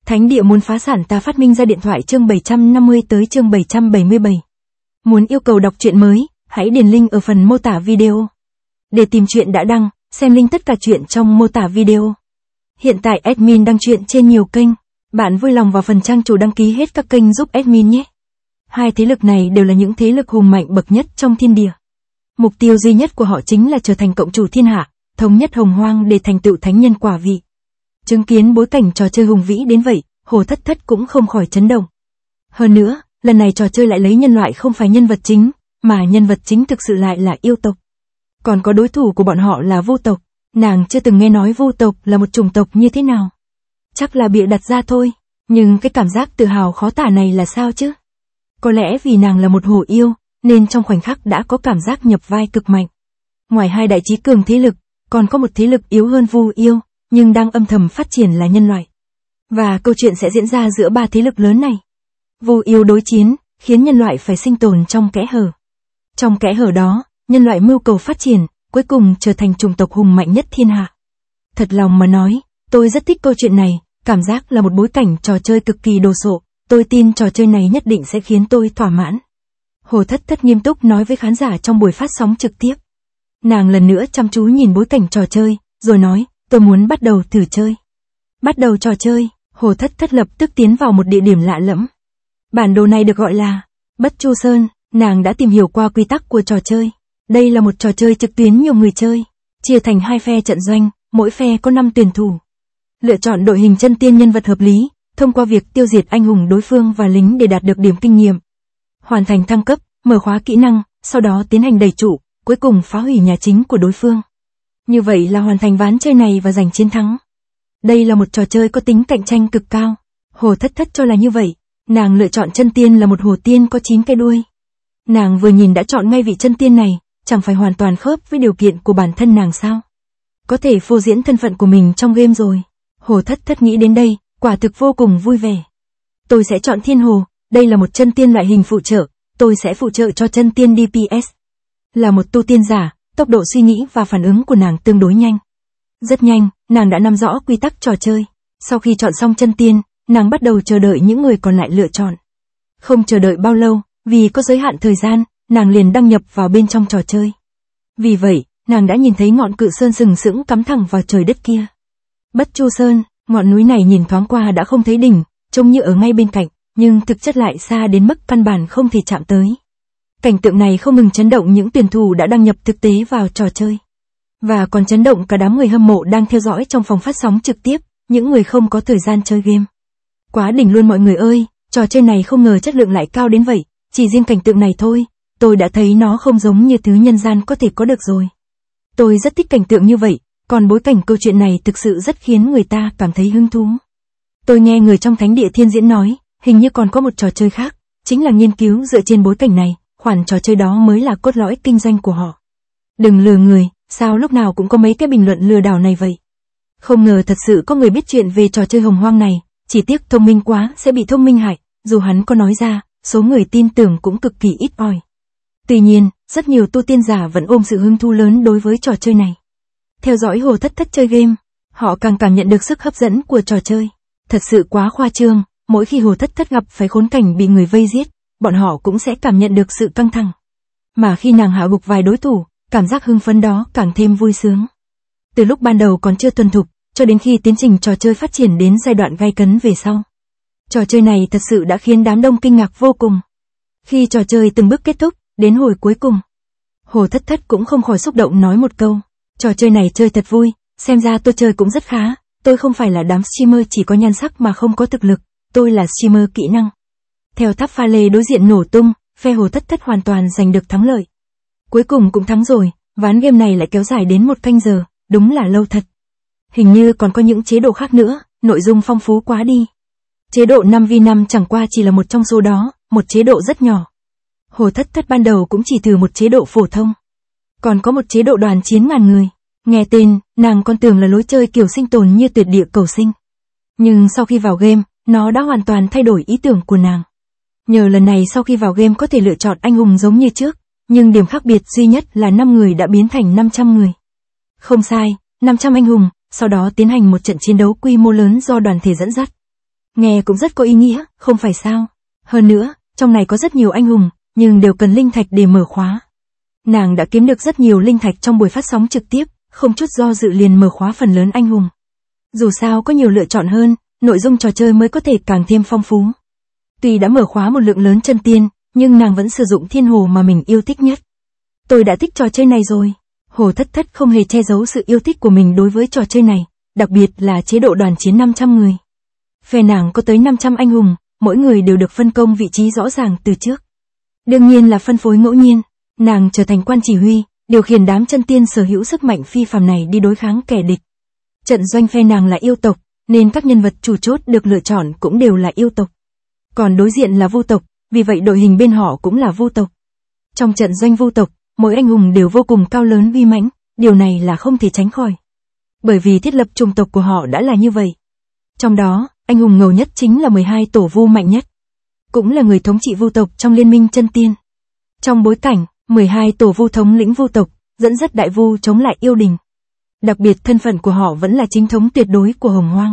Thánh địa muốn phá sản ta phát minh ra điện thoại chương 750 tới chương 777. Muốn yêu cầu đọc truyện mới, hãy điền link ở phần mô tả video. Để tìm truyện đã đăng, xem link tất cả truyện trong mô tả video. Hiện tại admin đăng truyện trên nhiều kênh. Bạn vui lòng vào phần trang chủ đăng ký hết các kênh giúp admin nhé. Hai thế lực này đều là những thế lực hùng mạnh bậc nhất trong thiên địa. Mục tiêu duy nhất của họ chính là trở thành cộng chủ thiên hạ, thống nhất hồng hoang để thành tựu thánh nhân quả vị. Chứng kiến bối cảnh trò chơi hùng vĩ đến vậy, Hồ Thất Thất cũng không khỏi chấn động. Hơn nữa, lần này trò chơi lại lấy nhân loại không phải nhân vật chính, mà nhân vật chính thực sự lại là yêu tộc. Còn có đối thủ của bọn họ là vu tộc, nàng chưa từng nghe nói vu tộc là một chủng tộc như thế nào. Chắc là bịa đặt ra thôi, nhưng cái cảm giác tự hào khó tả này là sao chứ? Có lẽ vì nàng là một hổ yêu, nên trong khoảnh khắc đã có cảm giác nhập vai cực mạnh. Ngoài hai đại chí cường thế lực, còn có một thế lực yếu hơn vu yêu, nhưng đang âm thầm phát triển là nhân loại. Và câu chuyện sẽ diễn ra giữa ba thế lực lớn này. Vu yêu đối chiến, khiến nhân loại phải sinh tồn trong kẽ hở. Trong kẽ hở đó, nhân loại mưu cầu phát triển, cuối cùng trở thành chủng tộc hùng mạnh nhất thiên hạ. Thật lòng mà nói, tôi rất thích câu chuyện này, cảm giác là một bối cảnh trò chơi cực kỳ đồ sộ, tôi tin trò chơi này nhất định sẽ khiến tôi thỏa mãn. Hồ Thất Thất nghiêm túc nói với khán giả trong buổi phát sóng trực tiếp. Nàng lần nữa chăm chú nhìn bối cảnh trò chơi, rồi nói, tôi muốn bắt đầu thử chơi. Bắt đầu trò chơi, Hồ Thất Thất lập tức tiến vào một địa điểm lạ lẫm. Bản đồ này được gọi là Bất Chu Sơn, nàng đã tìm hiểu qua quy tắc của trò chơi. Đây là một trò chơi trực tuyến nhiều người chơi, chia thành hai phe trận doanh, mỗi phe có 5 tuyển thủ. Lựa chọn đội hình chân tiên nhân vật hợp lý, thông qua việc tiêu diệt anh hùng đối phương và lính để đạt được điểm kinh nghiệm. Hoàn thành thăng cấp, mở khóa kỹ năng, sau đó tiến hành đẩy trụ, cuối cùng phá hủy nhà chính của đối phương. Như vậy là hoàn thành ván chơi này và giành chiến thắng. Đây là một trò chơi có tính cạnh tranh cực cao. Hồ Thất Thất cho là như vậy, nàng lựa chọn chân tiên là một hổ tiên có 9 cái đuôi. Nàng vừa nhìn đã chọn ngay vị chân tiên này, chẳng phải hoàn toàn khớp với điều kiện của bản thân nàng sao? Có thể phô diễn thân phận của mình trong game rồi. Hồ Thất Thất nghĩ đến đây, quả thực vô cùng vui vẻ. Tôi sẽ chọn Thiên Hồ, đây là một chân tiên loại hình phụ trợ, tôi sẽ phụ trợ cho chân tiên DPS. Là một tu tiên giả, tốc độ suy nghĩ và phản ứng của nàng tương đối nhanh. Rất nhanh, nàng đã nắm rõ quy tắc trò chơi. Sau khi chọn xong chân tiên, nàng bắt đầu chờ đợi những người còn lại lựa chọn. Không chờ đợi bao lâu, vì có giới hạn thời gian, nàng liền đăng nhập vào bên trong trò chơi. Vì vậy, nàng đã nhìn thấy ngọn cự sơn sừng sững cắm thẳng vào trời đất kia. Bất Chu Sơn, ngọn núi này nhìn thoáng qua đã không thấy đỉnh, trông như ở ngay bên cạnh, nhưng thực chất lại xa đến mức căn bản không thể chạm tới. Cảnh tượng này không ngừng chấn động những tuyển thủ đã đăng nhập thực tế vào trò chơi. Và còn chấn động cả đám người hâm mộ đang theo dõi trong phòng phát sóng trực tiếp, những người không có thời gian chơi game. Quá đỉnh luôn mọi người ơi, trò chơi này không ngờ chất lượng lại cao đến vậy, chỉ riêng cảnh tượng này thôi, tôi đã thấy nó không giống như thứ nhân gian có thể có được rồi. Tôi rất thích cảnh tượng như vậy, còn bối cảnh câu chuyện này thực sự rất khiến người ta cảm thấy hứng thú. Tôi nghe người trong Thánh Địa Thiên Diễn nói, hình như còn có một trò chơi khác, chính là nghiên cứu dựa trên bối cảnh này, khoản trò chơi đó mới là cốt lõi kinh doanh của họ. Đừng lừa người, sao lúc nào cũng có mấy cái bình luận lừa đảo này vậy? Không ngờ thật sự có người biết chuyện về trò chơi hồng hoang này, chỉ tiếc thông minh quá sẽ bị thông minh hại, dù hắn có nói ra, số người tin tưởng cũng cực kỳ ít ỏi. Tuy nhiên, rất nhiều tu tiên giả vẫn ôm sự hứng thú lớn đối với trò chơi này. Theo dõi Hồ Thất Thất chơi game, họ càng cảm nhận được sức hấp dẫn của trò chơi. Thật sự quá khoa trương, mỗi khi Hồ Thất Thất gặp phải khốn cảnh bị người vây giết, bọn họ cũng sẽ cảm nhận được sự căng thẳng. Mà khi nàng hạ gục vài đối thủ, cảm giác hưng phấn đó càng thêm vui sướng. Từ lúc ban đầu còn chưa thuần thục, cho đến khi tiến trình trò chơi phát triển đến giai đoạn gay cấn về sau. Trò chơi này thật sự đã khiến đám đông kinh ngạc vô cùng. Khi trò chơi từng bước kết thúc, đến hồi cuối cùng, Hồ Thất Thất cũng không khỏi xúc động nói một câu. Trò chơi này chơi thật vui, xem ra tôi chơi cũng rất khá, tôi không phải là đám streamer chỉ có nhan sắc mà không có thực lực, tôi là streamer kỹ năng. Theo tháp pha lê đối diện nổ tung, phe Hồ Thất Thất hoàn toàn giành được thắng lợi. Cuối cùng cũng thắng rồi, ván game này lại kéo dài đến 1 canh giờ, đúng là lâu thật. Hình như còn có những chế độ khác nữa, nội dung phong phú quá đi. Chế độ 5v5 chẳng qua chỉ là một trong số đó, một chế độ rất nhỏ. Hồ Thất Thất ban đầu cũng chỉ thử một chế độ phổ thông. Còn có một chế độ đoàn chiến ngàn người. Nghe tên, nàng còn tưởng là lối chơi kiểu sinh tồn như Tuyệt Địa Cầu Sinh. Nhưng sau khi vào game, nó đã hoàn toàn thay đổi ý tưởng của nàng. Nhờ lần này sau khi vào game có thể lựa chọn anh hùng giống như trước, nhưng điểm khác biệt duy nhất là 5 người đã biến thành 500 người. Không sai, 500 anh hùng, sau đó tiến hành một trận chiến đấu quy mô lớn do đoàn thể dẫn dắt. Nghe cũng rất có ý nghĩa, không phải sao? Hơn nữa, trong này có rất nhiều anh hùng, nhưng đều cần linh thạch để mở khóa. Nàng đã kiếm được rất nhiều linh thạch trong buổi phát sóng trực tiếp, không chút do dự liền mở khóa phần lớn anh hùng. Dù sao có nhiều lựa chọn hơn, nội dung trò chơi mới có thể càng thêm phong phú. Tuy đã mở khóa một lượng lớn chân tiên, nhưng nàng vẫn sử dụng thiên hồ mà mình yêu thích nhất. Tôi đã thích trò chơi này rồi. Hồ Thất Thất không hề che giấu sự yêu thích của mình đối với trò chơi này, đặc biệt là chế độ đoàn chiến 500 người. Phe nàng có tới 500 anh hùng, mỗi người đều được phân công vị trí rõ ràng từ trước. Đương nhiên là phân phối ngẫu nhiên, nàng trở thành quan chỉ huy, điều khiển đám chân tiên sở hữu sức mạnh phi phàm này đi đối kháng kẻ địch. Trận doanh phe nàng là yêu tộc, nên các nhân vật chủ chốt được lựa chọn cũng đều là yêu tộc. Còn đối diện là vu tộc, vì vậy đội hình bên họ cũng là vu tộc. Trong trận doanh vu tộc, mỗi anh hùng đều vô cùng cao lớn uy mãnh, điều này là không thể tránh khỏi. Bởi vì thiết lập chủng tộc của họ đã là như vậy. Trong đó, anh hùng ngầu nhất chính là 12 tổ vu mạnh nhất. Cũng là người thống trị vu tộc trong liên minh chân tiên. Trong bối cảnh, 12 tổ vu thống lĩnh vu tộc, dẫn dắt đại vu chống lại yêu đình. Đặc biệt thân phận của họ vẫn là chính thống tuyệt đối của Hồng Hoang.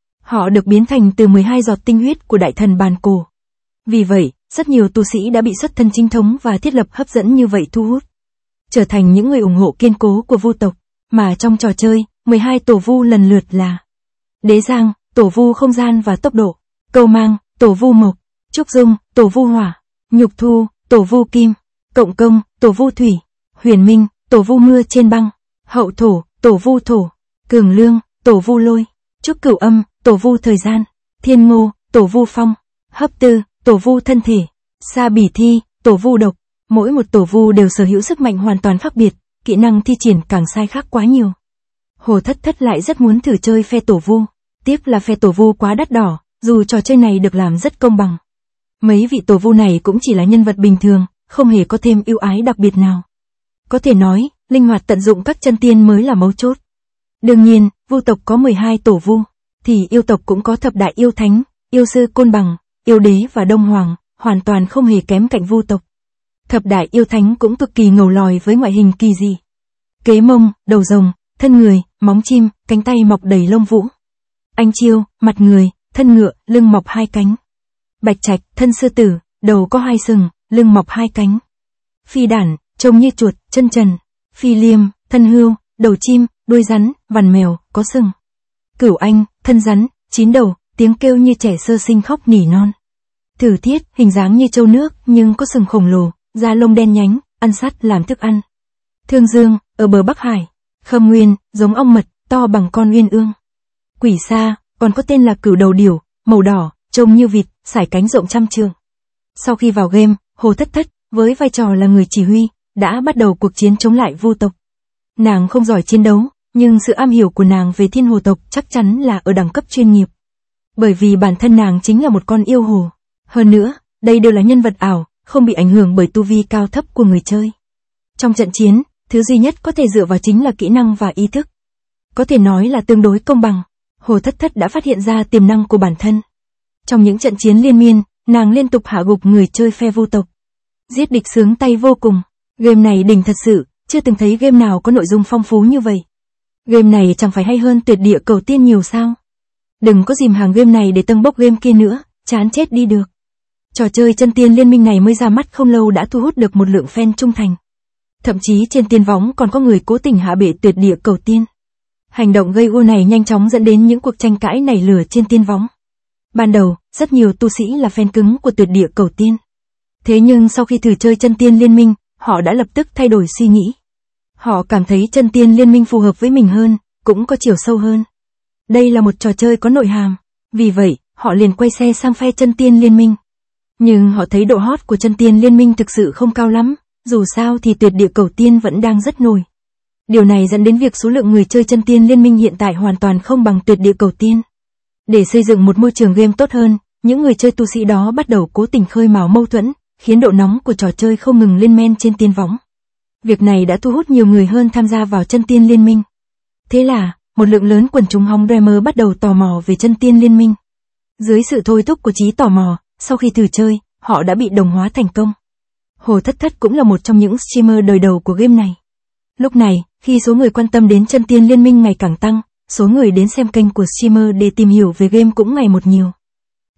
Họ được biến thành từ 12 giọt tinh huyết của đại thần bàn cổ. Vì vậy, rất nhiều tu sĩ đã bị xuất thân chính thống và thiết lập hấp dẫn như vậy thu hút. Trở thành những người ủng hộ kiên cố của vu tộc, mà trong trò chơi, 12 tổ vu lần lượt là Đế Giang, tổ vu không gian và tốc độ, Câu Mang, tổ vu mộc, Trúc Dung, tổ vu hỏa, Nhục Thu, tổ vu kim, Cộng Công, tổ vu thủy, Huyền Minh, tổ vu mưa trên băng, Hậu Thổ, tổ vu thổ, Cường Lương, tổ vu lôi, Trúc Cửu Âm, tổ vu thời gian, Thiên Ngô, tổ vu phong, Hấp Tư, tổ vu thân thể, Sa Bỉ Thi, tổ vu độc. Mỗi một tổ vu đều sở hữu sức mạnh hoàn toàn khác biệt, kỹ năng thi triển càng sai khác quá nhiều. Hồ Thất Thất lại rất muốn thử chơi phe tổ vu, tiếc là phe tổ vu quá đắt đỏ, dù trò chơi này được làm rất công bằng. Mấy vị tổ vu này cũng chỉ là nhân vật bình thường, không hề có thêm ưu ái đặc biệt nào. Có thể nói, linh hoạt tận dụng các chân tiên mới là mấu chốt. Đương nhiên, vu tộc có 12 tổ vu, thì yêu tộc cũng có thập đại yêu thánh, yêu sư Côn Bằng, yêu đế và Đông Hoàng, hoàn toàn không hề kém cạnh vu tộc. Thập đại yêu thánh cũng cực kỳ ngầu lòi với ngoại hình kỳ dị. Kế mông, đầu rồng, thân người, móng chim, cánh tay mọc đầy lông vũ. Anh Chiêu, mặt người, thân ngựa, lưng mọc 2 cánh. Bạch Trạch, thân sư tử, đầu có 2 sừng, lưng mọc 2 cánh. Phi Đản, trông như chuột, chân trần. Phi Liêm, thân hươu, đầu chim, đuôi rắn, vằn mèo, có sừng. Cửu Anh, thân rắn, 9 đầu, tiếng kêu như trẻ sơ sinh khóc nỉ non. Thử Thiết, hình dáng như trâu nước nhưng có sừng khổng lồ, da lông đen nhánh, ăn sắt làm thức ăn. Thương Dương, ở bờ Bắc Hải. Khâm Nguyên, giống ong mật, to bằng con uyên ương. Quỷ Sa, còn có tên là cửu đầu điểu, màu đỏ, trông như vịt, sải cánh rộng trăm trượng. Sau khi vào game, Hồ Thất Thất, với vai trò là người chỉ huy, đã bắt đầu cuộc chiến chống lại vu tộc. Nàng không giỏi chiến đấu, nhưng sự am hiểu của nàng về thiên hồ tộc chắc chắn là ở đẳng cấp chuyên nghiệp. Bởi vì bản thân nàng chính là một con yêu hồ. Hơn nữa, đây đều là nhân vật ảo, không bị ảnh hưởng bởi tu vi cao thấp của người chơi. Trong trận chiến, thứ duy nhất có thể dựa vào chính là kỹ năng và ý thức. Có thể nói là tương đối công bằng. Hồ Thất Thất đã phát hiện ra tiềm năng của bản thân. Trong những trận chiến liên miên, nàng liên tục hạ gục người chơi phe vu tộc. Giết địch sướng tay vô cùng. Game này đỉnh thật sự, chưa từng thấy game nào có nội dung phong phú như vậy. Game này chẳng phải hay hơn Tuyệt Địa Cầu Tiên nhiều sao? Đừng có dìm hàng game này để tâng bốc game kia nữa, chán chết đi được. Trò chơi chân tiên liên minh này mới ra mắt không lâu đã thu hút được một lượng fan trung thành. Thậm chí trên tiên võng còn có người cố tình hạ bệ Tuyệt Địa Cầu Tiên. Hành động gây go này nhanh chóng dẫn đến những cuộc tranh cãi nảy lửa trên tiên võng. Ban đầu, rất nhiều tu sĩ là fan cứng của Tuyệt Địa Cầu Tiên. Thế nhưng sau khi thử chơi chân tiên liên minh, họ đã lập tức thay đổi suy nghĩ. Họ cảm thấy chân tiên liên minh phù hợp với mình hơn, cũng có chiều sâu hơn. Đây là một trò chơi có nội hàm, vì vậy, họ liền quay xe sang phe chân tiên liên minh. Nhưng họ thấy độ hot của chân tiên liên minh thực sự không cao lắm, dù sao thì Tuyệt Địa Cầu Tiên vẫn đang rất nổi. Điều này dẫn đến việc số lượng người chơi chân tiên liên minh hiện tại hoàn toàn không bằng Tuyệt Địa Cầu Tiên. Để xây dựng một môi trường game tốt hơn, những người chơi tu sĩ đó bắt đầu cố tình khơi mào mâu thuẫn, khiến độ nóng của trò chơi không ngừng lên men trên tiên võng. Việc này đã thu hút nhiều người hơn tham gia vào chân tiên liên minh. Thế là, một lượng lớn quần chúng hóng gamer bắt đầu tò mò về chân tiên liên minh. Dưới sự thôi thúc của trí tò mò, sau khi thử chơi, họ đã bị đồng hóa thành công. Hồ Thất Thất cũng là một trong những streamer đời đầu của game này. Lúc này, khi số người quan tâm đến chân tiên liên minh ngày càng tăng, số người đến xem kênh của streamer để tìm hiểu về game cũng ngày một nhiều.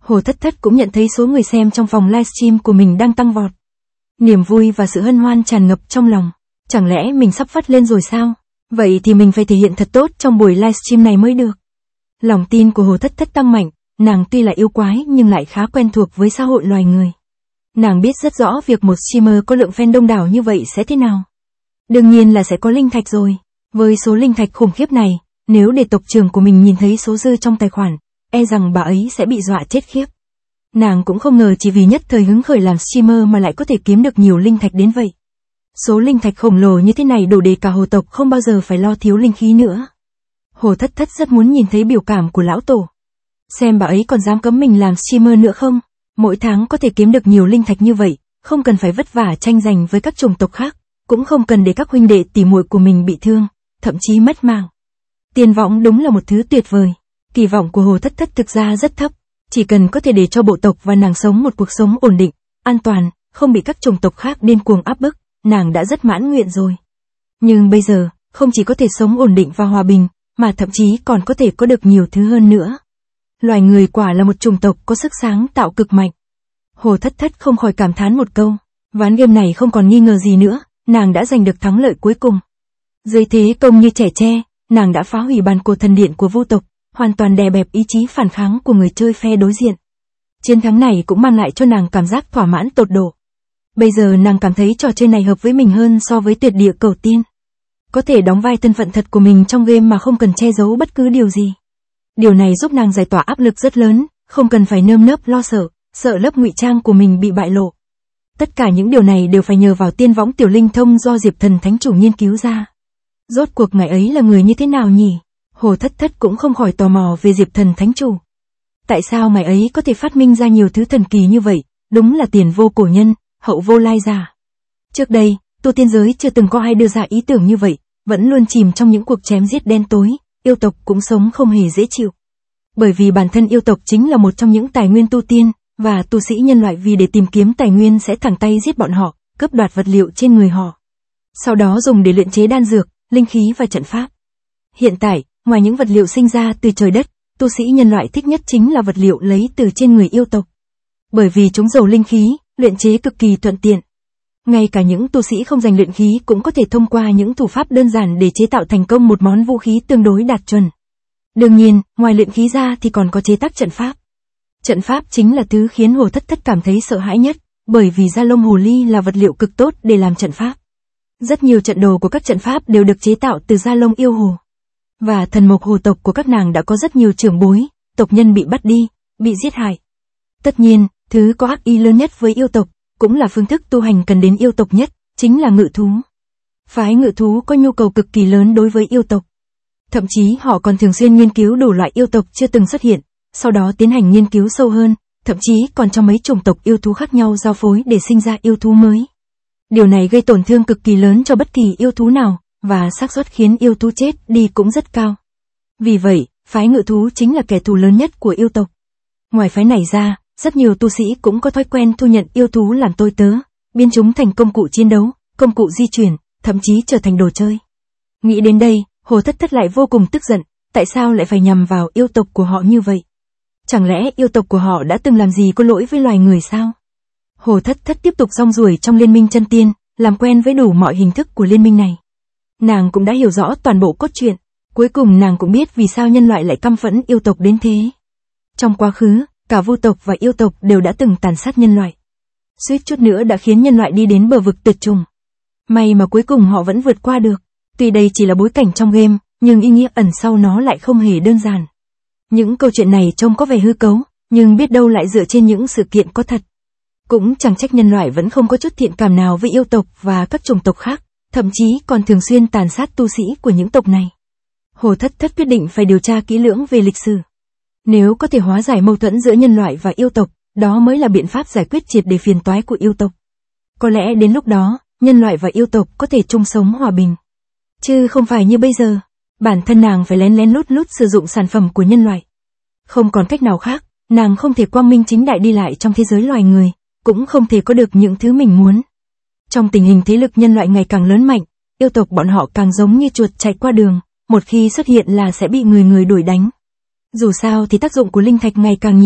Hồ Thất Thất cũng nhận thấy số người xem trong phòng livestream của mình đang tăng vọt. Niềm vui và sự hân hoan tràn ngập trong lòng. Chẳng lẽ mình sắp phát lên rồi sao? Vậy thì mình phải thể hiện thật tốt trong buổi livestream này mới được. Lòng tin của Hồ Thất Thất tăng mạnh, nàng tuy là yêu quái nhưng lại khá quen thuộc với xã hội loài người. Nàng biết rất rõ việc một streamer có lượng fan đông đảo như vậy sẽ thế nào. Đương nhiên là sẽ có linh thạch rồi. Với số linh thạch khủng khiếp này, nếu để tộc trưởng của mình nhìn thấy số dư trong tài khoản, e rằng bà ấy sẽ bị dọa chết khiếp. Nàng cũng không ngờ chỉ vì nhất thời hứng khởi làm streamer mà lại có thể kiếm được nhiều linh thạch đến vậy. Số linh thạch khổng lồ như thế này đủ để cả hồ tộc không bao giờ phải lo thiếu linh khí nữa. Hồ Thất Thất rất muốn nhìn thấy biểu cảm của lão tổ. Xem bà ấy còn dám cấm mình làm streamer nữa không? Mỗi tháng có thể kiếm được nhiều linh thạch như vậy, không cần phải vất vả tranh giành với các chủng tộc khác, cũng không cần để các huynh đệ tỉ muội của mình bị thương, thậm chí mất mạng. Tiền vọng đúng là một thứ tuyệt vời. Kỳ vọng của Hồ Thất Thất thực ra rất thấp, chỉ cần có thể để cho bộ tộc và nàng sống một cuộc sống ổn định, an toàn, không bị các chủng tộc khác điên cuồng áp bức, nàng đã rất mãn nguyện rồi. Nhưng bây giờ, không chỉ có thể sống ổn định và hòa bình, mà thậm chí còn có thể có được nhiều thứ hơn nữa. Loài người quả là một chủng tộc có sức sáng tạo cực mạnh. Hồ Thất Thất không khỏi cảm thán một câu, ván game này không còn nghi ngờ gì nữa, nàng đã giành được thắng lợi cuối cùng. Dưới thế công như trẻ tre, nàng đã phá hủy bàn cờ thần điện của Vu tộc, hoàn toàn đè bẹp ý chí phản kháng của người chơi phe đối diện. Chiến thắng này cũng mang lại cho nàng cảm giác thỏa mãn tột độ. Bây giờ nàng cảm thấy trò chơi này hợp với mình hơn so với tuyệt địa cầu tiên. Có thể đóng vai thân phận thật của mình trong game mà không cần che giấu bất cứ điều gì. Điều này giúp nàng giải tỏa áp lực rất lớn, không cần phải nơm nớp lo sợ lớp ngụy trang của mình bị bại lộ. Tất cả những điều này đều phải nhờ vào tiên võng tiểu linh thông do Diệp Thần Thánh Chủ nghiên cứu ra. Rốt cuộc ngài ấy là người như thế nào nhỉ? Hồ Thất Thất cũng không khỏi tò mò về Diệp Thần Thánh Chủ. Tại sao ngài ấy có thể phát minh ra nhiều thứ thần kỳ như vậy? Đúng là tiền vô cổ nhân, hậu vô lai giả. Trước đây, tu tiên giới chưa từng có ai đưa ra ý tưởng như vậy, vẫn luôn chìm trong những cuộc chém giết đen tối, yêu tộc cũng sống không hề dễ chịu. Bởi vì bản thân yêu tộc chính là một trong những tài nguyên tu tiên, và tu sĩ nhân loại vì để tìm kiếm tài nguyên sẽ thẳng tay giết bọn họ, cướp đoạt vật liệu trên người họ. Sau đó dùng để luyện chế đan dược, linh khí và trận pháp. Hiện tại, ngoài những vật liệu sinh ra từ trời đất, tu sĩ nhân loại thích nhất chính là vật liệu lấy từ trên người yêu tộc. Bởi vì chúng giàu linh khí, luyện chế cực kỳ thuận tiện. Ngay cả những tu sĩ không giành luyện khí cũng có thể thông qua những thủ pháp đơn giản để chế tạo thành công một món vũ khí tương đối đạt chuẩn. Đương nhiên, ngoài luyện khí ra thì còn có chế tác trận pháp. Trận pháp chính là thứ khiến Hồ Thất Thất cảm thấy sợ hãi nhất, bởi vì da lông hồ ly là vật liệu cực tốt để làm trận pháp. Rất nhiều trận đồ của các trận pháp đều được chế tạo từ da lông yêu hồ. Và thần mộc hồ tộc của các nàng đã có rất nhiều trưởng bối, tộc nhân bị bắt đi, bị giết hại. Tất nhiên, thứ có ác ý lớn nhất với yêu tộc, cũng là phương thức tu hành cần đến yêu tộc nhất, chính là ngự thú. Phái ngự thú có nhu cầu cực kỳ lớn đối với yêu tộc. Thậm chí họ còn thường xuyên nghiên cứu đủ loại yêu tộc chưa từng xuất hiện, sau đó tiến hành nghiên cứu sâu hơn, thậm chí còn cho mấy chủng tộc yêu thú khác nhau giao phối để sinh ra yêu thú mới. Điều này gây tổn thương cực kỳ lớn cho bất kỳ yêu thú nào, và xác suất khiến yêu thú chết đi cũng rất cao. Vì vậy, phái ngự thú chính là kẻ thù lớn nhất của yêu tộc. Ngoài phái này ra, rất nhiều tu sĩ cũng có thói quen thu nhận yêu thú làm tôi tớ, biến chúng thành công cụ chiến đấu, công cụ di chuyển, thậm chí trở thành đồ chơi. Nghĩ đến đây, Hồ Thất Thất lại vô cùng tức giận, tại sao lại phải nhằm vào yêu tộc của họ như vậy? Chẳng lẽ yêu tộc của họ đã từng làm gì có lỗi với loài người sao? Hồ Thất Thất tiếp tục rong ruổi trong liên minh chân tiên, làm quen với đủ mọi hình thức của liên minh này. Nàng cũng đã hiểu rõ toàn bộ cốt truyện, cuối cùng nàng cũng biết vì sao nhân loại lại căm phẫn yêu tộc đến thế. Trong quá khứ, cả Vu tộc và yêu tộc đều đã từng tàn sát nhân loại. Suýt chút nữa đã khiến nhân loại đi đến bờ vực tuyệt chủng. May mà cuối cùng họ vẫn vượt qua được. Tuy đây chỉ là bối cảnh trong game, nhưng ý nghĩa ẩn sau nó lại không hề đơn giản. Những câu chuyện này trông có vẻ hư cấu, nhưng biết đâu lại dựa trên những sự kiện có thật. Cũng chẳng trách nhân loại vẫn không có chút thiện cảm nào với yêu tộc và các chủng tộc khác, thậm chí còn thường xuyên tàn sát tu sĩ của những tộc này. Hồ Thất Thất quyết định phải điều tra kỹ lưỡng về lịch sử. Nếu có thể hóa giải mâu thuẫn giữa nhân loại và yêu tộc, đó mới là biện pháp giải quyết triệt để phiền toái của yêu tộc. Có lẽ đến lúc đó, nhân loại và yêu tộc có thể chung sống hòa bình. Chứ không phải như bây giờ, bản thân nàng phải lén lén lút lút sử dụng sản phẩm của nhân loại. Không còn cách nào khác, nàng không thể quang minh chính đại đi lại trong thế giới loài người, cũng không thể có được những thứ mình muốn. Trong tình hình thế lực nhân loại ngày càng lớn mạnh, yêu tộc bọn họ càng giống như chuột chạy qua đường, một khi xuất hiện là sẽ bị người người đuổi đánh. Dù sao thì tác dụng của linh thạch ngày càng nhiều,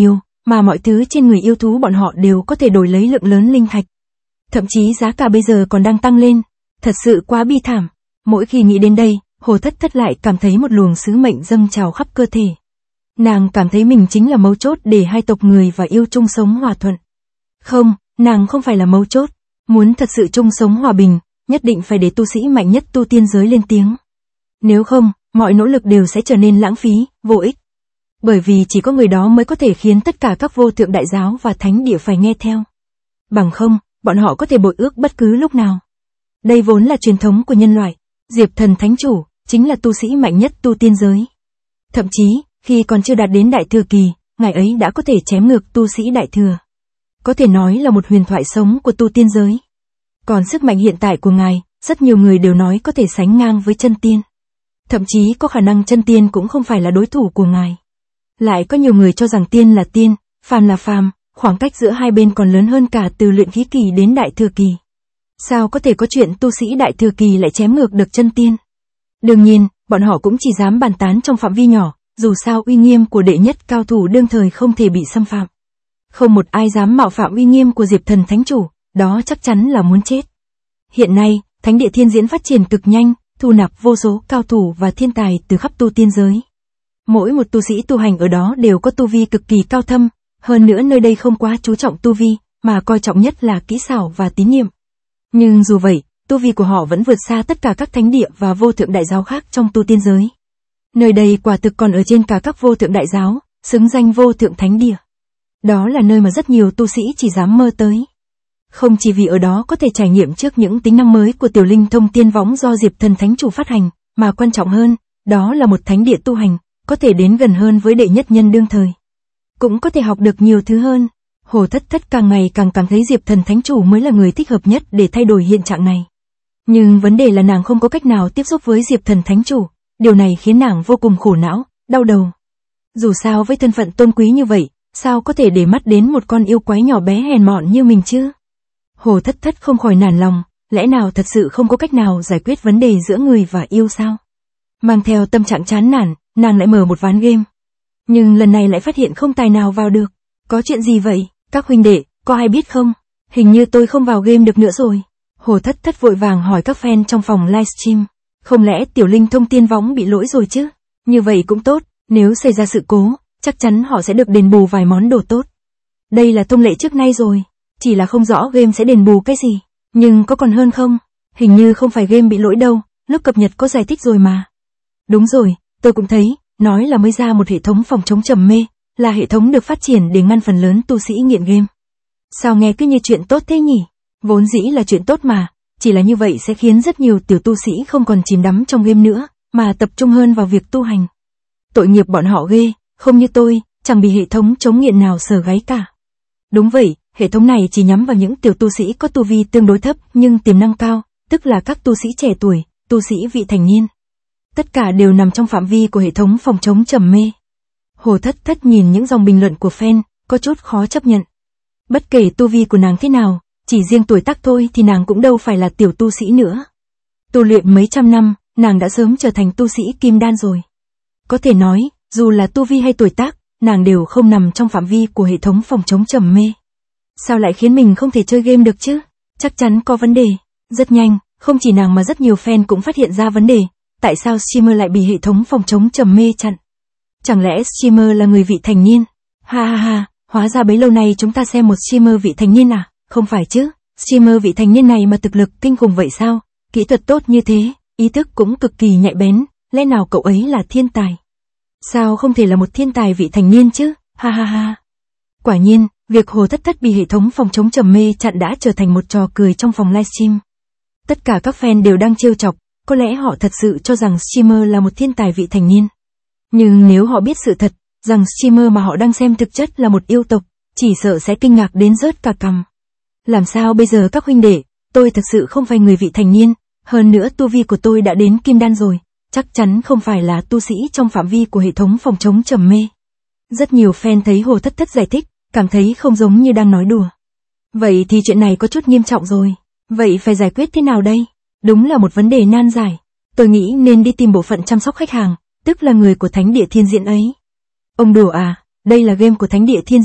mà mọi thứ trên người yêu thú bọn họ đều có thể đổi lấy lượng lớn linh thạch. Thậm chí giá cả bây giờ còn đang tăng lên, thật sự quá bi thảm. Mỗi khi nghĩ đến đây, Hồ Thất Thất lại cảm thấy một luồng sứ mệnh dâng trào khắp cơ thể. Nàng cảm thấy mình chính là mấu chốt để hai tộc người và yêu chung sống hòa thuận. Không, nàng không phải là mấu chốt. Muốn thật sự chung sống hòa bình, nhất định phải để tu sĩ mạnh nhất tu tiên giới lên tiếng. Nếu không, mọi nỗ lực đều sẽ trở nên lãng phí, vô ích. Bởi vì chỉ có người đó mới có thể khiến tất cả các vô thượng đại giáo và thánh địa phải nghe theo. Bằng không, bọn họ có thể bội ước bất cứ lúc nào. Đây vốn là truyền thống của nhân loại. Diệp Thần Thánh Chủ chính là tu sĩ mạnh nhất tu tiên giới. Thậm chí, khi còn chưa đạt đến đại thừa kỳ, ngài ấy đã có thể chém ngược tu sĩ đại thừa. Có thể nói là một huyền thoại sống của tu tiên giới. Còn sức mạnh hiện tại của ngài, rất nhiều người đều nói có thể sánh ngang với chân tiên. Thậm chí có khả năng chân tiên cũng không phải là đối thủ của ngài. Lại có nhiều người cho rằng tiên là tiên, phàm là phàm, khoảng cách giữa hai bên còn lớn hơn cả từ luyện khí kỳ đến đại thừa kỳ. Sao có thể có chuyện tu sĩ đại thừa kỳ lại chém ngược được chân tiên? Đương nhiên, bọn họ cũng chỉ dám bàn tán trong phạm vi nhỏ, dù sao uy nghiêm của đệ nhất cao thủ đương thời không thể bị xâm phạm. Không một ai dám mạo phạm uy nghiêm của Diệp Thần Thánh Chủ, đó chắc chắn là muốn chết. Hiện nay, Thánh địa Thiên Diễn phát triển cực nhanh, thu nạp vô số cao thủ và thiên tài từ khắp tu tiên giới. Mỗi một tu sĩ tu hành ở đó đều có tu vi cực kỳ cao thâm, hơn nữa nơi đây không quá chú trọng tu vi, mà coi trọng nhất là kỹ xảo và tín niệm. Nhưng dù vậy, tu vi của họ vẫn vượt xa tất cả các thánh địa và vô thượng đại giáo khác trong tu tiên giới. Nơi đây quả thực còn ở trên cả các vô thượng đại giáo, xứng danh vô thượng thánh địa. Đó là nơi mà rất nhiều tu sĩ chỉ dám mơ tới. Không chỉ vì ở đó có thể trải nghiệm trước những tính năng mới của tiểu linh thông tiên võng do Diệp Thần Thánh Chủ phát hành, mà quan trọng hơn, đó là một thánh địa tu hành, có thể đến gần hơn với đệ nhất nhân đương thời. Cũng có thể học được nhiều thứ hơn. Hồ Thất Thất càng ngày càng cảm thấy Diệp Thần Thánh Chủ mới là người thích hợp nhất để thay đổi hiện trạng này. Nhưng vấn đề là nàng không có cách nào tiếp xúc với Diệp Thần Thánh Chủ, điều này khiến nàng vô cùng khổ não, đau đầu. Dù sao với thân phận tôn quý như vậy, sao có thể để mắt đến một con yêu quái nhỏ bé hèn mọn như mình chứ? Hồ Thất Thất không khỏi nản lòng, lẽ nào thật sự không có cách nào giải quyết vấn đề giữa người và yêu sao? Mang theo tâm trạng chán nản, nàng lại mở một ván game. Nhưng lần này lại phát hiện không tài nào vào được. Có chuyện gì vậy? Các huynh đệ, có ai biết không? Hình như tôi không vào game được nữa rồi. Hồ Thất Thất vội vàng hỏi các fan trong phòng livestream. Không lẽ tiểu linh thông tiên võng bị lỗi rồi chứ? Như vậy cũng tốt, nếu xảy ra sự cố, chắc chắn họ sẽ được đền bù vài món đồ tốt. Đây là thông lệ trước nay rồi, chỉ là không rõ game sẽ đền bù cái gì. Nhưng có còn hơn không? Hình như không phải game bị lỗi đâu, lúc cập nhật có giải thích rồi mà. Đúng rồi, tôi cũng thấy, nói là mới ra một hệ thống phòng chống trầm mê, là hệ thống được phát triển để ngăn phần lớn tu sĩ nghiện game. Sao nghe cứ như chuyện tốt thế nhỉ? Vốn dĩ là chuyện tốt mà, chỉ là như vậy sẽ khiến rất nhiều tiểu tu sĩ không còn chìm đắm trong game nữa, mà tập trung hơn vào việc tu hành. Tội nghiệp bọn họ ghê, không như tôi, chẳng bị hệ thống chống nghiện nào sờ gáy cả. Đúng vậy, hệ thống này chỉ nhắm vào những tiểu tu sĩ có tu vi tương đối thấp nhưng tiềm năng cao, tức là các tu sĩ trẻ tuổi, tu sĩ vị thành niên. Tất cả đều nằm trong phạm vi của hệ thống phòng chống trầm mê. Hồ Thất Thất nhìn những dòng bình luận của fan, có chút khó chấp nhận. Bất kể tu vi của nàng thế nào, chỉ riêng tuổi tác thôi thì nàng cũng đâu phải là tiểu tu sĩ nữa. Tu luyện mấy trăm năm, nàng đã sớm trở thành tu sĩ kim đan rồi. Có thể nói, dù là tu vi hay tuổi tác, nàng đều không nằm trong phạm vi của hệ thống phòng chống trầm mê. Sao lại khiến mình không thể chơi game được chứ? Chắc chắn có vấn đề. Rất nhanh, không chỉ nàng mà rất nhiều fan cũng phát hiện ra vấn đề. Tại sao streamer lại bị hệ thống phòng chống trầm mê chặn? Chẳng lẽ streamer là người vị thành niên? Ha ha ha, hóa ra bấy lâu nay chúng ta xem một streamer vị thành niên à? Không phải chứ, streamer vị thành niên này mà thực lực kinh khủng vậy sao? Kỹ thuật tốt như thế, ý thức cũng cực kỳ nhạy bén, lẽ nào cậu ấy là thiên tài? Sao không thể là một thiên tài vị thành niên chứ? Ha ha ha. Quả nhiên, việc Hồ Thất Thất bị hệ thống phòng chống trầm mê chặn đã trở thành một trò cười trong phòng livestream. Tất cả các fan đều đang trêu chọc, có lẽ họ thật sự cho rằng streamer là một thiên tài vị thành niên. Nhưng nếu họ biết sự thật, rằng streamer mà họ đang xem thực chất là một yêu tộc, chỉ sợ sẽ kinh ngạc đến rớt cả cằm. Làm sao bây giờ các huynh đệ, tôi thật sự không phải người vị thành niên, hơn nữa tu vi của tôi đã đến kim đan rồi, chắc chắn không phải là tu sĩ trong phạm vi của hệ thống phòng chống trầm mê. Rất nhiều fan thấy Hồ Thất Thất giải thích, cảm thấy không giống như đang nói đùa. Vậy thì chuyện này có chút nghiêm trọng rồi, vậy phải giải quyết thế nào đây? Đúng là một vấn đề nan giải. Tôi nghĩ nên đi tìm bộ phận chăm sóc khách hàng, tức là người của Thánh địa Thiên Diễn ấy. Ông đùa à, đây là game của Thánh địa Thiên Diễn,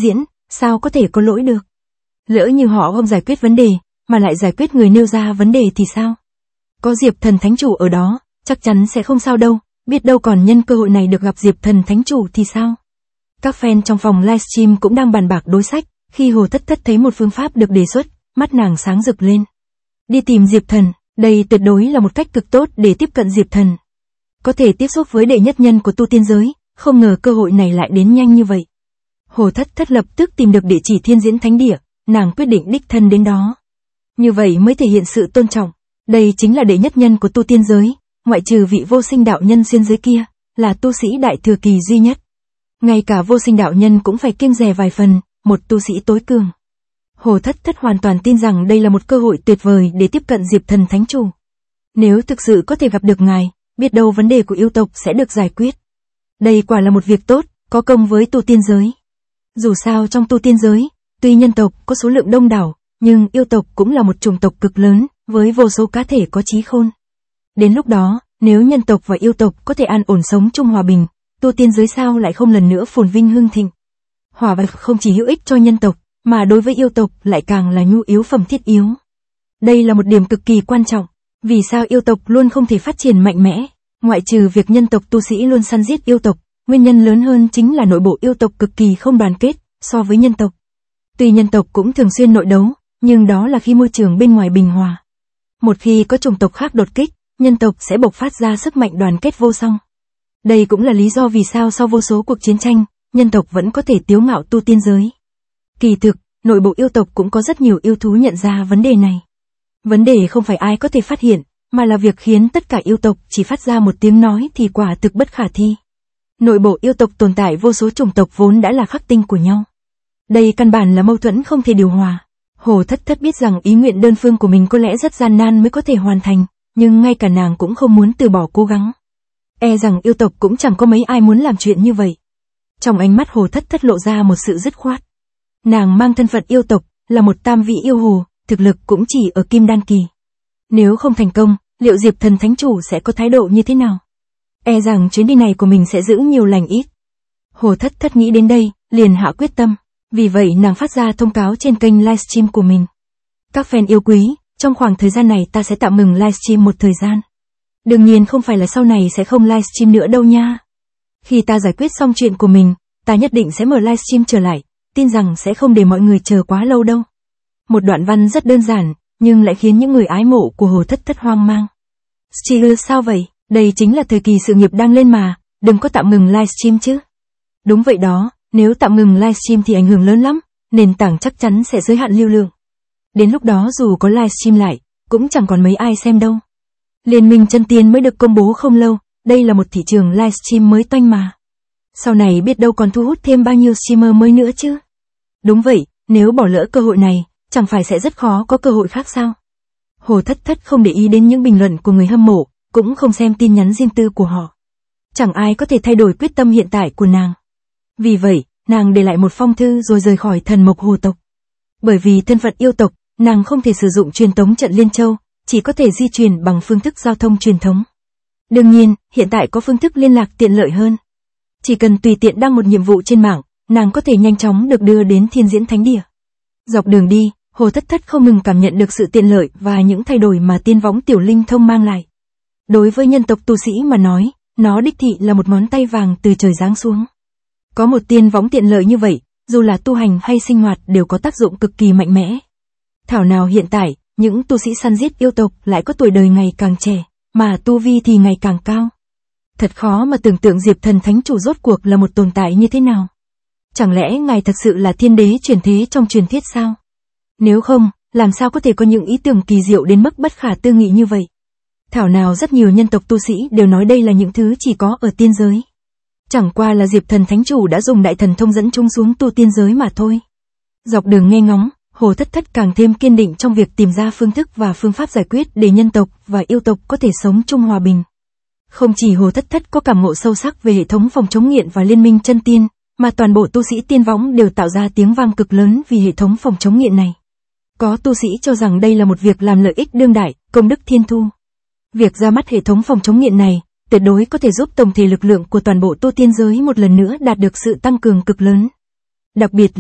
sao có thể có lỗi được? Lỡ như họ không giải quyết vấn đề, mà lại giải quyết người nêu ra vấn đề thì sao? Có Diệp Thần Thánh Chủ ở đó, chắc chắn sẽ không sao đâu, biết đâu còn nhân cơ hội này được gặp Diệp Thần Thánh Chủ thì sao? Các fan trong phòng livestream cũng đang bàn bạc đối sách, khi Hồ Thất Thất thấy một phương pháp được đề xuất, mắt nàng sáng rực lên. Đi tìm Diệp Thần, đây tuyệt đối là một cách cực tốt để tiếp cận Diệp Thần. Có thể tiếp xúc với đệ nhất nhân của tu tiên giới, không ngờ cơ hội này lại đến nhanh như vậy. Hồ Thất Thất lập tức tìm được địa chỉ Thiên Diễn Thánh Địa, nàng quyết định đích thân đến đó. Như vậy mới thể hiện sự tôn trọng. Đây chính là đệ nhất nhân của tu tiên giới, ngoại trừ vị Vô Sinh đạo nhân xuyên giới kia, là tu sĩ đại thừa kỳ duy nhất. Ngay cả Vô Sinh đạo nhân cũng phải kiêng dè vài phần, một tu sĩ tối cường. Hồ Thất Thất hoàn toàn tin rằng đây là một cơ hội tuyệt vời để tiếp cận Diệp Thần Thánh Chủ. Nếu thực sự có thể gặp được ngài, biết đâu vấn đề của yêu tộc sẽ được giải quyết. Đây quả là một việc tốt, có công với tu tiên giới. Dù sao trong tu tiên giới, tuy nhân tộc có số lượng đông đảo, nhưng yêu tộc cũng là một chủng tộc cực lớn, với vô số cá thể có trí khôn. Đến lúc đó, nếu nhân tộc và yêu tộc có thể an ổn sống chung hòa bình, tu tiên giới sao lại không lần nữa phồn vinh hưng thịnh. Hỏa vật không chỉ hữu ích cho nhân tộc, mà đối với yêu tộc lại càng là nhu yếu phẩm thiết yếu. Đây là một điểm cực kỳ quan trọng. Vì sao yêu tộc luôn không thể phát triển mạnh mẽ? Ngoại trừ việc nhân tộc tu sĩ luôn săn giết yêu tộc, nguyên nhân lớn hơn chính là nội bộ yêu tộc cực kỳ không đoàn kết so với nhân tộc. Tuy nhân tộc cũng thường xuyên nội đấu, nhưng đó là khi môi trường bên ngoài bình hòa. Một khi có chủng tộc khác đột kích, nhân tộc sẽ bộc phát ra sức mạnh đoàn kết vô song. Đây cũng là lý do vì sao sau vô số cuộc chiến tranh, nhân tộc vẫn có thể tiếu ngạo tu tiên giới. Kỳ thực, nội bộ yêu tộc cũng có rất nhiều yêu thú nhận ra vấn đề này. Vấn đề không phải ai có thể phát hiện, mà là việc khiến tất cả yêu tộc chỉ phát ra một tiếng nói thì quả thực bất khả thi. Nội bộ yêu tộc tồn tại vô số chủng tộc vốn đã là khắc tinh của nhau. Đây căn bản là mâu thuẫn không thể điều hòa. Hồ Thất Thất biết rằng ý nguyện đơn phương của mình có lẽ rất gian nan mới có thể hoàn thành, nhưng ngay cả nàng cũng không muốn từ bỏ cố gắng. E rằng yêu tộc cũng chẳng có mấy ai muốn làm chuyện như vậy. Trong ánh mắt Hồ Thất Thất lộ ra một sự dứt khoát. Nàng mang thân phận yêu tộc, là một tam vị yêu hồ, thực lực cũng chỉ ở kim đan kỳ. Nếu không thành công, liệu Diệp Thần Thánh Chủ sẽ có thái độ như thế nào? E rằng chuyến đi này của mình sẽ giữ nhiều lành ít. Hồ Thất Thất nghĩ đến đây, liền hạ quyết tâm. Vì vậy nàng phát ra thông cáo trên kênh livestream của mình. Các fan yêu quý, trong khoảng thời gian này ta sẽ tạm ngừng livestream một thời gian. Đương nhiên không phải là sau này sẽ không livestream nữa đâu nha. Khi ta giải quyết xong chuyện của mình, ta nhất định sẽ mở livestream trở lại, tin rằng sẽ không để mọi người chờ quá lâu đâu. Một đoạn văn rất đơn giản, nhưng lại khiến những người ái mộ của Hồ Thất Thất hoang mang. Stiger sao vậy? Đây chính là thời kỳ sự nghiệp đang lên mà, đừng có tạm ngừng livestream chứ. Đúng vậy đó, nếu tạm ngừng livestream thì ảnh hưởng lớn lắm, nền tảng chắc chắn sẽ giới hạn lưu lượng. Đến lúc đó dù có livestream lại, cũng chẳng còn mấy ai xem đâu. Liên minh chân tiên mới được công bố không lâu, đây là một thị trường livestream mới toanh mà. Sau này biết đâu còn thu hút thêm bao nhiêu streamer mới nữa chứ. Đúng vậy, nếu bỏ lỡ cơ hội này, chẳng phải sẽ rất khó có cơ hội khác sao? Hồ Thất Thất không để ý đến những bình luận của người hâm mộ, cũng không xem tin nhắn riêng tư của họ. Chẳng ai có thể thay đổi quyết tâm hiện tại của nàng. Vì vậy, nàng để lại một phong thư rồi rời khỏi Thần Mộc Hồ tộc. Bởi vì thân phận yêu tộc, nàng không thể sử dụng truyền tống trận Liên Châu, chỉ có thể di chuyển bằng phương thức giao thông truyền thống. Đương nhiên, hiện tại có phương thức liên lạc tiện lợi hơn. Chỉ cần tùy tiện đăng một nhiệm vụ trên mạng, nàng có thể nhanh chóng được đưa đến Thiên Diễn Thánh Địa. Dọc đường đi, Hồ Thất Thất không ngừng cảm nhận được sự tiện lợi và những thay đổi mà tiên võng tiểu linh thông mang lại. Đối với nhân tộc tu sĩ mà nói, nó đích thị là một ngón tay vàng từ trời giáng xuống. Có một tiên võng tiện lợi như vậy, dù là tu hành hay sinh hoạt đều có tác dụng cực kỳ mạnh mẽ. Thảo nào hiện tại, những tu sĩ săn giết yêu tộc lại có tuổi đời ngày càng trẻ, mà tu vi thì ngày càng cao. Thật khó mà tưởng tượng Diệp Thần Thánh Chủ rốt cuộc là một tồn tại như thế nào. Chẳng lẽ ngài thật sự là thiên đế chuyển thế trong truyền thuyết sao? Nếu không, làm sao có thể có những ý tưởng kỳ diệu đến mức bất khả tư nghị như vậy? Thảo nào rất nhiều nhân tộc tu sĩ đều nói đây là những thứ chỉ có ở tiên giới. Chẳng qua là Diệp Thần Thánh Chủ đã dùng đại thần thông dẫn chúng xuống tu tiên giới mà thôi. Dọc đường nghe ngóng, Hồ Thất Thất càng thêm kiên định trong việc tìm ra phương thức và phương pháp giải quyết để nhân tộc và yêu tộc có thể sống chung hòa bình. Không chỉ Hồ Thất Thất có cảm ngộ sâu sắc về hệ thống phòng chống nghiện và liên minh chân tiên, mà toàn bộ tu sĩ tiên võng đều tạo ra tiếng vang cực lớn vì hệ thống phòng chống nghiện này. Có tu sĩ cho rằng đây là một việc làm lợi ích đương đại, công đức thiên thu. Việc ra mắt hệ thống phòng chống nghiện này, tuyệt đối có thể giúp tổng thể lực lượng của toàn bộ tu tiên giới một lần nữa đạt được sự tăng cường cực lớn. Đặc biệt là,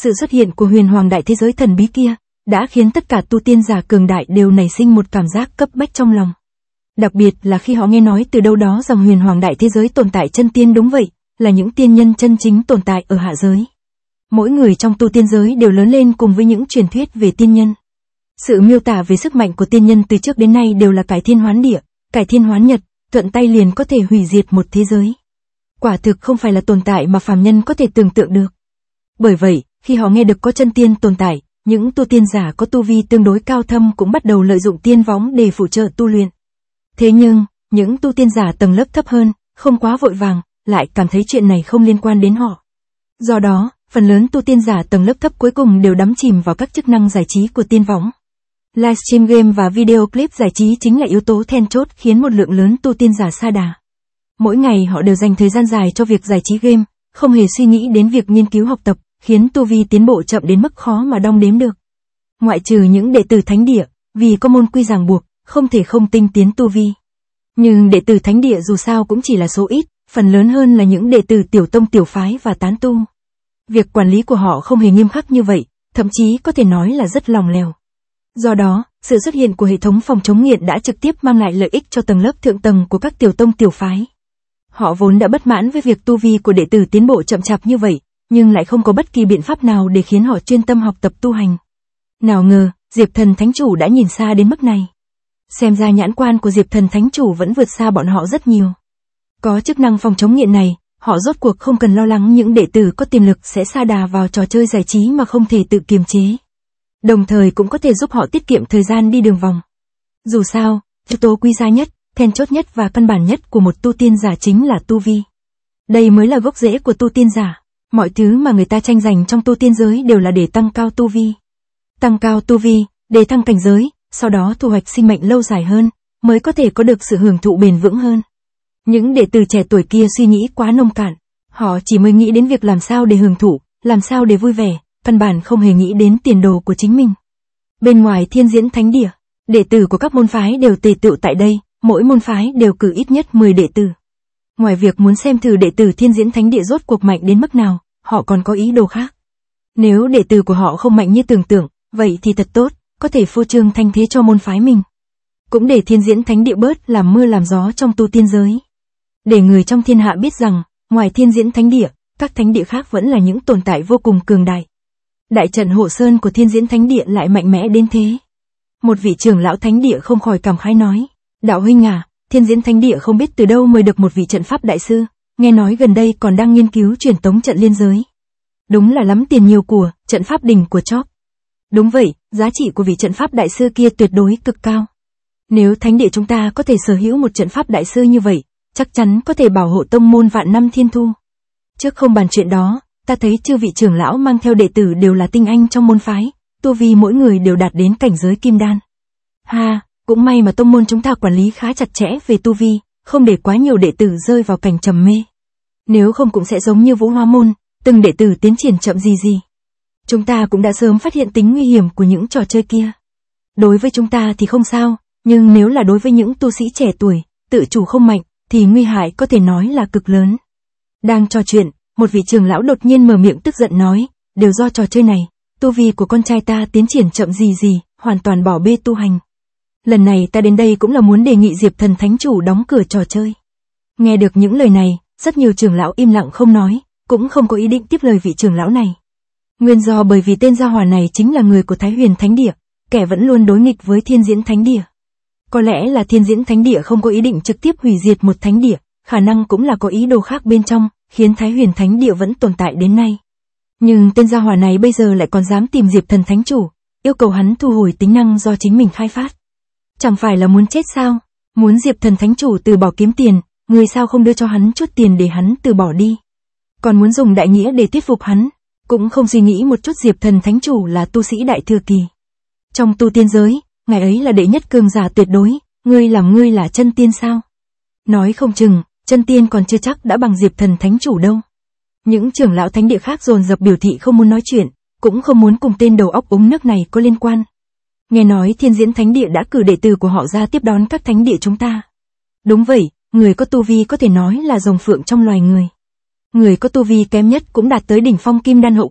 Sự xuất hiện của huyền hoàng đại thế giới thần bí kia, đã khiến tất cả tu tiên giả cường đại đều nảy sinh một cảm giác cấp bách trong lòng. Đặc biệt là khi họ nghe nói từ đâu đó rằng huyền hoàng đại thế giới tồn tại chân tiên, đúng vậy, là những tiên nhân chân chính tồn tại ở hạ giới. Mỗi người trong tu tiên giới đều lớn lên cùng với những truyền thuyết về tiên nhân. Sự miêu tả về sức mạnh của tiên nhân từ trước đến nay đều là cải thiên hoán địa, cải thiên hoán nhật, thuận tay liền có thể hủy diệt một thế giới. Quả thực không phải là tồn tại mà phàm nhân có thể tưởng tượng được. Bởi vậy, khi họ nghe được có chân tiên tồn tại, những tu tiên giả có tu vi tương đối cao thâm cũng bắt đầu lợi dụng tiên võng để phụ trợ tu luyện. Thế nhưng, những tu tiên giả tầng lớp thấp hơn, không quá vội vàng, lại cảm thấy chuyện này không liên quan đến họ. Do đó, phần lớn tu tiên giả tầng lớp thấp cuối cùng đều đắm chìm vào các chức năng giải trí của tiên võng. Livestream game và video clip giải trí chính là yếu tố then chốt khiến một lượng lớn tu tiên giả sa đà. Mỗi ngày họ đều dành thời gian dài cho việc giải trí game, không hề suy nghĩ đến việc nghiên cứu học tập, khiến tu vi tiến bộ chậm đến mức khó mà đong đếm được. Ngoại trừ những đệ tử thánh địa, vì có môn quy ràng buộc, không thể không tinh tiến tu vi. Nhưng đệ tử thánh địa dù sao cũng chỉ là số ít, phần lớn hơn là những đệ tử tiểu tông tiểu phái và tán tu. Việc quản lý của họ không hề nghiêm khắc như vậy, thậm chí có thể nói là rất lỏng lẻo. Do đó, sự xuất hiện của hệ thống phòng chống nghiện đã trực tiếp mang lại lợi ích cho tầng lớp thượng tầng của các tiểu tông tiểu phái. Họ vốn đã bất mãn với việc tu vi của đệ tử tiến bộ chậm chạp như vậy, nhưng lại không có bất kỳ biện pháp nào để khiến họ chuyên tâm học tập tu hành. Nào ngờ, Diệp Thần Thánh Chủ đã nhìn xa đến mức này. Xem ra nhãn quan của Diệp Thần Thánh Chủ vẫn vượt xa bọn họ rất nhiều. Có chức năng phòng chống nghiện này, họ rốt cuộc không cần lo lắng những đệ tử có tiềm lực sẽ sa đà vào trò chơi giải trí mà không thể tự kiềm chế. Đồng thời cũng có thể giúp họ tiết kiệm thời gian đi đường vòng. Dù sao, yếu tố quý giá nhất, then chốt nhất và căn bản nhất của một tu tiên giả chính là tu vi. Đây mới là gốc rễ của tu tiên giả. Mọi thứ mà người ta tranh giành trong tu tiên giới đều là để tăng cao tu vi. Tăng cao tu vi, để thăng cảnh giới, sau đó thu hoạch sinh mệnh lâu dài hơn, mới có thể có được sự hưởng thụ bền vững hơn. Những đệ tử trẻ tuổi kia suy nghĩ quá nông cạn, họ chỉ mới nghĩ đến việc làm sao để hưởng thụ, làm sao để vui vẻ, căn bản không hề nghĩ đến tiền đồ của chính mình. Bên ngoài Thiên Diễn Thánh Địa, đệ tử của các môn phái đều tề tựu tại đây, mỗi môn phái đều cử ít nhất 10 đệ tử. Ngoài việc muốn xem thử đệ tử Thiên Diễn Thánh Địa rốt cuộc mạnh đến mức nào, họ còn có ý đồ khác. Nếu đệ tử của họ không mạnh như tưởng tượng, vậy thì thật tốt, có thể phô trương thanh thế cho môn phái mình. Cũng để Thiên Diễn Thánh Địa bớt làm mưa làm gió trong tu tiên giới. Để người trong thiên hạ biết rằng, ngoài Thiên Diễn Thánh Địa, các thánh địa khác vẫn là những tồn tại vô cùng cường đại. Đại trận hộ sơn của Thiên Diễn Thánh Địa lại mạnh mẽ đến thế. Một vị trưởng lão thánh địa không khỏi cảm khái nói, đạo huynh à, Thiên Diễn Thánh Địa không biết từ đâu mời được một vị trận pháp đại sư, nghe nói gần đây còn đang nghiên cứu truyền tống trận liên giới. Đúng là lắm tiền nhiều của, trận pháp đỉnh của chóp. Đúng vậy, giá trị của vị trận pháp đại sư kia tuyệt đối cực cao. Nếu thánh địa chúng ta có thể sở hữu một trận pháp đại sư như vậy, chắc chắn có thể bảo hộ tông môn vạn năm thiên thu. Trước không bàn chuyện đó, ta thấy chư vị trưởng lão mang theo đệ tử đều là tinh anh trong môn phái, tu vi mỗi người đều đạt đến cảnh giới kim đan. Ha, cũng may mà tông môn chúng ta quản lý khá chặt chẽ về tu vi, không để quá nhiều đệ tử rơi vào cảnh trầm mê. Nếu không cũng sẽ giống như Vũ Hoa môn, từng đệ tử tiến triển chậm gì. Chúng ta cũng đã sớm phát hiện tính nguy hiểm của những trò chơi kia. Đối với chúng ta thì không sao, nhưng nếu là đối với những tu sĩ trẻ tuổi, tự chủ không mạnh, thì nguy hại có thể nói là cực lớn. Đang trò chuyện, một vị trưởng lão đột nhiên mở miệng tức giận nói, đều do trò chơi này, tu vi của con trai ta tiến triển chậm gì, hoàn toàn bỏ bê tu hành. Lần này ta đến đây cũng là muốn đề nghị Diệp Thần Thánh Chủ đóng cửa trò chơi. Nghe được những lời này, rất nhiều trưởng lão im lặng không nói, cũng không có ý định tiếp lời vị trưởng lão này. Nguyên do bởi vì tên gia hỏa này chính là người của Thái Huyền Thánh Địa, kẻ vẫn luôn đối nghịch với Thiên Diễn Thánh Địa. Có lẽ là Thiên Diễn Thánh Địa không có ý định trực tiếp hủy diệt một thánh địa, khả năng cũng là có ý đồ khác bên trong, khiến Thái Huyền Thánh Địa vẫn tồn tại đến nay. Nhưng tên gia hỏa này bây giờ lại còn dám tìm Diệp Thần Thánh Chủ, yêu cầu hắn thu hồi tính năng do chính mình khai phát. Chẳng phải là muốn chết sao? Muốn Diệp Thần Thánh Chủ từ bỏ kiếm tiền, người sao không đưa cho hắn chút tiền để hắn từ bỏ đi? Còn muốn dùng đại nghĩa để thuyết phục hắn, cũng không suy nghĩ một chút Diệp Thần Thánh Chủ là tu sĩ đại thừa kỳ. Trong tu tiên giới, ngài ấy là đệ nhất cường giả tuyệt đối, ngươi là chân tiên sao? Nói không chừng, chân tiên còn chưa chắc đã bằng Diệp Thần Thánh Chủ đâu. Những trưởng lão thánh địa khác dồn dập biểu thị không muốn nói chuyện, cũng không muốn cùng tên đầu óc úng nước này có liên quan. Nghe nói Thiên Diễn Thánh Địa đã cử đệ tử của họ ra tiếp đón các thánh địa chúng ta. Đúng vậy, người có tu vi có thể nói là rồng phượng trong loài người. Người có tu vi kém nhất cũng đạt tới đỉnh phong kim đan hậu kỳ,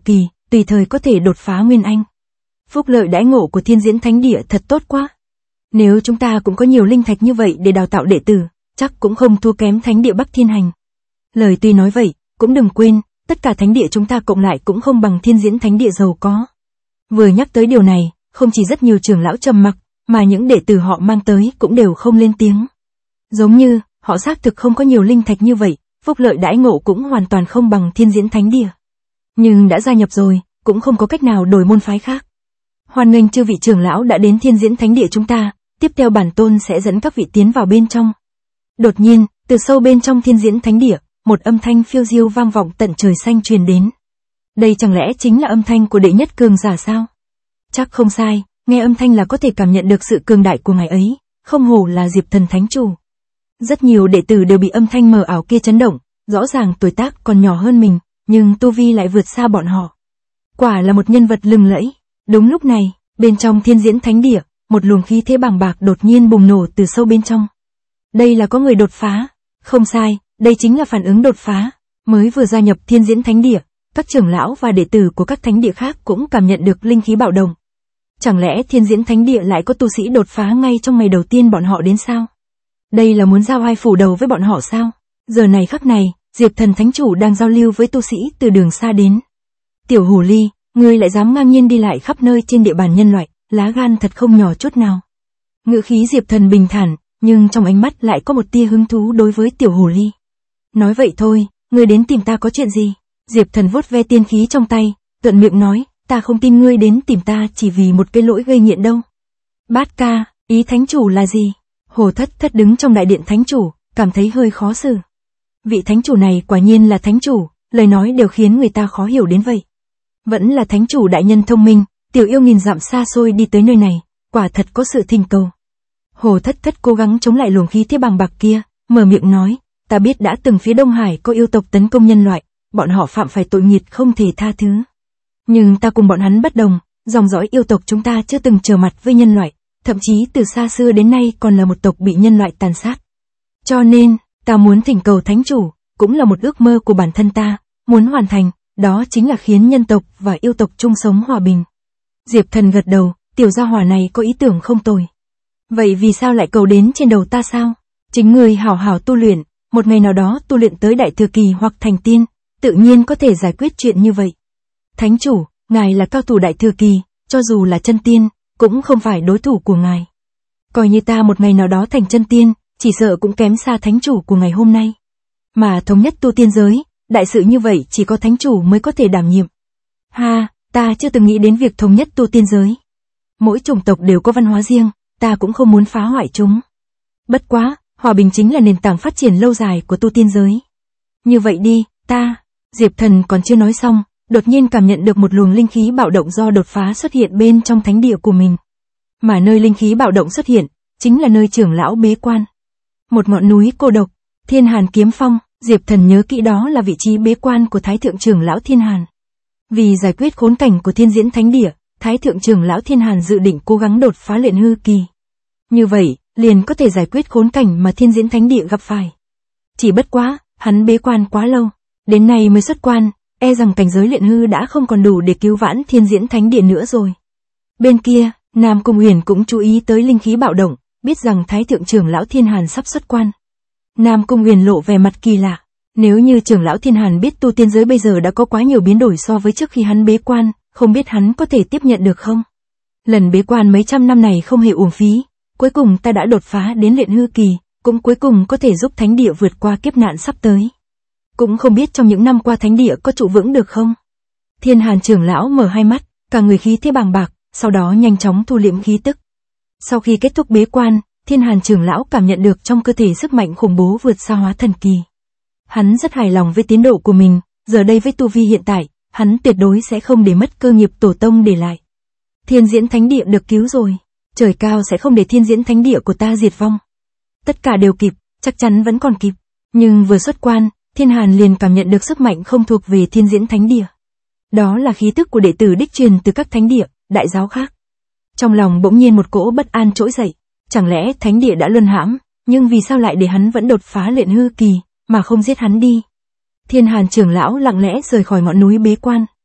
tùy thời có thể đột phá Nguyên Anh. Phúc lợi đãi ngộ của Thiên Diễn Thánh Địa thật tốt quá. Nếu chúng ta cũng có nhiều linh thạch như vậy để đào tạo đệ tử, chắc cũng không thua kém Thánh Địa Bắc Thiên Hành. Lời tuy nói vậy, cũng đừng quên, tất cả thánh địa chúng ta cộng lại cũng không bằng Thiên Diễn Thánh Địa giàu có. Vừa nhắc tới điều này, không chỉ rất nhiều trưởng lão trầm mặc, mà những đệ tử họ mang tới cũng đều không lên tiếng. Giống như, họ xác thực không có nhiều linh thạch như vậy, phúc lợi đãi ngộ cũng hoàn toàn không bằng Thiên Diễn Thánh Địa. Nhưng đã gia nhập rồi, cũng không có cách nào đổi môn phái khác. Hoan nghênh chư vị trưởng lão đã đến Thiên Diễn Thánh Địa chúng ta, tiếp theo bản tôn sẽ dẫn các vị tiến vào bên trong. Đột nhiên, từ sâu bên trong Thiên Diễn Thánh Địa, một âm thanh phiêu diêu vang vọng tận trời xanh truyền đến. Đây chẳng lẽ chính là âm thanh của đệ nhất cường giả sao? Chắc không sai, nghe âm thanh là có thể cảm nhận được sự cường đại của ngài ấy, không hổ là Diệp Thần Thánh Chủ. Rất nhiều đệ tử đều bị âm thanh mờ ảo kia chấn động, rõ ràng tuổi tác còn nhỏ hơn mình, nhưng tu vi lại vượt xa bọn họ. Quả là một nhân vật lừng lẫy. Đúng lúc này, bên trong Thiên Diễn Thánh Địa, một luồng khí thế bàng bạc đột nhiên bùng nổ từ sâu bên trong. Đây là có người đột phá. Không sai, đây chính là phản ứng đột phá. Mới vừa gia nhập Thiên Diễn Thánh Địa, các trưởng lão và đệ tử của các thánh địa khác cũng cảm nhận được linh khí bạo động. Chẳng lẽ Thiên Diễn Thánh Địa lại có tu sĩ đột phá ngay trong ngày đầu tiên bọn họ đến sao? Đây là muốn giao ai phủ đầu với bọn họ sao? Giờ này khắc này, Diệp Thần Thánh Chủ đang giao lưu với tu sĩ từ đường xa đến. Tiểu Hồ Ly, ngươi lại dám ngang nhiên đi lại khắp nơi trên địa bàn nhân loại, lá gan thật không nhỏ chút nào. Ngữ khí Diệp Thần bình thản, nhưng trong ánh mắt lại có một tia hứng thú đối với Tiểu Hồ Ly. Nói vậy thôi, ngươi đến tìm ta có chuyện gì? Diệp Thần vuốt ve tiên khí trong tay, thuận miệng nói, ta không tin ngươi đến tìm ta chỉ vì một cái lỗi gây nghiện đâu. Bát ca, ý Thánh Chủ là gì? Hồ Thất Thất đứng trong đại điện Thánh Chủ, cảm thấy hơi khó xử. Vị Thánh Chủ này quả nhiên là Thánh Chủ, lời nói đều khiến người ta khó hiểu đến vậy. Vẫn là Thánh Chủ đại nhân thông minh, tiểu yêu nghìn dặm xa xôi đi tới nơi này, quả thật có sự thỉnh cầu. Hồ Thất Thất cố gắng chống lại luồng khí thế bàng bạc kia, mở miệng nói, ta biết đã từng phía Đông Hải có yêu tộc tấn công nhân loại, bọn họ phạm phải tội nghiệt không thể tha thứ. Nhưng ta cùng bọn hắn bất đồng, dòng dõi yêu tộc chúng ta chưa từng trở mặt với nhân loại, thậm chí từ xa xưa đến nay còn là một tộc bị nhân loại tàn sát. Cho nên, ta muốn thỉnh cầu Thánh Chủ, cũng là một ước mơ của bản thân ta, muốn hoàn thành, đó chính là khiến nhân tộc và yêu tộc chung sống hòa bình. Diệp Thần gật đầu, tiểu gia hỏa này có ý tưởng không tồi. Vậy vì sao lại cầu đến trên đầu ta sao? Chính người hảo hảo tu luyện, một ngày nào đó tu luyện tới đại thừa kỳ hoặc thành tiên, tự nhiên có thể giải quyết chuyện như vậy. Thánh Chủ, ngài là cao thủ đại thừa kỳ, cho dù là chân tiên, cũng không phải đối thủ của ngài. Coi như ta một ngày nào đó thành chân tiên, chỉ sợ cũng kém xa Thánh Chủ của ngày hôm nay. Mà thống nhất tu tiên giới, đại sự như vậy chỉ có Thánh Chủ mới có thể đảm nhiệm. Ha, ta chưa từng nghĩ đến việc thống nhất tu tiên giới. Mỗi chủng tộc đều có văn hóa riêng, ta cũng không muốn phá hoại chúng. Bất quá, hòa bình chính là nền tảng phát triển lâu dài của tu tiên giới. Như vậy đi, Diệp Thần còn chưa nói xong, đột nhiên cảm nhận được một luồng linh khí bạo động do đột phá xuất hiện bên trong thánh địa của mình. Mà nơi linh khí bạo động xuất hiện, chính là nơi trưởng lão bế quan. Một ngọn núi cô độc, Thiên Hàn Kiếm Phong, Diệp Thần nhớ kỹ đó là vị trí bế quan của Thái Thượng trưởng lão Thiên Hàn. Vì giải quyết khốn cảnh của Thiên Diễn Thánh Địa, Thái Thượng trưởng lão Thiên Hàn dự định cố gắng đột phá luyện hư kỳ. Như vậy, liền có thể giải quyết khốn cảnh mà Thiên Diễn Thánh Địa gặp phải. Chỉ bất quá, hắn bế quan quá lâu, đến nay mới xuất quan, e rằng cảnh giới luyện hư đã không còn đủ để cứu vãn Thiên Diễn Thánh Địa nữa rồi. Bên kia, Nam Cung Uyển cũng chú ý tới linh khí bạo động, biết rằng Thái Thượng trưởng lão Thiên Hàn sắp xuất quan. Nam Cung Uyển lộ vẻ mặt kỳ lạ, nếu như trưởng lão Thiên Hàn biết tu tiên giới bây giờ đã có quá nhiều biến đổi so với trước khi hắn bế quan, không biết hắn có thể tiếp nhận được không? Lần bế quan mấy trăm năm này không hề uổng phí, cuối cùng ta đã đột phá đến luyện hư kỳ, cũng cuối cùng có thể giúp thánh địa vượt qua kiếp nạn sắp tới. Cũng không biết trong những năm qua thánh địa có trụ vững được không? Thiên Hàn trưởng lão mở hai mắt, cả người khí thế bàng bạc, sau đó nhanh chóng thu liễm khí tức. Sau khi kết thúc bế quan, Thiên Hàn trưởng lão cảm nhận được trong cơ thể sức mạnh khủng bố vượt xa hóa thần kỳ. Hắn rất hài lòng với tiến độ của mình, giờ đây với tu vi hiện tại, hắn tuyệt đối sẽ không để mất cơ nghiệp tổ tông để lại. Thiên Diễn Thánh Địa được cứu rồi, trời cao sẽ không để Thiên Diễn Thánh Địa của ta diệt vong. Tất cả đều kịp, chắc chắn vẫn còn kịp, nhưng vừa xuất quan, Thiên Hàn liền cảm nhận được sức mạnh không thuộc về Thiên Diễn Thánh Địa. Đó là khí tức của đệ tử đích truyền từ các thánh địa, đại giáo khác. Trong lòng bỗng nhiên một cỗ bất an trỗi dậy, chẳng lẽ thánh địa đã luân hãm, nhưng vì sao lại để hắn vẫn đột phá luyện hư kỳ, mà không giết hắn đi? Thiên Hàn trưởng lão lặng lẽ rời khỏi ngọn núi bế quan.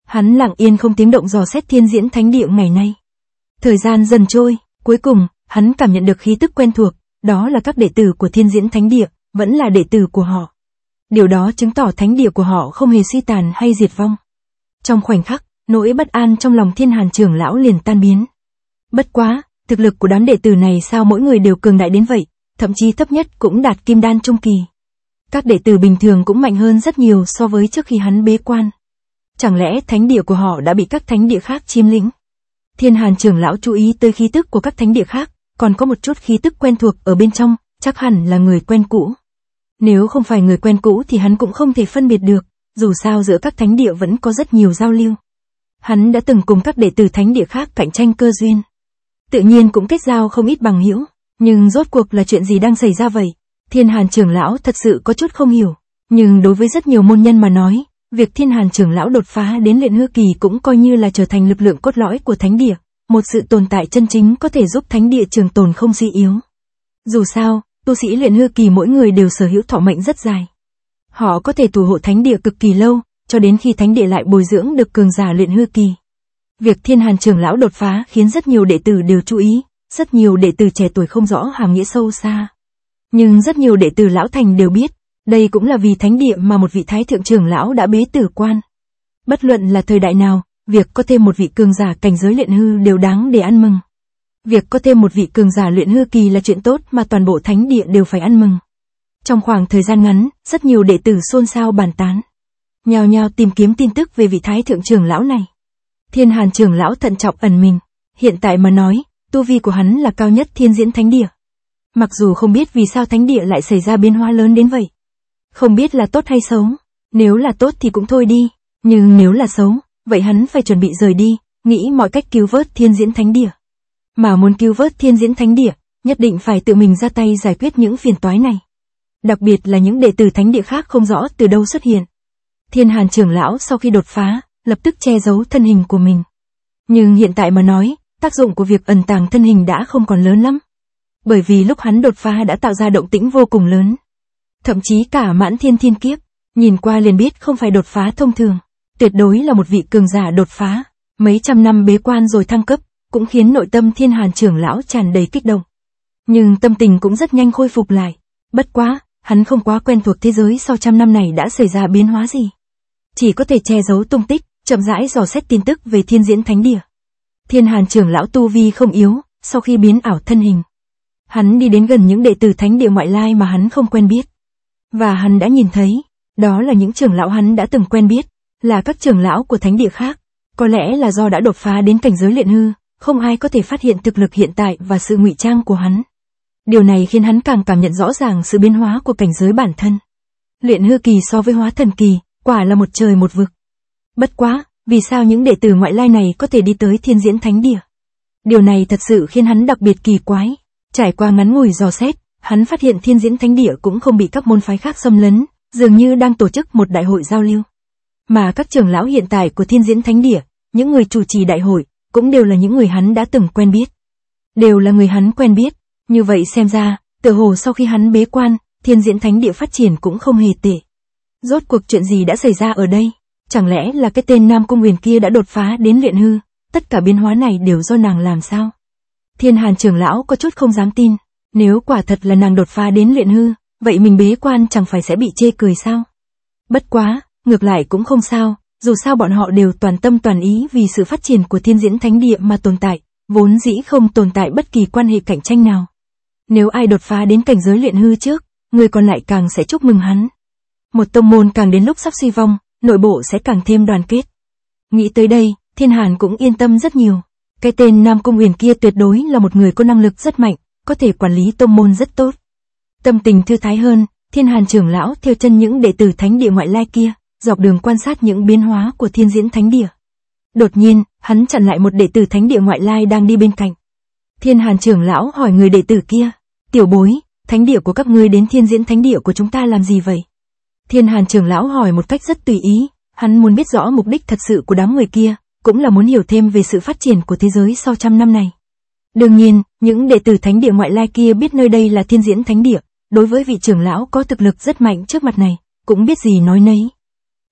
Hắn lặng yên không tiếng động dò xét Thiên Diễn Thánh Địa ngày nay. Thời gian dần trôi, cuối cùng, hắn cảm nhận được khí tức quen thuộc, đó là các đệ tử của Thiên Diễn Thánh Địa, vẫn là đệ tử của họ. Điều đó chứng tỏ thánh địa của họ không hề suy tàn hay diệt vong. Trong khoảnh khắc, nỗi bất an trong lòng Thiên Hàn trưởng lão liền tan biến. Bất quá, thực lực của đám đệ tử này sao mỗi người đều cường đại đến vậy, thậm chí thấp nhất cũng đạt kim đan trung kỳ. Các đệ tử bình thường cũng mạnh hơn rất nhiều so với trước khi hắn bế quan. Chẳng lẽ thánh địa của họ đã bị các thánh địa khác chiếm lĩnh? Thiên Hàn trưởng lão chú ý tới khí tức của các thánh địa khác, còn có một chút khí tức quen thuộc ở bên trong, chắc hẳn là người quen cũ. Nếu không phải người quen cũ thì hắn cũng không thể phân biệt được, dù sao giữa các thánh địa vẫn có rất nhiều giao lưu. Hắn đã từng cùng các đệ tử thánh địa khác cạnh tranh cơ duyên. Tự nhiên cũng kết giao không ít bằng hữu, nhưng rốt cuộc là chuyện gì đang xảy ra vậy? Thiên Hàn trưởng lão thật sự có chút không hiểu, nhưng đối với rất nhiều môn nhân mà nói, việc Thiên Hàn trưởng lão đột phá đến luyện hư kỳ cũng coi như là trở thành lực lượng cốt lõi của thánh địa, một sự tồn tại chân chính có thể giúp thánh địa trường tồn không suy yếu. Dù sao, tu sĩ luyện hư kỳ mỗi người đều sở hữu thọ mệnh rất dài. Họ có thể thủ hộ thánh địa cực kỳ lâu, cho đến khi thánh địa lại bồi dưỡng được cường giả luyện hư kỳ. Việc Thiên Hàn trưởng lão đột phá khiến rất nhiều đệ tử đều chú ý, rất nhiều đệ tử trẻ tuổi không rõ hàm nghĩa sâu xa. Nhưng rất nhiều đệ tử lão thành đều biết, đây cũng là vì thánh địa mà một vị thái thượng trưởng lão đã bế tử quan. Bất luận là thời đại nào, việc có thêm một vị cường giả cảnh giới luyện hư đều đáng để ăn mừng. Việc có thêm một vị cường giả luyện hư kỳ là chuyện tốt mà toàn bộ thánh địa đều phải ăn mừng. Trong khoảng thời gian ngắn, rất nhiều đệ tử xôn xao bàn tán, nhao nhao tìm kiếm tin tức về vị thái thượng trưởng lão này. Thiên Hàn trưởng lão thận trọng ẩn mình, hiện tại mà nói, tu vi của hắn là cao nhất Thiên Diễn Thánh Địa. Mặc dù không biết vì sao thánh địa lại xảy ra biến hóa lớn đến vậy. Không biết là tốt hay xấu, nếu là tốt thì cũng thôi đi, nhưng nếu là xấu, vậy hắn phải chuẩn bị rời đi, nghĩ mọi cách cứu vớt Thiên Diễn Thánh Địa. Mà muốn cứu vớt Thiên Diễn Thánh Địa, nhất định phải tự mình ra tay giải quyết những phiền toái này. Đặc biệt là những đệ tử thánh địa khác không rõ từ đâu xuất hiện. Thiên Hàn trưởng lão sau khi đột phá, lập tức che giấu thân hình của mình. Nhưng hiện tại mà nói, tác dụng của việc ẩn tàng thân hình đã không còn lớn lắm. Bởi vì lúc hắn đột phá đã tạo ra động tĩnh vô cùng lớn. Thậm chí cả Mãn Thiên Thiên Kiếp, nhìn qua liền biết không phải đột phá thông thường. Tuyệt đối là một vị cường giả đột phá, mấy trăm năm bế quan rồi thăng cấp, cũng khiến nội tâm Thiên Hàn trưởng lão tràn đầy kích động. Nhưng tâm tình cũng rất nhanh khôi phục lại. Bất quá, hắn không quá quen thuộc thế giới sau trăm năm này đã xảy ra biến hóa gì. Chỉ có thể che giấu tung tích, chậm rãi dò xét tin tức về Thiên Diễn Thánh Địa. Thiên Hàn trưởng lão tu vi không yếu, sau khi biến ảo thân hình, hắn đi đến gần những đệ tử thánh địa ngoại lai mà hắn không quen biết. Và hắn đã nhìn thấy, đó là những trưởng lão hắn đã từng quen biết, là các trưởng lão của thánh địa khác. Có lẽ là do đã đột phá đến cảnh giới luyện hư, không ai có thể phát hiện thực lực hiện tại và sự ngụy trang của hắn. Điều này khiến hắn càng cảm nhận rõ ràng sự biến hóa của cảnh giới bản thân. Luyện hư kỳ so với hóa thần kỳ, quả là một trời một vực. Bất quá, vì sao những đệ tử ngoại lai này có thể đi tới Thiên Diễn Thánh Địa? Điều này thật sự khiến hắn đặc biệt kỳ quái. Trải qua ngắn ngủi dò xét, hắn phát hiện Thiên Diễn Thánh Địa cũng không bị các môn phái khác xâm lấn, dường như đang tổ chức một đại hội giao lưu. Mà các trưởng lão hiện tại của Thiên Diễn Thánh Địa, những người chủ trì đại hội, cũng đều là những người hắn đã từng quen biết. Đều là người hắn quen biết, như vậy xem ra, tựa hồ sau khi hắn bế quan, Thiên Diễn Thánh Địa phát triển cũng không hề tệ. Rốt cuộc chuyện gì đã xảy ra ở đây? Chẳng lẽ là cái tên Nam Cung Huyền kia đã đột phá đến luyện hư, tất cả biến hóa này đều do nàng làm sao? Thiên Hàn trưởng lão có chút không dám tin, nếu quả thật là nàng đột phá đến luyện hư, vậy mình bế quan chẳng phải sẽ bị chê cười sao? Bất quá, ngược lại cũng không sao, dù sao bọn họ đều toàn tâm toàn ý vì sự phát triển của Thiên Diễn Thánh Địa mà tồn tại, vốn dĩ không tồn tại bất kỳ quan hệ cạnh tranh nào. Nếu ai đột phá đến cảnh giới luyện hư trước, người còn lại càng sẽ chúc mừng hắn. Một tông môn càng đến lúc sắp suy vong, nội bộ sẽ càng thêm đoàn kết. Nghĩ tới đây, Thiên Hàn cũng yên tâm rất nhiều. Cái tên Nam Cung Huyền kia tuyệt đối là một người có năng lực rất mạnh, có thể quản lý tông môn rất tốt. Tâm tình thư thái hơn, Thiên Hàn trưởng lão theo chân những đệ tử thánh địa ngoại lai kia, dọc đường quan sát những biến hóa của Thiên Diễn Thánh Địa. Đột nhiên, hắn chặn lại một đệ tử thánh địa ngoại lai đang đi bên cạnh. Thiên Hàn trưởng lão hỏi người đệ tử kia, tiểu bối, thánh địa của các ngươi đến Thiên Diễn Thánh Địa của chúng ta làm gì vậy? Thiên Hàn trưởng lão hỏi một cách rất tùy ý, hắn muốn biết rõ mục đích thật sự của đám người kia, cũng là muốn hiểu thêm về sự phát triển của thế giới sau trăm năm này. Đương nhiên, những đệ tử thánh địa ngoại lai kia biết nơi đây là Thiên Diễn Thánh Địa, đối với vị trưởng lão có thực lực rất mạnh trước mặt này, cũng biết gì nói nấy.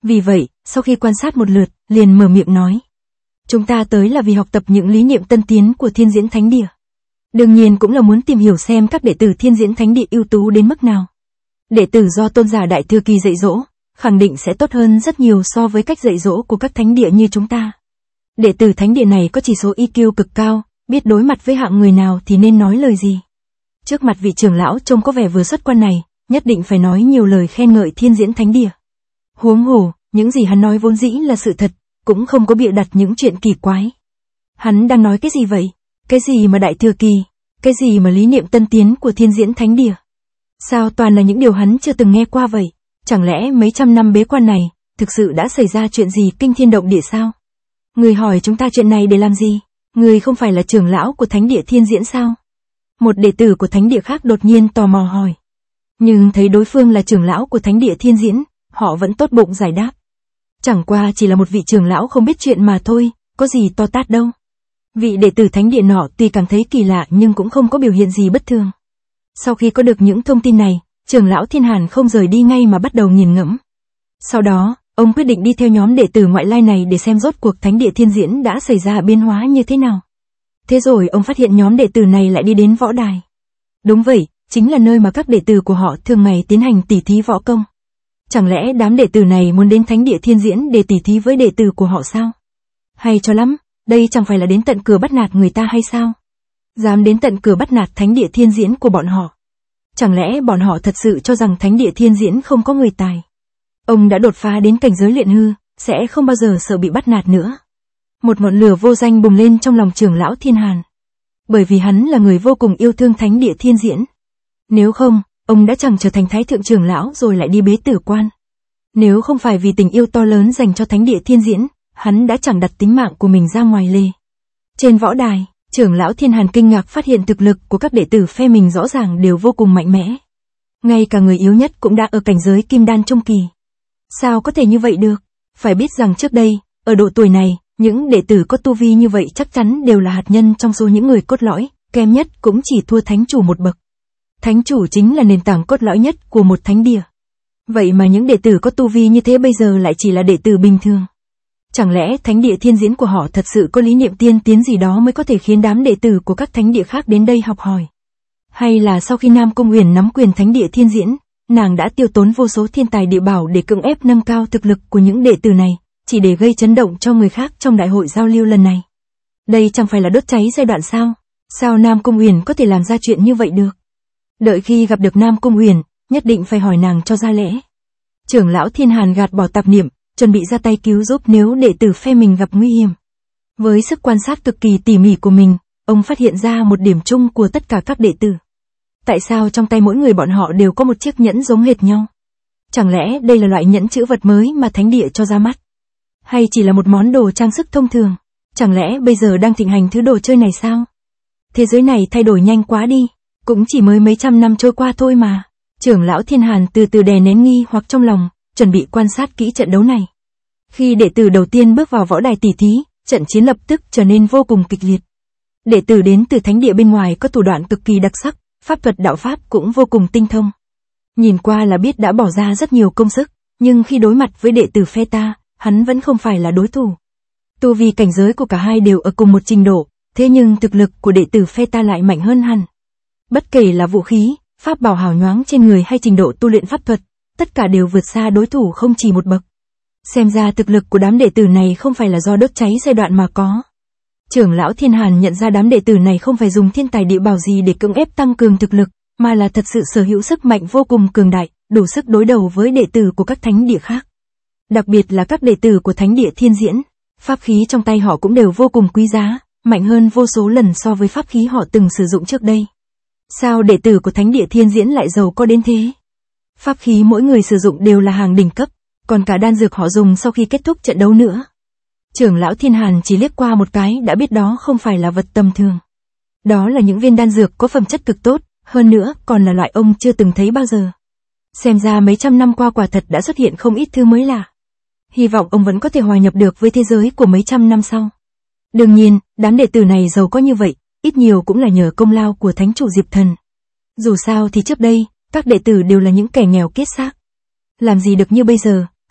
Vì vậy, sau khi quan sát một lượt, liền mở miệng nói. Chúng ta tới là vì học tập những lý niệm tân tiến của Thiên Diễn Thánh Địa. Đương nhiên cũng là muốn tìm hiểu xem các đệ tử Thiên Diễn Thánh Địa ưu tú đến mức nào. Đệ tử do tôn giả Đại Thừa Kỳ dạy dỗ, khẳng định sẽ tốt hơn rất nhiều so với cách dạy dỗ của các thánh địa như chúng ta. Đệ tử thánh địa này có chỉ số IQ cực cao, biết đối mặt với hạng người nào thì nên nói lời gì. Trước mặt vị trưởng lão trông có vẻ vừa xuất quan này, nhất định phải nói nhiều lời khen ngợi Thiên Diễn Thánh Địa. Huống hồ, những gì hắn nói vốn dĩ là sự thật, cũng không có bịa đặt những chuyện kỳ quái. Hắn đang nói cái gì vậy? Cái gì mà Đại Thừa Kỳ? Cái gì mà lý niệm tân tiến của Thiên Diễn Thánh Địa? Sao toàn là những điều hắn chưa từng nghe qua vậy? Chẳng lẽ mấy trăm năm bế quan này, thực sự đã xảy ra chuyện gì kinh thiên động địa sao? Người hỏi chúng ta chuyện này để làm gì? Người không phải là trưởng lão của Thánh Địa Thiên Diễn sao? Một đệ tử của Thánh Địa khác đột nhiên tò mò hỏi. Nhưng thấy đối phương là trưởng lão của Thánh Địa Thiên Diễn, họ vẫn tốt bụng giải đáp. Chẳng qua chỉ là một vị trưởng lão không biết chuyện mà thôi, có gì to tát đâu. Vị đệ tử Thánh Địa nọ tuy cảm thấy kỳ lạ nhưng cũng không có biểu hiện gì bất thường. Sau khi có được những thông tin này, trưởng lão Thiên Hàn không rời đi ngay mà bắt đầu nghiền ngẫm. Sau đó, ông quyết định đi theo nhóm đệ tử ngoại lai này để xem rốt cuộc Thánh Địa Thiên Diễn đã xảy ra biến hóa như thế nào. Thế rồi ông phát hiện nhóm đệ tử này lại đi đến võ đài. Đúng vậy, chính là nơi mà các đệ tử của họ thường ngày tiến hành tỉ thí võ công. Chẳng lẽ đám đệ tử này muốn đến Thánh Địa Thiên Diễn để tỉ thí với đệ tử của họ sao? Hay cho lắm, đây chẳng phải là đến tận cửa bắt nạt người ta hay sao? Dám đến tận cửa bắt nạt Thánh Địa Thiên Diễn của bọn họ. Chẳng lẽ bọn họ thật sự cho rằng Thánh Địa Thiên Diễn không có người tài? Ông đã đột phá đến cảnh giới luyện hư, sẽ không bao giờ sợ bị bắt nạt nữa. Một ngọn lửa vô danh bùng lên trong lòng trưởng lão Thiên Hàn. Bởi vì hắn là người vô cùng yêu thương Thánh Địa Thiên Diễn. Nếu không, ông đã chẳng trở thành Thái Thượng trưởng lão rồi lại đi bế tử quan. Nếu không phải vì tình yêu to lớn dành cho Thánh Địa Thiên Diễn, hắn đã chẳng đặt tính mạng của mình ra ngoài lề. Trên võ đài, trưởng lão Thiên Hàn kinh ngạc phát hiện thực lực của các đệ tử phe mình rõ ràng đều vô cùng mạnh mẽ. Ngay cả người yếu nhất cũng đã ở cảnh giới kim đan trung kỳ. Sao có thể như vậy được? Phải biết rằng trước đây, ở độ tuổi này, những đệ tử có tu vi như vậy chắc chắn đều là hạt nhân trong số những người cốt lõi, kém nhất cũng chỉ thua thánh chủ một bậc. Thánh chủ chính là nền tảng cốt lõi nhất của một thánh địa. Vậy mà những đệ tử có tu vi như thế bây giờ lại chỉ là đệ tử bình thường. Chẳng lẽ Thánh Địa Thiên Diễn của họ thật sự có lý niệm tiên tiến gì đó mới có thể khiến đám đệ tử của các thánh địa khác đến đây học hỏi? Hay là sau khi Nam Cung Uyển nắm quyền Thánh Địa Thiên Diễn, nàng đã tiêu tốn vô số thiên tài địa bảo để cưỡng ép nâng cao thực lực của những đệ tử này, chỉ để gây chấn động cho người khác trong đại hội giao lưu lần này? Đây chẳng phải là đốt cháy giai đoạn sao? Sao Nam Cung Uyển có thể làm ra chuyện như vậy được? Đợi khi gặp được Nam Cung Uyển, nhất định phải hỏi nàng cho ra lẽ. Trưởng lão Thiên Hàn gạt bỏ tạp niệm, chuẩn bị ra tay cứu giúp nếu đệ tử phe mình gặp nguy hiểm. Với sức quan sát cực kỳ tỉ mỉ của mình, ông phát hiện ra một điểm chung của tất cả các đệ tử. Tại sao trong tay mỗi người bọn họ đều có một chiếc nhẫn giống hệt nhau? Chẳng lẽ đây là loại nhẫn chữ vật mới mà thánh địa cho ra mắt? Hay chỉ là một món đồ trang sức thông thường? Chẳng lẽ bây giờ đang thịnh hành thứ đồ chơi này sao? Thế giới này thay đổi nhanh quá đi, cũng chỉ mới mấy trăm năm trôi qua thôi mà. Trưởng lão Thiên Hàn từ từ đè nén nghi hoặc trong lòng, chuẩn bị quan sát kỹ trận đấu này. Khi đệ tử đầu tiên bước vào võ đài tỉ thí, trận chiến lập tức trở nên vô cùng kịch liệt. Đệ tử đến từ thánh địa bên ngoài có thủ đoạn cực kỳ đặc sắc, pháp thuật đạo pháp cũng vô cùng tinh thông. Nhìn qua là biết đã bỏ ra rất nhiều công sức, nhưng khi đối mặt với đệ tử phe ta, hắn vẫn không phải là đối thủ. Tu vi cảnh giới của cả hai đều ở cùng một trình độ, thế nhưng thực lực của đệ tử phe ta lại mạnh hơn hẳn. Bất kể là vũ khí, pháp bảo hào nhoáng trên người hay trình độ tu luyện pháp thuật, tất cả đều vượt xa đối thủ không chỉ một bậc. Xem ra thực lực của đám đệ tử này không phải là do đốt cháy giai đoạn mà có. Trưởng lão Thiên Hàn nhận ra đám đệ tử này không phải dùng thiên tài địa bảo gì để cưỡng ép tăng cường thực lực, mà là thật sự sở hữu sức mạnh vô cùng cường đại, đủ sức đối đầu với đệ tử của các thánh địa khác. Đặc biệt là các đệ tử của Thánh Địa Thiên Diễn, pháp khí trong tay họ cũng đều vô cùng quý giá, mạnh hơn vô số lần so với pháp khí họ từng sử dụng trước đây. Sao đệ tử của Thánh Địa Thiên Diễn lại giàu có đến thế? Pháp khí mỗi người sử dụng đều là hàng đỉnh cấp, còn cả đan dược họ dùng sau khi kết thúc trận đấu nữa. Trưởng lão Thiên Hàn chỉ liếc qua một cái đã biết đó không phải là vật tầm thường. Đó là những viên đan dược có phẩm chất cực tốt, hơn nữa còn là loại ông chưa từng thấy bao giờ. Xem ra mấy trăm năm qua quả thật đã xuất hiện không ít thứ mới lạ. Hy vọng ông vẫn có thể hòa nhập được với thế giới của mấy trăm năm sau. Đương nhiên, đám đệ tử này giàu có như vậy, ít nhiều cũng là nhờ công lao của Thánh chủ Diệp Thần. Dù sao thì trước đây, các đệ tử đều là những kẻ nghèo kiết xác. Làm gì được như bây giờ,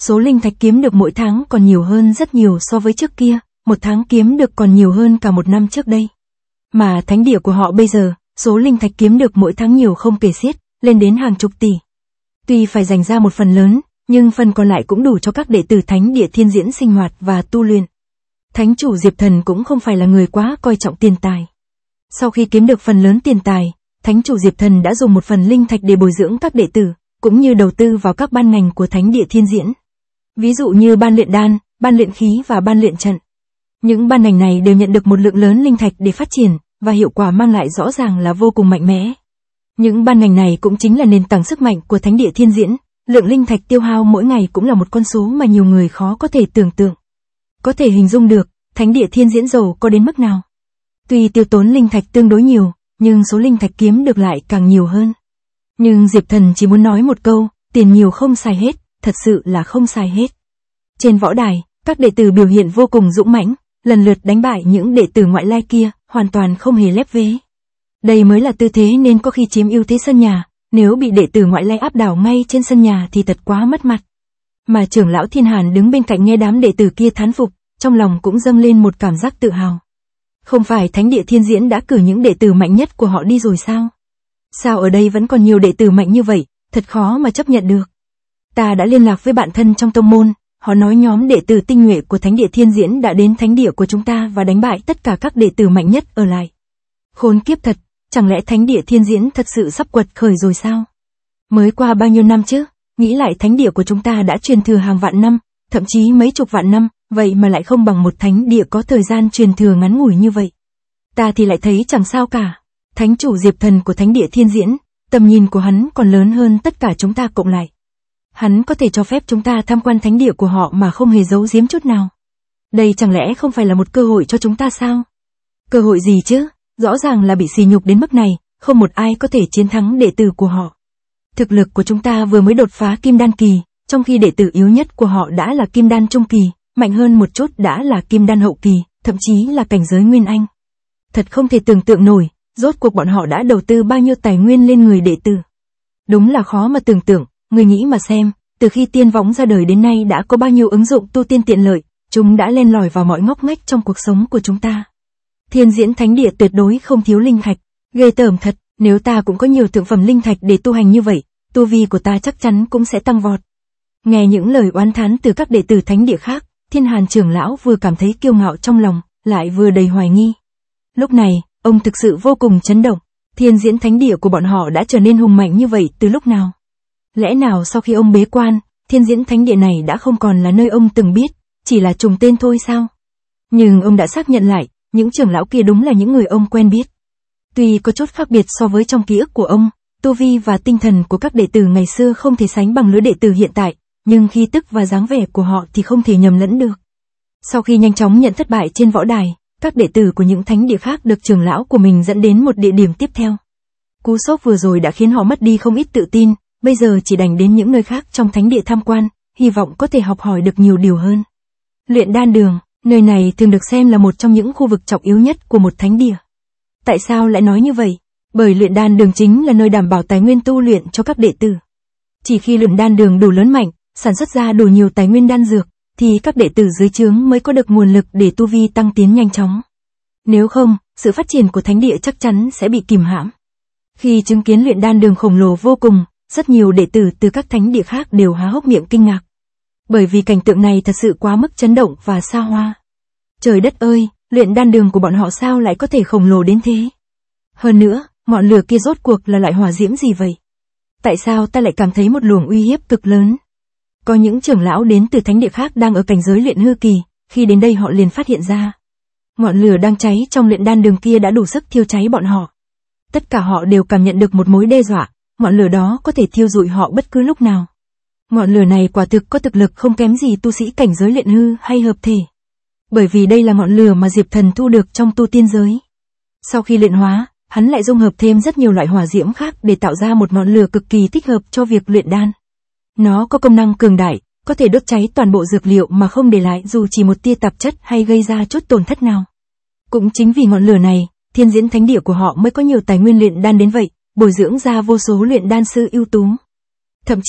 số linh thạch kiếm được mỗi tháng còn nhiều hơn rất nhiều so với trước kia, một tháng kiếm được còn nhiều hơn cả một năm trước đây. Mà thánh địa của họ bây giờ, số linh thạch kiếm được mỗi tháng nhiều không kể xiết, lên đến hàng chục tỷ. Tuy phải dành ra một phần lớn, nhưng phần còn lại cũng đủ cho các đệ tử thánh địa Thiên Diễn sinh hoạt và tu luyện. Thánh chủ Diệp Thần cũng không phải là người quá coi trọng tiền tài. Sau khi kiếm được phần lớn tiền tài, Thánh chủ Diệp Thần đã dùng một phần linh thạch để bồi dưỡng các đệ tử, cũng như đầu tư vào các ban ngành của Thánh địa Thiên Diễn. Ví dụ như ban luyện đan, ban luyện khí và ban luyện trận. Những ban ngành này đều nhận được một lượng lớn linh thạch để phát triển, và hiệu quả mang lại rõ ràng là vô cùng mạnh mẽ. Những ban ngành này cũng chính là nền tảng sức mạnh của Thánh địa Thiên Diễn, lượng linh thạch tiêu hao mỗi ngày cũng là một con số mà nhiều người khó có thể tưởng tượng. Có thể hình dung được, Thánh địa Thiên Diễn giàu có đến mức nào. Tuy tiêu tốn linh thạch tương đối nhiều, nhưng số linh thạch kiếm được lại càng nhiều hơn. Nhưng Diệp Thần chỉ muốn nói một câu, tiền nhiều không xài hết, thật sự là không xài hết. Trên võ đài, các đệ tử biểu hiện vô cùng dũng mãnh, lần lượt đánh bại những đệ tử ngoại lai kia, hoàn toàn không hề lép vế. Đây mới là tư thế nên có khi chiếm ưu thế sân nhà, nếu bị đệ tử ngoại lai áp đảo ngay trên sân nhà thì thật quá mất mặt. Mà trưởng lão Thiên Hàn đứng bên cạnh nghe đám đệ tử kia thán phục, trong lòng cũng dâng lên một cảm giác tự hào. Không phải Thánh địa Thiên Diễn đã cử những đệ tử mạnh nhất của họ đi rồi sao? Sao ở đây vẫn còn nhiều đệ tử mạnh như vậy, thật khó mà chấp nhận được. Ta đã liên lạc với bạn thân trong tông môn, họ nói nhóm đệ tử tinh nhuệ của Thánh địa Thiên Diễn đã đến thánh địa của chúng ta và đánh bại tất cả các đệ tử mạnh nhất ở lại. Khốn kiếp thật, chẳng lẽ Thánh địa Thiên Diễn thật sự sắp quật khởi rồi sao? Mới qua bao nhiêu năm chứ, nghĩ lại thánh địa của chúng ta đã truyền thừa hàng vạn năm, thậm chí mấy chục vạn năm, vậy mà lại không bằng một thánh địa có thời gian truyền thừa ngắn ngủi như vậy. Ta thì lại thấy chẳng sao cả. Thánh chủ Diệp Thần của Thánh địa Thiên Diễn, tầm nhìn của hắn còn lớn hơn tất cả chúng ta cộng lại. Hắn có thể cho phép chúng ta tham quan thánh địa của họ mà không hề giấu giếm chút nào. Đây chẳng lẽ không phải là một cơ hội cho chúng ta sao? Cơ hội gì chứ? Rõ ràng là bị sỉ nhục đến mức này, không một ai có thể chiến thắng đệ tử của họ. Thực lực của chúng ta vừa mới đột phá kim đan kỳ, trong khi đệ tử yếu nhất của họ đã là kim đan trung kỳ, mạnh hơn một chút đã là kim đan hậu kỳ, thậm chí là cảnh giới nguyên anh. Thật không thể tưởng tượng nổi, rốt cuộc bọn họ đã đầu tư bao nhiêu tài nguyên lên người đệ tử. Đúng là khó mà tưởng tượng, người nghĩ mà xem, từ khi tiên võng ra đời đến nay đã có bao nhiêu ứng dụng tu tiên tiện lợi, chúng đã len lỏi vào mọi ngóc ngách trong cuộc sống của chúng ta. Thiên Diễn Thánh địa tuyệt đối không thiếu linh thạch, ghê tởm thật, nếu ta cũng có nhiều thượng phẩm linh thạch để tu hành như vậy, tu vi của ta chắc chắn cũng sẽ tăng vọt. Nghe những lời oán thán từ các đệ tử thánh địa khác, Thiên Hàn trưởng lão vừa cảm thấy kiêu ngạo trong lòng, lại vừa đầy hoài nghi. Lúc này, ông thực sự vô cùng chấn động, Thiên Diễn Thánh địa của bọn họ đã trở nên hùng mạnh như vậy từ lúc nào? Lẽ nào sau khi ông bế quan, Thiên Diễn Thánh địa này đã không còn là nơi ông từng biết, chỉ là trùng tên thôi sao? Nhưng ông đã xác nhận lại, những trưởng lão kia đúng là những người ông quen biết. Tuy có chút khác biệt so với trong ký ức của ông, tu vi và tinh thần của các đệ tử ngày xưa không thể sánh bằng lứa đệ tử hiện tại, nhưng khí tức và dáng vẻ của họ thì không thể nhầm lẫn được. Sau khi nhanh chóng nhận thất bại trên võ đài, các đệ tử của những thánh địa khác được trưởng lão của mình dẫn đến một địa điểm tiếp theo. Cú sốc vừa rồi đã khiến họ mất đi không ít tự tin, bây giờ chỉ đành đến những nơi khác trong thánh địa tham quan, hy vọng có thể học hỏi được nhiều điều hơn. Luyện đan đường, nơi này thường được xem là một trong những khu vực trọng yếu nhất của một thánh địa. Tại sao lại nói như vậy? Bởi luyện đan đường chính là nơi đảm bảo tài nguyên tu luyện cho các đệ tử. Chỉ khi luyện đan đường đủ lớn mạnh, sản xuất ra đủ nhiều tài nguyên đan dược, thì các đệ tử dưới trướng mới có được nguồn lực để tu vi tăng tiến nhanh chóng. Nếu không, sự phát triển của thánh địa chắc chắn sẽ bị kìm hãm. Khi chứng kiến luyện đan đường khổng lồ vô cùng, rất nhiều đệ tử từ các thánh địa khác đều há hốc miệng kinh ngạc. Bởi vì cảnh tượng này thật sự quá mức chấn động và xa hoa. Trời đất ơi, luyện đan đường của bọn họ sao lại có thể khổng lồ đến thế? Hơn nữa, ngọn lửa kia rốt cuộc là loại hỏa diễm gì vậy? Tại sao ta lại cảm thấy một luồng uy hiếp cực lớn? Có những trưởng lão đến từ thánh địa khác đang ở cảnh giới luyện hư kỳ, khi đến đây họ liền phát hiện ra. Ngọn lửa đang cháy trong luyện đan đường kia đã đủ sức thiêu cháy bọn họ. Tất cả họ đều cảm nhận được một mối đe dọa, ngọn lửa đó có thể thiêu rụi họ bất cứ lúc nào. Ngọn lửa này quả thực có thực lực không kém gì tu sĩ cảnh giới luyện hư hay hợp thể. Bởi vì đây là ngọn lửa mà Diệp Thần thu được trong tu tiên giới. Sau khi luyện hóa, hắn lại dung hợp thêm rất nhiều loại hỏa diễm khác để tạo ra một ngọn lửa cực kỳ thích hợp cho việc luyện đan. Nó có công năng cường đại, có thể đốt cháy toàn bộ dược liệu mà không để lại dù chỉ một tia tạp chất hay gây ra chút tổn thất nào. Cũng chính vì ngọn lửa này, Thiên Diễn Thánh địa của họ mới có nhiều tài nguyên luyện đan đến vậy, bồi dưỡng ra vô số luyện đan sư ưu tú. Thậm chí,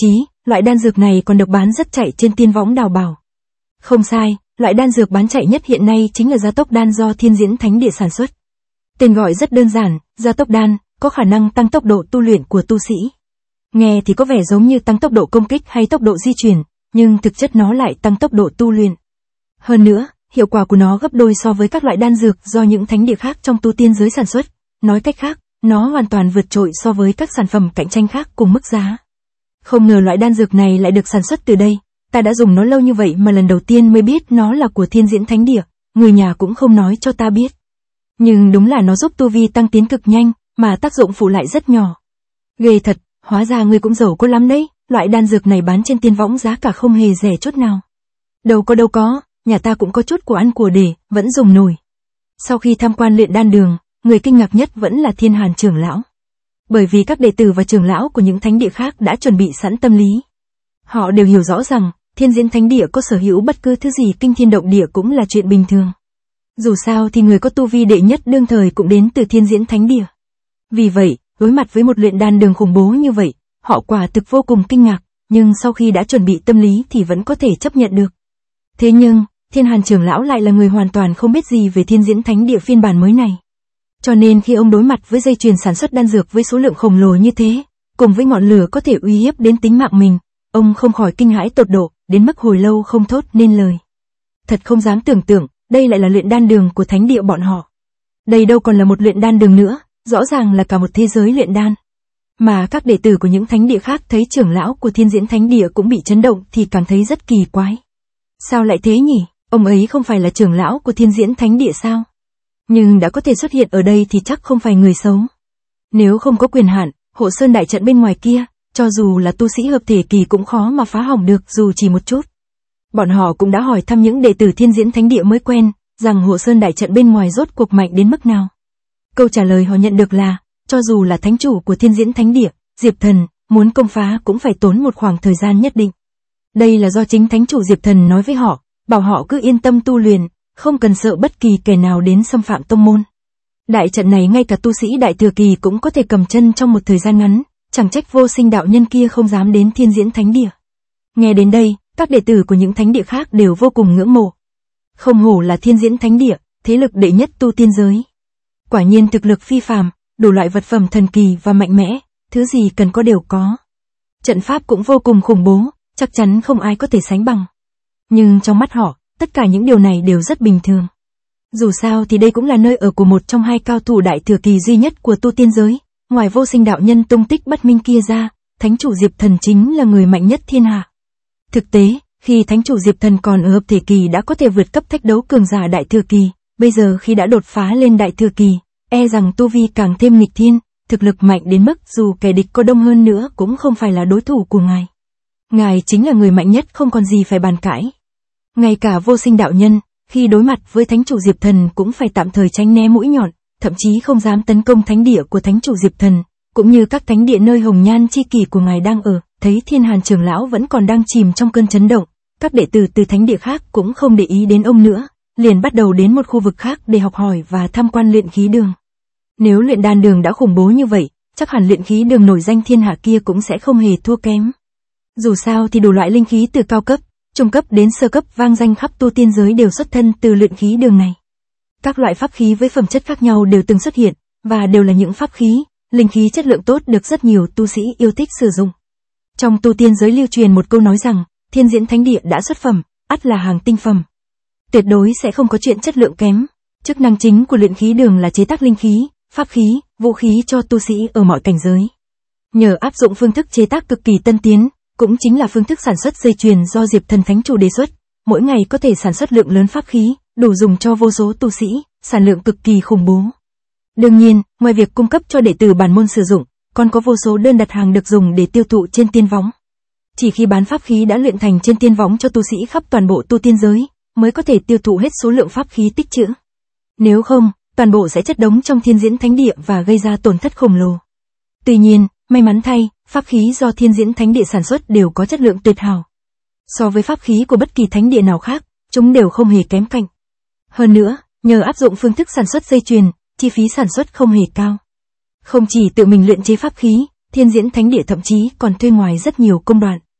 loại đan dược này còn được bán rất chạy trên tiên võng đào bảo. Không sai, loại đan dược bán chạy nhất hiện nay chính là gia tốc đan do Thiên Diễn Thánh Địa sản xuất. Tên gọi rất đơn giản, gia tốc đan, có khả năng tăng tốc độ tu luyện của tu sĩ. Nghe thì có vẻ giống như tăng tốc độ công kích hay tốc độ di chuyển, nhưng thực chất nó lại tăng tốc độ tu luyện. Hơn nữa, hiệu quả của nó gấp đôi so với các loại đan dược do những thánh địa khác trong tu tiên giới sản xuất. Nói cách khác, nó hoàn toàn vượt trội so với các sản phẩm cạnh tranh khác cùng mức giá. Không ngờ loại đan dược này lại được sản xuất từ đây. Ta đã dùng nó lâu như vậy mà lần đầu tiên mới biết nó là của Thiên Diễn Thánh Địa, người nhà cũng không nói cho ta biết. Nhưng đúng là nó giúp tu vi tăng tiến cực nhanh, mà tác dụng phụ lại rất nhỏ. Ghê thật, hóa ra ngươi cũng giàu có lắm đấy, loại đan dược này bán trên tiên võng giá cả không hề rẻ chút nào. Đâu có, nhà ta cũng có chút của ăn của để, vẫn dùng nổi. Sau khi tham quan luyện đan đường, người kinh ngạc nhất vẫn là Thiên Hàn trưởng lão. Bởi vì các đệ tử và trưởng lão của những thánh địa khác đã chuẩn bị sẵn tâm lý. Họ đều hiểu rõ rằng, Thiên Diễn Thánh Địa có sở hữu bất cứ thứ gì kinh thiên động địa cũng là chuyện bình thường. Dù sao thì người có tu vi đệ nhất đương thời cũng đến từ Thiên Diễn Thánh Địa. Vì vậy, đối mặt với một luyện đan đường khủng bố như vậy, họ quả thực vô cùng kinh ngạc, nhưng sau khi đã chuẩn bị tâm lý thì vẫn có thể chấp nhận được. Thế nhưng, Thiên Hàn trưởng lão lại là người hoàn toàn không biết gì về Thiên Diễn Thánh Địa phiên bản mới này. Cho nên khi ông đối mặt với dây chuyền sản xuất đan dược với số lượng khổng lồ như thế, cùng với ngọn lửa có thể uy hiếp đến tính mạng mình, ông không khỏi kinh hãi tột độ, đến mức hồi lâu không thốt nên lời. Thật không dám tưởng tượng, đây lại là luyện đan đường của thánh địa bọn họ. Đây đâu còn là một luyện đan đường nữa, rõ ràng là cả một thế giới luyện đan. Mà các đệ tử của những thánh địa khác thấy trưởng lão của Thiên Diễn Thánh Địa cũng bị chấn động thì cảm thấy rất kỳ quái. Sao lại thế nhỉ, ông ấy không phải là trưởng lão của Thiên Diễn Thánh Địa sao? Nhưng đã có thể xuất hiện ở đây thì chắc không phải người xấu. Nếu không có quyền hạn, hộ sơn đại trận bên ngoài kia, cho dù là tu sĩ hợp thể kỳ cũng khó mà phá hỏng được dù chỉ một chút. Bọn họ cũng đã hỏi thăm những đệ tử Thiên Diễn Thánh Địa mới quen, rằng hộ sơn đại trận bên ngoài rốt cuộc mạnh đến mức nào. Câu trả lời họ nhận được là, cho dù là thánh chủ của Thiên Diễn Thánh Địa, Diệp Thần, muốn công phá cũng phải tốn một khoảng thời gian nhất định. Đây là do chính thánh chủ Diệp Thần nói với họ, bảo họ cứ yên tâm tu luyện, không cần sợ bất kỳ kẻ nào đến xâm phạm tông môn. Đại trận này ngay cả tu sĩ đại thừa kỳ cũng có thể cầm chân trong một thời gian ngắn, chẳng trách Vô Sinh đạo nhân kia không dám đến Thiên Diễn Thánh Địa. Nghe đến đây, các đệ tử của những thánh địa khác đều vô cùng ngưỡng mộ. Không hổ là Thiên Diễn Thánh Địa, thế lực đệ nhất tu tiên giới. Quả nhiên thực lực phi phàm, đủ loại vật phẩm thần kỳ và mạnh mẽ, thứ gì cần có đều có. Trận pháp cũng vô cùng khủng bố, chắc chắn không ai có thể sánh bằng. Nhưng trong mắt họ, tất cả những điều này đều rất bình thường. Dù sao thì đây cũng là nơi ở của một trong hai cao thủ đại thừa kỳ duy nhất của tu tiên giới, ngoài Vô Sinh đạo nhân tung tích bất minh kia ra, thánh chủ Diệp Thần chính là người mạnh nhất thiên hạ. Thực tế, khi thánh chủ Diệp Thần còn ở hợp thể kỳ đã có thể vượt cấp thách đấu cường giả đại thừa kỳ, bây giờ khi đã đột phá lên đại thừa kỳ, e rằng tu vi càng thêm nghịch thiên, thực lực mạnh đến mức dù kẻ địch có đông hơn nữa cũng không phải là đối thủ của ngài. Ngài chính là người mạnh nhất không còn gì phải bàn cãi. Ngay cả Vô Sinh đạo nhân, khi đối mặt với thánh chủ Diệp Thần cũng phải tạm thời tránh né mũi nhọn, thậm chí không dám tấn công thánh địa của thánh chủ Diệp Thần, cũng như các thánh địa nơi hồng nhan chi kỷ của ngài đang ở. Thấy Thiên Hàn trưởng lão vẫn còn đang chìm trong cơn chấn động, các đệ tử từ thánh địa khác cũng không để ý đến ông nữa, liền bắt đầu đến một khu vực khác để học hỏi và tham quan luyện khí đường. Nếu luyện đan đường đã khủng bố như vậy, chắc hẳn luyện khí đường nổi danh thiên hạ kia cũng sẽ không hề thua kém. Dù sao thì đủ loại linh khí từ cao cấp, trung cấp đến sơ cấp vang danh khắp tu tiên giới đều xuất thân từ luyện khí đường này. Các loại pháp khí với phẩm chất khác nhau đều từng xuất hiện, và đều là những pháp khí, linh khí chất lượng tốt được rất nhiều tu sĩ yêu thích sử dụng. Trong tu tiên giới lưu truyền một câu nói rằng, Thiên Diễn Thánh Địa đã xuất phẩm, ắt là hàng tinh phẩm. Tuyệt đối sẽ không có chuyện chất lượng kém. Chức năng chính của luyện khí đường là chế tác linh khí, pháp khí, vũ khí cho tu sĩ ở mọi cảnh giới. Nhờ áp dụng phương thức chế tác cực kỳ tân tiến, cũng chính là phương thức sản xuất dây chuyền do Diệp Thần thánh chủ đề xuất, mỗi ngày có thể sản xuất lượng lớn pháp khí, đủ dùng cho vô số tu sĩ, sản lượng cực kỳ khủng bố. Đương nhiên, ngoài việc cung cấp cho đệ tử bản môn sử dụng, còn có vô số đơn đặt hàng được dùng để tiêu thụ trên tiên võng. Chỉ khi bán pháp khí đã luyện thành trên tiên võng cho tu sĩ khắp toàn bộ tu tiên giới, mới có thể tiêu thụ hết số lượng pháp khí tích trữ. Nếu không, toàn bộ sẽ chất đống trong Thiên Diễn Thánh Địa và gây ra tổn thất khổng lồ. Tuy nhiên, may mắn thay, pháp khí do Thiên Diễn Thánh Địa sản xuất đều có chất lượng tuyệt hảo. So với pháp khí của bất kỳ thánh địa nào khác, chúng đều không hề kém cạnh. Hơn nữa, nhờ áp dụng phương thức sản xuất dây chuyền, chi phí sản xuất không hề cao. Không chỉ tự mình luyện chế pháp khí, Thiên Diễn Thánh Địa thậm chí còn thuê ngoài rất nhiều công đoạn.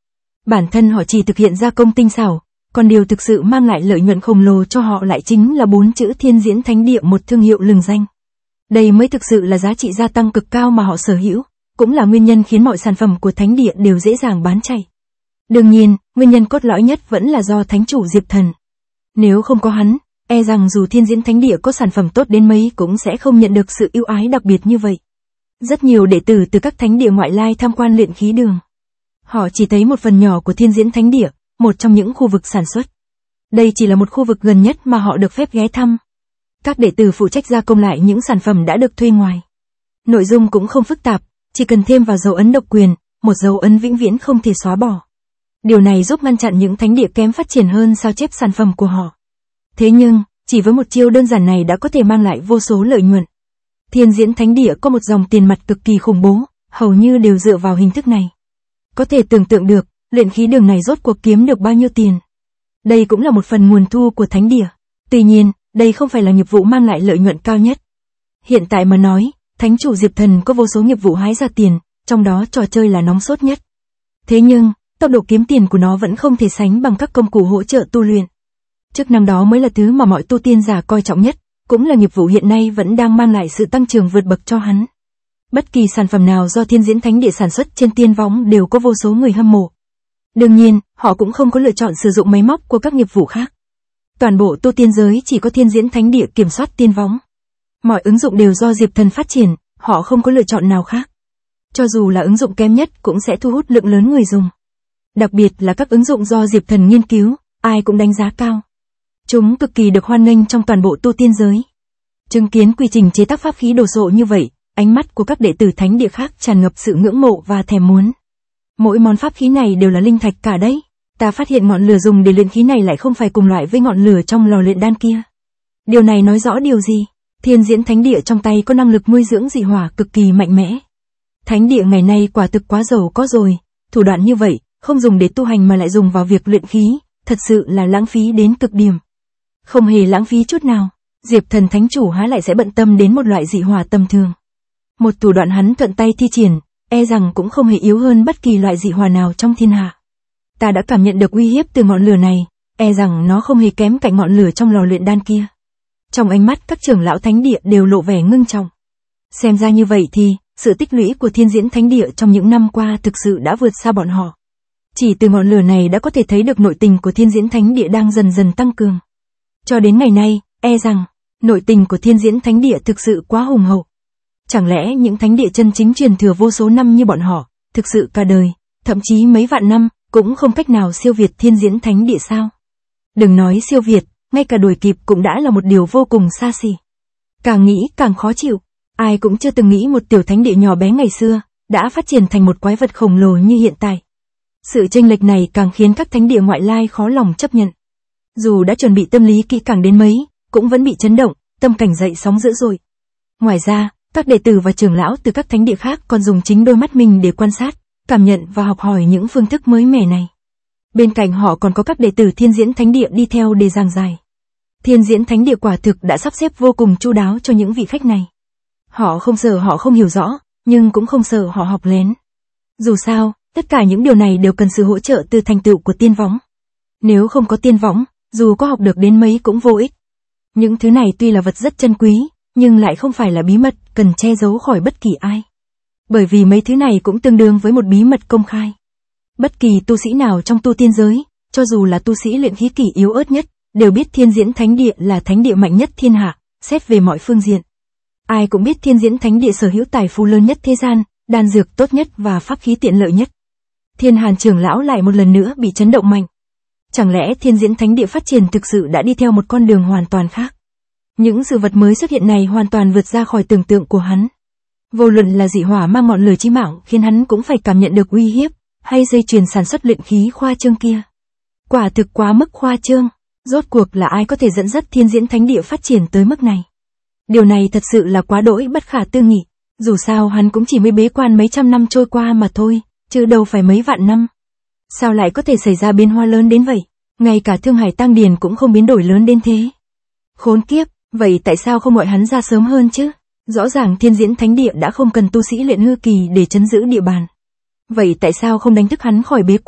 Bản thân họ chỉ thực hiện gia công tinh xảo, còn điều thực sự mang lại lợi nhuận khổng lồ cho họ lại chính là 4 chữ Thiên Diễn Thánh Địa, một thương hiệu lừng danh. Đây mới thực sự là giá trị gia tăng cực cao mà họ sở hữu, cũng là nguyên nhân khiến mọi sản phẩm của Thánh Địa đều dễ dàng bán chạy. Đương nhiên, nguyên nhân cốt lõi nhất vẫn là do Thánh chủ Diệp Thần. Nếu không có hắn, e rằng dù Thiên Diễn Thánh Địa có sản phẩm tốt đến mấy cũng sẽ không nhận được sự ưu ái đặc biệt như vậy. Rất nhiều đệ tử từ các thánh địa ngoại lai tham quan luyện khí đường. Họ chỉ thấy một phần nhỏ của Thiên Diễn Thánh Địa, một trong những khu vực sản xuất. Đây chỉ là một khu vực gần nhất mà họ được phép ghé thăm. Các đệ tử phụ trách gia công lại những sản phẩm đã được thuê ngoài. Nội dung cũng không phức tạp, chỉ cần thêm vào dấu ấn độc quyền, một dấu ấn vĩnh viễn không thể xóa bỏ. Điều này giúp ngăn chặn những thánh địa kém phát triển hơn sao chép sản phẩm của họ. Thế nhưng, chỉ với một chiêu đơn giản này đã có thể mang lại vô số lợi nhuận. Thiên Diễn Thánh Địa có một dòng tiền mặt cực kỳ khủng bố, hầu như đều dựa vào hình thức này. Có thể tưởng tượng được, luyện khí đường này rốt cuộc kiếm được bao nhiêu tiền. Đây cũng là một phần nguồn thu của Thánh Địa. Tuy nhiên, đây không phải là nghiệp vụ mang lại lợi nhuận cao nhất. Hiện tại mà nói, Thánh chủ Diệp Thần có vô số nghiệp vụ hái ra tiền, trong đó trò chơi là nóng sốt nhất. Thế nhưng, tốc độ kiếm tiền của nó vẫn không thể sánh bằng các công cụ hỗ trợ tu luyện. Chức năng đó mới là thứ mà mọi tu tiên giả coi trọng nhất, cũng là nghiệp vụ hiện nay vẫn đang mang lại sự tăng trưởng vượt bậc cho hắn. Bất kỳ sản phẩm nào do Thiên Diễn Thánh Địa sản xuất trên tiên võng đều có vô số người hâm mộ. Đương nhiên, họ cũng không có lựa chọn sử dụng máy móc của các nghiệp vụ khác. Toàn bộ tu tiên giới chỉ có Thiên Diễn Thánh Địa kiểm soát tiên võng. Mọi ứng dụng đều do Diệp Thần phát triển, họ không có lựa chọn nào khác. Cho dù là ứng dụng kém nhất cũng sẽ thu hút lượng lớn người dùng. Đặc biệt là các ứng dụng do Diệp Thần nghiên cứu, ai cũng đánh giá cao. Chúng cực kỳ được hoan nghênh trong toàn bộ tu tiên giới. Chứng kiến quy trình chế tác pháp khí đồ sộ như vậy, ánh mắt của các đệ tử thánh địa khác tràn ngập sự ngưỡng mộ và thèm muốn. Mỗi món pháp khí này đều là linh thạch cả đấy. Ta phát hiện ngọn lửa dùng để luyện khí này lại không phải cùng loại với ngọn lửa trong lò luyện đan kia. Điều này nói rõ điều gì? Thiên Diễn Thánh Địa trong tay có năng lực nuôi dưỡng dị hỏa cực kỳ mạnh mẽ. Thánh địa ngày nay quả thực quá giàu có rồi, thủ đoạn như vậy, không dùng để tu hành mà lại dùng vào việc luyện khí, thật sự là lãng phí đến cực điểm. Không hề lãng phí chút nào, Diệp Thần Thánh Chủ há lại sẽ bận tâm đến một loại dị hỏa tầm thường. Một thủ đoạn hắn thuận tay thi triển, e rằng cũng không hề yếu hơn bất kỳ loại dị hỏa nào trong thiên hạ. Ta đã cảm nhận được uy hiếp từ ngọn lửa này, e rằng nó không hề kém cạnh ngọn lửa trong lò luyện đan kia. Trong ánh mắt các trưởng lão thánh địa đều lộ vẻ ngưng trọng. Xem ra như vậy thì, sự tích lũy của Thiên Diễn Thánh Địa trong những năm qua thực sự đã vượt xa bọn họ. Chỉ từ ngọn lửa này đã có thể thấy được nội tình của Thiên Diễn Thánh Địa đang dần dần tăng cường. Cho đến ngày nay, e rằng, nội tình của Thiên Diễn Thánh Địa thực sự quá hùng hậu. Chẳng lẽ những thánh địa chân chính truyền thừa vô số năm như bọn họ, thực sự cả đời, thậm chí mấy vạn năm, cũng không cách nào siêu việt Thiên Diễn Thánh Địa sao? Đừng nói siêu việt, ngay cả đuổi kịp cũng đã là một điều vô cùng xa xỉ. Càng nghĩ càng khó chịu, ai cũng chưa từng nghĩ một tiểu thánh địa nhỏ bé ngày xưa, đã phát triển thành một quái vật khổng lồ như hiện tại. Sự chênh lệch này càng khiến các thánh địa ngoại lai khó lòng chấp nhận. Dù đã chuẩn bị tâm lý kỹ càng đến mấy, cũng vẫn bị chấn động, tâm cảnh dậy sóng dữ dội. Ngoài ra, các đệ tử và trưởng lão từ các thánh địa khác còn dùng chính đôi mắt mình để quan sát, cảm nhận và học hỏi những phương thức mới mẻ này. Bên cạnh họ còn có các đệ tử Thiên Diễn Thánh Địa đi theo để giảng giải. Thiên Diễn Thánh Địa quả thực đã sắp xếp vô cùng chu đáo cho những vị khách này. Họ không sợ họ không hiểu rõ, nhưng cũng không sợ họ học lén. Dù sao, tất cả những điều này đều cần sự hỗ trợ từ thành tựu của tiên võng. Nếu không có tiên võng, dù có học được đến mấy cũng vô ích. Những thứ này tuy là vật rất chân quý, nhưng lại không phải là bí mật cần che giấu khỏi bất kỳ ai. Bởi vì mấy thứ này cũng tương đương với một bí mật công khai. Bất kỳ tu sĩ nào trong tu tiên giới, cho dù là tu sĩ luyện khí kỳ yếu ớt nhất, đều biết Thiên Diễn Thánh Địa là thánh địa mạnh nhất thiên hạ, xét về mọi phương diện. Ai cũng biết Thiên Diễn Thánh Địa sở hữu tài phú lớn nhất thế gian, đan dược tốt nhất và pháp khí tiện lợi nhất. Thiên Hàn trưởng lão lại một lần nữa bị chấn động mạnh. Chẳng lẽ Thiên Diễn Thánh Địa phát triển thực sự đã đi theo một con đường hoàn toàn khác? Những sự vật mới xuất hiện này hoàn toàn vượt ra khỏi tưởng tượng của hắn. Vô luận là dị hỏa mang ngọn lửa chí mạng khiến hắn cũng phải cảm nhận được uy hiếp, hay dây chuyền sản xuất luyện khí khoa trương kia. Quả thực quá mức khoa trương, rốt cuộc là ai có thể dẫn dắt Thiên Diễn Thánh Địa phát triển tới mức này? Điều này thật sự là quá đỗi bất khả tư nghị, dù sao hắn cũng chỉ mới bế quan mấy trăm năm trôi qua mà thôi, chứ đâu phải mấy vạn năm. Sao lại có thể xảy ra biến hóa lớn đến vậy? Ngay cả Thương Hải Tăng Điền cũng không biến đổi lớn đến thế. Khốn kiếp, vậy tại sao không gọi hắn ra sớm hơn chứ? Rõ ràng Thiên Diễn Thánh Địa đã không cần tu sĩ luyện hư kỳ để trấn giữ địa bàn. Vậy tại sao không đánh thức hắn khỏi bế quan,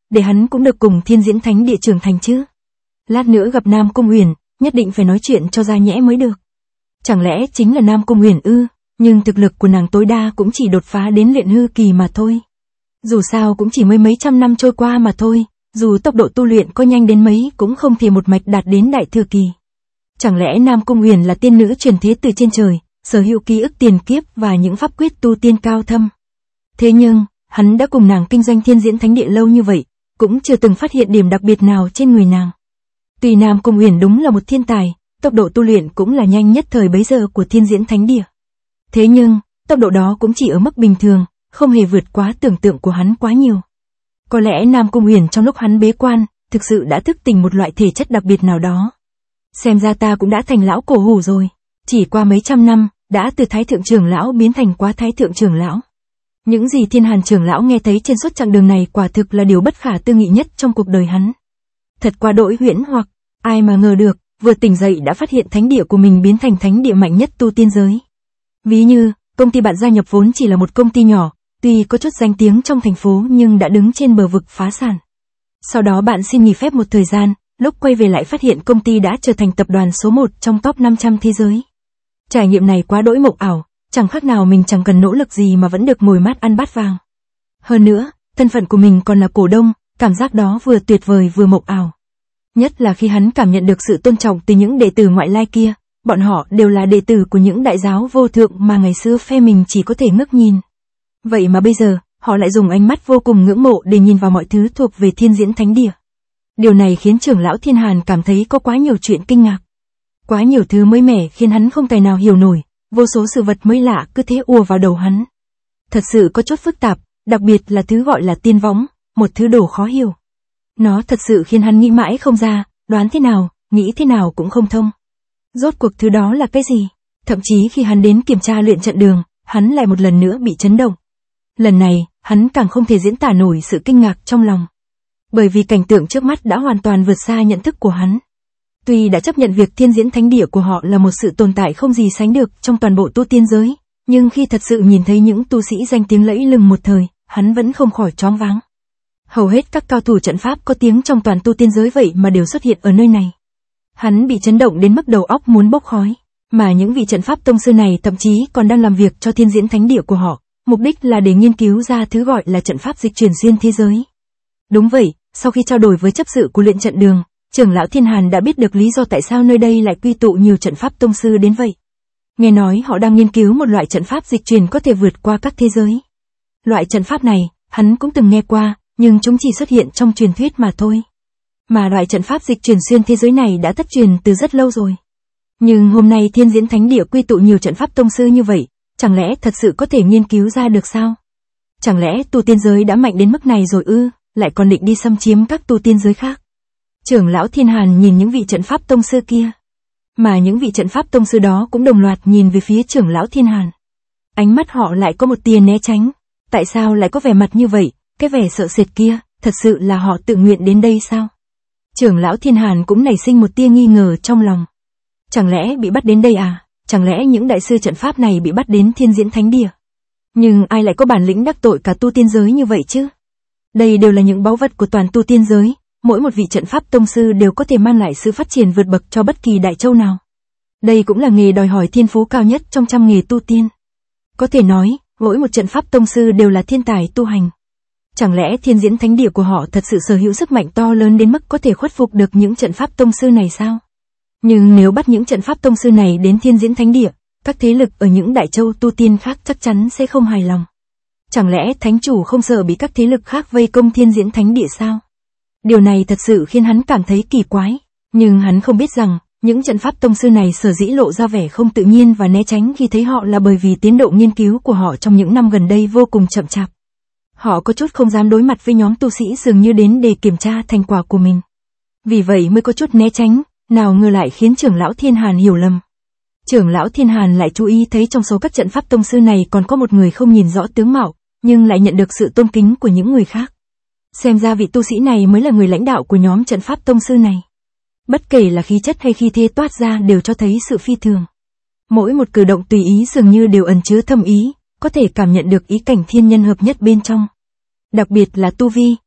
để hắn cũng được cùng Thiên Diễn Thánh Địa trưởng thành chứ. Lát nữa gặp Nam Cung Uyển, nhất định phải nói chuyện cho ra nhẽ mới được. Chẳng lẽ chính là Nam Cung Uyển ư? Nhưng thực lực của nàng tối đa cũng chỉ đột phá đến luyện hư kỳ mà thôi. Dù sao cũng chỉ mấy trăm năm trôi qua mà thôi, dù tốc độ tu luyện có nhanh đến mấy cũng không thể một mạch đạt đến đại thừa kỳ. Chẳng lẽ Nam Cung Uyển là tiên nữ truyền thế từ trên trời, sở hữu ký ức tiền kiếp và những pháp quyết tu tiên cao thâm. Thế nhưng, hắn đã cùng nàng kinh doanh Thiên Diễn Thánh Địa lâu như vậy, cũng chưa từng phát hiện điểm đặc biệt nào trên người nàng. Tuy Nam Cung Uyển đúng là một thiên tài, tốc độ tu luyện cũng là nhanh nhất thời bấy giờ của Thiên Diễn Thánh Địa. Thế nhưng, tốc độ đó cũng chỉ ở mức bình thường, không hề vượt quá tưởng tượng của hắn quá nhiều. Có lẽ Nam Cung Uyển trong lúc hắn bế quan, thực sự đã thức tỉnh một loại thể chất đặc biệt nào đó. Xem ra ta cũng đã thành lão cổ hủ rồi, chỉ qua mấy trăm năm, đã từ Thái Thượng trưởng lão biến thành Quá Thái Thượng trưởng lão. Những gì Thiên Hàn trưởng lão nghe thấy trên suốt chặng đường này quả thực là điều bất khả tư nghị nhất trong cuộc đời hắn. Thật quá đỗi huyễn hoặc, ai mà ngờ được, vừa tỉnh dậy đã phát hiện thánh địa của mình biến thành thánh địa mạnh nhất tu tiên giới. Ví như, công ty bạn gia nhập vốn chỉ là một công ty nhỏ, tuy có chút danh tiếng trong thành phố nhưng đã đứng trên bờ vực phá sản. Sau đó bạn xin nghỉ phép một thời gian, lúc quay về lại phát hiện công ty đã trở thành tập đoàn số 1 trong top 500 thế giới. Trải nghiệm này quá đỗi mộng ảo, chẳng khác nào mình chẳng cần nỗ lực gì mà vẫn được ngồi mát ăn bát vàng. Hơn nữa, thân phận của mình còn là cổ đông, cảm giác đó vừa tuyệt vời vừa mộng ảo. Nhất là khi hắn cảm nhận được sự tôn trọng từ những đệ tử ngoại lai kia, bọn họ đều là đệ tử của những đại giáo vô thượng mà ngày xưa phe mình chỉ có thể ngước nhìn. Vậy mà bây giờ, họ lại dùng ánh mắt vô cùng ngưỡng mộ để nhìn vào mọi thứ thuộc về Thiên Diễn Thánh Địa. Điều này khiến trưởng lão Thiên Hàn cảm thấy có quá nhiều chuyện kinh ngạc. Quá nhiều thứ mới mẻ khiến hắn không tài nào hiểu nổi, vô số sự vật mới lạ cứ thế ùa vào đầu hắn. Thật sự có chút phức tạp, đặc biệt là thứ gọi là tiên võng, một thứ đồ khó hiểu. Nó thật sự khiến hắn nghĩ mãi không ra, đoán thế nào, nghĩ thế nào cũng không thông. Rốt cuộc thứ đó là cái gì? Thậm chí khi hắn đến kiểm tra luyện trận đường, hắn lại một lần nữa bị chấn động. Lần này, hắn càng không thể diễn tả nổi sự kinh ngạc trong lòng. Bởi vì cảnh tượng trước mắt đã hoàn toàn vượt xa nhận thức của hắn. Tuy đã chấp nhận việc Thiên Diễn Thánh Địa của họ là một sự tồn tại không gì sánh được trong toàn bộ tu tiên giới, nhưng khi thật sự nhìn thấy những tu sĩ danh tiếng lẫy lừng một thời, hắn vẫn không khỏi choáng váng. Hầu hết các cao thủ trận pháp có tiếng trong toàn tu tiên giới vậy mà đều xuất hiện ở nơi này. Hắn bị chấn động đến mức đầu óc muốn bốc khói, mà những vị trận pháp tông sư này thậm chí còn đang làm việc cho Thiên Diễn Thánh Địa của họ, mục đích là để nghiên cứu ra thứ gọi là trận pháp dịch chuyển xuyên thế giới. Đúng vậy, sau khi trao đổi với chấp sự của luyện trận đường, trưởng lão Thiên Hàn đã biết được lý do tại sao nơi đây lại quy tụ nhiều trận pháp tông sư đến vậy. Nghe nói họ đang nghiên cứu một loại trận pháp dịch chuyển có thể vượt qua các thế giới. Loại trận pháp này, hắn cũng từng nghe qua, nhưng chúng chỉ xuất hiện trong truyền thuyết mà thôi. Mà loại trận pháp dịch chuyển xuyên thế giới này đã thất truyền từ rất lâu rồi. Nhưng hôm nay Thiên Diễn Thánh Địa quy tụ nhiều trận pháp tông sư như vậy, chẳng lẽ thật sự có thể nghiên cứu ra được sao? Chẳng lẽ tu tiên giới đã mạnh đến mức này rồi ư, lại còn định đi xâm chiếm các tu tiên giới khác? Trưởng lão Thiên Hàn nhìn những vị trận pháp tông sư kia. Mà những vị trận pháp tông sư đó cũng đồng loạt nhìn về phía trưởng lão Thiên Hàn. Ánh mắt họ lại có một tia né tránh. Tại sao lại có vẻ mặt như vậy, cái vẻ sợ sệt kia, thật sự là họ tự nguyện đến đây sao? Trưởng lão Thiên Hàn cũng nảy sinh một tia nghi ngờ trong lòng. Chẳng lẽ bị bắt đến đây à? Chẳng lẽ những đại sư trận pháp này bị bắt đến Thiên Diễn Thánh Địa? Nhưng ai lại có bản lĩnh đắc tội cả tu tiên giới như vậy chứ? Đây đều là những báu vật của toàn tu tiên giới, mỗi một vị trận pháp tông sư đều có thể mang lại sự phát triển vượt bậc cho bất kỳ đại châu nào. Đây cũng là nghề đòi hỏi thiên phú cao nhất trong trăm nghề tu tiên. Có thể nói, mỗi một trận pháp tông sư đều là thiên tài tu hành. Chẳng lẽ Thiên Diễn Thánh Địa của họ thật sự sở hữu sức mạnh to lớn đến mức có thể khuất phục được những trận pháp tông sư này sao? Nhưng nếu bắt những trận pháp tông sư này đến Thiên Diễn Thánh Địa, các thế lực ở những đại châu tu tiên khác chắc chắn sẽ không hài lòng. Chẳng lẽ thánh chủ không sợ bị các thế lực khác vây công Thiên Diễn Thánh Địa sao? Điều này thật sự khiến hắn cảm thấy kỳ quái, nhưng hắn không biết rằng, những trận pháp tông sư này sở dĩ lộ ra vẻ không tự nhiên và né tránh khi thấy họ là bởi vì tiến độ nghiên cứu của họ trong những năm gần đây vô cùng chậm chạp. Họ có chút không dám đối mặt với nhóm tu sĩ dường như đến để kiểm tra thành quả của mình. Vì vậy mới có chút né tránh, nào ngờ lại khiến trưởng lão Thiên Hàn hiểu lầm. Trưởng lão Thiên Hàn lại chú ý thấy trong số các trận pháp tông sư này còn có một người không nhìn rõ tướng mạo, nhưng lại nhận được sự tôn kính của những người khác. Xem ra vị tu sĩ này mới là người lãnh đạo của nhóm trận pháp tông sư này. Bất kể là khí chất hay khí thế toát ra đều cho thấy sự phi thường. Mỗi một cử động tùy ý dường như đều ẩn chứa thâm ý, có thể cảm nhận được ý cảnh thiên nhân hợp nhất bên trong. Đặc biệt là tu vi,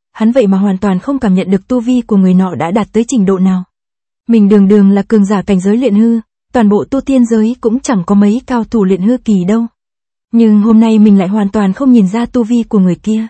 hắn vậy mà hoàn toàn không cảm nhận được tu vi của người nọ đã đạt tới trình độ nào. Mình đường đường là cường giả cảnh giới luyện hư, toàn bộ tu tiên giới cũng chẳng có mấy cao thủ luyện hư kỳ đâu. Nhưng hôm nay mình lại hoàn toàn không nhìn ra tu vi của người kia.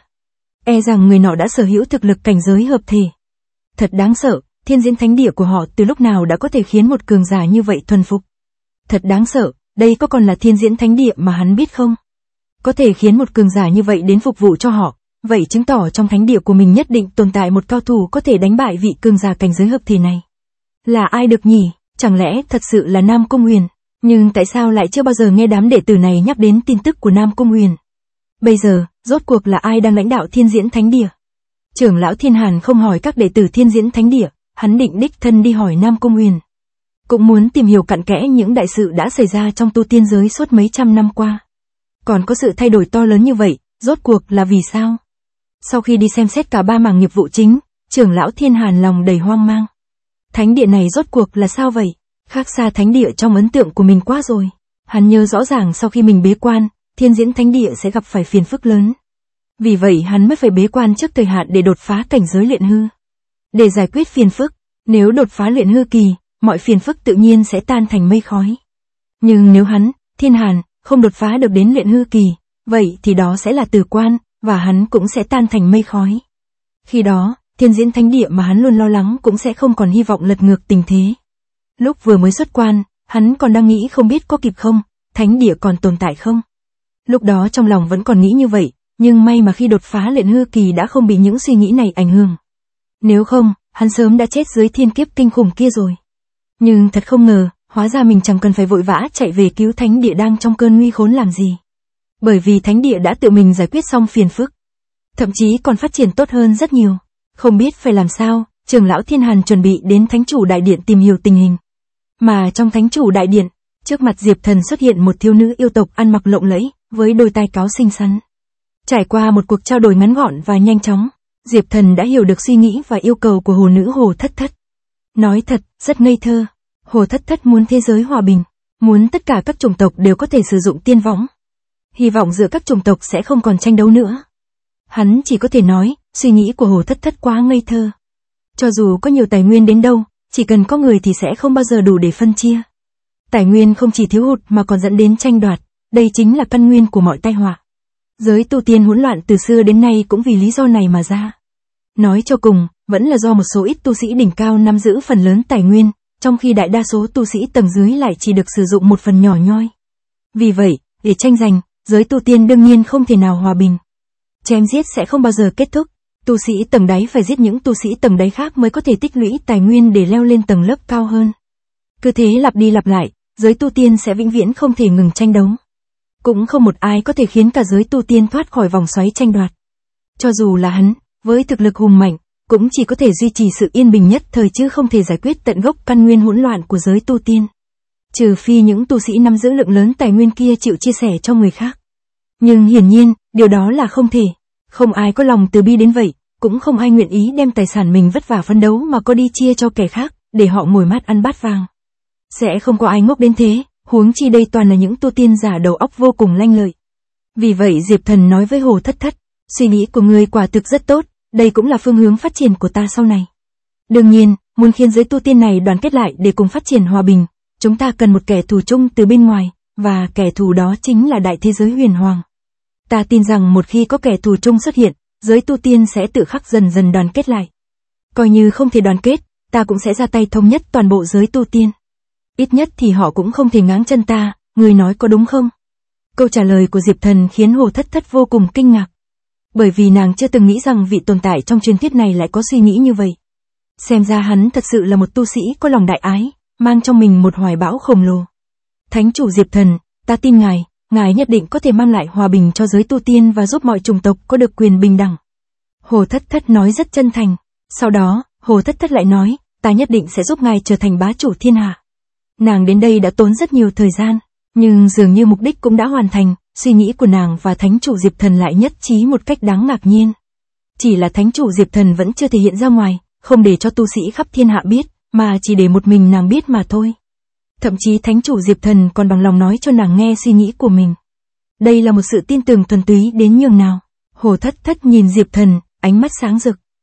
E rằng người nọ đã sở hữu thực lực cảnh giới hợp thể. Thật đáng sợ, thiên diễn thánh địa của họ từ lúc nào đã có thể khiến một cường giả như vậy thuần phục. Thật đáng sợ, đây có còn là thiên diễn thánh địa mà hắn biết không? Có thể khiến một cường giả như vậy đến phục vụ cho họ, vậy chứng tỏ trong thánh địa của mình nhất định tồn tại một cao thủ có thể đánh bại vị cường giả cảnh giới hợp thể này. Là ai được nhỉ? Chẳng lẽ thật sự là Nam Cung Huyền? Nhưng tại sao lại chưa bao giờ nghe đám đệ tử này nhắc đến tin tức của Nam Cung Huyền? Bây giờ, rốt cuộc là ai đang lãnh đạo thiên diễn thánh địa? Trưởng lão Thiên Hàn không hỏi các đệ tử thiên diễn thánh địa, hắn định đích thân đi hỏi Nam Cung Huyền. Cũng muốn tìm hiểu cặn kẽ những đại sự đã xảy ra trong tu tiên giới suốt mấy trăm năm qua. Còn có sự thay đổi to lớn như vậy, rốt cuộc là vì sao? Sau khi đi xem xét cả ba mảng nghiệp vụ chính, trưởng lão Thiên Hàn lòng đầy hoang mang. Thánh địa này rốt cuộc là sao vậy? Khác xa thánh địa trong ấn tượng của mình quá rồi. Hắn nhớ rõ ràng sau khi mình bế quan, thiên diễn thánh địa sẽ gặp phải phiền phức lớn. Vì vậy hắn mới phải bế quan trước thời hạn để đột phá cảnh giới luyện hư. Để giải quyết phiền phức, nếu đột phá luyện hư kỳ, mọi phiền phức tự nhiên sẽ tan thành mây khói. Nhưng nếu hắn, Thiên Hàn, không đột phá được đến luyện hư kỳ, vậy thì đó sẽ là tử quan, và hắn cũng sẽ tan thành mây khói. Khi đó, thiên diễn thánh địa mà hắn luôn lo lắng cũng sẽ không còn hy vọng lật ngược tình thế. Lúc vừa mới xuất quan, hắn còn đang nghĩ không biết có kịp không, thánh địa còn tồn tại không. Lúc đó trong lòng vẫn còn nghĩ như vậy, nhưng may mà khi đột phá luyện hư kỳ đã không bị những suy nghĩ này ảnh hưởng. Nếu không, hắn sớm đã chết dưới thiên kiếp kinh khủng kia rồi. Nhưng thật không ngờ, hóa ra mình chẳng cần phải vội vã chạy về cứu thánh địa đang trong cơn nguy khốn làm gì. Bởi vì thánh địa đã tự mình giải quyết xong phiền phức. Thậm chí còn phát triển tốt hơn rất nhiều. Không biết phải làm sao, trưởng lão Thiên Hàn chuẩn bị đến thánh chủ đại điện tìm hiểu tình hình. Mà trong thánh chủ đại điện, trước mặt Diệp Thần xuất hiện một thiếu nữ yêu tộc ăn mặc lộng lẫy, với đôi tai cáo xinh xắn. Trải qua một cuộc trao đổi ngắn gọn và nhanh chóng, Diệp Thần đã hiểu được suy nghĩ và yêu cầu của hồ nữ Hồ Thất Thất. Nói thật, rất ngây thơ. Hồ Thất Thất muốn thế giới hòa bình, muốn tất cả các chủng tộc đều có thể sử dụng tiên võng. Hy vọng giữa các chủng tộc sẽ không còn tranh đấu nữa. Hắn chỉ có thể nói, suy nghĩ của Hồ Thất Thất quá ngây thơ. Cho dù có nhiều tài nguyên đến đâu, chỉ cần có người thì sẽ không bao giờ đủ để phân chia. Tài nguyên không chỉ thiếu hụt mà còn dẫn đến tranh đoạt, đây chính là căn nguyên của mọi tai họa. Giới tu tiên hỗn loạn từ xưa đến nay cũng vì lý do này mà ra. Nói cho cùng, vẫn là do một số ít tu sĩ đỉnh cao nắm giữ phần lớn tài nguyên, trong khi đại đa số tu sĩ tầng dưới lại chỉ được sử dụng một phần nhỏ nhoi. Vì vậy, để tranh giành, giới tu tiên đương nhiên không thể nào hòa bình. Chém giết sẽ không bao giờ kết thúc, tu sĩ tầng đáy phải giết những tu sĩ tầng đáy khác mới có thể tích lũy tài nguyên để leo lên tầng lớp cao hơn. Cứ thế lặp đi lặp lại, giới tu tiên sẽ vĩnh viễn không thể ngừng tranh đấu. Cũng không một ai có thể khiến cả giới tu tiên thoát khỏi vòng xoáy tranh đoạt. Cho dù là hắn, với thực lực hùng mạnh, cũng chỉ có thể duy trì sự yên bình nhất thời chứ không thể giải quyết tận gốc căn nguyên hỗn loạn của giới tu tiên. Trừ phi những tu sĩ nắm giữ lượng lớn tài nguyên kia chịu chia sẻ cho người khác. Nhưng hiển nhiên, điều đó là không thể. Không ai có lòng từ bi đến vậy, cũng không ai nguyện ý đem tài sản mình vất vả phấn đấu mà có đi chia cho kẻ khác, để họ ngồi mát ăn bát vàng. Sẽ không có ai ngốc đến thế, huống chi đây toàn là những tu tiên giả đầu óc vô cùng lanh lợi. Vì vậy Diệp Thần nói với Hồ Thất Thất, suy nghĩ của ngươi quả thực rất tốt, đây cũng là phương hướng phát triển của ta sau này. Đương nhiên, muốn khiến giới tu tiên này đoàn kết lại để cùng phát triển hòa bình, chúng ta cần một kẻ thù chung từ bên ngoài, và kẻ thù đó chính là đại thế giới huyền hoàng. Ta tin rằng một khi có kẻ thù chung xuất hiện, giới tu tiên sẽ tự khắc dần dần đoàn kết lại. Coi như không thể đoàn kết, ta cũng sẽ ra tay thống nhất toàn bộ giới tu tiên. Ít nhất thì họ cũng không thể ngáng chân ta, người nói có đúng không? Câu trả lời của Diệp Thần khiến Hồ Thất Thất vô cùng kinh ngạc. Bởi vì nàng chưa từng nghĩ rằng vị tồn tại trong truyền thuyết này lại có suy nghĩ như vậy. Xem ra hắn thật sự là một tu sĩ có lòng đại ái, mang trong mình một hoài bão khổng lồ. Thánh chủ Diệp Thần, ta tin ngài nhất định có thể mang lại hòa bình cho giới tu tiên và giúp mọi chủng tộc có được quyền bình đẳng. Hồ Thất Thất nói rất chân thành. Sau đó, Hồ Thất Thất lại nói, ta nhất định sẽ giúp ngài trở thành bá chủ thiên hạ. Nàng đến đây đã tốn rất nhiều thời gian, nhưng dường như mục đích cũng đã hoàn thành, suy nghĩ của nàng và thánh chủ Diệp Thần lại nhất trí một cách đáng ngạc nhiên. Chỉ là thánh chủ Diệp Thần vẫn chưa thể hiện ra ngoài, không để cho tu sĩ khắp thiên hạ biết, mà chỉ để một mình nàng biết mà thôi. Thậm chí thánh chủ Diệp Thần còn bằng lòng nói cho nàng nghe suy nghĩ của mình. Đây là một sự tin tưởng thuần túy đến nhường nào. Hồ Thất Thất nhìn Diệp Thần, ánh mắt sáng rực,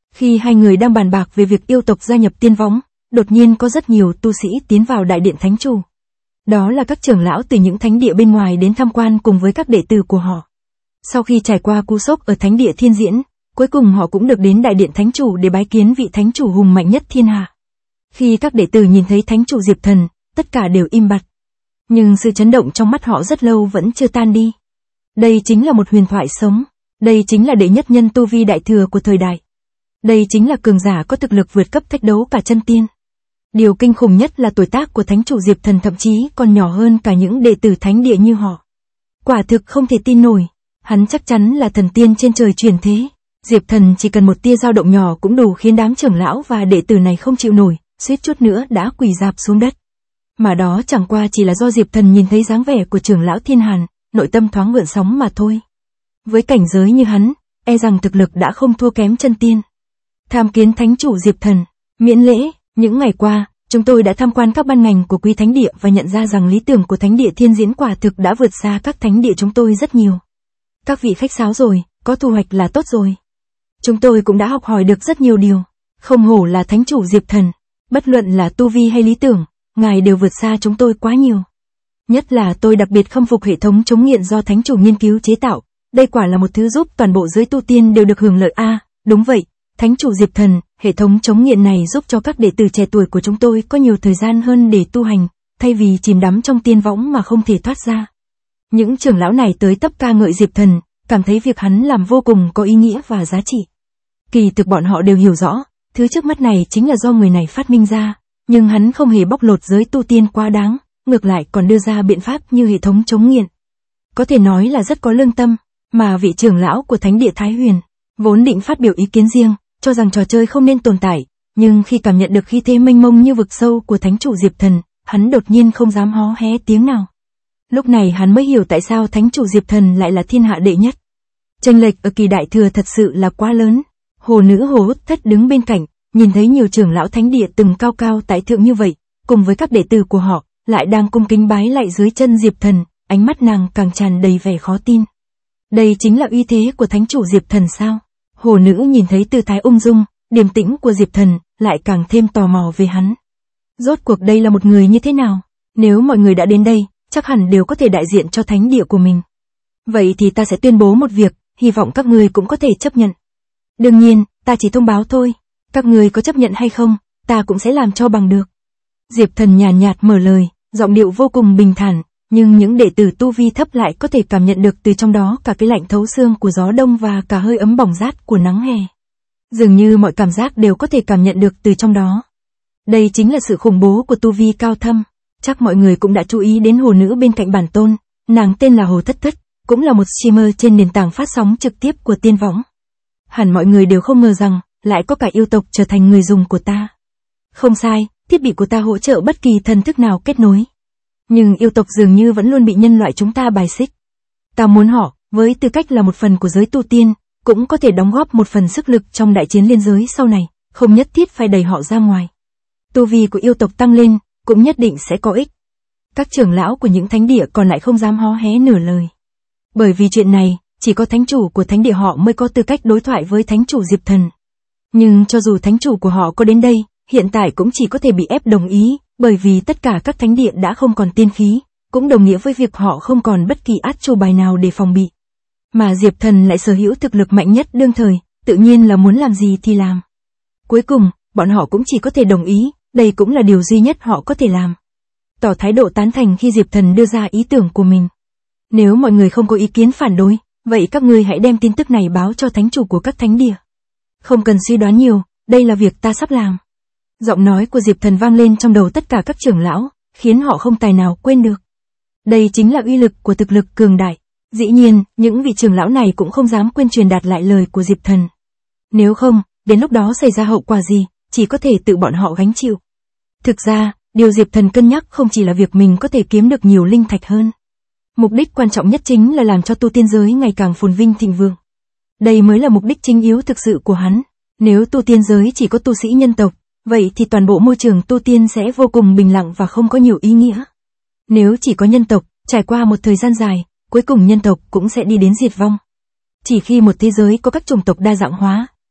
Khi hai người đang bàn bạc về việc yêu tộc gia nhập tiên võng, đột nhiên có rất nhiều tu sĩ tiến vào đại điện thánh chủ. Đó là các trưởng lão từ những thánh địa bên ngoài đến tham quan cùng với các đệ tử của họ. Sau khi trải qua cú sốc ở thánh địa thiên diễn, cuối cùng họ cũng được đến đại điện thánh chủ để bái kiến vị thánh chủ hùng mạnh nhất thiên hạ. Khi các đệ tử nhìn thấy thánh chủ Diệp Thần, tất cả đều im bặt. Nhưng sự chấn động trong mắt họ rất lâu vẫn chưa tan đi. Đây chính là một huyền thoại sống. Đây chính là đệ nhất nhân tu vi đại thừa của thời đại. Đây chính là cường giả có thực lực vượt cấp thách đấu cả chân tiên. Điều kinh khủng nhất là tuổi tác của thánh chủ Diệp Thần thậm chí còn nhỏ hơn cả những đệ tử thánh địa như họ. Quả thực không thể tin nổi. Hắn chắc chắn là thần tiên trên trời chuyển thế. Diệp Thần chỉ cần một tia dao động nhỏ cũng đủ khiến đám trưởng lão và đệ tử này không chịu nổi, suýt chút nữa đã quỳ rạp xuống đất. Mà đó chẳng qua chỉ là do Diệp Thần nhìn thấy dáng vẻ của trưởng lão Thiên Hàn, nội tâm thoáng gợn sóng mà thôi. Với cảnh giới như hắn, e rằng thực lực đã không thua kém chân tiên. Tham kiến thánh chủ Diệp Thần, miễn lễ, những ngày qua, chúng tôi đã tham quan các ban ngành của quý thánh địa và nhận ra rằng lý tưởng của thánh địa thiên diễn quả thực đã vượt xa các thánh địa chúng tôi rất nhiều. Các vị khách sáo rồi, có thu hoạch là tốt rồi. Chúng tôi cũng đã học hỏi được rất nhiều điều. Không hổ là thánh chủ Diệp Thần, bất luận là tu vi hay lý tưởng, ngài đều vượt xa chúng tôi quá nhiều. Nhất là tôi đặc biệt khâm phục hệ thống chống nghiện do thánh chủ nghiên cứu chế tạo, đây quả là một thứ giúp toàn bộ giới tu tiên đều được hưởng lợi a. Đúng vậy, thánh chủ Diệp Thần, hệ thống chống nghiện này giúp cho các đệ tử trẻ tuổi của chúng tôi có nhiều thời gian hơn để tu hành, thay vì chìm đắm trong tiên võng mà không thể thoát ra. Những trưởng lão này tới tấp ca ngợi Diệp Thần, cảm thấy việc hắn làm vô cùng có ý nghĩa và giá trị. Kỳ thực bọn họ đều hiểu rõ, thứ trước mắt này chính là do người này phát minh ra, nhưng hắn không hề bóc lột giới tu tiên quá đáng, ngược lại còn đưa ra biện pháp như hệ thống chống nghiện. Có thể nói là rất có lương tâm, mà vị trưởng lão của Thánh địa Thái Huyền, vốn định phát biểu ý kiến riêng, cho rằng trò chơi không nên tồn tại, nhưng khi cảm nhận được khí thế mênh mông như vực sâu của thánh chủ Diệp Thần, hắn đột nhiên không dám hó hé tiếng nào. Lúc này hắn mới hiểu tại sao thánh chủ Diệp Thần lại là thiên hạ đệ nhất. Chênh lệch ở kỳ đại thừa thật sự là quá lớn. Hồ nữ Hồ Hút Thất đứng bên cạnh, nhìn thấy nhiều trưởng lão thánh địa từng cao cao tại thượng như vậy, cùng với các đệ tử của họ, lại đang cung kính bái lạy dưới chân Diệp Thần, ánh mắt nàng càng tràn đầy vẻ khó tin. Đây chính là uy thế của thánh chủ Diệp Thần sao? Hồ nữ nhìn thấy tư thái ung dung, điềm tĩnh của Diệp Thần, lại càng thêm tò mò về hắn. Rốt cuộc đây là một người như thế nào? Nếu mọi người đã đến đây, chắc hẳn đều có thể đại diện cho thánh địa của mình. Vậy thì ta sẽ tuyên bố một việc, hy vọng các người cũng có thể chấp nhận. Đương nhiên, ta chỉ thông báo thôi. Các người có chấp nhận hay không, ta cũng sẽ làm cho bằng được. Diệp Thần nhàn nhạt mở lời, giọng điệu vô cùng bình thản, nhưng những đệ tử tu vi thấp lại có thể cảm nhận được từ trong đó cả cái lạnh thấu xương của gió đông và cả hơi ấm bỏng rát của nắng hè. Dường như mọi cảm giác đều có thể cảm nhận được từ trong đó. Đây chính là sự khủng bố của tu vi cao thâm. Chắc mọi người cũng đã chú ý đến hồ nữ bên cạnh bản tôn, nàng tên là Hồ Thất Thất, cũng là một streamer trên nền tảng phát sóng trực tiếp của tiên võng. Hẳn mọi người đều không ngờ rằng, lại có cả yêu tộc trở thành người dùng của ta. Không sai, thiết bị của ta hỗ trợ bất kỳ thần thức nào kết nối. Nhưng yêu tộc dường như vẫn luôn bị nhân loại chúng ta bài xích. Ta muốn họ, với tư cách là một phần của giới tu tiên, cũng có thể đóng góp một phần sức lực trong đại chiến liên giới sau này, không nhất thiết phải đẩy họ ra ngoài. Tu vi của yêu tộc tăng lên, cũng nhất định sẽ có ích. Các trưởng lão của những thánh địa còn lại không dám hó hé nửa lời. Bởi vì chuyện này, chỉ có thánh chủ của thánh địa họ mới có tư cách đối thoại với thánh chủ Diệp Thần. Nhưng cho dù thánh chủ của họ có đến đây, hiện tại cũng chỉ có thể bị ép đồng ý, bởi vì tất cả các thánh địa đã không còn tiên khí, cũng đồng nghĩa với việc họ không còn bất kỳ át chủ bài nào để phòng bị. Mà Diệp Thần lại sở hữu thực lực mạnh nhất đương thời, tự nhiên là muốn làm gì thì làm. Cuối cùng, bọn họ cũng chỉ có thể đồng ý, đây cũng là điều duy nhất họ có thể làm. Tỏ thái độ tán thành khi Diệp Thần đưa ra ý tưởng của mình. Nếu mọi người không có ý kiến phản đối, vậy các ngươi hãy đem tin tức này báo cho thánh chủ của các thánh địa. Không cần suy đoán nhiều, đây là việc ta sắp làm. Giọng nói của Diệp Thần vang lên trong đầu tất cả các trưởng lão, khiến họ không tài nào quên được. Đây chính là uy lực của thực lực cường đại. Dĩ nhiên, những vị trưởng lão này cũng không dám quên truyền đạt lại lời của Diệp Thần. Nếu không, đến lúc đó xảy ra hậu quả gì, chỉ có thể tự bọn họ gánh chịu. Thực ra, điều Diệp Thần cân nhắc không chỉ là việc mình có thể kiếm được nhiều linh thạch hơn. Mục đích quan trọng nhất chính là làm cho tu tiên giới ngày càng phồn vinh thịnh vượng. Đây mới là mục đích chính yếu thực sự của hắn. Nếu tu tiên giới chỉ có tu sĩ nhân tộc, vậy thì toàn bộ môi trường tu tiên sẽ vô cùng bình lặng và không có nhiều ý nghĩa. Nếu chỉ có nhân tộc, trải qua một thời gian dài, cuối cùng nhân tộc cũng sẽ đi đến diệt vong. Chỉ khi một thế giới có các chủng tộc đa dạng hóa,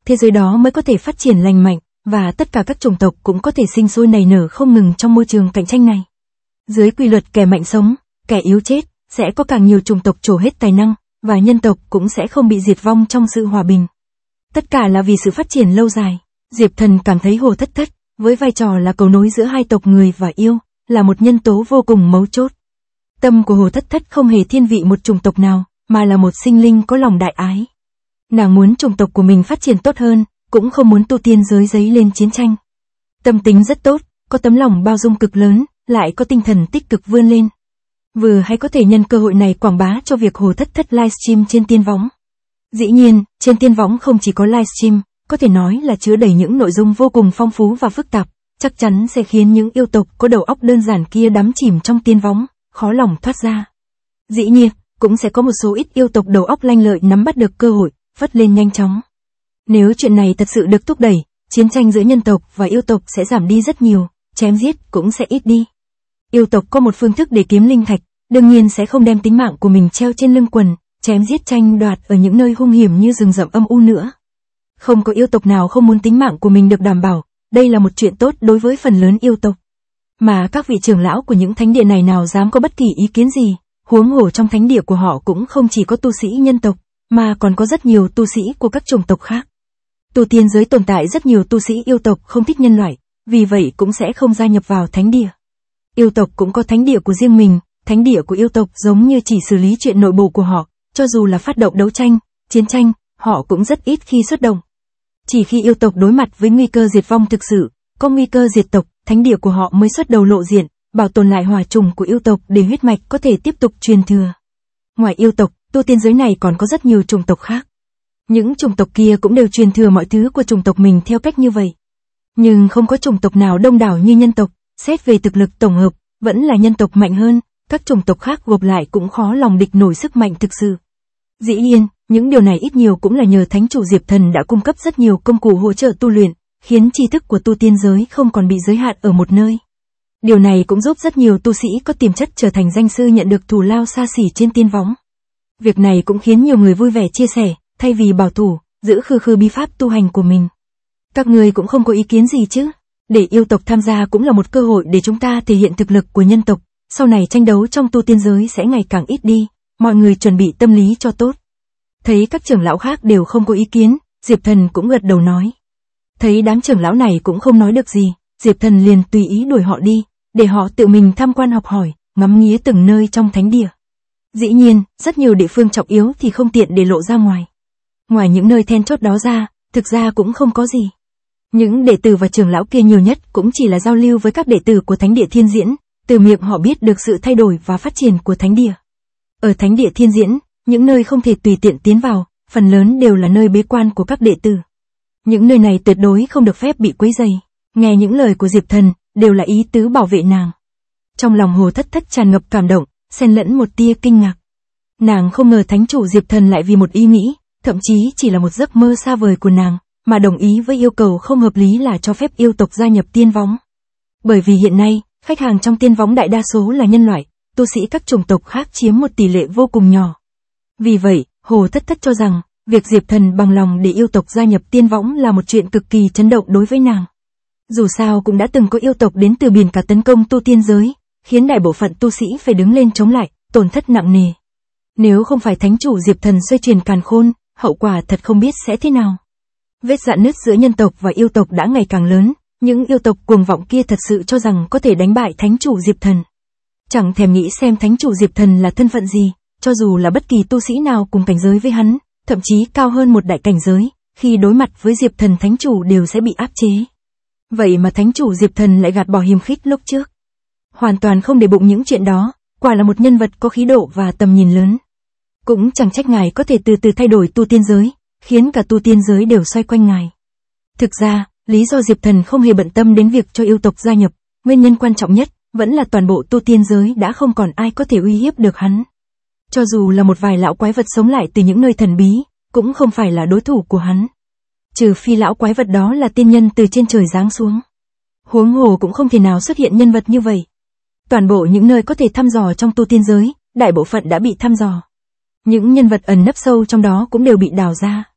thế giới đó mới có thể phát triển lành mạnh, và tất cả các chủng tộc cũng có thể sinh sôi nảy nở không ngừng trong môi trường cạnh tranh này. Dưới quy luật kẻ mạnh sống, kẻ yếu chết, sẽ có càng nhiều chủng tộc trổ hết tài năng, và nhân tộc cũng sẽ không bị diệt vong trong sự hòa bình. Tất cả là vì sự phát triển lâu dài. Diệp Thần cảm thấy Hồ Thất Thất, với vai trò là cầu nối giữa hai tộc người và yêu, là một nhân tố vô cùng mấu chốt. Tâm của Hồ Thất Thất không hề thiên vị một chủng tộc nào, mà là một sinh linh có lòng đại ái. Nàng muốn chủng tộc của mình phát triển tốt hơn, cũng không muốn tu tiên giới dấy lên chiến tranh. Tâm tính rất tốt, có tấm lòng bao dung cực lớn, lại có tinh thần tích cực vươn lên. Vừa hay có thể nhân cơ hội này quảng bá cho việc Hồ Thất Thất livestream trên tiên võng. Dĩ nhiên, trên tiên võng không chỉ có livestream, có thể nói là chứa đầy những nội dung vô cùng phong phú và phức tạp, chắc chắn sẽ khiến những yêu tộc có đầu óc đơn giản kia đắm chìm trong tiên võng, khó lòng thoát ra. Dĩ nhiên, cũng sẽ có một số ít yêu tộc đầu óc lanh lợi nắm bắt được cơ hội, vất lên nhanh chóng. Nếu chuyện này thật sự được thúc đẩy, chiến tranh giữa nhân tộc và yêu tộc sẽ giảm đi rất nhiều, chém giết cũng sẽ ít đi. Yêu tộc có một phương thức để kiếm linh thạch, đương nhiên sẽ không đem tính mạng của mình treo trên lưng quần, chém giết tranh đoạt ở những nơi hung hiểm như rừng rậm âm u nữa. Không có yêu tộc nào không muốn tính mạng của mình được đảm bảo, đây là một chuyện tốt đối với phần lớn yêu tộc. Mà các vị trưởng lão của những thánh địa này nào dám có bất kỳ ý kiến gì, huống hồ trong thánh địa của họ cũng không chỉ có tu sĩ nhân tộc, mà còn có rất nhiều tu sĩ của các chủng tộc khác. Tu tiên giới tồn tại rất nhiều tu sĩ yêu tộc không thích nhân loại, vì vậy cũng sẽ không gia nhập vào thánh địa. Yêu tộc cũng có thánh địa của riêng mình, thánh địa của yêu tộc giống như chỉ xử lý chuyện nội bộ của họ, cho dù là phát động đấu tranh, chiến tranh, họ cũng rất ít khi xuất động. Chỉ khi yêu tộc đối mặt với nguy cơ diệt vong thực sự, có nguy cơ diệt tộc, thánh địa của họ mới xuất đầu lộ diện, bảo tồn lại hòa trùng của yêu tộc để huyết mạch có thể tiếp tục truyền thừa. Ngoài yêu tộc, tu tiên giới này còn có rất nhiều chủng tộc khác. Những chủng tộc kia cũng đều truyền thừa mọi thứ của chủng tộc mình theo cách như vậy. Nhưng không có chủng tộc nào đông đảo như nhân tộc, xét về thực lực tổng hợp, vẫn là nhân tộc mạnh hơn, các chủng tộc khác gộp lại cũng khó lòng địch nổi sức mạnh thực sự. Dĩ nhiên, những điều này ít nhiều cũng là nhờ Thánh chủ Diệp Thần đã cung cấp rất nhiều công cụ hỗ trợ tu luyện, khiến tri thức của tu tiên giới không còn bị giới hạn ở một nơi. Điều này cũng giúp rất nhiều tu sĩ có tiềm chất trở thành danh sư nhận được thù lao xa xỉ trên tiên võng. Việc này cũng khiến nhiều người vui vẻ chia sẻ, thay vì bảo thủ, giữ khư bí pháp tu hành của mình. Các người cũng không có ý kiến gì chứ? Để yêu tộc tham gia cũng là một cơ hội để chúng ta thể hiện thực lực của nhân tộc, sau này tranh đấu trong tu tiên giới sẽ ngày càng ít đi, mọi người chuẩn bị tâm lý cho tốt. Thấy các trưởng lão khác đều không có ý kiến, Diệp Thần cũng gật đầu nói. Thấy đám trưởng lão này cũng không nói được gì, Diệp Thần liền tùy ý đuổi họ đi, để họ tự mình tham quan học hỏi, ngắm nghía từng nơi trong thánh địa. Dĩ nhiên, rất nhiều địa phương trọng yếu thì không tiện để lộ ra ngoài. Ngoài những nơi then chốt đó ra, thực ra cũng không có gì. Những đệ tử và trưởng lão kia nhiều nhất cũng chỉ là giao lưu với các đệ tử của thánh địa Thiên Diễn, từ miệng họ biết được sự thay đổi và phát triển của thánh địa. Ở thánh địa Thiên Diễn, những nơi không thể tùy tiện tiến vào, phần lớn đều là nơi bế quan của các đệ tử. Những nơi này tuyệt đối không được phép bị quấy rầy. Nghe những lời của Diệp Thần, đều là ý tứ bảo vệ nàng. Trong lòng Hồ Thất Thất tràn ngập cảm động, xen lẫn một tia kinh ngạc. Nàng không ngờ Thánh chủ Diệp Thần lại vì một ý nghĩ, thậm chí chỉ là một giấc mơ xa vời của nàng, mà đồng ý với yêu cầu không hợp lý là cho phép yêu tộc gia nhập tiên võng. Bởi vì hiện nay, khách hàng trong tiên võng đại đa số là nhân loại, tu sĩ các chủng tộc khác chiếm một tỷ lệ vô cùng nhỏ. Vì vậy, Hồ Thất Thất cho rằng, việc Diệp Thần bằng lòng để yêu tộc gia nhập tiên võng là một chuyện cực kỳ chấn động đối với nàng. Dù sao cũng đã từng có yêu tộc đến từ biển cả tấn công tu tiên giới, khiến đại bộ phận tu sĩ phải đứng lên chống lại, tổn thất nặng nề. Nếu không phải Thánh chủ Diệp Thần xoay chuyển càn khôn, hậu quả thật không biết sẽ thế nào. Vết rạn nứt giữa nhân tộc và yêu tộc đã ngày càng lớn, những yêu tộc cuồng vọng kia thật sự cho rằng có thể đánh bại Thánh chủ Diệp Thần. Chẳng thèm nghĩ xem Thánh chủ Diệp Thần là thân phận gì, cho dù là bất kỳ tu sĩ nào cùng cảnh giới với hắn, thậm chí cao hơn một đại cảnh giới, khi đối mặt với Diệp Thần Thánh chủ đều sẽ bị áp chế. Vậy mà Thánh chủ Diệp Thần lại gạt bỏ hiềm khích lúc trước. Hoàn toàn không để bụng những chuyện đó, quả là một nhân vật có khí độ và tầm nhìn lớn. Cũng chẳng trách ngài có thể từ từ thay đổi tu tiên giới, khiến cả tu tiên giới đều xoay quanh ngài. Thực ra, lý do Diệp Thần không hề bận tâm đến việc cho yêu tộc gia nhập, nguyên nhân quan trọng nhất, vẫn là toàn bộ tu tiên giới đã không còn ai có thể uy hiếp được hắn. Cho dù là một vài lão quái vật sống lại từ những nơi thần bí, cũng không phải là đối thủ của hắn. Trừ phi lão quái vật đó là tiên nhân từ trên trời giáng xuống. Huống hồ cũng không thể nào xuất hiện nhân vật như vậy. Toàn bộ những nơi có thể thăm dò trong tu tiên giới, đại bộ phận đã bị thăm dò. Những nhân vật ẩn nấp sâu trong đó cũng đều bị đào ra.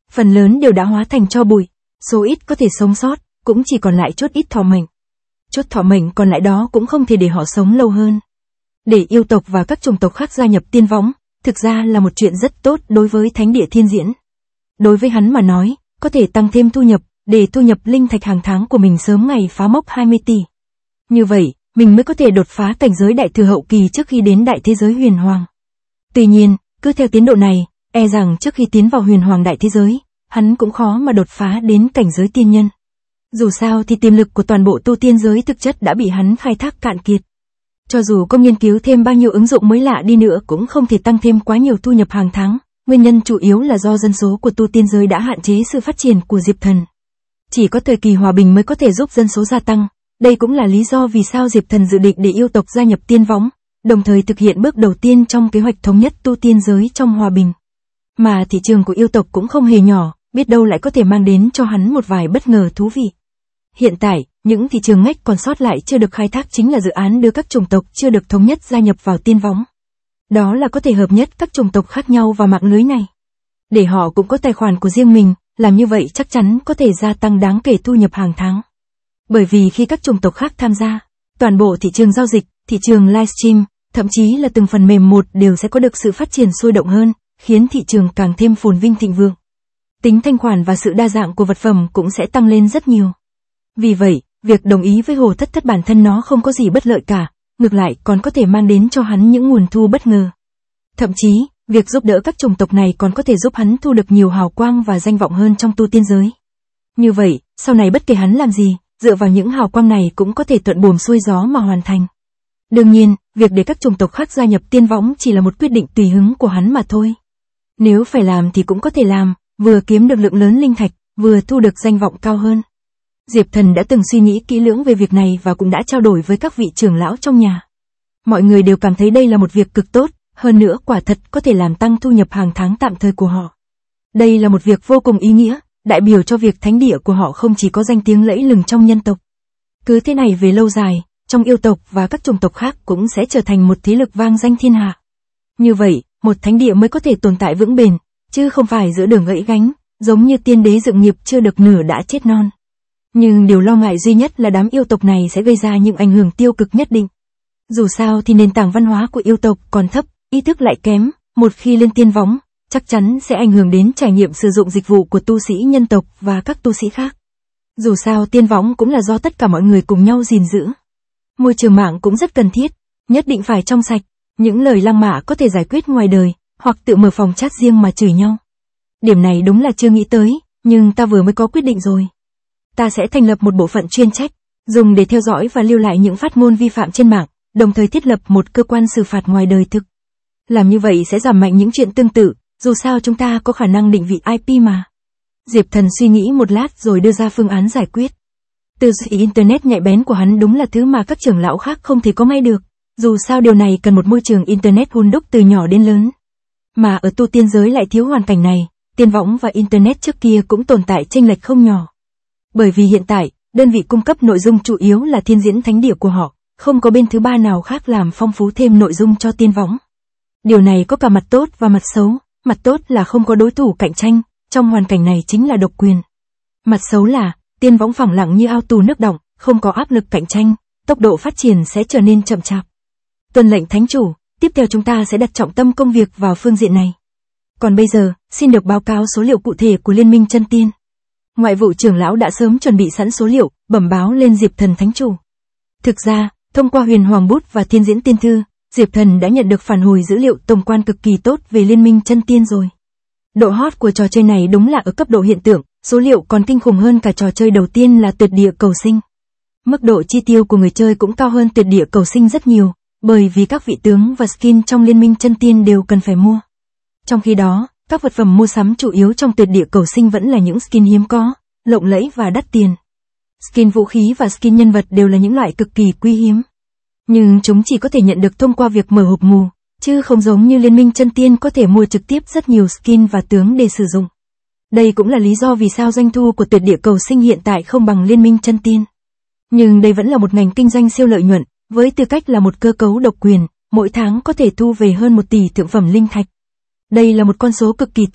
Phần lớn đều đã hóa thành tro bụi, số ít có thể sống sót, cũng chỉ còn lại chút ít thọ mệnh. Chút thọ mệnh còn lại đó cũng không thể để họ sống lâu hơn. Để yêu tộc và các chủng tộc khác gia nhập tiên võng, thực ra là một chuyện rất tốt đối với thánh địa thiên diễn. Đối với hắn mà nói, có thể tăng thêm thu nhập, để thu nhập linh thạch hàng tháng của mình sớm ngày phá mốc 20 tỷ. Như vậy, mình mới có thể đột phá cảnh giới đại thừa hậu kỳ trước khi đến đại thế giới huyền hoàng. Tuy nhiên, cứ theo tiến độ này, e rằng trước khi tiến vào huyền hoàng đại thế giới, hắn cũng khó mà đột phá đến cảnh giới tiên nhân. Dù sao thì tiềm lực của toàn bộ tu tiên giới thực chất đã bị hắn khai thác cạn kiệt. Cho dù có nghiên cứu thêm bao nhiêu ứng dụng mới lạ đi nữa cũng không thể tăng thêm quá nhiều thu nhập hàng tháng, nguyên nhân chủ yếu là do dân số của tu tiên giới đã hạn chế sự phát triển của Diệp Thần. Chỉ có thời kỳ hòa bình mới có thể giúp dân số gia tăng, đây cũng là lý do vì sao Diệp Thần dự định để yêu tộc gia nhập tiên võng, đồng thời thực hiện bước đầu tiên trong kế hoạch thống nhất tu tiên giới trong hòa bình. Mà thị trường của yêu tộc cũng không hề nhỏ, biết đâu lại có thể mang đến cho hắn một vài bất ngờ thú vị. Hiện tại, những thị trường ngách còn sót lại chưa được khai thác chính là dự án đưa các chủng tộc chưa được thống nhất gia nhập vào tiên võng. Đó là có thể hợp nhất các chủng tộc khác nhau vào mạng lưới này. Để họ cũng có tài khoản của riêng mình, làm như vậy chắc chắn có thể gia tăng đáng kể thu nhập hàng tháng. Bởi vì khi các chủng tộc khác tham gia, toàn bộ thị trường giao dịch, thị trường livestream, thậm chí là từng phần mềm một đều sẽ có được sự phát triển sôi động hơn, khiến thị trường càng thêm phồn vinh thịnh vượng. Tính thanh khoản và sự đa dạng của vật phẩm cũng sẽ tăng lên rất nhiều. Vì vậy, việc đồng ý với Hồ Thất Thất bản thân nó không có gì bất lợi cả, ngược lại còn có thể mang đến cho hắn những nguồn thu bất ngờ. Thậm chí, việc giúp đỡ các chủng tộc này còn có thể giúp hắn thu được nhiều hào quang và danh vọng hơn trong tu tiên giới. Như vậy, sau này bất kể hắn làm gì, dựa vào những hào quang này cũng có thể thuận buồm xuôi gió mà hoàn thành. Đương nhiên, việc để các chủng tộc khác gia nhập tiên võng chỉ là một quyết định tùy hứng của hắn mà thôi. Nếu phải làm thì cũng có thể làm, vừa kiếm được lượng lớn linh thạch, vừa thu được danh vọng cao hơn. Diệp Thần đã từng suy nghĩ kỹ lưỡng về việc này và cũng đã trao đổi với các vị trưởng lão trong nhà. Mọi người đều cảm thấy đây là một việc cực tốt, hơn nữa quả thật có thể làm tăng thu nhập hàng tháng tạm thời của họ. Đây là một việc vô cùng ý nghĩa, đại biểu cho việc thánh địa của họ không chỉ có danh tiếng lẫy lừng trong nhân tộc. Cứ thế này về lâu dài, trong yêu tộc và các chủng tộc khác cũng sẽ trở thành một thế lực vang danh thiên hạ. Như vậy, một thánh địa mới có thể tồn tại vững bền, chứ không phải giữa đường gãy gánh, giống như tiên đế dựng nghiệp chưa được nửa đã chết non. Nhưng điều lo ngại duy nhất là đám yêu tộc này sẽ gây ra những ảnh hưởng tiêu cực nhất định. Dù sao thì nền tảng văn hóa của yêu tộc còn thấp, ý thức lại kém, một khi lên tiên võng, chắc chắn sẽ ảnh hưởng đến trải nghiệm sử dụng dịch vụ của tu sĩ nhân tộc và các tu sĩ khác. Dù sao tiên võng cũng là do tất cả mọi người cùng nhau gìn giữ. Môi trường mạng cũng rất cần thiết, nhất định phải trong sạch, những lời lăng mạ có thể giải quyết ngoài đời, hoặc tự mở phòng chat riêng mà chửi nhau. Điểm này đúng là chưa nghĩ tới, nhưng ta vừa mới có quyết định rồi. Ta sẽ thành lập một bộ phận chuyên trách, dùng để theo dõi và lưu lại những phát ngôn vi phạm trên mạng, đồng thời thiết lập một cơ quan xử phạt ngoài đời thực. Làm như vậy sẽ giảm mạnh những chuyện tương tự, dù sao chúng ta có khả năng định vị IP mà. Diệp Thần suy nghĩ một lát rồi đưa ra phương án giải quyết. Tư duy Internet nhạy bén của hắn đúng là thứ mà các trưởng lão khác không thể có may được, dù sao điều này cần một môi trường Internet hun đúc từ nhỏ đến lớn. Mà ở tu tiên giới lại thiếu hoàn cảnh này, tiên võng và Internet trước kia cũng tồn tại chênh lệch không nhỏ. Bởi vì hiện tại, đơn vị cung cấp nội dung chủ yếu là thiên diễn thánh địa của họ, không có bên thứ ba nào khác làm phong phú thêm nội dung cho tiên võng. Điều này có cả mặt tốt và mặt xấu, mặt tốt là không có đối thủ cạnh tranh, trong hoàn cảnh này chính là độc quyền. Mặt xấu là, tiên võng phẳng lặng như ao tù nước đọng, không có áp lực cạnh tranh, tốc độ phát triển sẽ trở nên chậm chạp. Tuân lệnh thánh chủ, tiếp theo chúng ta sẽ đặt trọng tâm công việc vào phương diện này. Còn bây giờ, xin được báo cáo số liệu cụ thể của Liên minh chân tiên. Ngoại vụ trưởng lão đã sớm chuẩn bị sẵn số liệu, bẩm báo lên Diệp Thần thánh chủ. Thực ra, thông qua Huyền Hoàng Bút và Thiên Diễn Tiên Thư, Diệp Thần đã nhận được phản hồi dữ liệu tổng quan cực kỳ tốt về Liên minh chân tiên rồi. Độ hot của trò chơi này đúng là ở cấp độ hiện tượng, số liệu còn kinh khủng hơn cả trò chơi đầu tiên là Tuyệt Địa Cầu Sinh. Mức độ chi tiêu của người chơi cũng cao hơn Tuyệt Địa Cầu Sinh rất nhiều, bởi vì các vị tướng và skin trong Liên minh chân tiên đều cần phải mua. Trong khi đó, các vật phẩm mua sắm chủ yếu trong Tuyệt Địa Cầu Sinh vẫn là những skin hiếm có, lộng lẫy và đắt tiền. Skin vũ khí và skin nhân vật đều là những loại cực kỳ quý hiếm. Nhưng chúng chỉ có thể nhận được thông qua việc mở hộp mù, chứ không giống như Liên minh chân tiên có thể mua trực tiếp rất nhiều skin và tướng để sử dụng. Đây cũng là lý do vì sao doanh thu của Tuyệt Địa Cầu Sinh hiện tại không bằng Liên minh chân tiên. Nhưng đây vẫn là một ngành kinh doanh siêu lợi nhuận, với tư cách là một cơ cấu độc quyền, mỗi tháng có thể thu về hơn 1 tỷ thượng phẩm linh thạch. Đây là một con số cực kỳ tốt,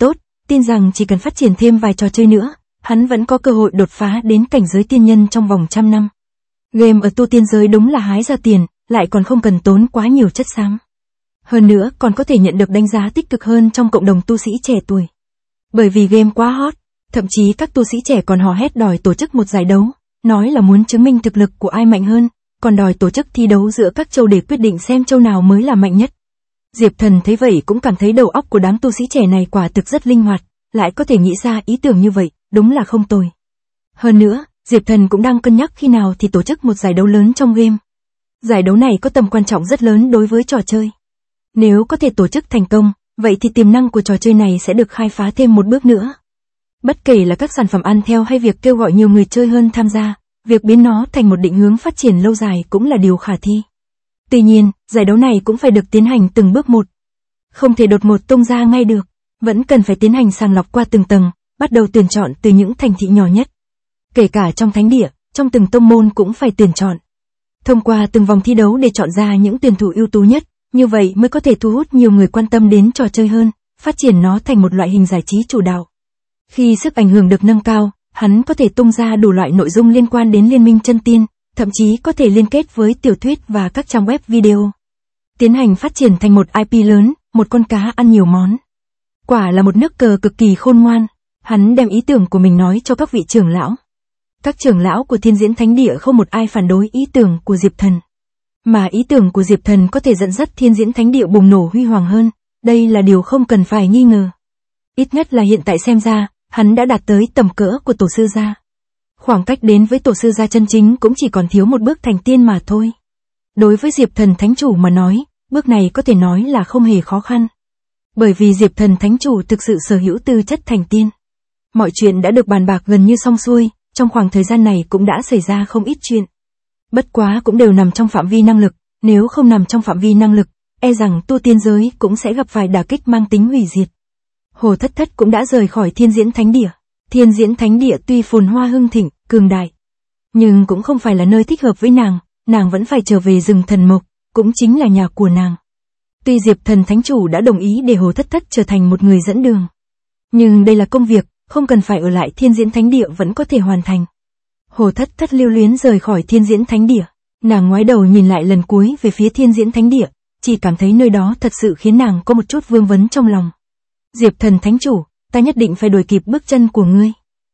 tin rằng chỉ cần phát triển thêm vài trò chơi nữa, hắn vẫn có cơ hội đột phá đến cảnh giới tiên nhân trong vòng 100 năm. Game ở tu tiên giới đúng là hái ra tiền, lại còn không cần tốn quá nhiều chất xám. Hơn nữa còn có thể nhận được đánh giá tích cực hơn trong cộng đồng tu sĩ trẻ tuổi. Bởi vì game quá hot, thậm chí các tu sĩ trẻ còn hò hét đòi tổ chức một giải đấu, nói là muốn chứng minh thực lực của ai mạnh hơn, còn đòi tổ chức thi đấu giữa các châu để quyết định xem châu nào mới là mạnh nhất. Diệp Thần thấy vậy cũng cảm thấy đầu óc của đám tu sĩ trẻ này quả thực rất linh hoạt, lại có thể nghĩ ra ý tưởng như vậy, đúng là không tồi. Hơn nữa, Diệp Thần cũng đang cân nhắc khi nào thì tổ chức một giải đấu lớn trong game. Giải đấu này có tầm quan trọng rất lớn đối với trò chơi. Nếu có thể tổ chức thành công, vậy thì tiềm năng của trò chơi này sẽ được khai phá thêm một bước nữa. Bất kể là các sản phẩm ăn theo hay việc kêu gọi nhiều người chơi hơn tham gia, việc biến nó thành một định hướng phát triển lâu dài cũng là điều khả thi. Tuy nhiên, giải đấu này cũng phải được tiến hành từng bước một. Không thể đột ngột tung ra ngay được, vẫn cần phải tiến hành sàng lọc qua từng tầng, bắt đầu tuyển chọn từ những thành thị nhỏ nhất. Kể cả trong thánh địa, trong từng tông môn cũng phải tuyển chọn. Thông qua từng vòng thi đấu để chọn ra những tuyển thủ ưu tú nhất, như vậy mới có thể thu hút nhiều người quan tâm đến trò chơi hơn, phát triển nó thành một loại hình giải trí chủ đạo. Khi sức ảnh hưởng được nâng cao, hắn có thể tung ra đủ loại nội dung liên quan đến Liên minh chân tiên, thậm chí có thể liên kết với tiểu thuyết và các trang web video. Tiến hành phát triển thành một IP lớn, một con cá ăn nhiều món. Quả là một nước cờ cực kỳ khôn ngoan, hắn đem ý tưởng của mình nói cho các vị trưởng lão. Các trưởng lão của Thiên Diễn Thánh Địa không một ai phản đối ý tưởng của Diệp Thần. Mà ý tưởng của Diệp Thần có thể dẫn dắt Thiên Diễn Thánh Địa bùng nổ huy hoàng hơn, đây là điều không cần phải nghi ngờ. Ít nhất là hiện tại xem ra, hắn đã đạt tới tầm cỡ của tổ sư gia. Khoảng cách đến với tổ sư gia chân chính cũng chỉ còn thiếu một bước thành tiên mà thôi. Đối với Diệp Thần Thánh Chủ mà nói, bước này có thể nói là không hề khó khăn. Bởi vì Diệp Thần Thánh Chủ thực sự sở hữu tư chất thành tiên. Mọi chuyện đã được bàn bạc gần như xong xuôi, trong khoảng thời gian này cũng đã xảy ra không ít chuyện. Bất quá cũng đều nằm trong phạm vi năng lực, nếu không nằm trong phạm vi năng lực, e rằng tu tiên giới cũng sẽ gặp phải đả kích mang tính hủy diệt. Hồ Thất Thất cũng đã rời khỏi Thiên Diễn Thánh Địa. Thiên Diễn Thánh Địa tuy phồn hoa hưng thịnh, cường đại, nhưng cũng không phải là nơi thích hợp với nàng vẫn phải trở về rừng thần mộc, cũng chính là nhà của nàng. Tuy Diệp Thần Thánh Chủ đã đồng ý để Hồ Thất Thất trở thành một người dẫn đường, nhưng đây là công việc, không cần phải ở lại Thiên Diễn Thánh Địa vẫn có thể hoàn thành. Hồ Thất Thất lưu luyến rời khỏi Thiên Diễn Thánh Địa, nàng ngoái đầu nhìn lại lần cuối về phía Thiên Diễn Thánh Địa, chỉ cảm thấy nơi đó thật sự khiến nàng có một chút vương vấn trong lòng. Diệp Thần Thánh Chủ, ta nhất định phải đuổi kịp bước chân của ngươi.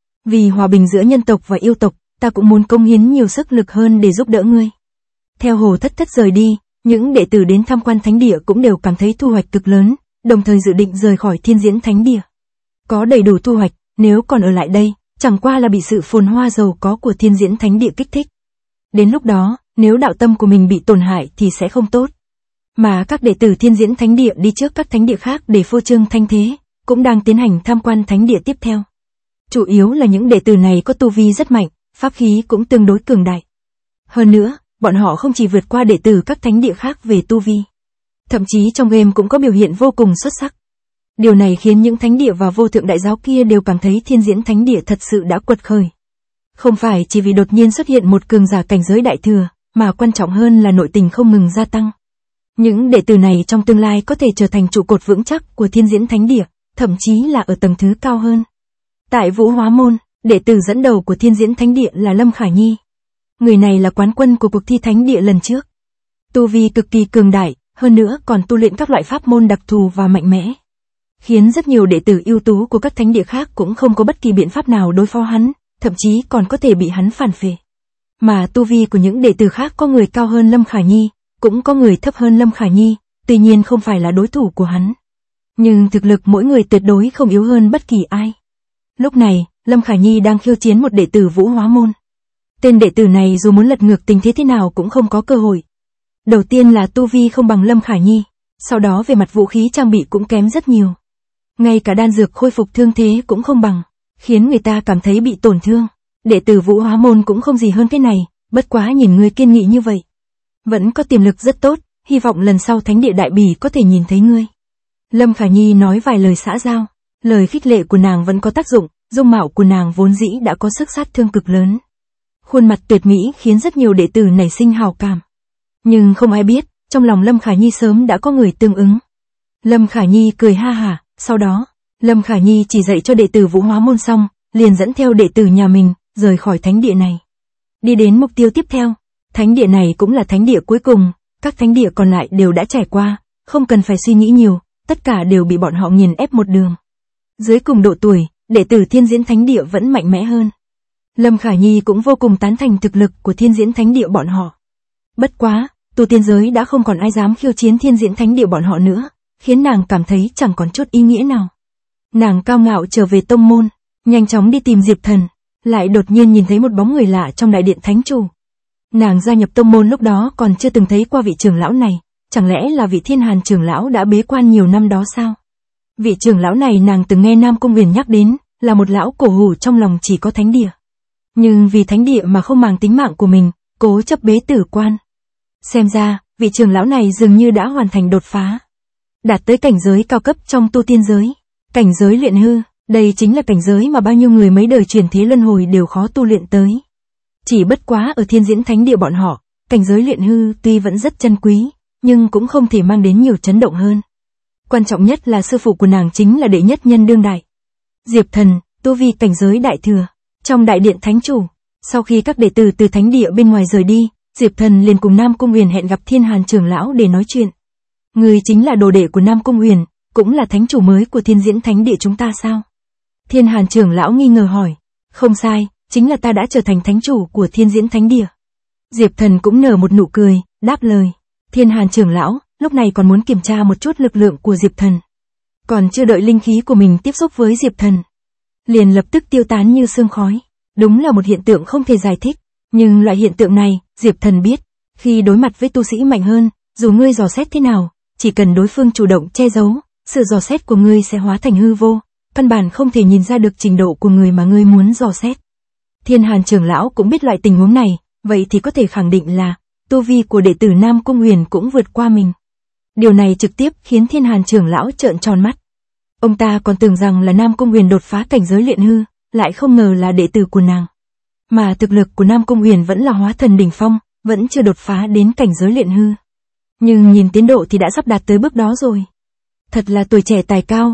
Vì hòa bình giữa nhân tộc và yêu tộc, ta cũng muốn cống hiến nhiều sức lực hơn để giúp đỡ ngươi. Theo Hồ Thất Thất rời đi, những đệ tử đến tham quan thánh địa cũng đều cảm thấy thu hoạch cực lớn, đồng thời dự định rời khỏi Thiên Diễn Thánh Địa. Có đầy đủ thu hoạch, nếu còn ở lại đây, chẳng qua là bị sự phồn hoa giàu có của Thiên Diễn Thánh Địa kích thích. Đến lúc đó, nếu đạo tâm của mình bị tổn hại thì sẽ không tốt. Mà các đệ tử Thiên Diễn Thánh Địa đi trước các thánh địa khác để phô trương thanh thế, cũng đang tiến hành tham quan thánh địa tiếp theo. Chủ yếu là những đệ tử này có tu vi rất mạnh, pháp khí cũng tương đối cường đại. Hơn nữa, bọn họ không chỉ vượt qua đệ tử các thánh địa khác về tu vi, thậm chí trong game cũng có biểu hiện vô cùng xuất sắc. Điều này khiến những thánh địa và vô thượng đại giáo kia đều cảm thấy Thiên Diễn Thánh Địa thật sự đã quật khởi. Không phải chỉ vì đột nhiên xuất hiện một cường giả cảnh giới đại thừa, mà quan trọng hơn là nội tình không ngừng gia tăng. Những đệ tử này trong tương lai có thể trở thành trụ cột vững chắc của Thiên Diễn Thánh Địa, thậm chí là ở tầng thứ cao hơn. Tại Vũ Hóa Môn, đệ tử dẫn đầu của Thiên Diễn Thánh Địa là Lâm Khả Nhi. Người này là quán quân của cuộc thi Thánh Địa lần trước. Tu vi cực kỳ cường đại, hơn nữa còn tu luyện các loại pháp môn đặc thù và mạnh mẽ, khiến rất nhiều đệ tử ưu tú của các thánh địa khác cũng không có bất kỳ biện pháp nào đối phó hắn, thậm chí còn có thể bị hắn phản phệ. Mà tu vi của những đệ tử khác có người cao hơn Lâm Khả Nhi, cũng có người thấp hơn Lâm Khả Nhi, tuy nhiên không phải là đối thủ của hắn. Nhưng thực lực mỗi người tuyệt đối không yếu hơn bất kỳ ai. Lúc này, Lâm Khả Nhi đang khiêu chiến một đệ tử Vũ Hóa Môn. Tên đệ tử này dù muốn lật ngược tình thế thế nào cũng không có cơ hội. Đầu tiên là tu vi không bằng Lâm Khả Nhi, sau đó về mặt vũ khí trang bị cũng kém rất nhiều. Ngay cả đan dược khôi phục thương thế cũng không bằng, khiến người ta cảm thấy bị tổn thương. Đệ tử Vũ Hóa Môn cũng không gì hơn thế này, bất quá nhìn ngươi kiên nghị như vậy, vẫn có tiềm lực rất tốt, hy vọng lần sau Thánh Địa Đại Bỉ có thể nhìn thấy ngươi. Lâm Khả Nhi nói vài lời xã giao, lời khích lệ của nàng vẫn có tác dụng, dung mạo của nàng vốn dĩ đã có sức sát thương cực lớn. Khuôn mặt tuyệt mỹ khiến rất nhiều đệ tử nảy sinh hào cảm. Nhưng không ai biết, trong lòng Lâm Khả Nhi sớm đã có người tương ứng. Lâm Khả Nhi cười ha hả, sau đó, Lâm Khả Nhi chỉ dạy cho đệ tử Vũ Hóa môn xong, liền dẫn theo đệ tử nhà mình, rời khỏi thánh địa này. Đi đến mục tiêu tiếp theo, thánh địa này cũng là thánh địa cuối cùng, các thánh địa còn lại đều đã trải qua, không cần phải suy nghĩ nhiều, tất cả đều bị bọn họ nghiền ép một đường. Dưới cùng độ tuổi, đệ tử Thiên Diễn Thánh Địa vẫn mạnh mẽ hơn. Lâm Khả Nhi cũng vô cùng tán thành thực lực của Thiên Diễn Thánh Địa bọn họ. Bất quá, tu tiên giới đã không còn ai dám khiêu chiến Thiên Diễn Thánh Địa bọn họ nữa, khiến nàng cảm thấy chẳng còn chút ý nghĩa nào. Nàng cao ngạo trở về tông môn, nhanh chóng đi tìm Diệp Thần, lại đột nhiên nhìn thấy một bóng người lạ trong đại điện thánh chủ. Nàng gia nhập tông môn lúc đó còn chưa từng thấy qua vị trưởng lão này, chẳng lẽ là vị Thiên Hàn trưởng lão đã bế quan nhiều năm đó sao? Vị trưởng lão này nàng từng nghe Nam Cung Huyền nhắc đến, là một lão cổ hủ trong lòng chỉ có thánh địa. Nhưng vì thánh địa mà không màng tính mạng của mình, cố chấp bế tử quan. Xem ra, vị trưởng lão này dường như đã hoàn thành đột phá. Đạt tới cảnh giới cao cấp trong tu tiên giới. Cảnh giới luyện hư, đây chính là cảnh giới mà bao nhiêu người mấy đời chuyển thế luân hồi đều khó tu luyện tới. Chỉ bất quá ở Thiên Diễn Thánh Địa bọn họ, cảnh giới luyện hư tuy vẫn rất chân quý, nhưng cũng không thể mang đến nhiều chấn động hơn. Quan trọng nhất là sư phụ của nàng chính là đệ nhất nhân đương đại. Diệp Thần, tu vi cảnh giới đại thừa, trong đại điện thánh chủ. Sau khi các đệ tử từ thánh địa bên ngoài rời đi, Diệp Thần liền cùng Nam Cung Huyền hẹn gặp Thiên Hàn trưởng lão để nói chuyện. Người chính là đồ đệ của Nam Cung Huyền, cũng là thánh chủ mới của Thiên Diễn Thánh Địa chúng ta sao? Thiên Hàn trưởng lão nghi ngờ hỏi. Không sai, chính là ta đã trở thành thánh chủ của Thiên Diễn Thánh Địa. Diệp Thần cũng nở một nụ cười, đáp lời. Thiên Hàn trưởng lão, lúc này còn muốn kiểm tra một chút lực lượng của Diệp Thần. Còn chưa đợi linh khí của mình tiếp xúc với Diệp Thần, liền lập tức tiêu tán như sương khói. Đúng là một hiện tượng không thể giải thích, nhưng loại hiện tượng này, Diệp Thần biết, khi đối mặt với tu sĩ mạnh hơn, dù ngươi dò xét thế nào, chỉ cần đối phương chủ động che giấu, sự dò xét của ngươi sẽ hóa thành hư vô, căn bản không thể nhìn ra được trình độ của người mà ngươi muốn dò xét. Thiên Hàn trưởng lão cũng biết loại tình huống này, vậy thì có thể khẳng định là tu vi của đệ tử Nam Cung Huyền cũng vượt qua mình. Điều này trực tiếp khiến Thiên Hàn trưởng lão trợn tròn mắt. Ông ta còn tưởng rằng là Nam Cung Huyền đột phá cảnh giới luyện hư, lại không ngờ là đệ tử của nàng. Mà thực lực của Nam Cung Huyền vẫn là hóa thần đỉnh phong, vẫn chưa đột phá đến cảnh giới luyện hư. Nhưng nhìn tiến độ thì đã sắp đạt tới bước đó rồi. Thật là tuổi trẻ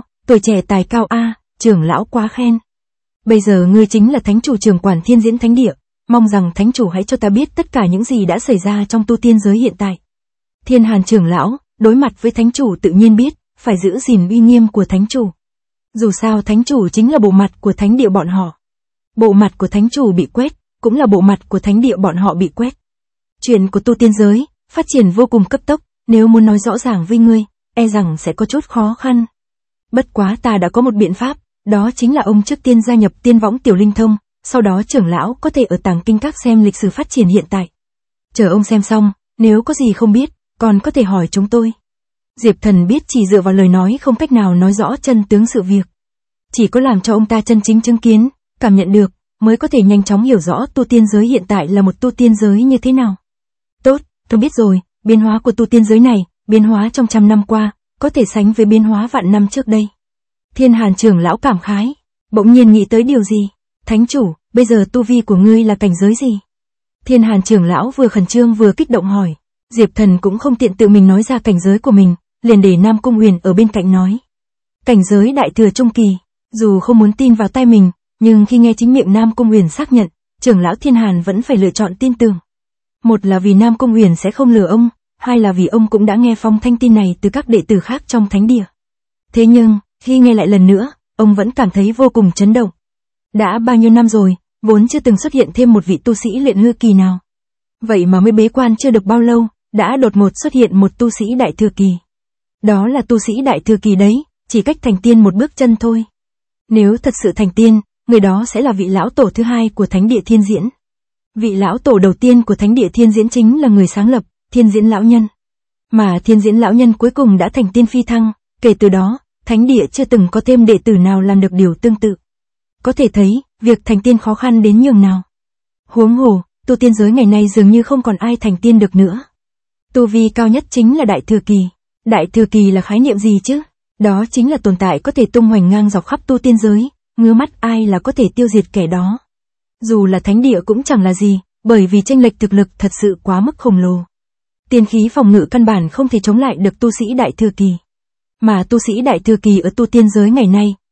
tài cao a, trưởng lão quá khen. Bây giờ ngươi chính là thánh chủ trưởng quản Thiên Diễn Thánh Địa, mong rằng thánh chủ hãy cho ta biết tất cả những gì đã xảy ra trong tu tiên giới hiện tại. Thiên Hàn trưởng lão, đối mặt với thánh chủ tự nhiên biết, phải giữ gìn uy nghiêm của thánh chủ. Dù sao thánh chủ chính là bộ mặt của thánh địa bọn họ. Bộ mặt của thánh chủ bị quét, cũng là bộ mặt của thánh địa bọn họ bị quét. Chuyện của tu tiên giới, phát triển vô cùng cấp tốc, nếu muốn nói rõ ràng với ngươi, e rằng sẽ có chút khó khăn. Bất quá ta đã có một biện pháp, đó chính là ông trước tiên gia nhập Tiên Võng Tiểu Linh Thông, sau đó trưởng lão có thể ở Tàng Kinh Các xem lịch sử phát triển hiện tại. Chờ ông xem xong, nếu có gì không biết, còn có thể hỏi chúng tôi. Diệp Thần biết chỉ dựa vào lời nói không cách nào nói rõ chân tướng sự việc. Chỉ có làm cho ông ta chân chính chứng kiến, cảm nhận được, mới có thể nhanh chóng hiểu rõ tu tiên giới hiện tại là một tu tiên giới như thế nào. Tốt, tôi biết rồi, biến hóa của tu tiên giới này, biến hóa trong 100 năm qua, có thể sánh với biến hóa vạn năm trước đây. Thiên Hàn trưởng lão cảm khái, bỗng nhiên nghĩ tới điều gì. Thánh chủ, bây giờ tu vi của ngươi là cảnh giới gì? Thiên Hàn trưởng lão vừa khẩn trương vừa kích động hỏi. Diệp Thần cũng không tiện tự mình nói ra cảnh giới của mình, liền để Nam Cung Huyền ở bên cạnh nói. Cảnh giới đại thừa trung kỳ. Dù không muốn tin vào tai mình, nhưng khi nghe chính miệng Nam Cung Huyền xác nhận, trưởng lão Thiên Hàn vẫn phải lựa chọn tin tưởng. Một là vì Nam Cung Huyền sẽ không lừa ông, hai là vì ông cũng đã nghe phong thanh tin này từ các đệ tử khác trong thánh địa. Thế nhưng, khi nghe lại lần nữa, ông vẫn cảm thấy vô cùng chấn động. Đã bao nhiêu năm rồi, vốn chưa từng xuất hiện thêm một vị tu sĩ luyện hư kỳ nào. Vậy mà mới bế quan chưa được bao lâu, đã đột ngột xuất hiện một tu sĩ đại thừa kỳ. Đó là tu sĩ đại thừa kỳ đấy, chỉ cách thành tiên một bước chân thôi. Nếu thật sự thành tiên, người đó sẽ là vị lão tổ thứ hai của Thánh Địa Thiên Diễn. Vị lão tổ đầu tiên của Thánh Địa Thiên Diễn chính là người sáng lập, Thiên Diễn lão nhân. Mà Thiên Diễn lão nhân cuối cùng đã thành tiên phi thăng, kể từ đó, Thánh Địa chưa từng có thêm đệ tử nào làm được điều tương tự. Có thể thấy, việc thành tiên khó khăn đến nhường nào. Huống hồ, tu tiên giới ngày nay dường như không còn ai thành tiên được nữa. Tu vi cao nhất chính là đại thừa kỳ. Đại thừa kỳ là khái niệm gì chứ? Đó chính là tồn tại có thể tung hoành ngang dọc khắp tu tiên giới, ngứa mắt ai là có thể tiêu diệt kẻ đó. Dù là thánh địa cũng chẳng là gì, bởi vì chênh lệch thực lực thật sự quá mức khổng lồ. Tiên khí phòng ngự căn bản không thể chống lại được tu sĩ đại thừa kỳ. Mà tu sĩ đại thừa kỳ ở tu tiên giới ngày nay,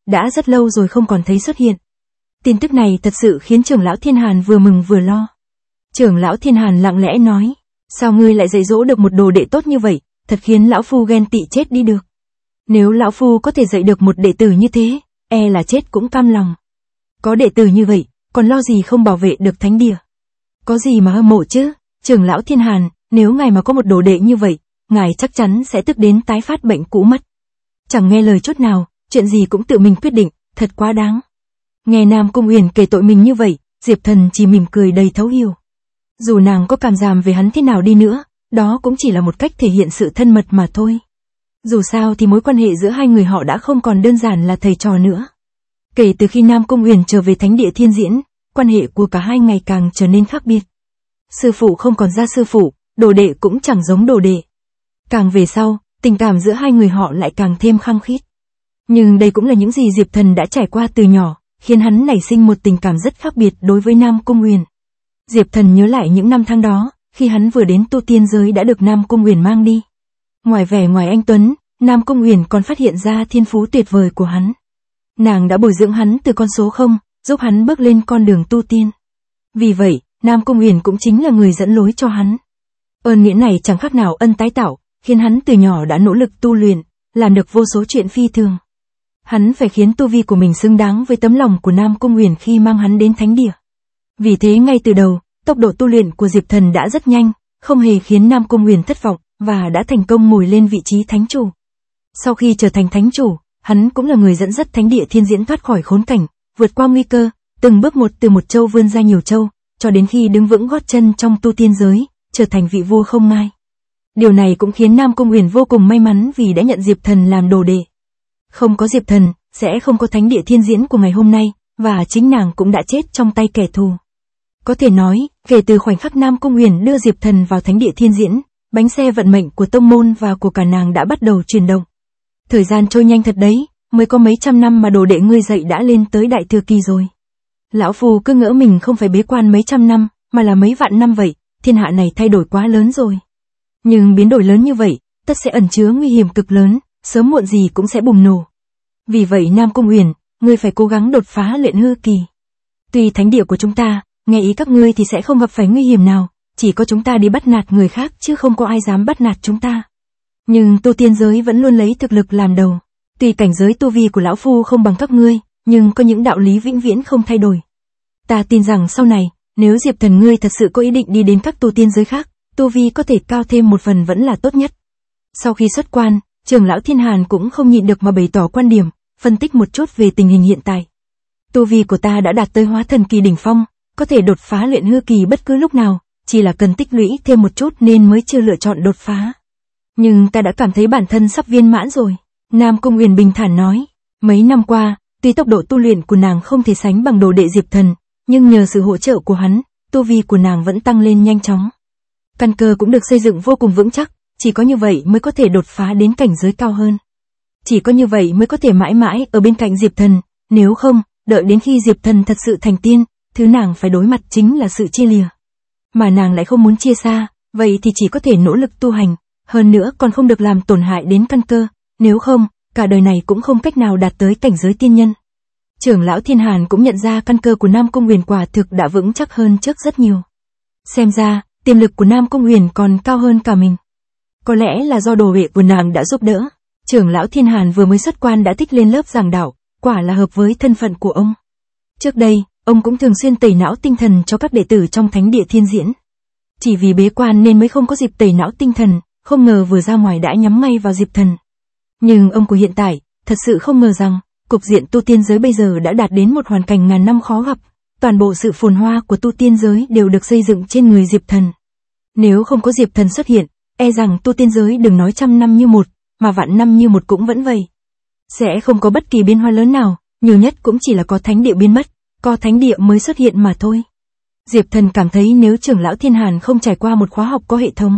đã rất lâu rồi không còn thấy xuất hiện. Tin tức này thật sự khiến trưởng lão Thiên Hàn vừa mừng vừa lo. Trưởng lão Thiên Hàn lặng lẽ nói, sao ngươi lại dạy dỗ được một đồ đệ tốt như vậy, thật khiến lão phu ghen tị chết đi được. Nếu lão phu có thể dạy được một đệ tử như thế, e là chết cũng cam lòng. Có đệ tử như vậy, còn lo gì không bảo vệ được thánh địa. Có gì mà hâm mộ chứ, trưởng lão Thiên Hàn, nếu ngài mà có một đồ đệ như vậy, ngài chắc chắn sẽ tức đến tái phát bệnh cũ mất. Chẳng nghe lời chút nào, chuyện gì cũng tự mình quyết định, thật quá đáng. Nghe Nam Cung Uyển kể tội mình như vậy, Diệp Thần chỉ mỉm cười đầy thấu hiểu. Dù nàng có cảm giảm về hắn thế nào đi nữa, đó cũng chỉ là một cách thể hiện sự thân mật mà thôi. Dù sao thì mối quan hệ giữa hai người họ đã không còn đơn giản là thầy trò nữa. Kể từ khi Nam Cung Uyển trở về thánh địa Thiên Diễn, quan hệ của cả hai ngày càng trở nên khác biệt. Sư phụ không còn ra sư phụ, đồ đệ cũng chẳng giống đồ đệ. Càng về sau, tình cảm giữa hai người họ lại càng thêm khăng khít. Nhưng đây cũng là những gì Diệp Thần đã trải qua từ nhỏ, khiến hắn nảy sinh một tình cảm rất khác biệt đối với Nam Cung Uyển. Diệp Thần nhớ lại những năm tháng đó, khi hắn vừa đến tu tiên giới đã được Nam Cung Uyển mang đi. Ngoài vẻ ngoài anh tuấn, Nam Cung Uyển còn phát hiện ra thiên phú tuyệt vời của hắn. Nàng đã bồi dưỡng hắn từ con số 0, giúp hắn bước lên con đường tu tiên. Vì vậy, Nam Cung Uyển cũng chính là người dẫn lối cho hắn. Ơn nghĩa này chẳng khác nào ân tái tạo, khiến hắn từ nhỏ đã nỗ lực tu luyện, làm được vô số chuyện phi thường. Hắn phải khiến tu vi của mình xứng đáng với tấm lòng của Nam Cung Uyển khi mang hắn đến thánh địa. Vì thế ngay từ đầu, tốc độ tu luyện của Diệp Thần đã rất nhanh, không hề khiến Nam Cung Uyển thất vọng, và đã thành công ngồi lên vị trí thánh chủ. Sau khi trở thành thánh chủ, hắn cũng là người dẫn dắt thánh địa Thiên Diễn thoát khỏi khốn cảnh, vượt qua nguy cơ, từng bước một từ một châu vươn ra nhiều châu, cho đến khi đứng vững gót chân trong tu tiên giới, trở thành vị vua không mai. Điều này cũng khiến Nam Cung Uyển vô cùng may mắn vì đã nhận Diệp Thần làm đồ đệ. Không có Diệp Thần, sẽ không có thánh địa Thiên Diễn của ngày hôm nay, và chính nàng cũng đã chết trong tay kẻ thù. Có thể nói, kể từ khoảnh khắc Nam Cung Uyển đưa Diệp Thần vào thánh địa Thiên Diễn, bánh xe vận mệnh của tông môn và của cả nàng đã bắt đầu chuyển động. Thời gian trôi nhanh thật đấy, mới có mấy trăm năm mà đồ đệ ngươi dạy đã lên tới đại thừa kỳ rồi. Lão phu cứ ngỡ mình không phải bế quan mấy trăm năm, mà là mấy vạn năm vậy, thiên hạ này thay đổi quá lớn rồi. Nhưng biến đổi lớn như vậy, tất sẽ ẩn chứa nguy hiểm cực lớn, sớm muộn gì cũng sẽ bùng nổ. Vì vậy Nam Cung Uyển, ngươi phải cố gắng đột phá luyện hư kỳ. Tuy thánh địa của chúng ta, nghe ý các ngươi thì sẽ không gặp phải nguy hiểm nào, chỉ có chúng ta đi bắt nạt người khác chứ không có ai dám bắt nạt chúng ta. Nhưng tu tiên giới vẫn luôn lấy thực lực làm đầu. Tuy cảnh giới tu vi của lão phu không bằng các ngươi, nhưng có những đạo lý vĩnh viễn không thay đổi. Ta tin rằng sau này, nếu Diệp Thần ngươi thật sự có ý định đi đến các tu tiên giới khác, tu vi có thể cao thêm một phần vẫn là tốt nhất. Sau khi xuất quan, trưởng lão Thiên Hàn cũng không nhịn được mà bày tỏ quan điểm, phân tích một chút về tình hình hiện tại. Tu vi của ta đã đạt tới hóa thần kỳ đỉnh phong, có thể đột phá luyện hư kỳ bất cứ lúc nào, chỉ là cần tích lũy thêm một chút nên mới chưa lựa chọn đột phá. Nhưng ta đã cảm thấy bản thân sắp viên mãn rồi. Nam Cung Uyển bình thản nói, mấy năm qua, tuy tốc độ tu luyện của nàng không thể sánh bằng đồ đệ Diệp Thần, nhưng nhờ sự hỗ trợ của hắn, tu vi của nàng vẫn tăng lên nhanh chóng. Căn cơ cũng được xây dựng vô cùng vững chắc, chỉ có như vậy mới có thể đột phá đến cảnh giới cao hơn. Chỉ có như vậy mới có thể mãi mãi ở bên cạnh Diệp Thần, nếu không, đợi đến khi Diệp Thần thật sự thành tiên, thứ nàng phải đối mặt chính là sự chia lìa. Mà nàng lại không muốn chia xa, vậy thì chỉ có thể nỗ lực tu hành, hơn nữa còn không được làm tổn hại đến căn cơ, nếu không, cả đời này cũng không cách nào đạt tới cảnh giới tiên nhân. Trưởng lão Thiên Hàn cũng nhận ra căn cơ của Nam Cung Uyển quả thực đã vững chắc hơn trước rất nhiều. Xem ra, tiềm lực của Nam Cung Uyển còn cao hơn cả mình. Có lẽ là do đồ đệ của nàng đã giúp đỡ. Trưởng lão Thiên Hàn vừa mới xuất quan đã thích lên lớp giảng đạo, quả là hợp với thân phận của ông. Trước đây, ông cũng thường xuyên tẩy não tinh thần cho các đệ tử trong thánh địa Thiên Diễn. Chỉ vì bế quan nên mới không có dịp tẩy não tinh thần, không ngờ vừa ra ngoài đã nhắm ngay vào Diệp Thần. Nhưng ông của hiện tại, thật sự không ngờ rằng, cục diện tu tiên giới bây giờ đã đạt đến một hoàn cảnh ngàn năm khó gặp, toàn bộ sự phồn hoa của tu tiên giới đều được xây dựng trên người Diệp Thần. Nếu không có Diệp Thần xuất hiện, e rằng tu tiên giới đừng nói trăm năm như một, mà vạn năm như một cũng vẫn vậy. Sẽ không có bất kỳ biến hóa lớn nào, nhiều nhất cũng chỉ là có thánh địa biến mất, có thánh địa mới xuất hiện mà thôi. Diệp Thần cảm thấy nếu trưởng lão Thiên Hàn không trải qua một khóa học có hệ thống,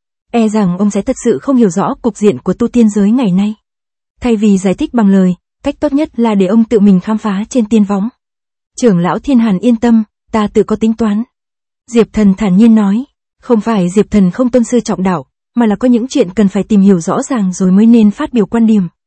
e rằng ông sẽ thật sự không hiểu rõ cục diện của tu tiên giới ngày nay. Thay vì giải thích bằng lời, cách tốt nhất là để ông tự mình khám phá trên tiên võng. Trưởng lão Thiên Hàn yên tâm, ta tự có tính toán. Diệp Thần thản nhiên nói, không phải Diệp Thần không tôn sư trọng đạo, mà là có những chuyện cần phải tìm hiểu rõ ràng rồi mới nên phát biểu quan điểm.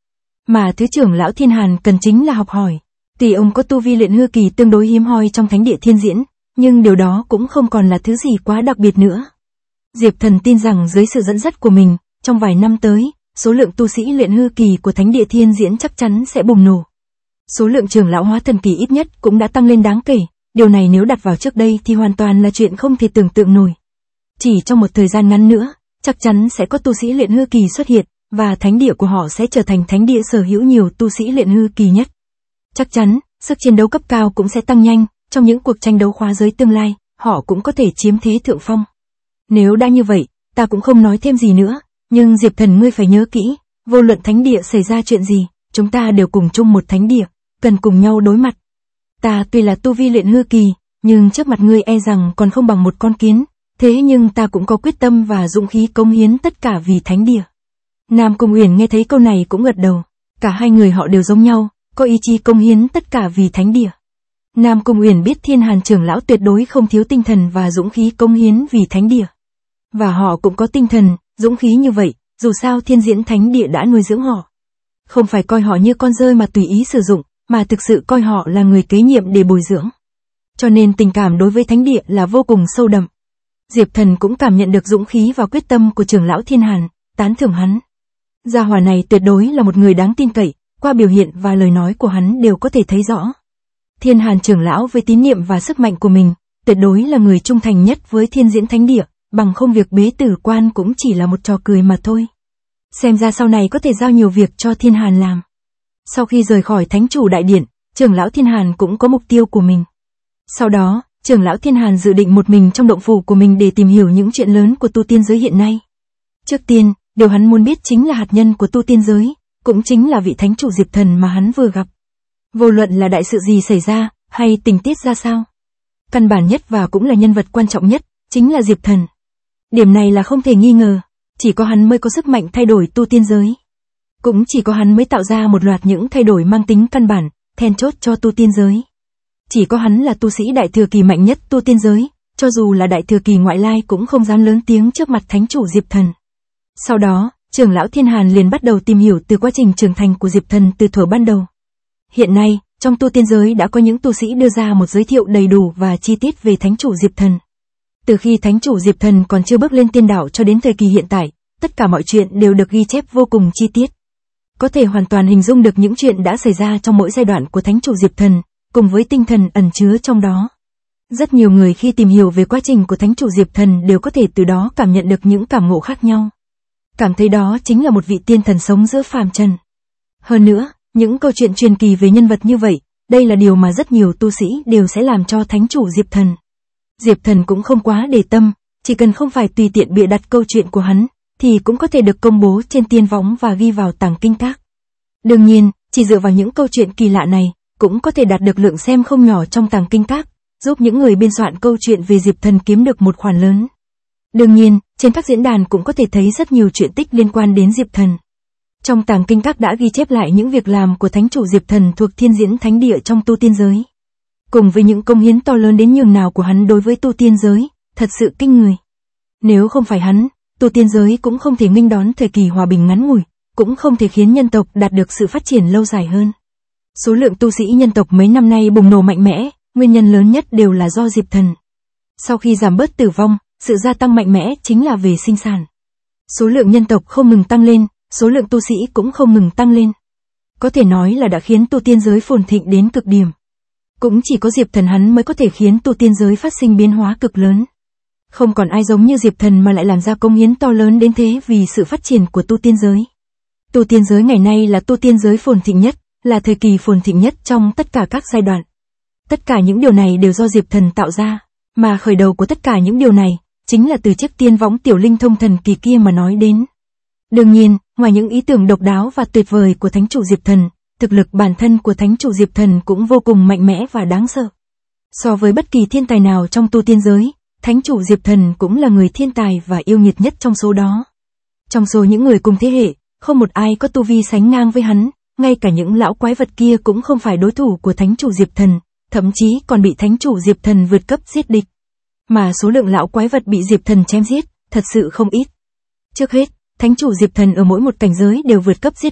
Mà thứ trưởng lão Thiên Hàn cần chính là học hỏi. Tuy ông có tu vi luyện hư kỳ tương đối hiếm hoi trong thánh địa thiên diễn, nhưng điều đó cũng không còn là thứ gì quá đặc biệt nữa. Diệp Thần tin rằng dưới sự dẫn dắt của mình, trong vài năm tới, số lượng tu sĩ luyện hư kỳ của thánh địa thiên diễn chắc chắn sẽ bùng nổ. Số lượng trưởng lão hóa thần kỳ ít nhất cũng đã tăng lên đáng kể, điều này nếu đặt vào trước đây thì hoàn toàn là chuyện không thể tưởng tượng nổi. Chỉ trong một thời gian ngắn nữa, chắc chắn sẽ có tu sĩ luyện hư kỳ xuất hiện, và thánh địa của họ sẽ trở thành thánh địa sở hữu nhiều tu sĩ luyện hư kỳ nhất. Chắc chắn, sức chiến đấu cấp cao cũng sẽ tăng nhanh, trong những cuộc tranh đấu khóa giới tương lai, họ cũng có thể chiếm thế thượng phong. Nếu đã như vậy, ta cũng không nói thêm gì nữa, nhưng Diệp Thần ngươi phải nhớ kỹ, vô luận thánh địa xảy ra chuyện gì, chúng ta đều cùng chung một thánh địa, cần cùng nhau đối mặt. Ta tuy là tu vi luyện hư kỳ, nhưng trước mặt ngươi e rằng còn không bằng một con kiến, thế nhưng ta cũng có quyết tâm và dũng khí cống hiến tất cả vì thánh địa. Nam Cung Uyển nghe thấy câu này cũng gật đầu, cả hai người họ đều giống nhau, có ý chí cống hiến tất cả vì thánh địa. Nam Cung Uyển biết Thiên Hàn trưởng lão tuyệt đối không thiếu tinh thần và dũng khí cống hiến vì thánh địa. Và họ cũng có tinh thần, dũng khí như vậy, dù sao thiên diễn thánh địa đã nuôi dưỡng họ. Không phải coi họ như con rơi mà tùy ý sử dụng, mà thực sự coi họ là người kế nhiệm để bồi dưỡng. Cho nên tình cảm đối với thánh địa là vô cùng sâu đậm. Diệp Thần cũng cảm nhận được dũng khí và quyết tâm của trưởng lão Thiên Hàn, tán thưởng hắn. Gia hỏa này tuyệt đối là một người đáng tin cậy, qua biểu hiện và lời nói của hắn đều có thể thấy rõ. Thiên Hàn trưởng lão với tín niệm và sức mạnh của mình, tuyệt đối là người trung thành nhất với thiên diễn thánh địa, bằng không việc bế tử quan cũng chỉ là một trò cười mà thôi. Xem ra sau này có thể giao nhiều việc cho Thiên Hàn làm. Sau khi rời khỏi thánh chủ đại điện, trưởng lão Thiên Hàn cũng có mục tiêu của mình. Sau đó, trưởng lão Thiên Hàn dự định một mình trong động phủ của mình để tìm hiểu những chuyện lớn của tu tiên giới hiện nay. Trước tiên, điều hắn muốn biết chính là hạt nhân của tu tiên giới, cũng chính là vị thánh chủ Diệp Thần mà hắn vừa gặp. Vô luận là đại sự gì xảy ra, hay tình tiết ra sao. Căn bản nhất và cũng là nhân vật quan trọng nhất, chính là Diệp Thần. Điểm này là không thể nghi ngờ, chỉ có hắn mới có sức mạnh thay đổi tu tiên giới. Cũng chỉ có hắn mới tạo ra một loạt những thay đổi mang tính căn bản, then chốt cho tu tiên giới. Chỉ có hắn là tu sĩ đại thừa kỳ mạnh nhất tu tiên giới, cho dù là đại thừa kỳ ngoại lai cũng không dám lớn tiếng trước mặt thánh chủ Diệp Thần. Sau đó, trưởng lão Thiên Hàn liền bắt đầu tìm hiểu từ quá trình trưởng thành của Diệp Thần từ thuở ban đầu. Hiện nay, trong tu tiên giới đã có những tu sĩ đưa ra một giới thiệu đầy đủ và chi tiết về thánh chủ Diệp Thần. Từ khi thánh chủ Diệp Thần còn chưa bước lên tiên đạo cho đến thời kỳ hiện tại, tất cả mọi chuyện đều được ghi chép vô cùng chi tiết. Có thể hoàn toàn hình dung được những chuyện đã xảy ra trong mỗi giai đoạn của thánh chủ Diệp Thần, cùng với tinh thần ẩn chứa trong đó. Rất nhiều người khi tìm hiểu về quá trình của thánh chủ Diệp Thần đều có thể từ đó cảm nhận được những cảm ngộ khác nhau. Cảm thấy đó chính là một vị tiên thần sống giữa phàm trần. Hơn nữa, những câu chuyện truyền kỳ về nhân vật như vậy, đây là điều mà rất nhiều tu sĩ đều sẽ làm cho thánh chủ Diệp Thần. Diệp Thần cũng không quá để tâm, chỉ cần không phải tùy tiện bịa đặt câu chuyện của hắn, thì cũng có thể được công bố trên tiên võng và ghi vào tàng kinh các. Đương nhiên, chỉ dựa vào những câu chuyện kỳ lạ này, cũng có thể đạt được lượng xem không nhỏ trong tàng kinh các, giúp những người biên soạn câu chuyện về Diệp Thần kiếm được một khoản lớn. Đương nhiên, trên các diễn đàn cũng có thể thấy rất nhiều chuyện tích liên quan đến Diệp Thần. Trong tàng kinh các đã ghi chép lại những việc làm của thánh chủ Diệp Thần thuộc thiên diễn thánh địa trong tu tiên giới. Cùng với những công hiến to lớn đến nhường nào của hắn đối với tu tiên giới, thật sự kinh người. Nếu không phải hắn, tu tiên giới cũng không thể nghênh đón thời kỳ hòa bình ngắn ngủi, cũng không thể khiến nhân tộc đạt được sự phát triển lâu dài hơn. Số lượng tu sĩ nhân tộc mấy năm nay bùng nổ mạnh mẽ, nguyên nhân lớn nhất đều là do Diệp Thần. Sau khi giảm bớt tử vong, sự gia tăng mạnh mẽ chính là về sinh sản. Số lượng nhân tộc không ngừng tăng lên, số lượng tu sĩ cũng không ngừng tăng lên. Có thể nói là đã khiến tu tiên giới phồn thịnh đến cực điểm. Cũng chỉ có Diệp Thần hắn mới có thể khiến tu tiên giới phát sinh biến hóa cực lớn. Không còn ai giống như Diệp Thần mà lại làm ra công hiến to lớn đến thế vì sự phát triển của tu tiên giới. Tu tiên giới ngày nay là tu tiên giới phồn thịnh nhất, là thời kỳ phồn thịnh nhất trong tất cả các giai đoạn. Tất cả những điều này đều do Diệp Thần tạo ra, mà khởi đầu của tất cả những điều này, chính là từ chiếc tiên võng tiểu linh thông thần kỳ kia mà nói đến. Đương nhiên, ngoài những ý tưởng độc đáo và tuyệt vời của thánh chủ Diệp Thần, thực lực bản thân của thánh chủ Diệp Thần cũng vô cùng mạnh mẽ và đáng sợ. So với bất kỳ thiên tài nào trong tu tiên giới, thánh chủ Diệp Thần cũng là người thiên tài và yêu nghiệt nhất trong số đó. Trong số những người cùng thế hệ, không một ai có tu vi sánh ngang với hắn, ngay cả những lão quái vật kia cũng không phải đối thủ của thánh chủ Diệp Thần, thậm chí còn bị thánh chủ Diệp Thần vượt cấp giết địch. Mà số lượng lão quái vật bị Diệp Thần chém giết, thật sự không ít. Trước hết, thánh chủ Diệp Thần ở mỗi một cảnh giới đều vượt cấp giết địch,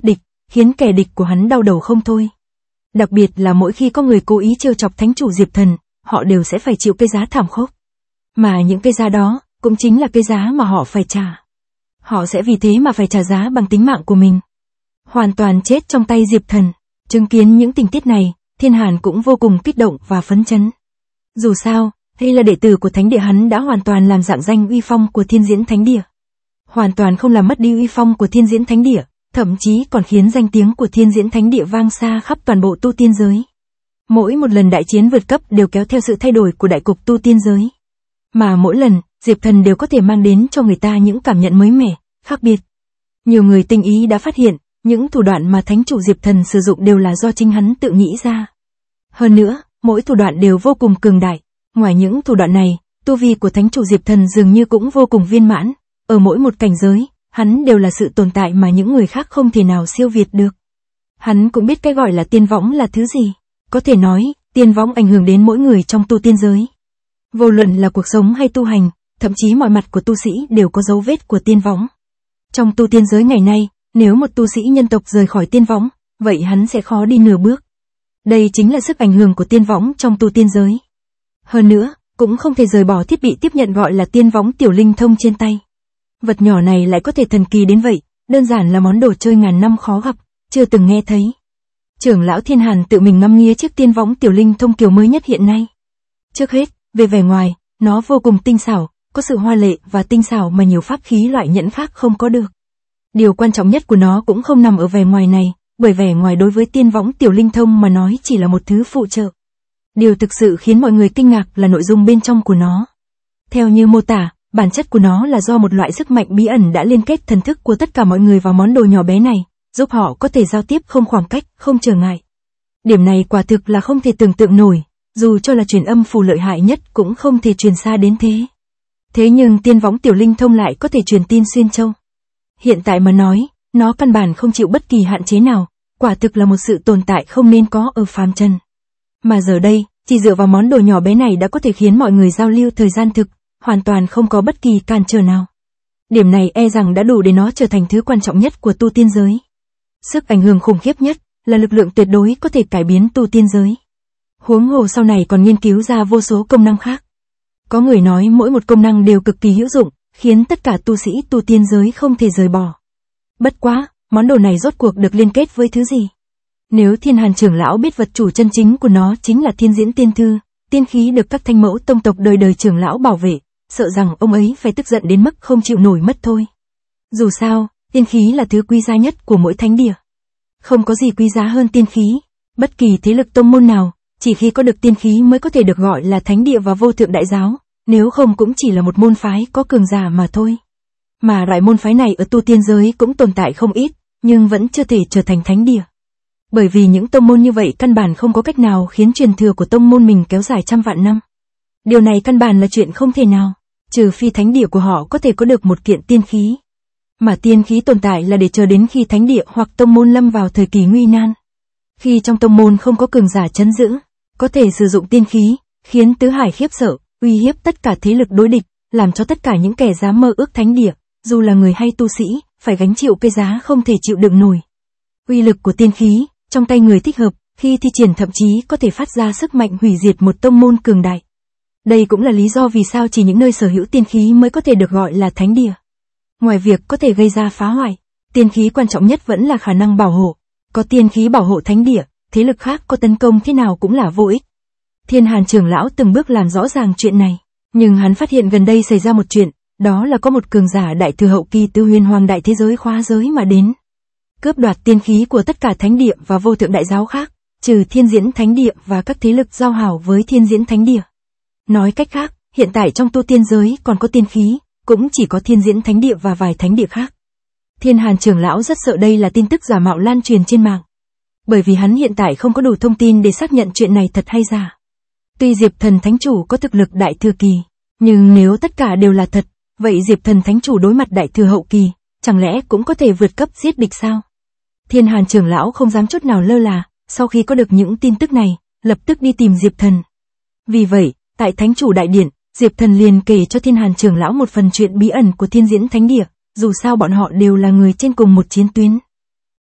khiến kẻ địch của hắn đau đầu không thôi. Đặc biệt là mỗi khi có người cố ý trêu chọc thánh chủ Diệp Thần, họ đều sẽ phải chịu cái giá thảm khốc. Mà những cái giá đó, cũng chính là cái giá mà họ phải trả. Họ sẽ vì thế mà phải trả giá bằng tính mạng của mình. Hoàn toàn chết trong tay Diệp Thần. Chứng kiến những tình tiết này, Thiên Hàn cũng vô cùng kích động và phấn chấn. Dù sao, đây là đệ tử của Thánh Địa, hắn đã hoàn toàn làm rạng danh uy phong của Thiên Diễn Thánh Địa. Hoàn toàn không làm mất đi uy phong của Thiên Diễn Thánh Địa, thậm chí còn khiến danh tiếng của Thiên Diễn Thánh Địa vang xa khắp toàn bộ tu tiên giới. Mỗi một lần đại chiến vượt cấp đều kéo theo sự thay đổi của đại cục tu tiên giới. Mà mỗi lần, Diệp Thần đều có thể mang đến cho người ta những cảm nhận mới mẻ, khác biệt. Nhiều người tinh ý đã phát hiện, những thủ đoạn mà thánh chủ Diệp Thần sử dụng đều là do chính hắn tự nghĩ ra. Hơn nữa, mỗi thủ đoạn đều vô cùng cường đại. Ngoài những thủ đoạn này, tu vi của thánh chủ Diệp Thần dường như cũng vô cùng viên mãn. Ở mỗi một cảnh giới, hắn đều là sự tồn tại mà những người khác không thể nào siêu việt được. Hắn cũng biết cái gọi là tiên võng là thứ gì. Có thể nói, tiên võng ảnh hưởng đến mỗi người trong tu tiên giới. Vô luận là cuộc sống hay tu hành, thậm chí mọi mặt của tu sĩ đều có dấu vết của tiên võng. Trong tu tiên giới ngày nay, nếu một tu sĩ nhân tộc rời khỏi tiên võng, vậy hắn sẽ khó đi nửa bước. Đây chính là sức ảnh hưởng của tiên võng trong tu tiên giới. Hơn nữa, cũng không thể rời bỏ thiết bị tiếp nhận gọi là tiên võng tiểu linh thông trên tay. Vật nhỏ này lại có thể thần kỳ đến vậy, đơn giản là món đồ chơi ngàn năm khó gặp, chưa từng nghe thấy. Trưởng lão Thiên Hàn tự mình ngắm nghía chiếc tiên võng tiểu linh thông kiểu mới nhất hiện nay. Trước hết, về vẻ ngoài, nó vô cùng tinh xảo, có sự hoa lệ và tinh xảo mà nhiều pháp khí loại nhẫn khác không có được. Điều quan trọng nhất của nó cũng không nằm ở vẻ ngoài này, bởi vẻ ngoài đối với tiên võng tiểu linh thông mà nói chỉ là một thứ phụ trợ. Điều thực sự khiến mọi người kinh ngạc là nội dung bên trong của nó. Theo như mô tả, bản chất của nó là do một loại sức mạnh bí ẩn đã liên kết thần thức của tất cả mọi người vào món đồ nhỏ bé này, giúp họ có thể giao tiếp không khoảng cách, không trở ngại. Điểm này quả thực là không thể tưởng tượng nổi, dù cho là truyền âm phù lợi hại nhất cũng không thể truyền xa đến thế. Thế nhưng tiên võng tiểu linh thông lại có thể truyền tin xuyên châu. Hiện tại mà nói, nó căn bản không chịu bất kỳ hạn chế nào, quả thực là một sự tồn tại không nên có ở phàm trần. Mà giờ đây, chỉ dựa vào món đồ nhỏ bé này đã có thể khiến mọi người giao lưu thời gian thực, hoàn toàn không có bất kỳ cản trở nào. Điểm này e rằng đã đủ để nó trở thành thứ quan trọng nhất của tu tiên giới. Sức ảnh hưởng khủng khiếp nhất là lực lượng tuyệt đối có thể cải biến tu tiên giới. Huống hồ sau này còn nghiên cứu ra vô số công năng khác. Có người nói mỗi một công năng đều cực kỳ hữu dụng, khiến tất cả tu sĩ tu tiên giới không thể rời bỏ. Bất quá, món đồ này rốt cuộc được liên kết với thứ gì? Nếu Thiên Hàn trưởng lão biết vật chủ chân chính của nó chính là Thiên Diễn Tiên Thư, tiên khí được các thanh mẫu tông tộc đời đời trưởng lão bảo vệ, sợ rằng ông ấy phải tức giận đến mức không chịu nổi mất thôi. Dù sao, tiên khí là thứ quý giá nhất của mỗi thánh địa. Không có gì quý giá hơn tiên khí. Bất kỳ thế lực tông môn nào, chỉ khi có được tiên khí mới có thể được gọi là thánh địa và vô thượng đại giáo, nếu không cũng chỉ là một môn phái có cường giả mà thôi. Mà loại môn phái này ở tu tiên giới cũng tồn tại không ít, nhưng vẫn chưa thể trở thành thánh địa. Bởi vì những tông môn như vậy căn bản không có cách nào khiến truyền thừa của tông môn mình kéo dài trăm vạn năm. Điều này căn bản là chuyện không thể nào, trừ phi thánh địa của họ có thể có được một kiện tiên khí. Mà tiên khí tồn tại là để chờ đến khi thánh địa hoặc tông môn lâm vào thời kỳ nguy nan. Khi trong tông môn không có cường giả trấn giữ, có thể sử dụng tiên khí, khiến tứ hải khiếp sợ, uy hiếp tất cả thế lực đối địch, làm cho tất cả những kẻ dám mơ ước thánh địa, dù là người hay tu sĩ, phải gánh chịu cái giá không thể chịu đựng nổi. Uy lực của tiên khí, trong tay người thích hợp, khi thi triển thậm chí có thể phát ra sức mạnh hủy diệt một tông môn cường đại. Đây cũng là lý do vì sao chỉ những nơi sở hữu tiên khí mới có thể được gọi là thánh địa. Ngoài việc có thể gây ra phá hoại, tiên khí quan trọng nhất vẫn là khả năng bảo hộ. Có tiên khí bảo hộ thánh địa, thế lực khác có tấn công thế nào cũng là vô ích. Thiên Hàn trưởng lão từng bước làm rõ ràng chuyện này, nhưng hắn phát hiện gần đây xảy ra một chuyện, đó là có một cường giả đại thừa hậu kỳ từ huyền hoàng đại thế giới khóa giới mà đến, cướp đoạt tiên khí của tất cả thánh địa và vô thượng đại giáo khác, trừ Thiên Diễn Thánh Địa và các thế lực giao hảo với Thiên Diễn Thánh Địa. Nói cách khác, hiện tại trong tu tiên giới còn có tiên khí, cũng chỉ có Thiên Diễn Thánh Địa và vài thánh địa khác. Thiên Hàn trưởng lão rất sợ đây là tin tức giả mạo lan truyền trên mạng. Bởi vì hắn hiện tại không có đủ thông tin để xác nhận chuyện này thật hay giả. Tuy Diệp Thần Thánh Chủ có thực lực đại thừa kỳ, nhưng nếu tất cả đều là thật, vậy Diệp Thần Thánh Chủ đối mặt đại thừa hậu kỳ, chẳng lẽ cũng có thể vượt cấp giết địch sao? Thiên Hàn trưởng lão không dám chút nào lơ là, sau khi có được những tin tức này, lập tức đi tìm Diệp Thần. Vì vậy, tại Thánh Chủ đại điện, Diệp Thần liền kể cho Thiên Hàn trưởng lão một phần chuyện bí ẩn của Thiên Diễn Thánh Địa, dù sao bọn họ đều là người trên cùng một chiến tuyến.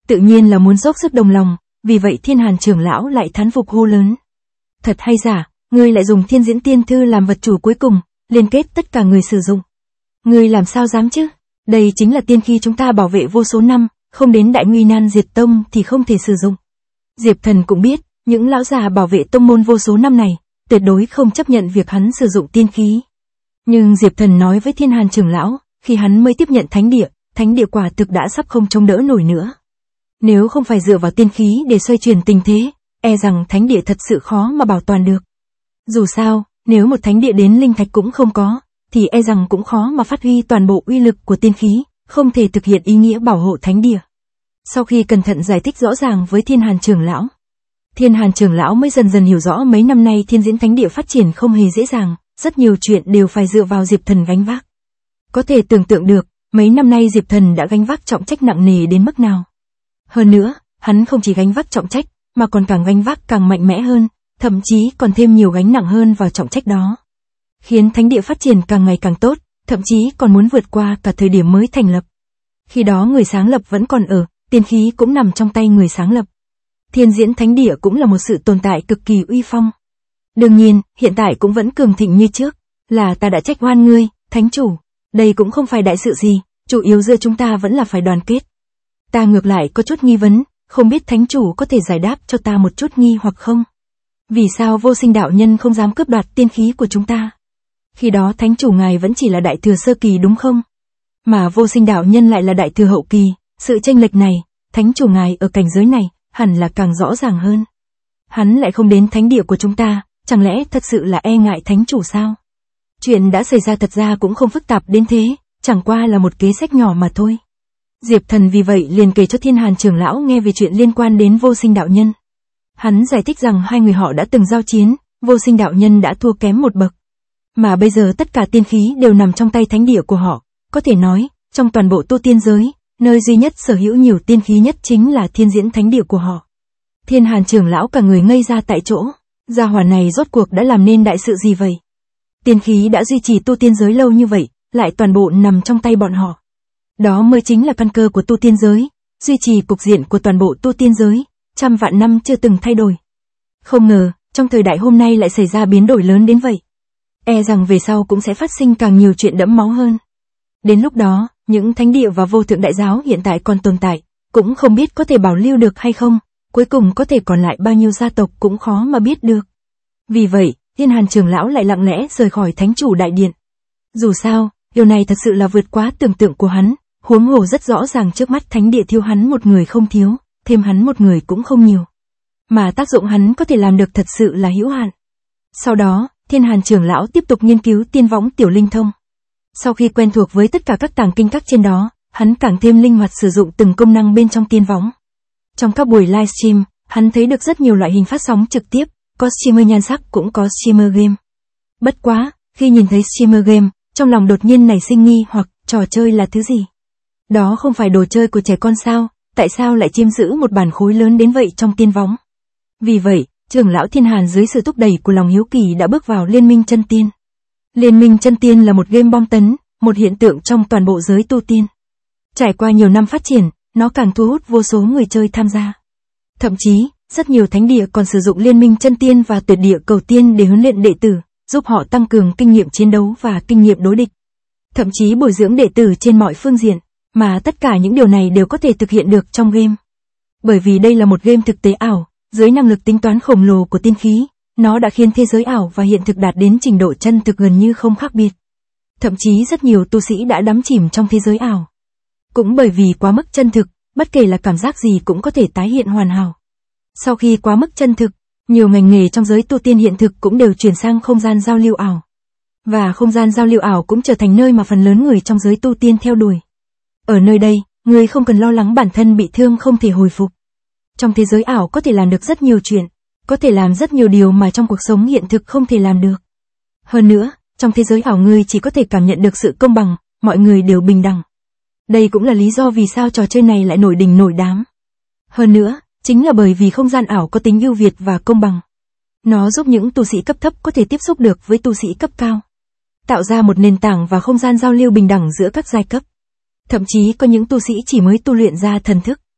tự nhiên là muốn dốc sức đồng lòng, vì vậy Thiên Hàn trưởng lão lại thán phục hô lớn. Thật hay giả, ngươi lại dùng Thiên Diễn Tiên Thư làm vật chủ cuối cùng, liên kết tất cả người sử dụng. Ngươi làm sao dám chứ? Đây chính là tiên khí chúng ta bảo vệ vô số năm, không đến đại nguy nan diệt tông thì không thể sử dụng. Diệp Thần cũng biết, những lão già bảo vệ tông môn vô số năm này, tuyệt đối không chấp nhận việc hắn sử dụng tiên khí. Nhưng Diệp Thần nói với Thiên Hàn trưởng lão, khi hắn mới tiếp nhận thánh địa quả thực đã sắp không chống đỡ nổi nữa. Nếu không phải dựa vào tiên khí để xoay chuyển tình thế, e rằng thánh địa thật sự khó mà bảo toàn được. Dù sao, nếu một thánh địa đến linh thạch cũng không có, thì e rằng cũng khó mà phát huy toàn bộ uy lực của tiên khí, không thể thực hiện ý nghĩa bảo hộ thánh địa. Sau khi cẩn thận giải thích rõ ràng với Thiên Hàn trưởng lão mới dần dần hiểu rõ mấy năm nay Thiên Diễn Thánh Địa phát triển không hề dễ dàng, rất nhiều chuyện đều phải dựa vào Diệp Thần gánh vác. Có thể tưởng tượng được, mấy năm nay Diệp Thần đã gánh vác trọng trách nặng nề đến mức nào. Hơn nữa, hắn không chỉ gánh vác trọng trách, mà còn càng gánh vác càng mạnh mẽ hơn, thậm chí còn thêm nhiều gánh nặng hơn vào trọng trách đó. Khiến thánh địa phát triển càng ngày càng tốt, thậm chí còn muốn vượt qua cả thời điểm mới thành lập. Khi đó người sáng lập vẫn còn ở, tiên khí cũng nằm trong tay người sáng lập. Thiên Diễn Thánh Địa cũng là một sự tồn tại cực kỳ uy phong. Đương nhiên, hiện tại cũng vẫn cường thịnh như trước, là ta đã trách oan ngươi, thánh chủ. Đây cũng không phải đại sự gì, chủ yếu giữa chúng ta vẫn là phải đoàn kết. Ta ngược lại có chút nghi vấn, không biết thánh chủ có thể giải đáp cho ta một chút nghi hoặc không? Vì sao Vô Sinh đạo nhân không dám cướp đoạt tiên khí của chúng ta? Khi đó thánh chủ ngài vẫn chỉ là đại thừa sơ kỳ đúng không? Mà Vô Sinh đạo nhân lại là đại thừa hậu kỳ, sự chênh lệch này, thánh chủ ngài ở cảnh giới này, hẳn là càng rõ ràng hơn. Hắn lại không đến thánh địa của chúng ta, chẳng lẽ thật sự là e ngại thánh chủ sao? Chuyện đã xảy ra thật ra cũng không phức tạp đến thế, chẳng qua là một kế sách nhỏ mà thôi. Diệp Thần vì vậy liền kể cho Thiên Hàn trưởng lão nghe về chuyện liên quan đến Vô Sinh đạo nhân. Hắn giải thích rằng hai người họ đã từng giao chiến, Vô Sinh đạo nhân đã thua kém một bậc. Mà bây giờ tất cả tiên khí đều nằm trong tay thánh địa của họ, có thể nói, trong toàn bộ tu tiên giới, nơi duy nhất sở hữu nhiều tiên khí nhất chính là Thiên Diễn Thánh Địa của họ. Thiên Hàn trưởng lão cả người ngây ra tại chỗ, gia hỏa này rốt cuộc đã làm nên đại sự gì vậy? Tiên khí đã duy trì tu tiên giới lâu như vậy, lại toàn bộ nằm trong tay bọn họ. Đó mới chính là căn cơ của tu tiên giới, duy trì cục diện của toàn bộ tu tiên giới, trăm vạn năm chưa từng thay đổi. Không ngờ, trong thời đại hôm nay lại xảy ra biến đổi lớn đến vậy. E rằng về sau cũng sẽ phát sinh càng nhiều chuyện đẫm máu hơn. Đến lúc đó, những thánh địa và vô thượng đại giáo hiện tại còn tồn tại, cũng không biết có thể bảo lưu được hay không, cuối cùng có thể còn lại bao nhiêu gia tộc cũng khó mà biết được. Vì vậy, Thiên Hàn trưởng lão lại lặng lẽ rời khỏi thánh chủ đại điện. Dù sao, điều này thật sự là vượt quá tưởng tượng của hắn, huống hồ rất rõ ràng trước mắt thánh địa thiếu hắn một người không thiếu, thêm hắn một người cũng không nhiều. Mà tác dụng hắn có thể làm được thật sự là hữu hạn. Sau đó, Thiên Hàn trưởng lão tiếp tục nghiên cứu tiên võng tiểu linh thông. Sau khi quen thuộc với tất cả các tàng kinh các trên đó, hắn càng thêm linh hoạt sử dụng từng công năng bên trong tiên võng. Trong các buổi livestream, hắn thấy được rất nhiều loại hình phát sóng trực tiếp, có streamer nhan sắc cũng có streamer game. Bất quá, khi nhìn thấy streamer game, trong lòng đột nhiên nảy sinh nghi hoặc trò chơi là thứ gì? Đó không phải đồ chơi của trẻ con sao, tại sao lại chiếm giữ một bản khối lớn đến vậy trong tiên võng? Vì vậy, trưởng lão Thiên Hàn dưới sự thúc đẩy của lòng hiếu kỳ đã bước vào Liên minh chân tiên. Liên minh chân tiên là một game bom tấn, một hiện tượng trong toàn bộ giới tu tiên. Trải qua nhiều năm phát triển, nó càng thu hút vô số người chơi tham gia. Thậm chí, rất nhiều thánh địa còn sử dụng Liên minh chân tiên và tuyệt địa cầu tiên để huấn luyện đệ tử, giúp họ tăng cường kinh nghiệm chiến đấu và kinh nghiệm đối địch. Thậm chí bồi dưỡng đệ tử trên mọi phương diện, mà tất cả những điều này đều có thể thực hiện được trong game. Bởi vì đây là một game thực tế ảo, dưới năng lực tính toán khổng lồ của tiên khí, nó đã khiến thế giới ảo và hiện thực đạt đến trình độ chân thực gần như không khác biệt. Thậm chí rất nhiều tu sĩ đã đắm chìm trong thế giới ảo. Cũng bởi vì quá mức chân thực, bất kể là cảm giác gì cũng có thể tái hiện hoàn hảo. Sau khi quá mức chân thực, nhiều ngành nghề trong giới tu tiên hiện thực cũng đều chuyển sang không gian giao lưu ảo. Và không gian giao lưu ảo cũng trở thành nơi mà phần lớn người trong giới tu tiên theo đuổi. Ở nơi đây, người không cần lo lắng bản thân bị thương không thể hồi phục. Trong thế giới ảo có thể làm được rất nhiều chuyện, có thể làm rất nhiều điều mà trong cuộc sống hiện thực không thể làm được. Hơn nữa, trong thế giới ảo người chỉ có thể cảm nhận được sự công bằng, mọi người đều bình đẳng. Đây cũng là lý do vì sao trò chơi này lại nổi đình nổi đám. Hơn nữa, chính là bởi vì không gian ảo có tính ưu việt và công bằng. Nó giúp những tu sĩ cấp thấp có thể tiếp xúc được với tu sĩ cấp cao. Tạo ra một nền tảng và không gian giao lưu bình đẳng giữa các giai cấp. Thậm chí có những tu sĩ chỉ mới tu luyện ra thần thức.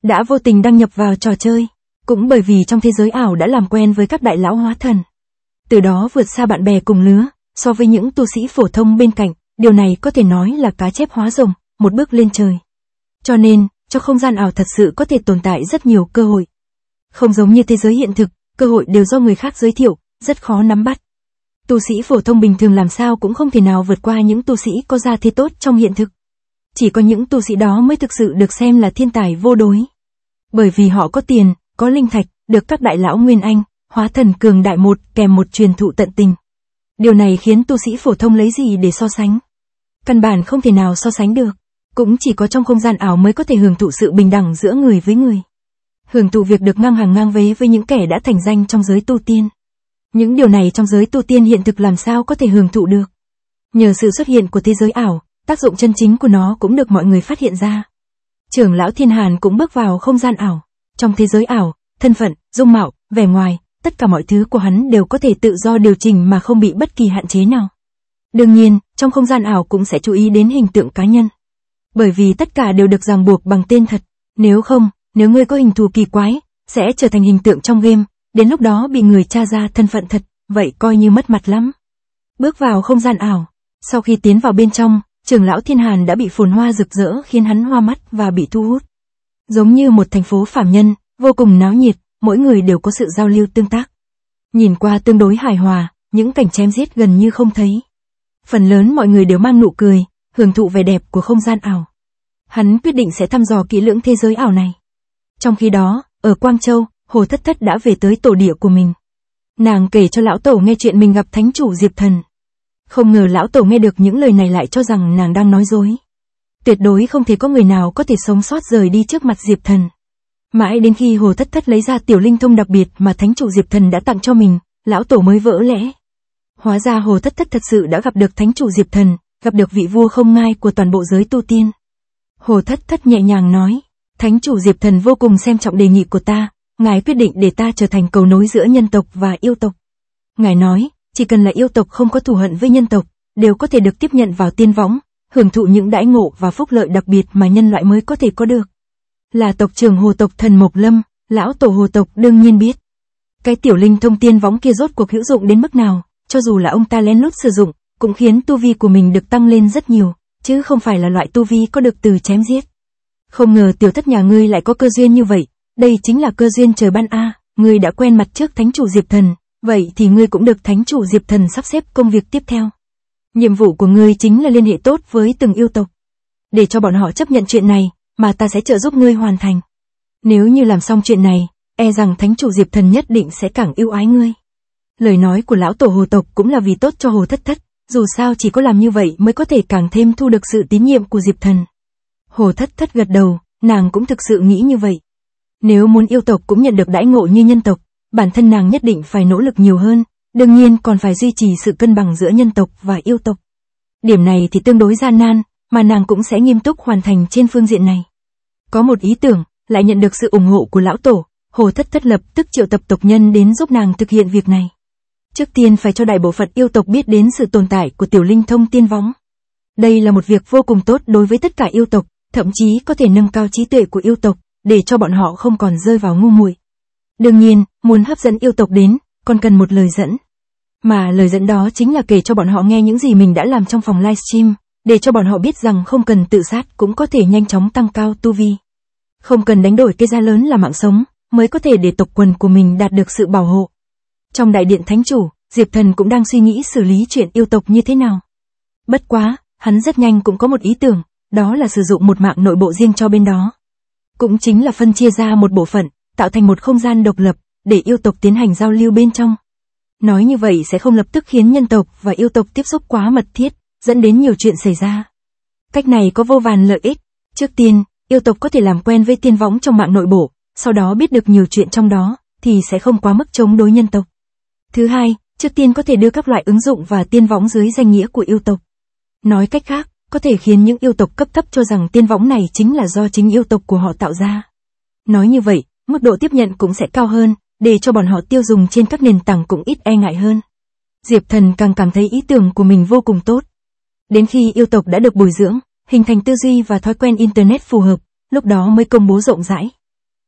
đã vô tình đăng nhập vào trò chơi, cũng bởi vì trong thế giới ảo đã làm quen với các đại lão hóa thần. Từ đó vượt xa bạn bè cùng lứa, so với những tu sĩ phổ thông bên cạnh, điều này có thể nói là cá chép hóa rồng, một bước lên trời. Cho nên, trong không gian ảo thật sự có thể tồn tại rất nhiều cơ hội. Không giống như thế giới hiện thực, cơ hội đều do người khác giới thiệu, rất khó nắm bắt. Tu sĩ phổ thông bình thường làm sao cũng không thể nào vượt qua những tu sĩ có gia thế tốt trong hiện thực. Chỉ có những tu sĩ đó mới thực sự được xem là thiên tài vô đối. Bởi vì họ có tiền, có linh thạch, được các đại lão Nguyên Anh, hóa thần cường đại một kèm một truyền thụ tận tình. Điều này khiến tu sĩ phổ thông lấy gì để so sánh? Căn bản không thể nào so sánh được. Cũng chỉ có trong không gian ảo mới có thể hưởng thụ sự bình đẳng giữa người với người. Hưởng thụ việc được ngang hàng ngang vế với những kẻ đã thành danh trong giới tu tiên. Những điều này trong giới tu tiên hiện thực làm sao có thể hưởng thụ được. Nhờ sự xuất hiện của thế giới ảo, tác dụng chân chính của nó cũng được mọi người phát hiện ra. Trưởng lão Thiên Hàn cũng bước vào không gian ảo. Trong thế giới ảo, thân phận, dung mạo, vẻ ngoài, tất cả mọi thứ của hắn đều có thể tự do điều chỉnh mà không bị bất kỳ hạn chế nào. Đương nhiên, trong không gian ảo cũng sẽ chú ý đến hình tượng cá nhân. Bởi vì tất cả đều được ràng buộc bằng tên thật. Nếu không, nếu ngươi có hình thù kỳ quái, sẽ trở thành hình tượng trong game, đến lúc đó bị người tra ra thân phận thật, vậy coi như mất mặt lắm. Bước vào không gian ảo, sau khi tiến vào bên trong, trưởng lão Thiên Hàn đã bị phồn hoa rực rỡ khiến hắn hoa mắt và bị thu hút. Giống như một thành phố phàm nhân, vô cùng náo nhiệt, mỗi người đều có sự giao lưu tương tác. Nhìn qua tương đối hài hòa, những cảnh chém giết gần như không thấy. Phần lớn mọi người đều mang nụ cười, hưởng thụ vẻ đẹp của không gian ảo. Hắn quyết định sẽ thăm dò kỹ lưỡng thế giới ảo này. Trong khi đó, ở Quang Châu, Hồ Thất Thất đã về tới tổ địa của mình. Nàng kể cho lão tổ nghe chuyện mình gặp thánh chủ Diệp Thần. Không ngờ lão tổ nghe được những lời này lại cho rằng nàng đang nói dối. Tuyệt đối không thể có người nào có thể sống sót rời đi trước mặt Diệp Thần. Mãi đến khi Hồ Thất Thất lấy ra tiểu linh thông đặc biệt mà thánh chủ Diệp Thần đã tặng cho mình, lão tổ mới vỡ lẽ. Hóa ra Hồ Thất Thất thật sự đã gặp được thánh chủ Diệp Thần, gặp được vị vua không ngai của toàn bộ giới tu tiên. Hồ Thất Thất nhẹ nhàng nói, thánh chủ Diệp Thần vô cùng xem trọng đề nghị của ta, ngài quyết định để ta trở thành cầu nối giữa nhân tộc và yêu tộc. Ngài nói, chỉ cần là yêu tộc không có thù hận với nhân tộc, đều có thể được tiếp nhận vào tiên võng, hưởng thụ những đãi ngộ và phúc lợi đặc biệt mà nhân loại mới có thể có được. Là tộc trưởng Hồ tộc Thần Mộc Lâm, lão tổ Hồ tộc đương nhiên biết. Cái tiểu linh thông tiên võng kia rốt cuộc hữu dụng đến mức nào, cho dù là ông ta lén lút sử dụng, cũng khiến tu vi của mình được tăng lên rất nhiều, chứ không phải là loại tu vi có được từ chém giết. Không ngờ tiểu thất nhà ngươi lại có cơ duyên như vậy, đây chính là cơ duyên trời ban a, ngươi đã quen mặt trước thánh chủ Diệp Thần, vậy thì ngươi cũng được thánh chủ Diệp Thần sắp xếp công việc tiếp theo. Nhiệm vụ của ngươi chính là liên hệ tốt với từng yêu tộc, để cho bọn họ chấp nhận chuyện này, mà ta sẽ trợ giúp ngươi hoàn thành. Nếu như làm xong chuyện này, e rằng thánh chủ Diệp Thần nhất định sẽ càng yêu ái ngươi. Lời nói của lão tổ Hồ tộc cũng là vì tốt cho Hồ Thất Thất, dù sao chỉ có làm như vậy mới có thể càng thêm thu được sự tín nhiệm của Diệp Thần. Hồ Thất Thất gật đầu, nàng cũng thực sự nghĩ như vậy. Nếu muốn yêu tộc cũng nhận được đãi ngộ như nhân tộc, bản thân nàng nhất định phải nỗ lực nhiều hơn, đương nhiên còn phải duy trì sự cân bằng giữa nhân tộc và yêu tộc. Điểm này thì tương đối gian nan, mà nàng cũng sẽ nghiêm túc hoàn thành trên phương diện này. Có một ý tưởng, lại nhận được sự ủng hộ của lão tổ, Hồ Thất Thất lập tức triệu tập tộc nhân đến giúp nàng thực hiện việc này. Trước tiên phải cho đại bộ phận yêu tộc biết đến sự tồn tại của tiểu linh thông tiên võng. Đây là một việc vô cùng tốt đối với tất cả yêu tộc, thậm chí có thể nâng cao trí tuệ của yêu tộc, để cho bọn họ không còn rơi vào ngu muội. Đương nhiên, muốn hấp dẫn yêu tộc đến, còn cần một lời dẫn. Mà lời dẫn đó chính là kể cho bọn họ nghe những gì mình đã làm trong phòng livestream, để cho bọn họ biết rằng không cần tự sát cũng có thể nhanh chóng tăng cao tu vi. Không cần đánh đổi cái giá lớn là mạng sống, mới có thể để tộc quần của mình đạt được sự bảo hộ. Trong đại điện thánh chủ, Diệp Thần cũng đang suy nghĩ xử lý chuyện yêu tộc như thế nào. Bất quá, hắn rất nhanh cũng có một ý tưởng, đó là sử dụng một mạng nội bộ riêng cho bên đó. Cũng chính là phân chia ra một bộ phận, tạo thành một không gian độc lập, để yêu tộc tiến hành giao lưu bên trong. Nói như vậy sẽ không lập tức khiến nhân tộc và yêu tộc tiếp xúc quá mật thiết, dẫn đến nhiều chuyện xảy ra. Cách này có vô vàn lợi ích. Trước tiên, yêu tộc có thể làm quen với tiên võng trong mạng nội bộ, sau đó biết được nhiều chuyện trong đó, thì sẽ không quá mức chống đối nhân tộc. Thứ hai, trước tiên có thể đưa các loại ứng dụng và tiên võng dưới danh nghĩa của yêu tộc. Nói cách khác, có thể khiến những yêu tộc cấp thấp cho rằng tiên võng này chính là do chính yêu tộc của họ tạo ra. Nói như vậy, mức độ tiếp nhận cũng sẽ cao hơn, để cho bọn họ tiêu dùng trên các nền tảng cũng ít e ngại hơn. Diệp Thần càng cảm thấy ý tưởng của mình vô cùng tốt. Đến khi yêu tộc đã được bồi dưỡng, hình thành tư duy và thói quen Internet phù hợp, lúc đó mới công bố rộng rãi.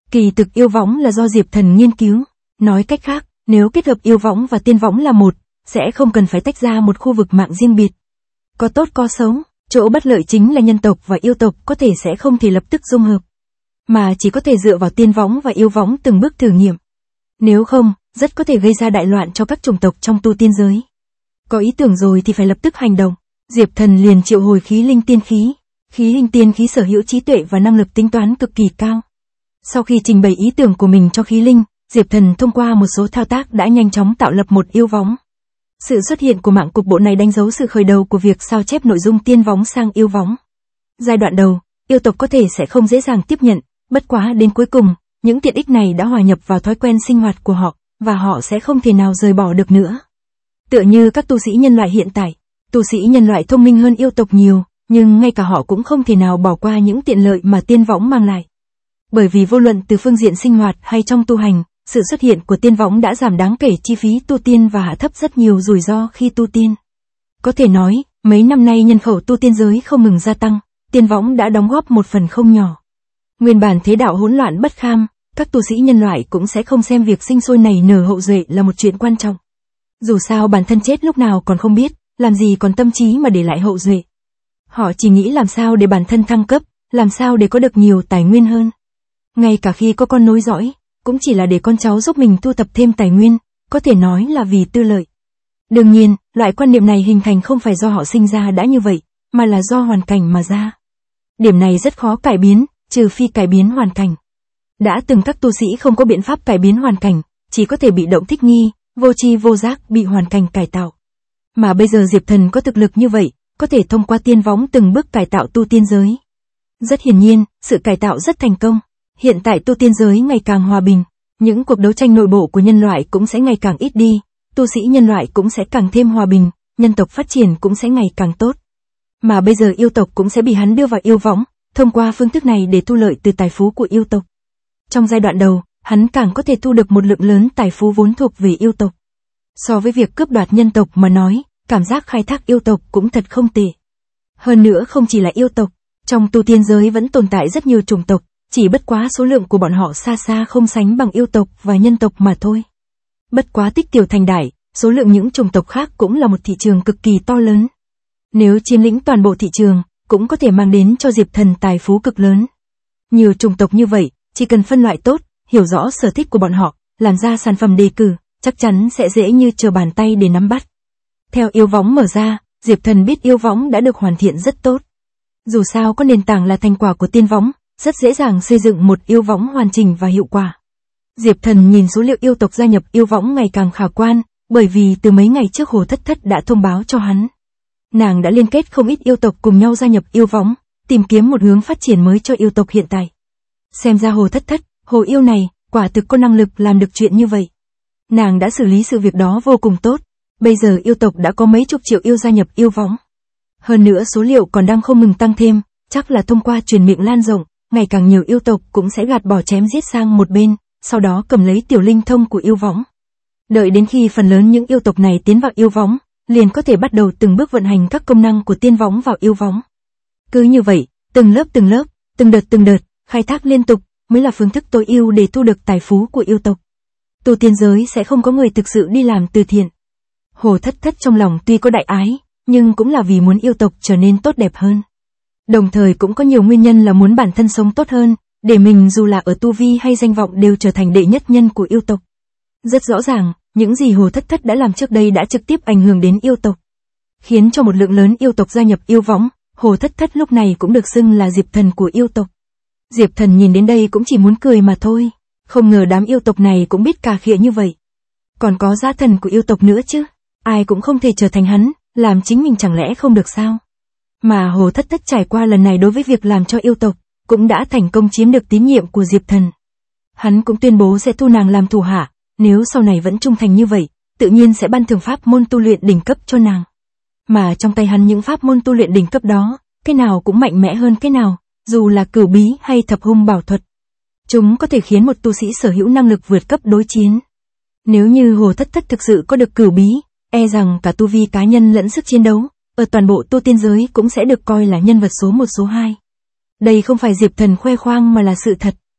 Kỳ thực yêu võng là do Diệp Thần nghiên cứu. Nói cách khác, nếu kết hợp yêu võng và tiên võng là một, sẽ không cần phải tách ra một khu vực mạng riêng biệt. Có tốt có xấu, chỗ bất lợi chính là nhân tộc và yêu tộc có thể sẽ không thể lập tức dung hợp, mà chỉ có thể dựa vào tiên võng và yêu võng từng bước thử nghiệm. Nếu không, rất có thể gây ra đại loạn cho các chủng tộc trong tu tiên giới. Có ý tưởng rồi thì phải lập tức hành động. Diệp Thần liền triệu hồi khí linh tiên khí. Khí linh tiên khí sở hữu trí tuệ và năng lực tính toán cực kỳ cao. Sau khi trình bày ý tưởng của mình cho khí linh, Diệp Thần thông qua một số thao tác đã nhanh chóng tạo lập một yêu võng. Sự xuất hiện của mạng cục bộ này đánh dấu sự khởi đầu của việc sao chép nội dung tiên võng sang yêu võng. Giai đoạn đầu, yêu tộc có thể sẽ không dễ dàng tiếp nhận, bất quá đến cuối cùng, những tiện ích này đã hòa nhập vào thói quen sinh hoạt của họ, và họ sẽ không thể nào rời bỏ được nữa. Tựa như các tu sĩ nhân loại hiện tại, tu sĩ nhân loại thông minh hơn yêu tộc nhiều, nhưng ngay cả họ cũng không thể nào bỏ qua những tiện lợi mà tiên võng mang lại. Bởi vì vô luận từ phương diện sinh hoạt hay trong tu hành, sự xuất hiện của tiên võng đã giảm đáng kể chi phí tu tiên và hạ thấp rất nhiều rủi ro khi tu tiên. Có thể nói, mấy năm nay nhân khẩu tu tiên giới không ngừng gia tăng, tiên võng đã đóng góp một phần không nhỏ. Nguyên bản thế đạo hỗn loạn bất kham, các tu sĩ nhân loại cũng sẽ không xem việc sinh sôi nảy nở hậu duệ là một chuyện quan trọng. Dù sao bản thân chết lúc nào còn không biết, làm gì còn tâm trí mà để lại hậu duệ. Họ chỉ nghĩ làm sao để bản thân thăng cấp, làm sao để có được nhiều tài nguyên hơn. Ngay cả khi có con nối dõi, cũng chỉ là để con cháu giúp mình thu thập thêm tài nguyên, có thể nói là vì tư lợi. Đương nhiên, loại quan niệm này hình thành không phải do họ sinh ra đã như vậy, mà là do hoàn cảnh mà ra. Điểm này rất khó cải biến, trừ phi cải biến hoàn cảnh. Đã từng các tu sĩ không có biện pháp cải biến hoàn cảnh, chỉ có thể bị động thích nghi, vô tri vô giác bị hoàn cảnh cải tạo. Mà bây giờ Diệp Thần có thực lực như vậy, có thể thông qua tiên võng từng bước cải tạo tu tiên giới. Rất hiển nhiên, sự cải tạo rất thành công. Hiện tại tu tiên giới ngày càng hòa bình, những cuộc đấu tranh nội bộ của nhân loại cũng sẽ ngày càng ít đi, tu sĩ nhân loại cũng sẽ càng thêm hòa bình, nhân tộc phát triển cũng sẽ ngày càng tốt. Mà bây giờ yêu tộc cũng sẽ bị hắn đưa vào yêu võng, thông qua phương thức này để thu lợi từ tài phú của yêu tộc. Trong giai đoạn đầu, hắn càng có thể thu được một lượng lớn tài phú vốn thuộc về yêu tộc. So với việc cướp đoạt nhân tộc mà nói, cảm giác khai thác yêu tộc cũng thật không tệ. Hơn nữa không chỉ là yêu tộc, trong tu tiên giới vẫn tồn tại rất nhiều chủng tộc, chỉ bất quá số lượng của bọn họ xa xa không sánh bằng yêu tộc và nhân tộc mà thôi. Bất quá tích tiểu thành đại, số lượng những chủng tộc khác cũng là một thị trường cực kỳ to lớn. Nếu chiếm lĩnh toàn bộ thị trường, cũng có thể mang đến cho Diệp Thần tài phú cực lớn. Nhiều chủng tộc như vậy, chỉ cần phân loại tốt, hiểu rõ sở thích của bọn họ, làm ra sản phẩm đề cử, chắc chắn sẽ dễ như trở bàn tay để nắm bắt. Theo yêu võng mở ra, Diệp Thần biết yêu võng đã được hoàn thiện rất tốt. Dù sao có nền tảng là thành quả của tiên võng, rất dễ dàng xây dựng một yêu võng hoàn chỉnh và hiệu quả. Diệp Thần nhìn số liệu yêu tộc gia nhập yêu võng ngày càng khả quan, bởi vì từ mấy ngày trước Hồ Thất Thất đã thông báo cho hắn. Nàng đã liên kết không ít yêu tộc cùng nhau gia nhập yêu võng, tìm kiếm một hướng phát triển mới cho yêu tộc hiện tại. Xem ra Hồ Thất Thất, hồ yêu này, quả thực có năng lực làm được chuyện như vậy. Nàng đã xử lý sự việc đó vô cùng tốt, bây giờ yêu tộc đã có mấy chục triệu yêu gia nhập yêu võng. Hơn nữa số liệu còn đang không ngừng tăng thêm, chắc là thông qua truyền miệng lan rộng, ngày càng nhiều yêu tộc cũng sẽ gạt bỏ chém giết sang một bên, sau đó cầm lấy tiểu linh thông của yêu võng. Đợi đến khi phần lớn những yêu tộc này tiến vào yêu võng, liền có thể bắt đầu từng bước vận hành các công năng của tiên võng vào yêu võng. Cứ như vậy, từng lớp, từng đợt, khai thác liên tục, mới là phương thức tối ưu để thu được tài phú của yêu tộc. Tu tiên giới sẽ không có người thực sự đi làm từ thiện. Hồ Thất Thất trong lòng tuy có đại ái, nhưng cũng là vì muốn yêu tộc trở nên tốt đẹp hơn. Đồng thời cũng có nhiều nguyên nhân là muốn bản thân sống tốt hơn, để mình dù là ở tu vi hay danh vọng đều trở thành đệ nhất nhân của yêu tộc. Rất rõ ràng, những gì Hồ Thất Thất đã làm trước đây đã trực tiếp ảnh hưởng đến yêu tộc. Khiến cho một lượng lớn yêu tộc gia nhập yêu võng, Hồ Thất Thất lúc này cũng được xưng là Diệp Thần của yêu tộc. Diệp Thần nhìn đến đây cũng chỉ muốn cười mà thôi, không ngờ đám yêu tộc này cũng biết cà khịa như vậy. Còn có giá thần của yêu tộc nữa chứ, ai cũng không thể trở thành hắn, làm chính mình chẳng lẽ không được sao? Mà Hồ Thất Thất trải qua lần này đối với việc làm cho yêu tộc, cũng đã thành công chiếm được tín nhiệm của Diệp Thần. Hắn cũng tuyên bố sẽ thu nàng làm thủ hạ, nếu sau này vẫn trung thành như vậy, tự nhiên sẽ ban thưởng pháp môn tu luyện đỉnh cấp cho nàng. Mà trong tay hắn những pháp môn tu luyện đỉnh cấp đó, cái nào cũng mạnh mẽ hơn cái nào, dù là cửu bí hay thập hung bảo thuật. Chúng có thể khiến một tu sĩ sở hữu năng lực vượt cấp đối chiến. Nếu như Hồ Thất Thất thực sự có được cửu bí, e rằng cả tu vi cá nhân lẫn sức chiến đấu, ở toàn bộ tu tiên giới cũng sẽ được coi là nhân vật số 1 số 2. Đây không phải Diệp Thần khoe khoang mà là sự thật.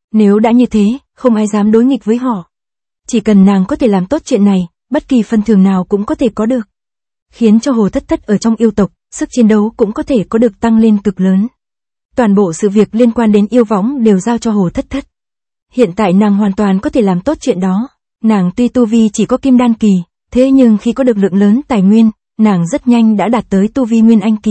Nếu đã như thế, không ai dám đối nghịch với họ. Chỉ cần nàng có thể làm tốt chuyện này, bất kỳ phần thưởng nào cũng có thể có được. Khiến cho Hồ Thất Thất ở trong yêu tộc, sức chiến đấu cũng có thể có được tăng lên cực lớn. Toàn bộ sự việc liên quan đến yêu võng đều giao cho Hồ Thất Thất. Hiện tại nàng hoàn toàn có thể làm tốt chuyện đó. Nàng tuy tu vi chỉ có kim đan kỳ, thế nhưng khi có được lượng lớn tài nguyên, nàng rất nhanh đã đạt tới tu vi nguyên anh kỳ.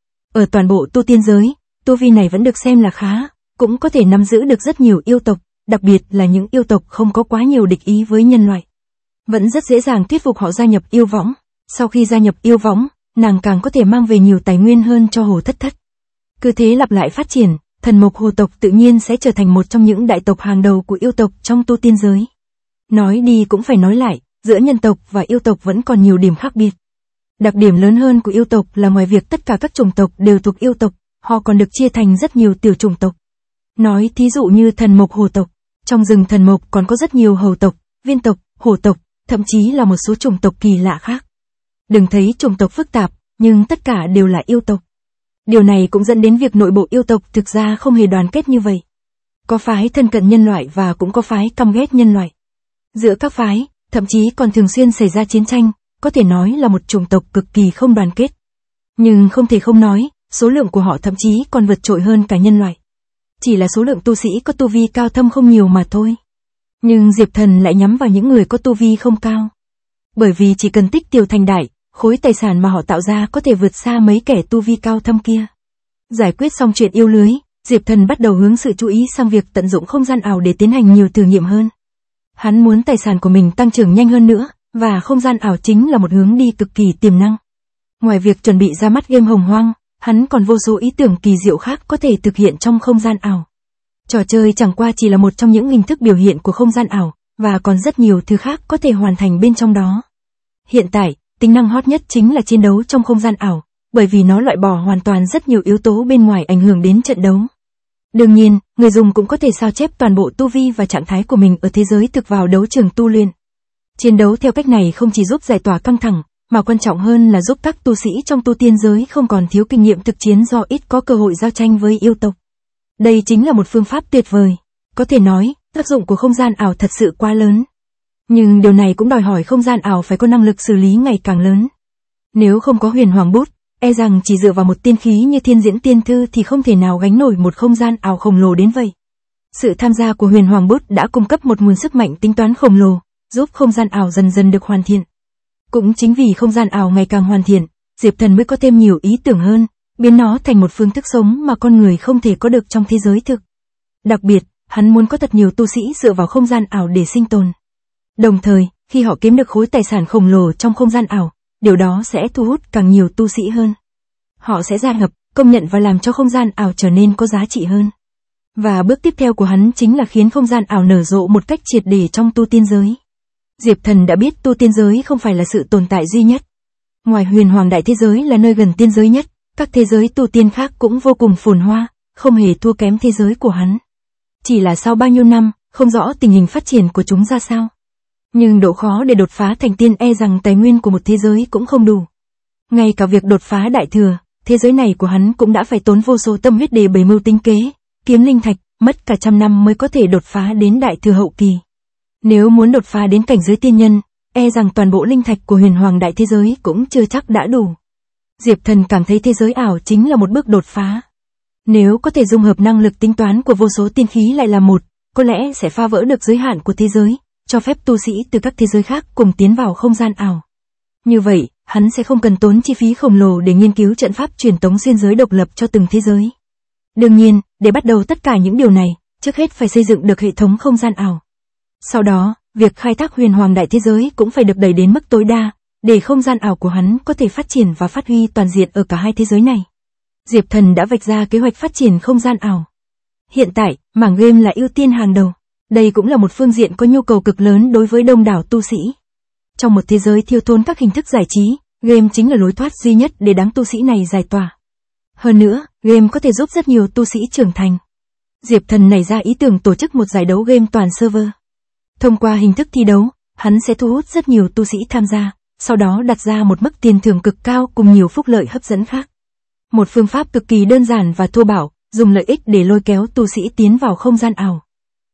Ở toàn bộ tu tiên giới, tu vi này vẫn được xem là khá, cũng có thể nắm giữ được rất nhiều yêu tộc, đặc biệt là những yêu tộc không có quá nhiều địch ý với nhân loại. Vẫn rất dễ dàng thuyết phục họ gia nhập yêu võng. Sau khi gia nhập yêu võng, nàng càng có thể mang về nhiều tài nguyên hơn cho Hồ Thất Thất. Cứ thế lặp lại phát triển, thần mộc hồ tộc tự nhiên sẽ trở thành một trong những đại tộc hàng đầu của yêu tộc trong tu tiên giới. Nói đi cũng phải nói lại, giữa nhân tộc và yêu tộc vẫn còn nhiều điểm khác biệt. Đặc điểm lớn hơn của yêu tộc là ngoài việc tất cả các chủng tộc đều thuộc yêu tộc, họ còn được chia thành rất nhiều tiểu chủng tộc. Nói thí dụ như thần mộc hồ tộc, trong rừng thần mộc còn có rất nhiều hầu tộc, viên tộc, hổ tộc, thậm chí là một số chủng tộc kỳ lạ khác. Đừng thấy chủng tộc phức tạp, nhưng tất cả đều là yêu tộc. Điều này cũng dẫn đến việc nội bộ yêu tộc thực ra không hề đoàn kết như vậy. Có phái thân cận nhân loại và cũng có phái căm ghét nhân loại. Giữa các phái, thậm chí còn thường xuyên xảy ra chiến tranh, có thể nói là một chủng tộc cực kỳ không đoàn kết. Nhưng không thể không nói, số lượng của họ thậm chí còn vượt trội hơn cả nhân loại. Chỉ là số lượng tu sĩ có tu vi cao thâm không nhiều mà thôi. Nhưng Diệp Thần lại nhắm vào những người có tu vi không cao. Bởi vì chỉ cần tích tiểu thành đại, khối tài sản mà họ tạo ra có thể vượt xa mấy kẻ tu vi cao thâm kia. Giải quyết xong chuyện yêu lưới, Diệp Thần bắt đầu hướng sự chú ý sang việc tận dụng không gian ảo để tiến hành nhiều thử nghiệm hơn. Hắn muốn tài sản của mình tăng trưởng nhanh hơn nữa, và không gian ảo chính là một hướng đi cực kỳ tiềm năng. Ngoài việc chuẩn bị ra mắt game Hồng Hoang, hắn còn vô số ý tưởng kỳ diệu khác có thể thực hiện trong không gian ảo. Trò chơi chẳng qua chỉ là một trong những hình thức biểu hiện của không gian ảo, và còn rất nhiều thứ khác có thể hoàn thành bên trong đó. Hiện tại, tính năng hot nhất chính là chiến đấu trong không gian ảo, bởi vì nó loại bỏ hoàn toàn rất nhiều yếu tố bên ngoài ảnh hưởng đến trận đấu. Đương nhiên, người dùng cũng có thể sao chép toàn bộ tu vi và trạng thái của mình ở thế giới thực vào đấu trường tu luyện. Chiến đấu theo cách này không chỉ giúp giải tỏa căng thẳng, mà quan trọng hơn là giúp các tu sĩ trong tu tiên giới không còn thiếu kinh nghiệm thực chiến do ít có cơ hội giao tranh với yêu tộc. Đây chính là một phương pháp tuyệt vời. Có thể nói, tác dụng của không gian ảo thật sự quá lớn. Nhưng điều này cũng đòi hỏi không gian ảo phải có năng lực xử lý ngày càng lớn. Nếu không có huyền hoàng bút, e rằng chỉ dựa vào một tiên khí như thiên diễn tiên thư thì không thể nào gánh nổi một không gian ảo khổng lồ đến vậy. Sự tham gia của huyền hoàng bút đã cung cấp một nguồn sức mạnh tính toán khổng lồ, giúp không gian ảo dần dần được hoàn thiện. Cũng chính vì không gian ảo ngày càng hoàn thiện, Diệp Thần mới có thêm nhiều ý tưởng hơn, biến nó thành một phương thức sống mà con người không thể có được trong thế giới thực. Đặc biệt, hắn muốn có thật nhiều tu sĩ dựa vào không gian ảo để sinh tồn. Đồng thời, khi họ kiếm được khối tài sản khổng lồ trong không gian ảo, điều đó sẽ thu hút càng nhiều tu sĩ hơn. Họ sẽ gia nhập, công nhận và làm cho không gian ảo trở nên có giá trị hơn. Và bước tiếp theo của hắn chính là khiến không gian ảo nở rộ một cách triệt để trong tu tiên giới. Diệp Thần đã biết tu tiên giới không phải là sự tồn tại duy nhất. Ngoài huyền hoàng đại thế giới là nơi gần tiên giới nhất, các thế giới tu tiên khác cũng vô cùng phồn hoa, không hề thua kém thế giới của hắn. Chỉ là sau bao nhiêu năm, không rõ tình hình phát triển của chúng ra sao. Nhưng độ khó để đột phá thành tiên e rằng tài nguyên của một thế giới cũng không đủ. Ngay cả việc đột phá đại thừa, thế giới này của hắn cũng đã phải tốn vô số tâm huyết để bày mưu tính kế, kiếm linh thạch, mất cả 100 năm mới có thể đột phá đến đại thừa hậu kỳ. Nếu muốn đột phá đến cảnh giới tiên nhân, e rằng toàn bộ linh thạch của huyền hoàng đại thế giới cũng chưa chắc đã đủ. Diệp Thần cảm thấy thế giới ảo chính là một bước đột phá. Nếu có thể dung hợp năng lực tính toán của vô số tiên khí lại là một, có lẽ sẽ phá vỡ được giới hạn của thế giới, cho phép tu sĩ từ các thế giới khác cùng tiến vào không gian ảo. Như vậy, hắn sẽ không cần tốn chi phí khổng lồ để nghiên cứu trận pháp truyền tống xuyên giới độc lập cho từng thế giới. Đương nhiên, để bắt đầu tất cả những điều này, trước hết phải xây dựng được hệ thống không gian ảo. Sau đó, việc khai thác huyền hoàng đại thế giới cũng phải được đẩy đến mức tối đa, để không gian ảo của hắn có thể phát triển và phát huy toàn diện ở cả hai thế giới này. Diệp Thần đã vạch ra kế hoạch phát triển không gian ảo. Hiện tại, mảng game là ưu tiên hàng đầu. Đây cũng là một phương diện có nhu cầu cực lớn đối với đông đảo tu sĩ. Trong một thế giới thiếu thốn các hình thức giải trí, game chính là lối thoát duy nhất để đám tu sĩ này giải tỏa. Hơn nữa, game có thể giúp rất nhiều tu sĩ trưởng thành. Diệp Thần nảy ra ý tưởng tổ chức một giải đấu game toàn server. Thông qua hình thức thi đấu, hắn sẽ thu hút rất nhiều tu sĩ tham gia, sau đó đặt ra một mức tiền thưởng cực cao cùng nhiều phúc lợi hấp dẫn khác. Một phương pháp cực kỳ đơn giản và thô bạo, dùng lợi ích để lôi kéo tu sĩ tiến vào không gian ảo.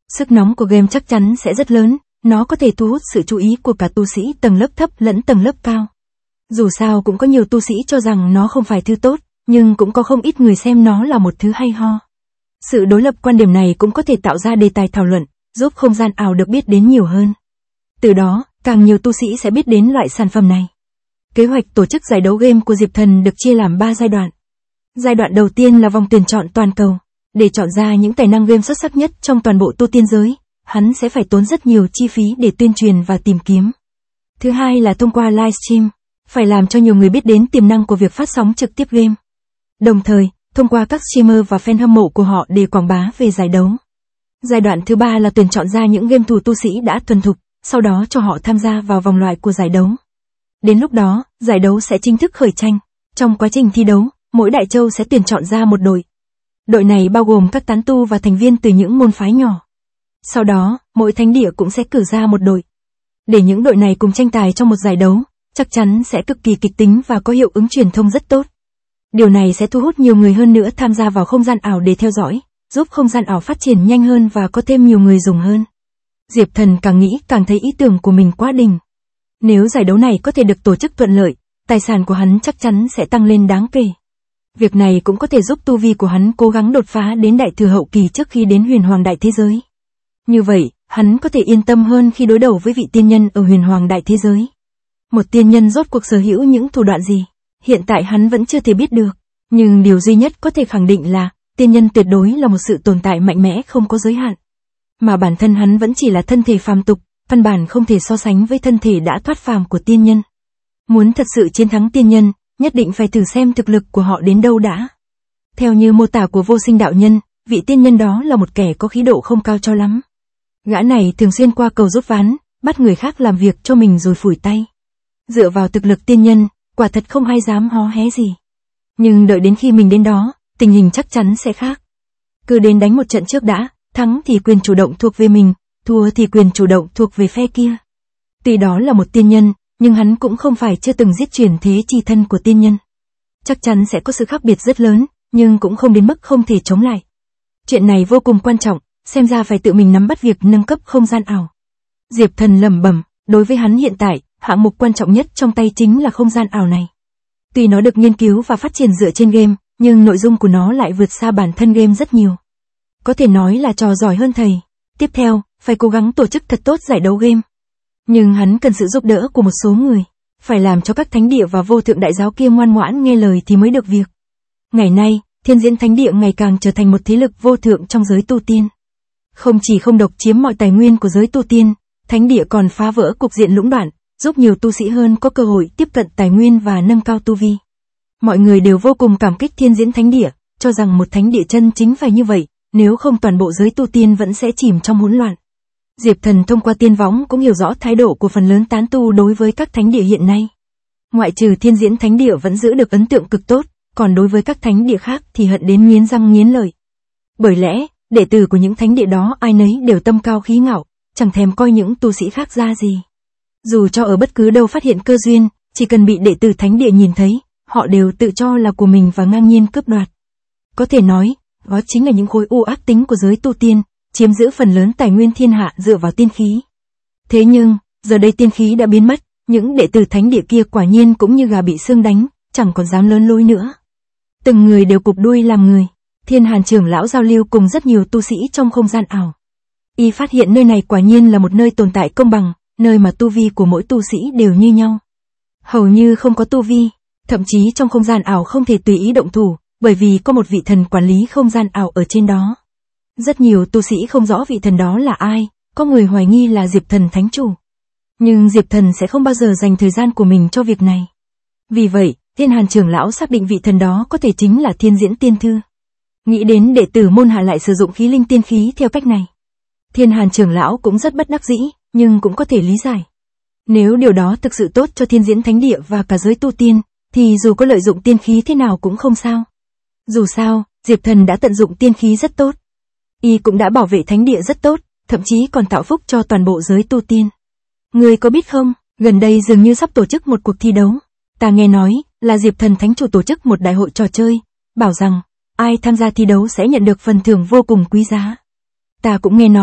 Sức nóng của game chắc chắn sẽ rất lớn, nó có thể thu hút sự chú ý của cả tu sĩ tầng lớp thấp lẫn tầng lớp cao. Dù sao cũng có nhiều tu sĩ cho rằng nó không phải thứ tốt, nhưng cũng có không ít người xem nó là một thứ hay ho. Sự đối lập quan điểm này cũng có thể tạo ra đề tài thảo luận, giúp không gian ảo được biết đến nhiều hơn. Từ đó, càng nhiều tu sĩ sẽ biết đến loại sản phẩm này. Kế hoạch tổ chức giải đấu game của Diệp Thần được chia làm 3 giai đoạn. Giai đoạn đầu tiên là vòng tuyển chọn toàn cầu. Để chọn ra những tài năng game xuất sắc nhất trong toàn bộ tu tiên giới, hắn sẽ phải tốn rất nhiều chi phí để tuyên truyền và tìm kiếm. Thứ hai là thông qua livestream, phải làm cho nhiều người biết đến tiềm năng của việc phát sóng trực tiếp game. Đồng thời, thông qua các streamer và fan hâm mộ của họ để quảng bá về giải đấu. Giai đoạn thứ ba là tuyển chọn ra những game thủ tu sĩ đã thuần thục, sau đó cho họ tham gia vào vòng loại của giải đấu. Đến lúc đó, giải đấu sẽ chính thức khởi tranh. Trong quá trình thi đấu, mỗi đại châu sẽ tuyển chọn ra một đội. Đội này bao gồm các tán tu và thành viên từ những môn phái nhỏ. Sau đó, mỗi thánh địa cũng sẽ cử ra một đội. Để những đội này cùng tranh tài trong một giải đấu, chắc chắn sẽ cực kỳ kịch tính và có hiệu ứng truyền thông rất tốt. Điều này sẽ thu hút nhiều người hơn nữa tham gia vào không gian ảo để theo dõi, giúp không gian ảo phát triển nhanh hơn và có thêm nhiều người dùng hơn. Diệp Thần càng nghĩ càng thấy ý tưởng của mình quá đỉnh. Nếu giải đấu này có thể được tổ chức thuận lợi, tài sản của hắn chắc chắn sẽ tăng lên đáng kể. Việc này cũng có thể giúp tu vi của hắn cố gắng đột phá đến đại thừa hậu kỳ trước khi đến huyền hoàng đại thế giới. Như vậy, hắn có thể yên tâm hơn khi đối đầu với vị tiên nhân ở huyền hoàng đại thế giới. Một tiên nhân rốt cuộc sở hữu những thủ đoạn gì? Hiện tại hắn vẫn chưa thể biết được. Nhưng điều duy nhất có thể khẳng định là, tiên nhân tuyệt đối là một sự tồn tại mạnh mẽ không có giới hạn. Mà bản thân hắn vẫn chỉ là thân thể phàm tục, căn bản không thể so sánh với thân thể đã thoát phàm của tiên nhân. Muốn thật sự chiến thắng tiên nhân, nhất định phải thử xem thực lực của họ đến đâu đã. Theo như mô tả của Vô Sinh đạo nhân, vị tiên nhân đó là một kẻ có khí độ không cao cho lắm. Gã này thường xuyên qua cầu rút ván, bắt người khác làm việc cho mình rồi phủi tay. Dựa vào thực lực tiên nhân, quả thật không ai dám hó hé gì. Nhưng đợi đến khi mình đến đó, tình hình chắc chắn sẽ khác. Cứ đến đánh một trận trước đã, thắng thì quyền chủ động thuộc về mình, thua thì quyền chủ động thuộc về phe kia. Tuy đó là một tiên nhân, nhưng hắn cũng không phải chưa từng giết chuyển thế chi thân của tiên nhân. Chắc chắn sẽ có sự khác biệt rất lớn, nhưng cũng không đến mức không thể chống lại. Chuyện này vô cùng quan trọng, xem ra phải tự mình nắm bắt việc nâng cấp không gian ảo. Diệp Thần lẩm bẩm, đối với hắn hiện tại, hạng mục quan trọng nhất trong tay chính là không gian ảo này. Tuy nó được nghiên cứu và phát triển dựa trên game, nhưng nội dung của nó lại vượt xa bản thân game rất nhiều. Có thể nói là trò giỏi hơn thầy. Tiếp theo, phải cố gắng tổ chức thật tốt giải đấu game. Nhưng hắn cần sự giúp đỡ của một số người. Phải làm cho các thánh địa và vô thượng đại giáo kia ngoan ngoãn nghe lời thì mới được việc. Ngày nay, Thiên Diễn Thánh Địa ngày càng trở thành một thế lực vô thượng trong giới tu tiên. Không chỉ không độc chiếm mọi tài nguyên của giới tu tiên, thánh địa còn phá vỡ cục diện lũng đoạn, giúp nhiều tu sĩ hơn có cơ hội tiếp cận tài nguyên và nâng cao tu vi. Mọi người đều vô cùng cảm kích Thiên Diễn Thánh Địa, cho rằng một thánh địa chân chính phải như vậy, nếu không toàn bộ giới tu tiên vẫn sẽ chìm trong hỗn loạn. Diệp Thần thông qua tiên võng cũng hiểu rõ thái độ của phần lớn tán tu đối với các thánh địa hiện nay. Ngoại trừ Thiên Diễn Thánh Địa vẫn giữ được ấn tượng cực tốt, còn đối với các thánh địa khác thì hận đến nghiến răng nghiến lợi. Bởi lẽ, đệ tử của những thánh địa đó ai nấy đều tâm cao khí ngạo, chẳng thèm coi những tu sĩ khác ra gì. Dù cho ở bất cứ đâu phát hiện cơ duyên, chỉ cần bị đệ tử thánh địa nhìn thấy, họ đều tự cho là của mình và ngang nhiên cướp đoạt. Có thể nói, đó chính là những khối u ác tính của giới tu tiên, chiếm giữ phần lớn tài nguyên thiên hạ dựa vào tiên khí. Thế nhưng, giờ đây tiên khí đã biến mất, những đệ tử thánh địa kia quả nhiên cũng như gà bị xương đánh, chẳng còn dám lớn lối nữa. Từng người đều cụp đuôi làm người. Thiên Hàn trưởng lão giao lưu cùng rất nhiều tu sĩ trong không gian ảo. Y phát hiện nơi này quả nhiên là một nơi tồn tại công bằng, nơi mà tu vi của mỗi tu sĩ đều như nhau. Hầu như không có tu vi, thậm chí trong không gian ảo không thể tùy ý động thủ, bởi vì có một vị thần quản lý không gian ảo ở trên đó. Rất nhiều tu sĩ không rõ vị thần đó là ai, có người hoài nghi là Diệp Thần thánh chủ. Nhưng Diệp Thần sẽ không bao giờ dành thời gian của mình cho việc này. Vì vậy, Thiên Hàn trưởng lão xác định vị thần đó có thể chính là Thiên Diễn Tiên Thư. Nghĩ đến đệ tử môn hạ lại sử dụng khí linh tiên khí theo cách này. Thiên Hàn trưởng lão cũng rất bất đắc dĩ, nhưng cũng có thể lý giải. Nếu điều đó thực sự tốt cho Thiên Diễn Thánh Địa và cả giới tu tiên, thì dù có lợi dụng tiên khí thế nào cũng không sao. Dù sao, Diệp Thần đã tận dụng tiên khí rất tốt. Y cũng đã bảo vệ thánh địa rất tốt, thậm chí còn tạo phúc cho toàn bộ giới tu tiên. Người có biết không, gần đây dường như sắp tổ chức một cuộc thi đấu. Ta nghe nói, là Diệp Thần thánh chủ tổ chức một đại hội trò chơi, bảo rằng, ai tham gia thi đấu sẽ nhận được phần thưởng vô cùng quý giá. Ta cũng nghe nói,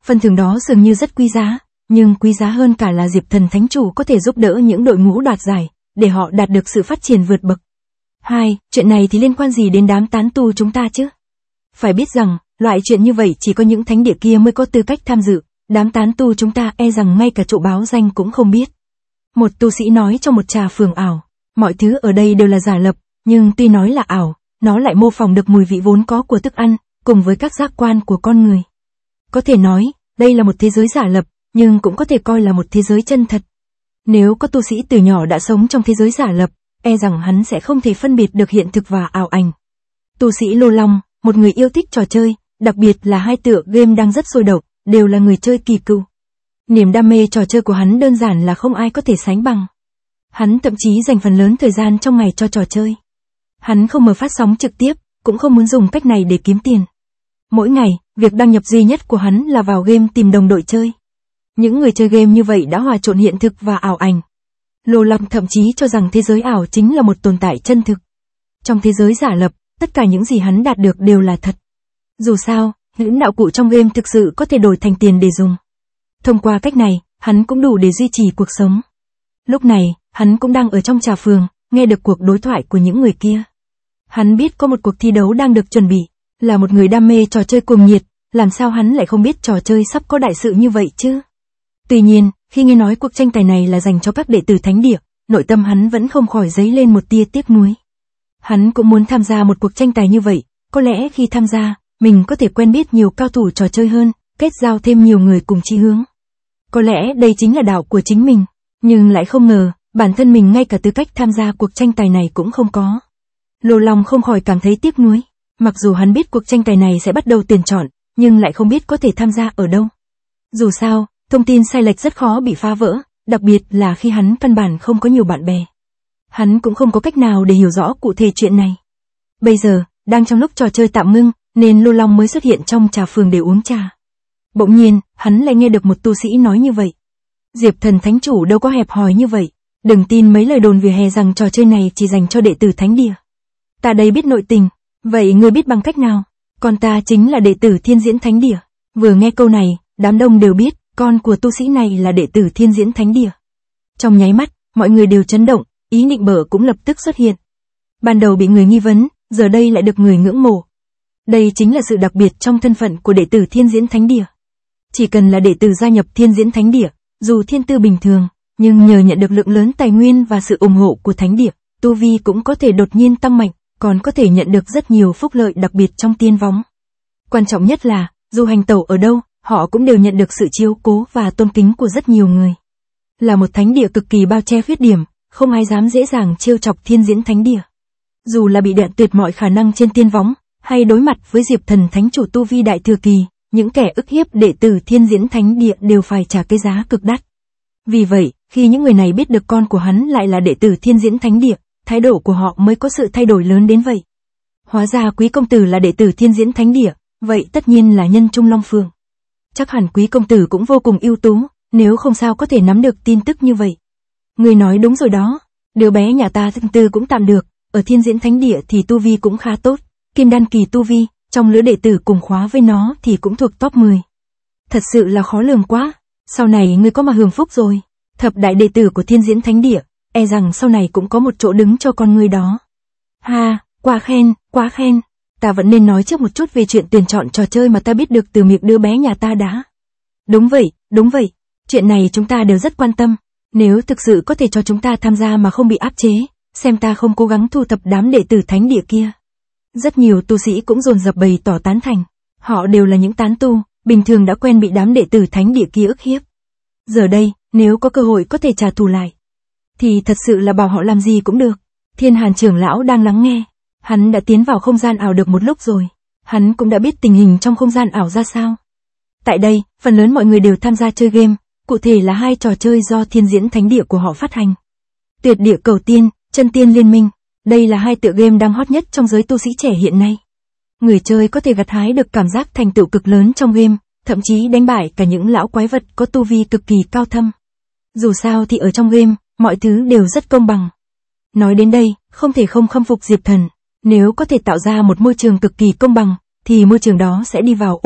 Phần thưởng đó dường như rất quý giá, nhưng quý giá hơn cả là Diệp Thần Thánh Chủ có thể giúp đỡ những đội ngũ đoạt giải, để họ đạt được sự phát triển vượt bậc. 2. Chuyện này thì liên quan gì đến đám tán tu chúng ta chứ? Phải biết rằng, loại chuyện như vậy chỉ có những thánh địa kia mới có tư cách tham dự, đám tán tu chúng ta e rằng ngay cả chỗ báo danh cũng không biết. Một tu sĩ nói trong một trà phường ảo, mọi thứ ở đây đều là giả lập, nhưng tuy nói là ảo, nó lại mô phỏng được mùi vị vốn có của thức ăn, cùng với các giác quan của con người. Có thể nói, đây là một thế giới giả lập, nhưng cũng có thể coi là một thế giới chân thật. Nếu có tu sĩ từ nhỏ đã sống trong thế giới giả lập, e rằng hắn sẽ không thể phân biệt được hiện thực và ảo ảnh. Tu sĩ Lô Long, một người yêu thích trò chơi, đặc biệt là hai tựa game đang rất sôi động, đều là người chơi kỳ cựu. Niềm đam mê trò chơi của hắn đơn giản là không ai có thể sánh bằng. Hắn thậm chí dành phần lớn thời gian trong ngày cho trò chơi. Hắn không mở phát sóng trực tiếp, cũng không muốn dùng cách này để kiếm tiền. Mỗi ngày, việc đăng nhập duy nhất của hắn là vào game tìm đồng đội chơi. Những người chơi game như vậy đã hòa trộn hiện thực và ảo ảnh. Lô Long thậm chí cho rằng thế giới ảo chính là một tồn tại chân thực. Trong thế giới giả lập, tất cả những gì hắn đạt được đều là thật. Dù sao, những đạo cụ trong game thực sự có thể đổi thành tiền để dùng. Thông qua cách này, hắn cũng đủ để duy trì cuộc sống. Lúc này, hắn cũng đang ở trong trà phường, nghe được cuộc đối thoại của những người kia. Hắn biết có một cuộc thi đấu đang được chuẩn bị, là một người đam mê trò chơi cuồng nhiệt, làm sao hắn lại không biết trò chơi sắp có đại sự như vậy chứ? Tuy nhiên, khi nghe nói cuộc tranh tài này là dành cho các đệ tử thánh địa, nội tâm hắn vẫn không khỏi dấy lên một tia tiếc nuối. Hắn cũng muốn tham gia một cuộc tranh tài như vậy, có lẽ khi tham gia, mình có thể quen biết nhiều cao thủ trò chơi hơn, kết giao thêm nhiều người cùng chí hướng. Có lẽ đây chính là đạo của chính mình, nhưng lại không ngờ, bản thân mình ngay cả tư cách tham gia cuộc tranh tài này cũng không có. Lô Long không khỏi cảm thấy tiếc nuối, mặc dù hắn biết cuộc tranh tài này sẽ bắt đầu tuyển chọn, nhưng lại không biết có thể tham gia ở đâu. Dù sao, thông tin sai lệch rất khó bị phá vỡ, đặc biệt là khi hắn căn bản không có nhiều bạn bè. Hắn cũng không có cách nào để hiểu rõ cụ thể chuyện này. Bây giờ, đang trong lúc trò chơi tạm ngưng, nên Lô Long mới xuất hiện trong trà phường để uống trà. Bỗng nhiên, hắn lại nghe được một tu sĩ nói như vậy. Diệp Thần Thánh Chủ đâu có hẹp hòi như vậy, đừng tin mấy lời đồn vỉa hè rằng trò chơi này chỉ dành cho đệ tử thánh địa. Ta đây biết nội tình, vậy ngươi biết bằng cách nào? Con ta chính là đệ tử Thiên Diễn Thánh Địa. Vừa nghe câu này, đám đông đều biết, con của tu sĩ này là đệ tử Thiên Diễn Thánh Địa. Trong nháy mắt, mọi người đều chấn động, ý nịnh bợ cũng lập tức xuất hiện. Ban đầu bị người nghi vấn, giờ đây lại được người ngưỡng mộ. Đây chính là sự đặc biệt trong thân phận của đệ tử Thiên Diễn Thánh Địa. Chỉ cần là đệ tử gia nhập Thiên Diễn Thánh Địa, dù thiên tư bình thường, nhưng nhờ nhận được lượng lớn tài nguyên và sự ủng hộ của Thánh Địa, tu vi cũng có thể đột nhiên tăng mạnh, còn có thể nhận được rất nhiều phúc lợi đặc biệt trong tiên võng. Quan trọng nhất là, dù hành tẩu ở đâu, họ cũng đều nhận được sự chiếu cố và tôn kính của rất nhiều người. Là một thánh địa cực kỳ bao che khuyết điểm, không ai dám dễ dàng trêu chọc Thiên Diễn Thánh Địa. Dù là bị đoạn tuyệt mọi khả năng trên tiên võng, hay đối mặt với Diệp Thần Thánh Chủ tu vi đại thừa kỳ, những kẻ ức hiếp đệ tử Thiên Diễn Thánh Địa đều phải trả cái giá cực đắt. Vì vậy, khi những người này biết được con của hắn lại là đệ tử Thiên Diễn Thánh Địa, thái độ của họ mới có sự thay đổi lớn đến vậy. Hóa ra quý công tử là đệ tử Thiên Diễn Thánh Địa, vậy tất nhiên là nhân trung long phượng. Chắc hẳn quý công tử cũng vô cùng ưu tú, nếu không sao có thể nắm được tin tức như vậy. Người nói đúng rồi đó, đứa bé nhà ta thân tư cũng tạm được, ở Thiên Diễn Thánh Địa thì tu vi cũng khá tốt, kim đan kỳ tu vi, trong lứa đệ tử cùng khóa với nó thì cũng thuộc top 10. Thật sự là khó lường quá, sau này ngươi có mà hưởng phúc rồi, thập đại đệ tử của Thiên Diễn Thánh Địa, e rằng sau này cũng có một chỗ đứng cho con ngươi đó. Ha, quá khen, ta vẫn nên nói trước một chút về chuyện tuyển chọn trò chơi mà ta biết được từ miệng đứa bé nhà ta đã. Đúng vậy, chuyện này chúng ta đều rất quan tâm, nếu thực sự có thể cho chúng ta tham gia mà không bị áp chế, xem ta không cố gắng thu thập đám đệ tử thánh địa kia. Rất nhiều tu sĩ cũng dồn dập bày tỏ tán thành, họ đều là những tán tu, bình thường đã quen bị đám đệ tử thánh địa kia ức hiếp. Giờ đây, nếu có cơ hội có thể trả thù lại, thì thật sự là bảo họ làm gì cũng được. Thiên Hàn trưởng lão đang lắng nghe, hắn đã tiến vào không gian ảo được một lúc rồi, hắn cũng đã biết tình hình trong không gian ảo ra sao. Tại đây, phần lớn mọi người đều tham gia chơi game, cụ thể là 2 trò chơi do Thiên Diễn Thánh Địa của họ phát hành. Tuyệt Địa Cầu Tiên, Chân Tiên Liên Minh, đây là 2 tựa game đang hot nhất trong giới tu sĩ trẻ hiện nay. Người chơi có thể gặt hái được cảm giác thành tựu cực lớn trong game, thậm chí đánh bại cả những lão quái vật có tu vi cực kỳ cao thâm. Dù sao thì ở trong game, mọi thứ đều rất công bằng. Nói đến đây, không thể không khâm phục Diệp Thần, nếu có thể tạo ra một môi trường cực kỳ công bằng, thì môi trường đó sẽ đi vào ổn định,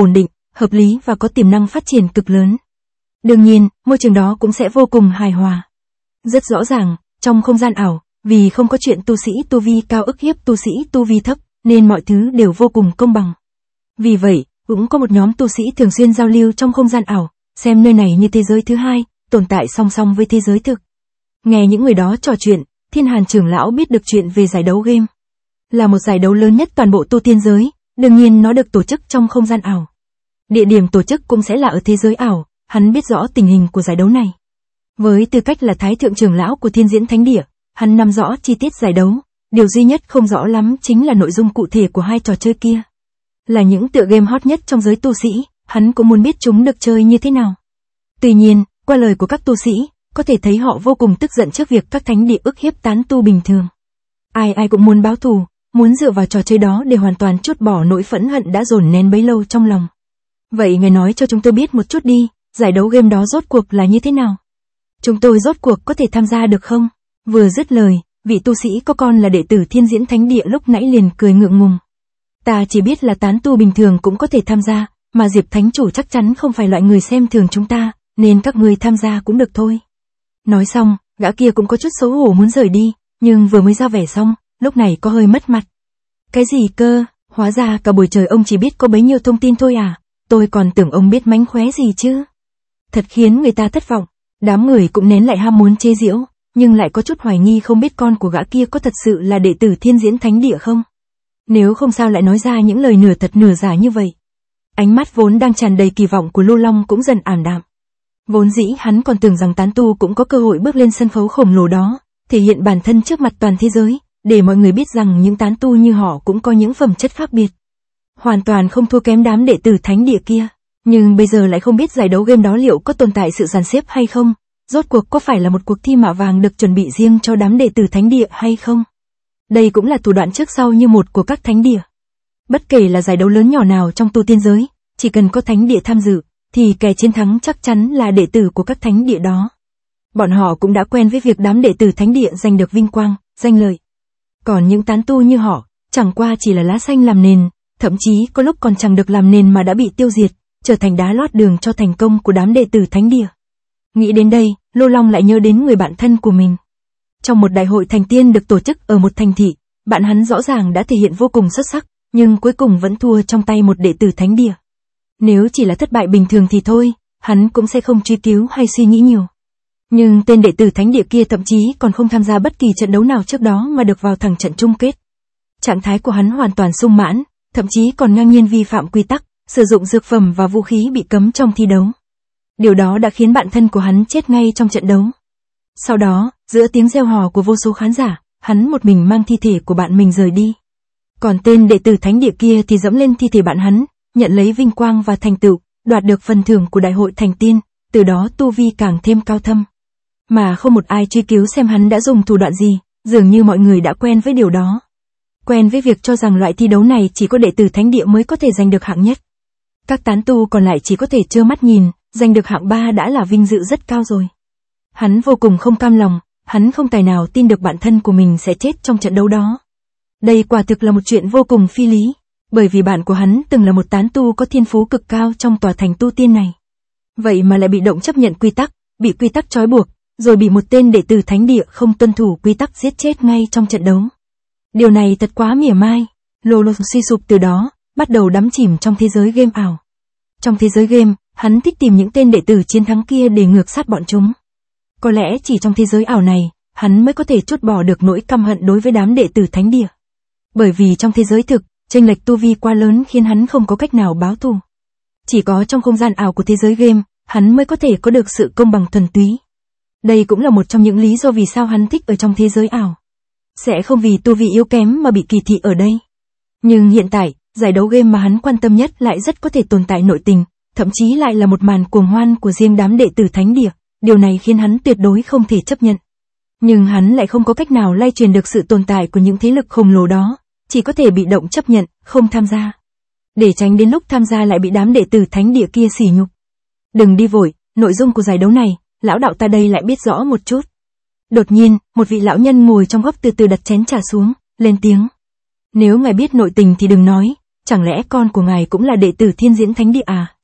hợp lý và có tiềm năng phát triển cực lớn. Đương nhiên, môi trường đó cũng sẽ vô cùng hài hòa. Rất rõ ràng, trong không gian ảo, vì không có chuyện tu sĩ tu vi cao ức hiếp tu sĩ tu vi thấp, nên mọi thứ đều vô cùng công bằng. Vì vậy, cũng có một nhóm tu sĩ thường xuyên giao lưu trong không gian ảo, xem nơi này như thế giới thứ hai, tồn tại song song với thế giới thực. Nghe những người đó trò chuyện, Thiên Hàn trưởng lão biết được chuyện về giải đấu game. Là một giải đấu lớn nhất toàn bộ tu tiên giới, đương nhiên nó được tổ chức trong không gian ảo. Địa điểm tổ chức cũng sẽ là ở thế giới ảo, hắn biết rõ tình hình của giải đấu này. Với tư cách là Thái Thượng trưởng lão của Thiên Diễn Thánh Địa, hắn nắm rõ chi tiết giải đấu, điều duy nhất không rõ lắm chính là nội dung cụ thể của hai trò chơi kia. Là những tựa game hot nhất trong giới tu sĩ, hắn cũng muốn biết chúng được chơi như thế nào. Tuy nhiên, qua lời của các tu sĩ, có thể thấy họ vô cùng tức giận trước việc các thánh địa ức hiếp tán tu bình thường. Ai ai cũng muốn báo thù, muốn dựa vào trò chơi đó để hoàn toàn trút bỏ nỗi phẫn hận đã dồn nén bấy lâu trong lòng. Vậy ngài nói cho chúng tôi biết một chút đi, giải đấu game đó rốt cuộc là như thế nào? Chúng tôi rốt cuộc có thể tham gia được không? Vừa dứt lời, vị tu sĩ có con là đệ tử Thiên Diễn Thánh Địa lúc nãy liền cười ngượng ngùng. Ta chỉ biết là tán tu bình thường cũng có thể tham gia, mà Diệp Thánh Chủ chắc chắn không phải loại người xem thường chúng ta, nên các ngươi tham gia cũng được thôi. Nói xong, gã kia cũng có chút xấu hổ muốn rời đi, nhưng vừa mới ra vẻ xong, lúc này có hơi mất mặt. Cái gì cơ, hóa ra cả buổi trời ông chỉ biết có bấy nhiêu thông tin thôi à, tôi còn tưởng ông biết mánh khóe gì chứ. Thật khiến người ta thất vọng, đám người cũng nén lại ham muốn chế giễu, nhưng lại có chút hoài nghi không biết con của gã kia có thật sự là đệ tử Thiên Diễn Thánh Địa không. Nếu không sao lại nói ra những lời nửa thật nửa giả như vậy. Ánh mắt vốn đang tràn đầy kỳ vọng của Lưu Long cũng dần ảm đạm. Vốn dĩ hắn còn tưởng rằng tán tu cũng có cơ hội bước lên sân khấu khổng lồ đó, thể hiện bản thân trước mặt toàn thế giới, để mọi người biết rằng những tán tu như họ cũng có những phẩm chất khác biệt. Hoàn toàn không thua kém đám đệ tử thánh địa kia. Nhưng bây giờ lại không biết giải đấu game đó liệu có tồn tại sự dàn xếp hay không, rốt cuộc có phải là một cuộc thi mạ vàng được chuẩn bị riêng cho đám đệ tử thánh địa hay không. Đây cũng là thủ đoạn trước sau như một của các thánh địa. Bất kể là giải đấu lớn nhỏ nào trong tu tiên giới, chỉ cần có thánh địa tham dự, thì kẻ chiến thắng chắc chắn là đệ tử của các thánh địa đó. Bọn họ cũng đã quen với việc đám đệ tử thánh địa giành được vinh quang, danh lợi. Còn những tán tu như họ, chẳng qua chỉ là lá xanh làm nền, thậm chí có lúc còn chẳng được làm nền mà đã bị tiêu diệt, trở thành đá lót đường cho thành công của đám đệ tử thánh địa. Nghĩ đến đây, Lô Long lại nhớ đến người bạn thân của mình. Trong một đại hội thành tiên được tổ chức ở một thành thị, bạn hắn rõ ràng đã thể hiện vô cùng xuất sắc, nhưng cuối cùng vẫn thua trong tay một đệ tử thánh địa. Nếu chỉ là thất bại bình thường thì thôi, hắn cũng sẽ không truy cứu hay suy nghĩ nhiều. Nhưng tên đệ tử thánh địa kia thậm chí còn không tham gia bất kỳ trận đấu nào trước đó mà được vào thẳng trận chung kết. Trạng thái của hắn hoàn toàn sung mãn, thậm chí còn ngang nhiên vi phạm quy tắc, sử dụng dược phẩm và vũ khí bị cấm trong thi đấu. Điều đó đã khiến bạn thân của hắn chết ngay trong trận đấu. Sau đó, giữa tiếng reo hò của vô số khán giả, hắn một mình mang thi thể của bạn mình rời đi. Còn tên đệ tử thánh địa kia thì dẫm lên thi thể bạn hắn, nhận lấy vinh quang và thành tựu, đoạt được phần thưởng của đại hội thành tiên, từ đó tu vi càng thêm cao thâm. Mà không một ai truy cứu xem hắn đã dùng thủ đoạn gì, dường như mọi người đã quen với điều đó. Quen với việc cho rằng loại thi đấu này chỉ có đệ tử thánh địa mới có thể giành được hạng nhất. Các tán tu còn lại chỉ có thể trơ mắt nhìn, giành được hạng 3 đã là vinh dự rất cao rồi. Hắn vô cùng không cam lòng, hắn không tài nào tin được bạn thân của mình sẽ chết trong trận đấu đó. Đây quả thực là một chuyện vô cùng phi lý, bởi vì bạn của hắn từng là một tán tu có thiên phú cực cao trong tòa thành tu tiên này. Vậy mà lại bị động chấp nhận quy tắc, bị quy tắc trói buộc, rồi bị một tên đệ tử thánh địa không tuân thủ quy tắc giết chết ngay trong trận đấu. Điều này thật quá mỉa mai. Lô Lô suy sụp từ đó, bắt đầu đắm chìm trong thế giới game ảo. Trong thế giới game, hắn thích tìm những tên đệ tử chiến thắng kia để ngược sát bọn chúng. Có lẽ chỉ trong thế giới ảo này, hắn mới có thể trút bỏ được nỗi căm hận đối với đám đệ tử thánh địa. Bởi vì trong thế giới thực, chênh lệch tu vi quá lớn khiến hắn không có cách nào báo thù. Chỉ có trong không gian ảo của thế giới game, hắn mới có thể có được sự công bằng thuần túy. Đây cũng là một trong những lý do vì sao hắn thích ở trong thế giới ảo. Sẽ không vì tu vi yếu kém mà bị kỳ thị ở đây. Nhưng hiện tại, giải đấu game mà hắn quan tâm nhất lại rất có thể tồn tại nội tình, thậm chí lại là một màn cuồng hoan của riêng đám đệ tử thánh địa, điều này khiến hắn tuyệt đối không thể chấp nhận. Nhưng hắn lại không có cách nào lay truyền được sự tồn tại của những thế lực khổng lồ đó, chỉ có thể bị động chấp nhận, không tham gia. Để tránh đến lúc tham gia lại bị đám đệ tử thánh địa kia sỉ nhục. Đừng đi vội, nội dung của giải đấu này, lão đạo ta đây lại biết rõ một chút. Đột nhiên, một vị lão nhân ngồi trong góc từ từ đặt chén trà xuống, lên tiếng. Nếu ngài biết nội tình thì đừng nói, chẳng lẽ con của ngài cũng là đệ tử Thiên Diễn Thánh Địa à?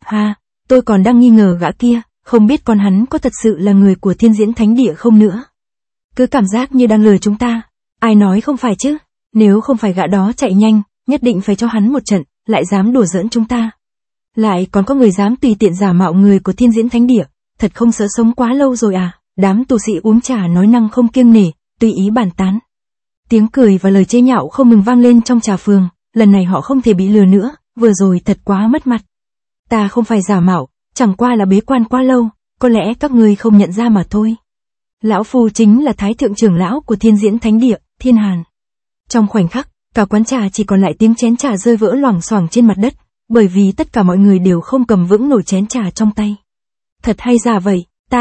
Ha, tôi còn đang nghi ngờ gã kia, không biết con hắn có thật sự là người của Thiên Diễn Thánh Địa không nữa. Cứ cảm giác như đang lừa chúng ta. Ai nói không phải chứ, nếu không phải gã đó chạy nhanh, nhất định phải cho hắn một trận, lại dám đùa giỡn chúng ta. Lại còn có người dám tùy tiện giả mạo người của Thiên Diễn Thánh Địa, thật không sợ sống quá lâu rồi à. Đám tu sĩ uống trà nói năng không kiêng nể, tùy ý bàn tán. Tiếng cười và lời chế nhạo không ngừng vang lên trong trà phường, lần này họ không thể bị lừa nữa, vừa rồi thật quá mất mặt. Ta không phải giả mạo, chẳng qua là bế quan quá lâu, có lẽ các ngươi không nhận ra mà thôi. Lão phu chính là Thái Thượng trưởng lão của Thiên Diễn Thánh Địa, Thiên Hàn. Trong khoảnh khắc, cả quán trà chỉ còn lại tiếng chén trà rơi vỡ loảng xoảng trên mặt đất, bởi vì tất cả mọi người đều không cầm vững nổi chén trà trong tay. Thật hay giả vậy,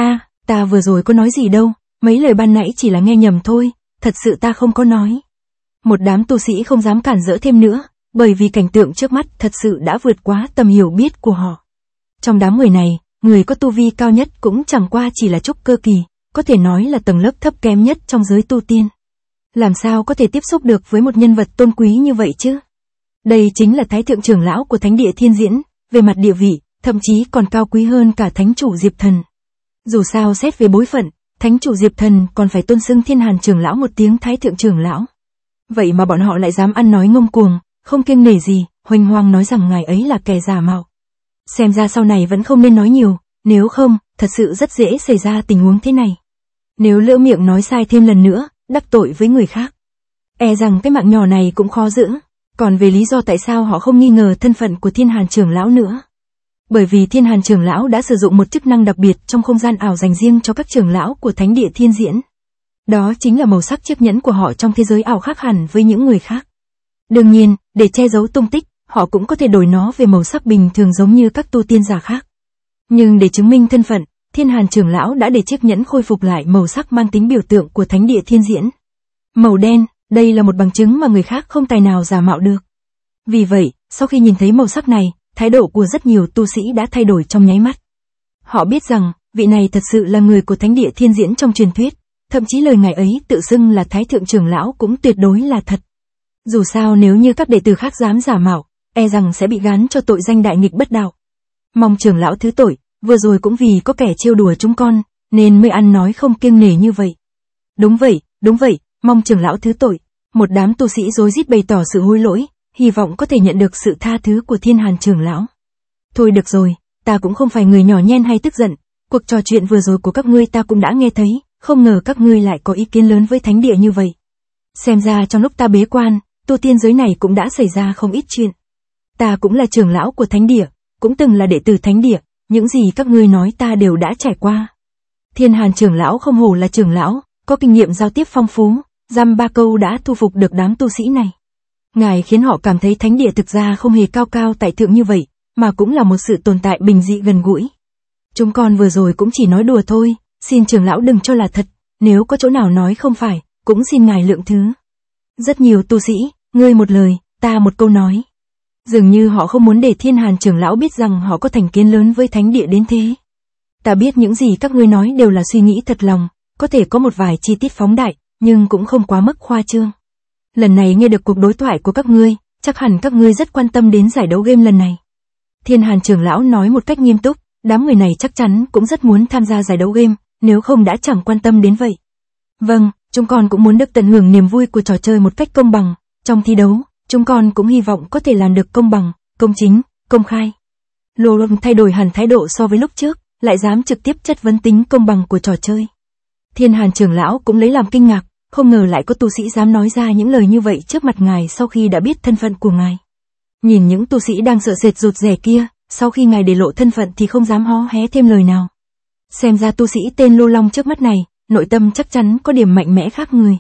ta vừa rồi có nói gì đâu, mấy lời ban nãy chỉ là nghe nhầm thôi, thật sự ta không có nói. Một đám tu sĩ không dám cản rỡ thêm nữa, bởi vì cảnh tượng trước mắt thật sự đã vượt quá tầm hiểu biết của họ. Trong đám người này, người có tu vi cao nhất cũng chẳng qua chỉ là trúc cơ kỳ, có thể nói là tầng lớp thấp kém nhất trong giới tu tiên. Làm sao có thể tiếp xúc được với một nhân vật tôn quý như vậy chứ? Đây chính là Thái Thượng trưởng lão của Thánh Địa Thiên Diễn, về mặt địa vị, thậm chí còn cao quý hơn cả Thánh chủ Diệp Thần. Dù sao xét về bối phận, Thánh chủ Diệp Thần còn phải tôn xưng Thiên Hàn trưởng lão một tiếng Thái Thượng trưởng lão. Vậy mà bọn họ lại dám ăn nói ngông cuồng, không kiêng nể gì, hoành hoang nói rằng ngài ấy là kẻ giả mạo. Xem ra sau này vẫn không nên nói nhiều, nếu không, thật sự rất dễ xảy ra tình huống thế này. Nếu lỡ miệng nói sai thêm lần nữa, đắc tội với người khác, e rằng cái mạng nhỏ này cũng khó giữ. Còn về lý do tại sao họ không nghi ngờ thân phận của Thiên Hàn trưởng lão nữa. Bởi vì Thiên Hàn trưởng lão đã sử dụng một chức năng đặc biệt trong không gian ảo dành riêng cho các trưởng lão của Thánh Địa Thiên Diễn. Đó chính là màu sắc chiếc nhẫn của họ trong thế giới ảo khác hẳn với những người khác. Đương nhiên, để che giấu tung tích, họ cũng có thể đổi nó về màu sắc bình thường giống như các tu tiên giả khác. Nhưng để chứng minh thân phận, Thiên Hàn trưởng lão đã để chiếc nhẫn khôi phục lại màu sắc mang tính biểu tượng của Thánh Địa Thiên Diễn. Màu đen, đây là một bằng chứng mà người khác không tài nào giả mạo được. Vì vậy, sau khi nhìn thấy màu sắc này, thái độ của rất nhiều tu sĩ đã thay đổi trong nháy mắt. Họ biết rằng, vị này thật sự là người của Thánh Địa Thiên Diễn trong truyền thuyết, thậm chí lời ngài ấy tự xưng là Thái Thượng trưởng lão cũng tuyệt đối là thật. Dù sao nếu như các đệ tử khác dám giả mạo, e rằng sẽ bị gán cho tội danh đại nghịch bất đạo. Mong trưởng lão thứ tội, vừa rồi cũng vì có kẻ trêu đùa chúng con, nên mới ăn nói không kiêng nể như vậy. Đúng vậy, mong trưởng lão thứ tội. Một đám tu sĩ rối rít bày tỏ sự hối lỗi, hy vọng có thể nhận được sự tha thứ của Thiên Hàn trưởng lão. Thôi được rồi, ta cũng không phải người nhỏ nhen hay tức giận, cuộc trò chuyện vừa rồi của các ngươi ta cũng đã nghe thấy, không ngờ các ngươi lại có ý kiến lớn với Thánh Địa như vậy. Xem ra trong lúc ta bế quan, tu tiên giới này cũng đã xảy ra không ít chuyện. Ta cũng là trưởng lão của Thánh Địa, cũng từng là đệ tử Thánh Địa, những gì các ngươi nói ta đều đã trải qua. Thiên Hàn trưởng lão không hổ là trưởng lão, có kinh nghiệm giao tiếp phong phú, dăm ba câu đã thu phục được đám tu sĩ này. Ngài khiến họ cảm thấy Thánh Địa thực ra không hề cao cao tại thượng như vậy, mà cũng là một sự tồn tại bình dị gần gũi. Chúng con vừa rồi cũng chỉ nói đùa thôi, xin trưởng lão đừng cho là thật, nếu có chỗ nào nói không phải, cũng xin ngài lượng thứ. Rất nhiều tu sĩ, ngươi một lời, ta một câu nói. Dường như họ không muốn để Thiên Hàn trưởng lão biết rằng họ có thành kiến lớn với Thánh Địa đến thế. Ta biết những gì các ngươi nói đều là suy nghĩ thật lòng, có thể có một vài chi tiết phóng đại, nhưng cũng không quá mức khoa trương. Lần này nghe được cuộc đối thoại của các ngươi, chắc hẳn các ngươi rất quan tâm đến giải đấu game lần này. Thiên Hàn trưởng lão nói một cách nghiêm túc, đám người này chắc chắn cũng rất muốn tham gia giải đấu game, nếu không đã chẳng quan tâm đến vậy. Vâng, chúng con cũng muốn được tận hưởng niềm vui của trò chơi một cách công bằng, trong thi đấu, chúng con cũng hy vọng có thể làm được công bằng, công chính, công khai. Lô Lâm thay đổi hẳn thái độ so với lúc trước, lại dám trực tiếp chất vấn tính công bằng của trò chơi. Thiên Hàn trưởng lão cũng lấy làm kinh ngạc, không ngờ lại có tu sĩ dám nói ra những lời như vậy trước mặt ngài sau khi đã biết thân phận của ngài. Nhìn những tu sĩ đang sợ sệt rụt rè kia, sau khi ngài để lộ thân phận thì không dám hó hé thêm lời nào. Xem ra tu sĩ tên Lô Long trước mắt này, nội tâm chắc chắn có điểm mạnh mẽ khác người.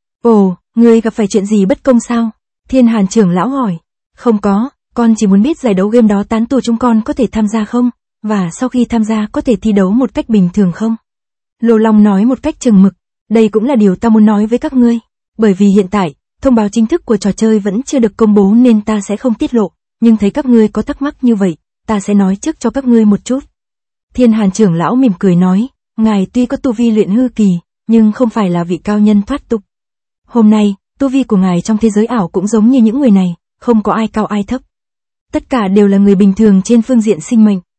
Ồ, ngươi gặp phải chuyện gì bất công sao? Thiên Hàn trưởng lão hỏi. Không có, con chỉ muốn biết giải đấu game đó tán tu chúng con có thể tham gia không? Và sau khi tham gia có thể thi đấu một cách bình thường không? Lô Long nói một cách chừng mực. Đây cũng là điều ta muốn nói với các ngươi. Bởi vì hiện tại, thông báo chính thức của trò chơi vẫn chưa được công bố nên ta sẽ không tiết lộ. Nhưng thấy các ngươi có thắc mắc như vậy, ta sẽ nói trước cho các ngươi một chút. Thiên Hàn trưởng lão mỉm cười nói, ngài tuy có tu vi luyện hư kỳ, nhưng không phải là vị cao nhân thoát tục. Hôm nay, tu vi của ngài trong thế giới ảo cũng giống như những người này, không có ai cao ai thấp. Tất cả đều là người bình thường trên phương diện sinh mệnh,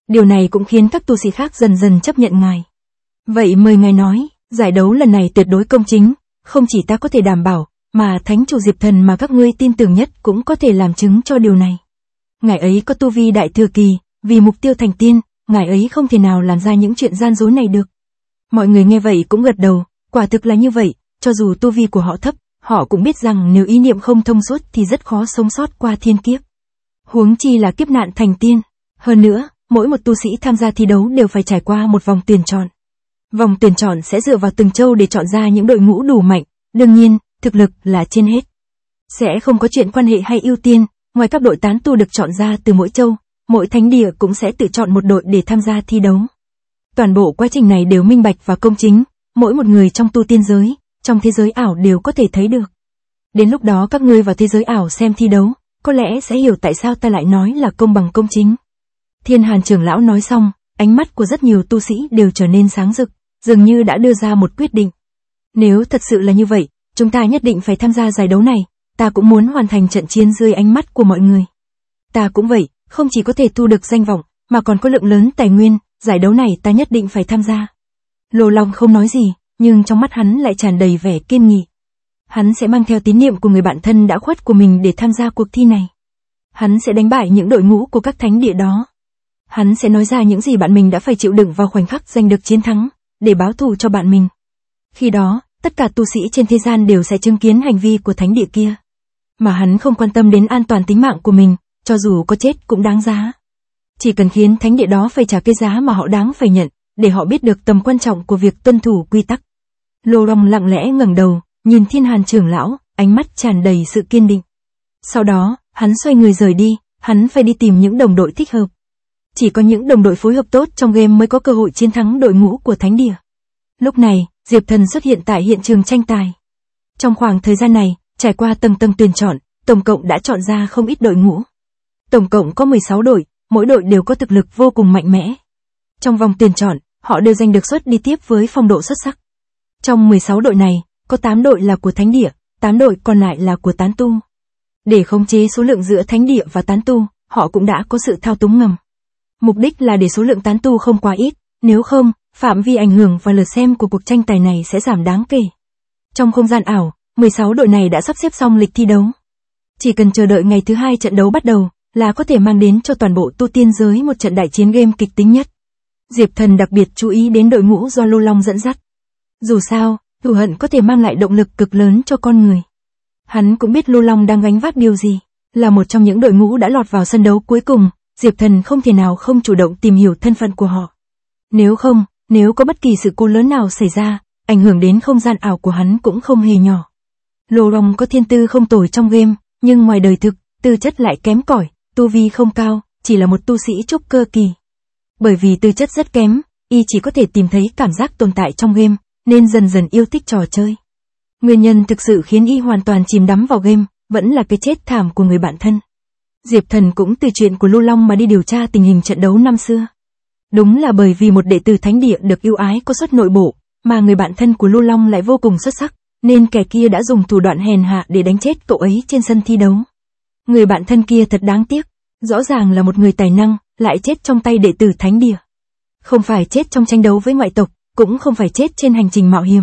Điều này cũng khiến các tu sĩ khác dần dần chấp nhận ngài. Vậy mời ngài nói, giải đấu lần này tuyệt đối công chính, không chỉ ta có thể đảm bảo, mà thánh chủ Diệp Thần mà các ngươi tin tưởng nhất cũng có thể làm chứng cho điều này. Ngài ấy có tu vi đại thừa kỳ, vì mục tiêu thành tiên, ngài ấy không thể nào làm ra những chuyện gian dối này được. Mọi người nghe vậy cũng gật đầu, quả thực là như vậy, cho dù tu vi của họ thấp, họ cũng biết rằng nếu ý niệm không thông suốt thì rất khó sống sót qua thiên kiếp. Huống chi là kiếp nạn thành tiên. Hơn nữa, mỗi một tu sĩ tham gia thi đấu đều phải trải qua một vòng tuyển chọn. Vòng tuyển chọn sẽ dựa vào từng châu để chọn ra những đội ngũ đủ mạnh, đương nhiên, thực lực là trên hết. Sẽ không có chuyện quan hệ hay ưu tiên, ngoài các đội tán tu được chọn ra từ mỗi châu, mỗi thánh địa cũng sẽ tự chọn một đội để tham gia thi đấu. Toàn bộ quá trình này đều minh bạch và công chính, mỗi một người trong tu tiên giới, trong thế giới ảo đều có thể thấy được. Đến lúc đó các ngươi vào thế giới ảo xem thi đấu, có lẽ sẽ hiểu tại sao ta lại nói là công bằng công chính. Thiên Hàn trưởng lão nói xong, ánh mắt của rất nhiều tu sĩ đều trở nên sáng rực, dường như đã đưa ra một quyết định. Nếu thật sự là như vậy, chúng ta nhất định phải tham gia giải đấu này, ta cũng muốn hoàn thành trận chiến dưới ánh mắt của mọi người. Ta cũng vậy, không chỉ có thể thu được danh vọng, mà còn có lượng lớn tài nguyên, giải đấu này ta nhất định phải tham gia. Lô Long không nói gì, nhưng trong mắt hắn lại tràn đầy vẻ kiên nghị. Hắn sẽ mang theo tín niệm của người bạn thân đã khuất của mình để tham gia cuộc thi này. Hắn sẽ đánh bại những đội ngũ của các thánh địa đó. Hắn sẽ nói ra những gì bạn mình đã phải chịu đựng vào khoảnh khắc giành được chiến thắng, để báo thù cho bạn mình. Khi đó, tất cả tu sĩ trên thế gian đều sẽ chứng kiến hành vi của thánh địa kia. Mà hắn không quan tâm đến an toàn tính mạng của mình, cho dù có chết cũng đáng giá. Chỉ cần khiến thánh địa đó phải trả cái giá mà họ đáng phải nhận, để họ biết được tầm quan trọng của việc tuân thủ quy tắc. Lô Long lặng lẽ ngẩng đầu, nhìn Thiên Hàn trưởng lão, ánh mắt tràn đầy sự kiên định. Sau đó, hắn xoay người rời đi, hắn phải đi tìm những đồng đội thích hợp. Chỉ có những đồng đội phối hợp tốt trong game mới có cơ hội chiến thắng đội ngũ của thánh địa. Lúc này, Diệp Thần xuất hiện tại hiện trường tranh tài. Trong khoảng thời gian này, trải qua tầng tầng tuyển chọn, tổng cộng đã chọn ra không ít đội ngũ. Tổng cộng có 16 đội, mỗi đội đều có thực lực vô cùng mạnh mẽ. Trong vòng tuyển chọn, họ đều giành được suất đi tiếp với phong độ xuất sắc. Trong 16 đội này, có 8 đội là của thánh địa, 8 đội còn lại là của tán tu. Để khống chế số lượng giữa thánh địa và tán tu, họ cũng đã có sự thao túng ngầm. Mục đích là để số lượng tán tu không quá ít, nếu không, phạm vi ảnh hưởng và lượt xem của cuộc tranh tài này sẽ giảm đáng kể. Trong không gian ảo, 16 đội này đã sắp xếp xong lịch thi đấu. Chỉ cần chờ đợi ngày thứ 2 trận đấu bắt đầu, là có thể mang đến cho toàn bộ tu tiên giới một trận đại chiến game kịch tính nhất. Diệp Thần đặc biệt chú ý đến đội ngũ do Lô Long dẫn dắt. Dù sao, thù hận có thể mang lại động lực cực lớn cho con người. Hắn cũng biết Lô Long đang gánh vác điều gì, là một trong những đội ngũ đã lọt vào sân đấu cuối cùng, Diệp Thần không thể nào không chủ động tìm hiểu thân phận của họ. Nếu không, nếu có bất kỳ sự cố lớn nào xảy ra, ảnh hưởng đến không gian ảo của hắn cũng không hề nhỏ. Lô Long có thiên tư không tồi trong game, nhưng ngoài đời thực, tư chất lại kém cỏi, tu vi không cao, chỉ là một tu sĩ trúc cơ kỳ. Bởi vì tư chất rất kém, y chỉ có thể tìm thấy cảm giác tồn tại trong game, nên dần dần yêu thích trò chơi. Nguyên nhân thực sự khiến y hoàn toàn chìm đắm vào game, vẫn là cái chết thảm của người bạn thân. Diệp Thần cũng từ chuyện của Lô Long mà đi điều tra tình hình trận đấu năm xưa. Đúng là bởi vì một đệ tử thánh địa được ưu ái có suất nội bộ, mà người bạn thân của Lô Long lại vô cùng xuất sắc, nên kẻ kia đã dùng thủ đoạn hèn hạ để đánh chết cậu ấy trên sân thi đấu. Người bạn thân kia thật đáng tiếc, rõ ràng là một người tài năng, lại chết trong tay đệ tử thánh địa. Không phải chết trong tranh đấu với ngoại tộc, cũng không phải chết trên hành trình mạo hiểm,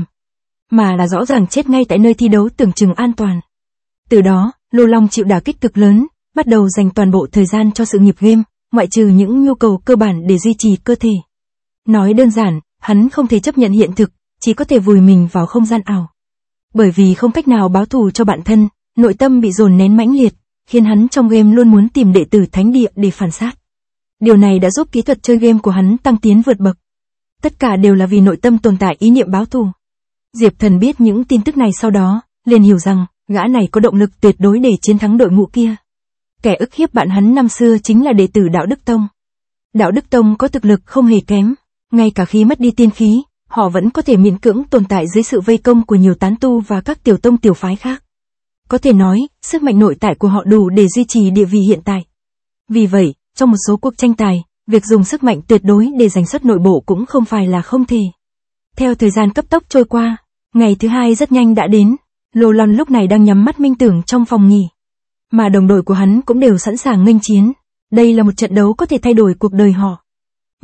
mà là rõ ràng chết ngay tại nơi thi đấu tưởng chừng an toàn. Từ đó, Lô Long chịu đả kích cực lớn, bắt đầu dành toàn bộ thời gian cho sự nghiệp game, ngoại trừ những nhu cầu cơ bản để duy trì cơ thể. Nói đơn giản, hắn không thể chấp nhận hiện thực, chỉ có thể vùi mình vào không gian ảo. Bởi vì không cách nào báo thù cho bạn thân, nội tâm bị dồn nén mãnh liệt, khiến hắn trong game luôn muốn tìm đệ tử thánh địa để phản sát. Điều này đã giúp kỹ thuật chơi game của hắn tăng tiến vượt bậc. Tất cả đều là vì nội tâm tồn tại ý niệm báo thù. Diệp Thần biết những tin tức này sau đó, liền hiểu rằng, gã này có động lực tuyệt đối để chiến thắng đội ngũ kia. Kẻ ức hiếp bạn hắn năm xưa chính là đệ tử Đạo Đức Tông. Đạo Đức Tông có thực lực không hề kém, ngay cả khi mất đi tiên khí, họ vẫn có thể miễn cưỡng tồn tại dưới sự vây công của nhiều tán tu và các tiểu tông tiểu phái khác. Có thể nói, sức mạnh nội tại của họ đủ để duy trì địa vị hiện tại. Vì vậy, trong một số cuộc tranh tài, việc dùng sức mạnh tuyệt đối để giành suất nội bộ cũng không phải là không thể. Theo thời gian cấp tốc trôi qua, ngày thứ 2 rất nhanh đã đến, Lô Long lúc này đang nhắm mắt minh tưởng trong phòng nghỉ. Mà đồng đội của hắn cũng đều sẵn sàng nghênh chiến. Đây là một trận đấu có thể thay đổi cuộc đời họ.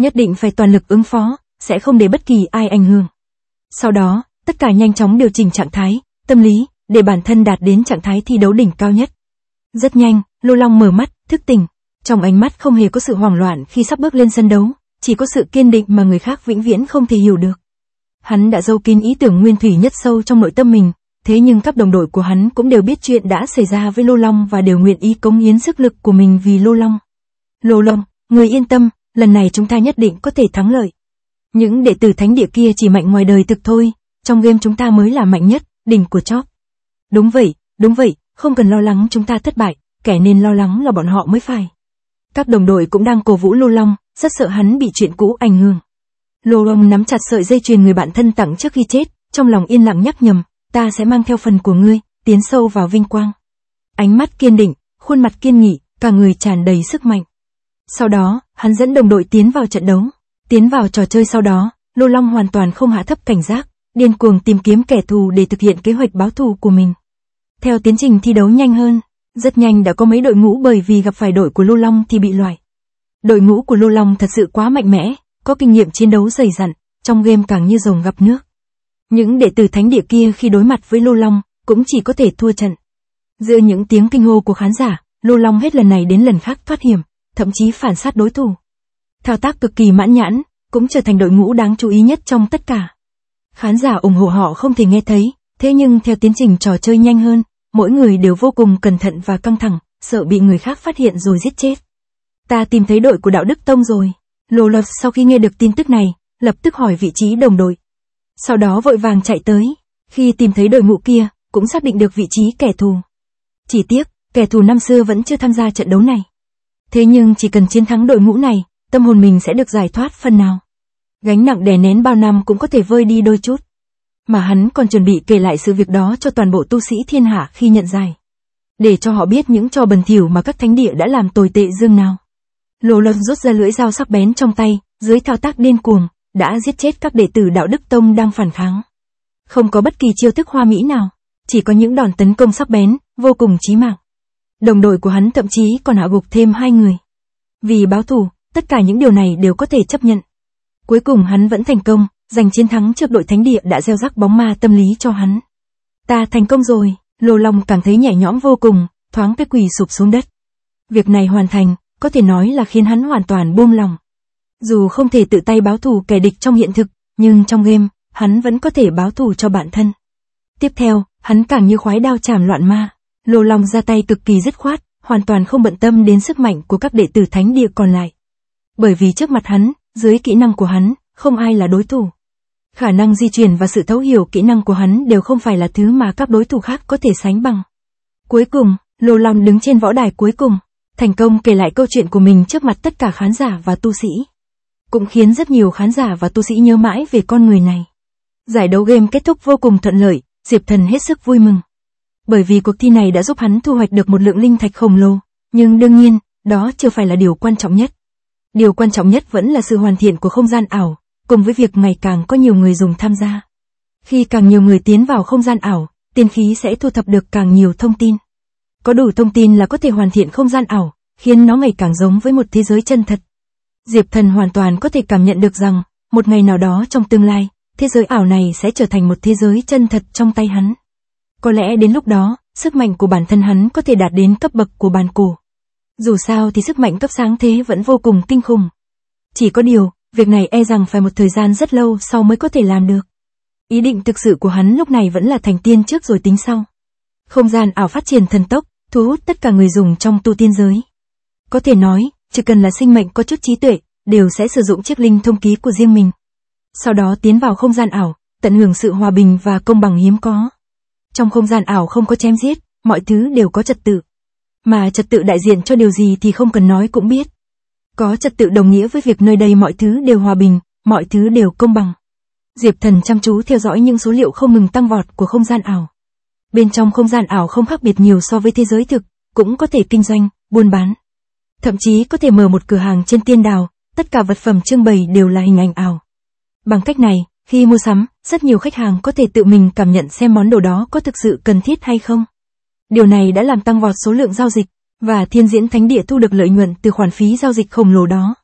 Nhất định phải toàn lực ứng phó, sẽ không để bất kỳ ai ảnh hưởng. Sau đó, tất cả nhanh chóng điều chỉnh trạng thái, tâm lý, để bản thân đạt đến trạng thái thi đấu đỉnh cao nhất. Rất nhanh, Lô Long mở mắt, thức tỉnh. Trong ánh mắt không hề có sự hoảng loạn khi sắp bước lên sân đấu, chỉ có sự kiên định mà người khác vĩnh viễn không thể hiểu được. Hắn đã giấu kín ý tưởng nguyên thủy nhất sâu trong nội tâm mình, thế nhưng các đồng đội của hắn cũng đều biết chuyện đã xảy ra với Lô Long và đều nguyện ý cống hiến sức lực của mình vì Lô Long. Lô Long, người yên tâm, lần này chúng ta nhất định có thể thắng lợi. Những đệ tử thánh địa kia chỉ mạnh ngoài đời thực thôi, trong game chúng ta mới là mạnh nhất, đỉnh của chóp. Đúng vậy, không cần lo lắng chúng ta thất bại, kẻ nên lo lắng là bọn họ mới phải. Các đồng đội cũng đang cổ vũ Lô Long, rất sợ hắn bị chuyện cũ ảnh hưởng. Lô Long nắm chặt sợi dây chuyền người bạn thân tặng trước khi chết, trong lòng yên lặng nhắc nhầm, ta sẽ mang theo phần của ngươi, tiến sâu vào vinh quang. Ánh mắt kiên định, khuôn mặt kiên nghị, cả người tràn đầy sức mạnh. Sau đó, hắn dẫn đồng đội tiến vào trận đấu. Tiến vào trò chơi sau đó, Lô Long hoàn toàn không hạ thấp cảnh giác, điên cuồng tìm kiếm kẻ thù để thực hiện kế hoạch báo thù của mình. Theo tiến trình thi đấu nhanh hơn, rất nhanh đã có mấy đội ngũ bởi vì gặp phải đội của Lô Long thì bị loại. Đội ngũ của Lô Long thật sự quá mạnh mẽ, có kinh nghiệm chiến đấu dày dặn, trong game càng như rồng gặp nước. Những đệ tử thánh địa kia khi đối mặt với Lô Long, cũng chỉ có thể thua trận. Giữa những tiếng kinh hô của khán giả, Lô Long hết lần này đến lần khác thoát hiểm, thậm chí phản sát đối thủ. Thao tác cực kỳ mãn nhãn, cũng trở thành đội ngũ đáng chú ý nhất trong tất cả. Khán giả ủng hộ họ không thể nghe thấy, thế nhưng theo tiến trình trò chơi nhanh hơn, mỗi người đều vô cùng cẩn thận và căng thẳng, sợ bị người khác phát hiện rồi giết chết. Ta tìm thấy đội của Đạo Đức Tông rồi. Lô Lập sau khi nghe được tin tức này, lập tức hỏi vị trí đồng đội. Sau đó vội vàng chạy tới, khi tìm thấy đội ngũ kia, cũng xác định được vị trí kẻ thù. Chỉ tiếc, kẻ thù năm xưa vẫn chưa tham gia trận đấu này. Thế nhưng chỉ cần chiến thắng đội ngũ này, tâm hồn mình sẽ được giải thoát phần nào. Gánh nặng đè nén bao năm cũng có thể vơi đi đôi chút. Mà hắn còn chuẩn bị kể lại sự việc đó cho toàn bộ tu sĩ thiên hạ khi nhận giải. Để cho họ biết những trò bẩn thỉu mà các thánh địa đã làm tồi tệ dương nào. Lô Lập rút ra lưỡi dao sắc bén trong tay, dưới thao tác điên cuồng, đã giết chết các đệ tử Đạo Đức Tông đang phản kháng. Không có bất kỳ chiêu thức hoa mỹ nào, chỉ có những đòn tấn công sắc bén, vô cùng chí mạng. Đồng đội của hắn thậm chí còn hạ gục thêm 2 người. Vì báo thù, tất cả những điều này đều có thể chấp nhận. Cuối cùng hắn vẫn thành công, giành chiến thắng trước đội thánh địa đã gieo rắc bóng ma tâm lý cho hắn. Ta thành công rồi, Lô Long cảm thấy nhẹ nhõm vô cùng, thoáng cái quỳ sụp xuống đất. Việc này hoàn thành, có thể nói là khiến hắn hoàn toàn buông lòng. Dù không thể tự tay báo thù kẻ địch trong hiện thực, nhưng trong game, hắn vẫn có thể báo thù cho bản thân. Tiếp theo, hắn càng như khoái đao chảm loạn ma. Lô Long ra tay cực kỳ dứt khoát, hoàn toàn không bận tâm đến sức mạnh của các đệ tử thánh địa còn lại. Bởi vì trước mặt hắn, dưới kỹ năng của hắn, không ai là đối thủ. Khả năng di chuyển và sự thấu hiểu kỹ năng của hắn đều không phải là thứ mà các đối thủ khác có thể sánh bằng. Cuối cùng, Lô Long đứng trên võ đài cuối cùng, thành công kể lại câu chuyện của mình trước mặt tất cả khán giả và tu sĩ. Cũng khiến rất nhiều khán giả và tu sĩ nhớ mãi về con người này. Giải đấu game kết thúc vô cùng thuận lợi, Diệp Thần hết sức vui mừng. Bởi vì cuộc thi này đã giúp hắn thu hoạch được một lượng linh thạch khổng lồ, nhưng đương nhiên, đó chưa phải là điều quan trọng nhất. Điều quan trọng nhất vẫn là sự hoàn thiện của không gian ảo, cùng với việc ngày càng có nhiều người dùng tham gia. Khi càng nhiều người tiến vào không gian ảo, tiên khí sẽ thu thập được càng nhiều thông tin. Có đủ thông tin là có thể hoàn thiện không gian ảo, khiến nó ngày càng giống với một thế giới chân thật. Diệp Thần hoàn toàn có thể cảm nhận được rằng, một ngày nào đó trong tương lai, thế giới ảo này sẽ trở thành một thế giới chân thật trong tay hắn. Có lẽ đến lúc đó, sức mạnh của bản thân hắn có thể đạt đến cấp bậc của bàn cổ. Dù sao thì sức mạnh cấp sáng thế vẫn vô cùng kinh khủng. Chỉ có điều, việc này e rằng phải một thời gian rất lâu sau mới có thể làm được. Ý định thực sự của hắn lúc này vẫn là thành tiên trước rồi tính sau. Không gian ảo phát triển thần tốc, thu hút tất cả người dùng trong tu tiên giới. Có thể nói, chỉ cần là sinh mệnh có chút trí tuệ, đều sẽ sử dụng chiếc linh thông ký của riêng mình. Sau đó tiến vào không gian ảo, tận hưởng sự hòa bình và công bằng hiếm có. Trong không gian ảo không có chém giết, mọi thứ đều có trật tự. Mà trật tự đại diện cho điều gì thì không cần nói cũng biết. Có trật tự đồng nghĩa với việc nơi đây mọi thứ đều hòa bình, mọi thứ đều công bằng. Diệp Thần chăm chú theo dõi những số liệu không ngừng tăng vọt của không gian ảo. Bên trong không gian ảo không khác biệt nhiều so với thế giới thực, cũng có thể kinh doanh, buôn bán. Thậm chí có thể mở một cửa hàng trên tiên đào, tất cả vật phẩm trưng bày đều là hình ảnh ảo. Bằng cách này, khi mua sắm, rất nhiều khách hàng có thể tự mình cảm nhận xem món đồ đó có thực sự cần thiết hay không. Điều này đã làm tăng vọt số lượng giao dịch, và Thiên Diễn Thánh Địa thu được lợi nhuận từ khoản phí giao dịch khổng lồ đó.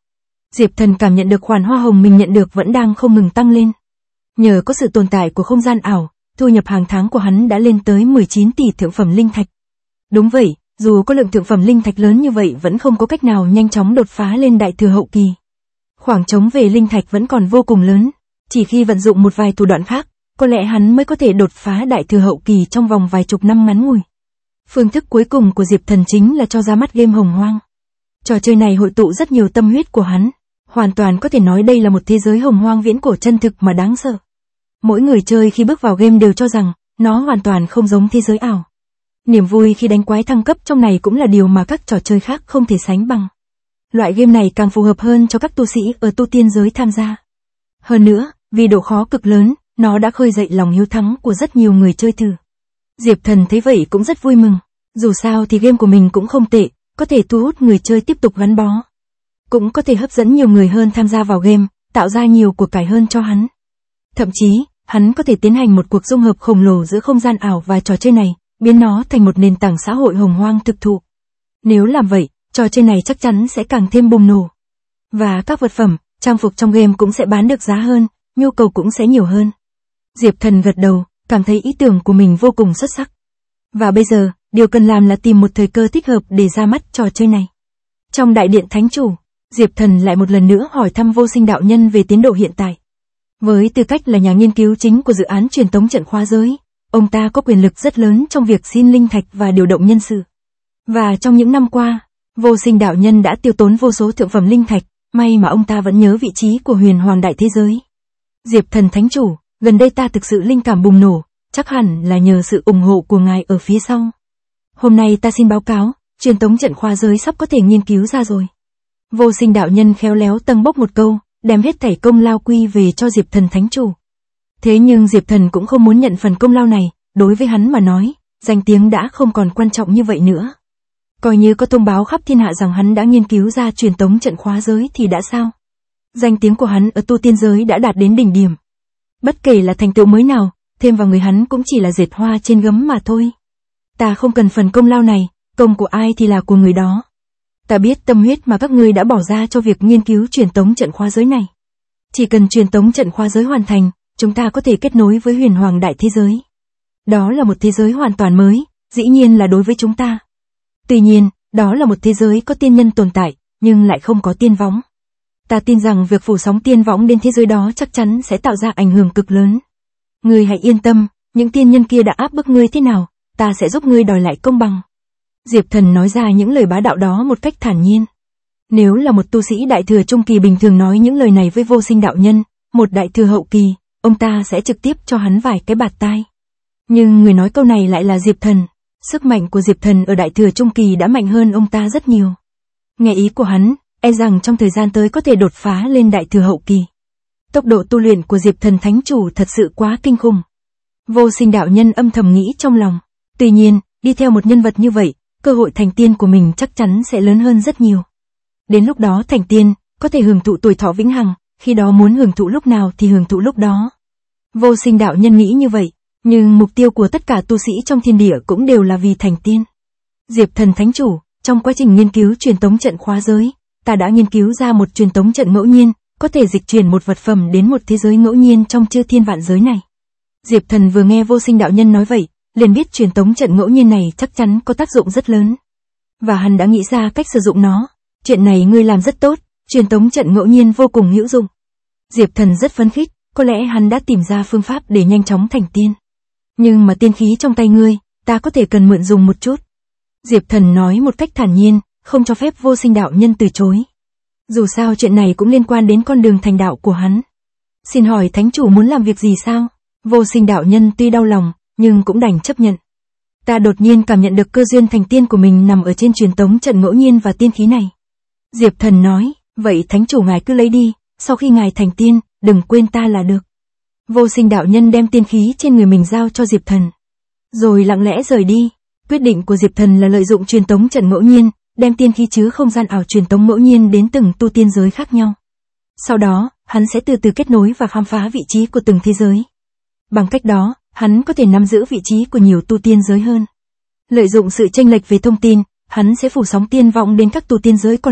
Diệp Thần cảm nhận được khoản hoa hồng mình nhận được vẫn đang không ngừng tăng lên. Nhờ có sự tồn tại của không gian ảo, thu nhập hàng tháng của hắn đã lên tới 19 tỷ thượng phẩm linh thạch. Đúng vậy, dù có lượng thượng phẩm linh thạch lớn như vậy vẫn không có cách nào nhanh chóng đột phá lên đại thừa hậu kỳ. Khoảng trống về linh thạch vẫn còn vô cùng lớn, chỉ khi vận dụng một vài thủ đoạn khác, có lẽ hắn mới có thể đột phá đại thừa hậu kỳ trong vòng vài chục năm ngắn ngủi. Phương thức cuối cùng của Diệp Thần chính là cho ra mắt game Hồng Hoang. Trò chơi này hội tụ rất nhiều tâm huyết của hắn, hoàn toàn có thể nói đây là một thế giới hồng hoang viễn cổ chân thực mà đáng sợ. Mỗi người chơi khi bước vào game đều cho rằng, nó hoàn toàn không giống thế giới ảo. Niềm vui khi đánh quái thăng cấp trong này cũng là điều mà các trò chơi khác không thể sánh bằng. Loại game này càng phù hợp hơn cho các tu sĩ ở tu tiên giới tham gia. Hơn nữa, vì độ khó cực lớn, nó đã khơi dậy lòng hiếu thắng của rất nhiều người chơi thử. Diệp Thần thấy vậy cũng rất vui mừng, dù sao thì game của mình cũng không tệ, có thể thu hút người chơi tiếp tục gắn bó. Cũng có thể hấp dẫn nhiều người hơn tham gia vào game, tạo ra nhiều của cải hơn cho hắn. Thậm chí, hắn có thể tiến hành một cuộc dung hợp khổng lồ giữa không gian ảo và trò chơi này, biến nó thành một nền tảng xã hội hồng hoang thực thụ. Nếu làm vậy, trò chơi này chắc chắn sẽ càng thêm bùng nổ. Và các vật phẩm, trang phục trong game cũng sẽ bán được giá hơn, nhu cầu cũng sẽ nhiều hơn. Diệp Thần gật đầu, cảm thấy ý tưởng của mình vô cùng xuất sắc. Và bây giờ, điều cần làm là tìm một thời cơ thích hợp để ra mắt trò chơi này. Trong đại điện thánh chủ, Diệp Thần lại một lần nữa hỏi thăm Vô Sinh đạo nhân về tiến độ hiện tại. Với tư cách là nhà nghiên cứu chính của dự án truyền tống trận khóa giới, ông ta có quyền lực rất lớn trong việc xin linh thạch và điều động nhân sự. Và trong những năm qua, Vô Sinh đạo nhân đã tiêu tốn vô số thượng phẩm linh thạch, may mà ông ta vẫn nhớ vị trí của huyền hoàng đại thế giới. Diệp Thần thánh chủ, gần đây ta thực sự linh cảm bùng nổ, chắc hẳn là nhờ sự ủng hộ của ngài ở phía sau. Hôm nay ta xin báo cáo, truyền tống trận khóa giới sắp có thể nghiên cứu ra rồi. Vô Sinh đạo nhân khéo léo tâng bốc một câu, đem hết thảy công lao quy về cho Diệp Thần thánh chủ. Thế nhưng Diệp Thần cũng không muốn nhận phần công lao này, đối với hắn mà nói, danh tiếng đã không còn quan trọng như vậy nữa. Coi như có thông báo khắp thiên hạ rằng hắn đã nghiên cứu ra truyền tống trận khóa giới thì đã sao? Danh tiếng của hắn ở tu tiên giới đã đạt đến đỉnh điểm. Bất kể là thành tựu mới nào, thêm vào người hắn cũng chỉ là dệt hoa trên gấm mà thôi. Ta không cần phần công lao này, công của ai thì là của người đó. Ta biết tâm huyết mà các ngươi đã bỏ ra cho việc nghiên cứu truyền tống trận khóa giới này. Chỉ cần truyền tống trận khóa giới hoàn thành, chúng ta có thể kết nối với huyền hoàng đại thế giới. Đó là một thế giới hoàn toàn mới, dĩ nhiên là đối với chúng ta. Tuy nhiên, đó là một thế giới có tiên nhân tồn tại, nhưng lại không có tiên võng. Ta tin rằng việc phủ sóng tiên võng đến thế giới đó chắc chắn sẽ tạo ra ảnh hưởng cực lớn. Ngươi hãy yên tâm, những tiên nhân kia đã áp bức ngươi thế nào, ta sẽ giúp ngươi đòi lại công bằng. Diệp Thần nói ra những lời bá đạo đó một cách thản nhiên. Nếu là một tu sĩ đại thừa trung kỳ bình thường nói những lời này với Vô Sinh đạo nhân, một đại thừa hậu kỳ, ông ta sẽ trực tiếp cho hắn vài cái bạt tai. Nhưng người nói câu này lại là Diệp Thần. Sức mạnh của Diệp Thần ở đại thừa trung kỳ đã mạnh hơn ông ta rất nhiều. Nghe ý của hắn, e rằng trong thời gian tới có thể đột phá lên đại thừa hậu kỳ. Tốc độ tu luyện của Diệp Thần thánh chủ thật sự quá kinh khủng. Vô Sinh đạo nhân âm thầm nghĩ trong lòng. Tuy nhiên, đi theo một nhân vật như vậy, cơ hội thành tiên của mình chắc chắn sẽ lớn hơn rất nhiều. Đến lúc đó thành tiên, có thể hưởng thụ tuổi thọ vĩnh hằng, khi đó muốn hưởng thụ lúc nào thì hưởng thụ lúc đó. Vô Sinh đạo nhân nghĩ như vậy, nhưng mục tiêu của tất cả tu sĩ trong thiên địa cũng đều là vì thành tiên. Diệp Thần thánh chủ, trong quá trình nghiên cứu truyền tống trận khóa giới, ta đã nghiên cứu ra một truyền tống trận ngẫu nhiên, có thể dịch chuyển một vật phẩm đến một thế giới ngẫu nhiên trong chư thiên vạn giới này. Diệp Thần vừa nghe Vô Sinh đạo nhân nói vậy, liền biết truyền tống trận ngẫu nhiên này chắc chắn có tác dụng rất lớn. Và hắn đã nghĩ ra cách sử dụng nó. Chuyện này ngươi làm rất tốt, truyền tống trận ngẫu nhiên vô cùng hữu dụng. Diệp Thần rất phấn khích, có lẽ hắn đã tìm ra phương pháp để nhanh chóng thành tiên. Nhưng mà tiên khí trong tay ngươi, ta có thể cần mượn dùng một chút. Diệp Thần nói một cách thản nhiên, không cho phép Vô Sinh đạo nhân từ chối. Dù sao chuyện này cũng liên quan đến con đường thành đạo của hắn. Xin hỏi thánh chủ muốn làm việc gì sao? Vô Sinh đạo nhân tuy đau lòng, nhưng cũng đành chấp nhận. Ta đột nhiên cảm nhận được cơ duyên thành tiên của mình nằm ở trên truyền tống trận ngẫu nhiên và tiên khí này. Diệp Thần nói, vậy thánh chủ ngài cứ lấy đi, sau khi ngài thành tiên, đừng quên ta là được. Vô Sinh đạo nhân đem tiên khí trên người mình giao cho Diệp Thần. Rồi lặng lẽ rời đi. Quyết định của Diệp Thần là lợi dụng truyền tống trận ngẫu nhiên, đem tiên khí chứa không gian ảo truyền tống ngẫu nhiên đến từng tu tiên giới khác nhau. Sau đó, hắn sẽ từ từ kết nối và khám phá vị trí của từng thế giới. Bằng cách đó, hắn có thể nắm giữ vị trí của nhiều tu tiên giới hơn. Lợi dụng sự chênh lệch về thông tin, hắn sẽ phủ sóng tiên vọng đến các tu tiên giới còn lại,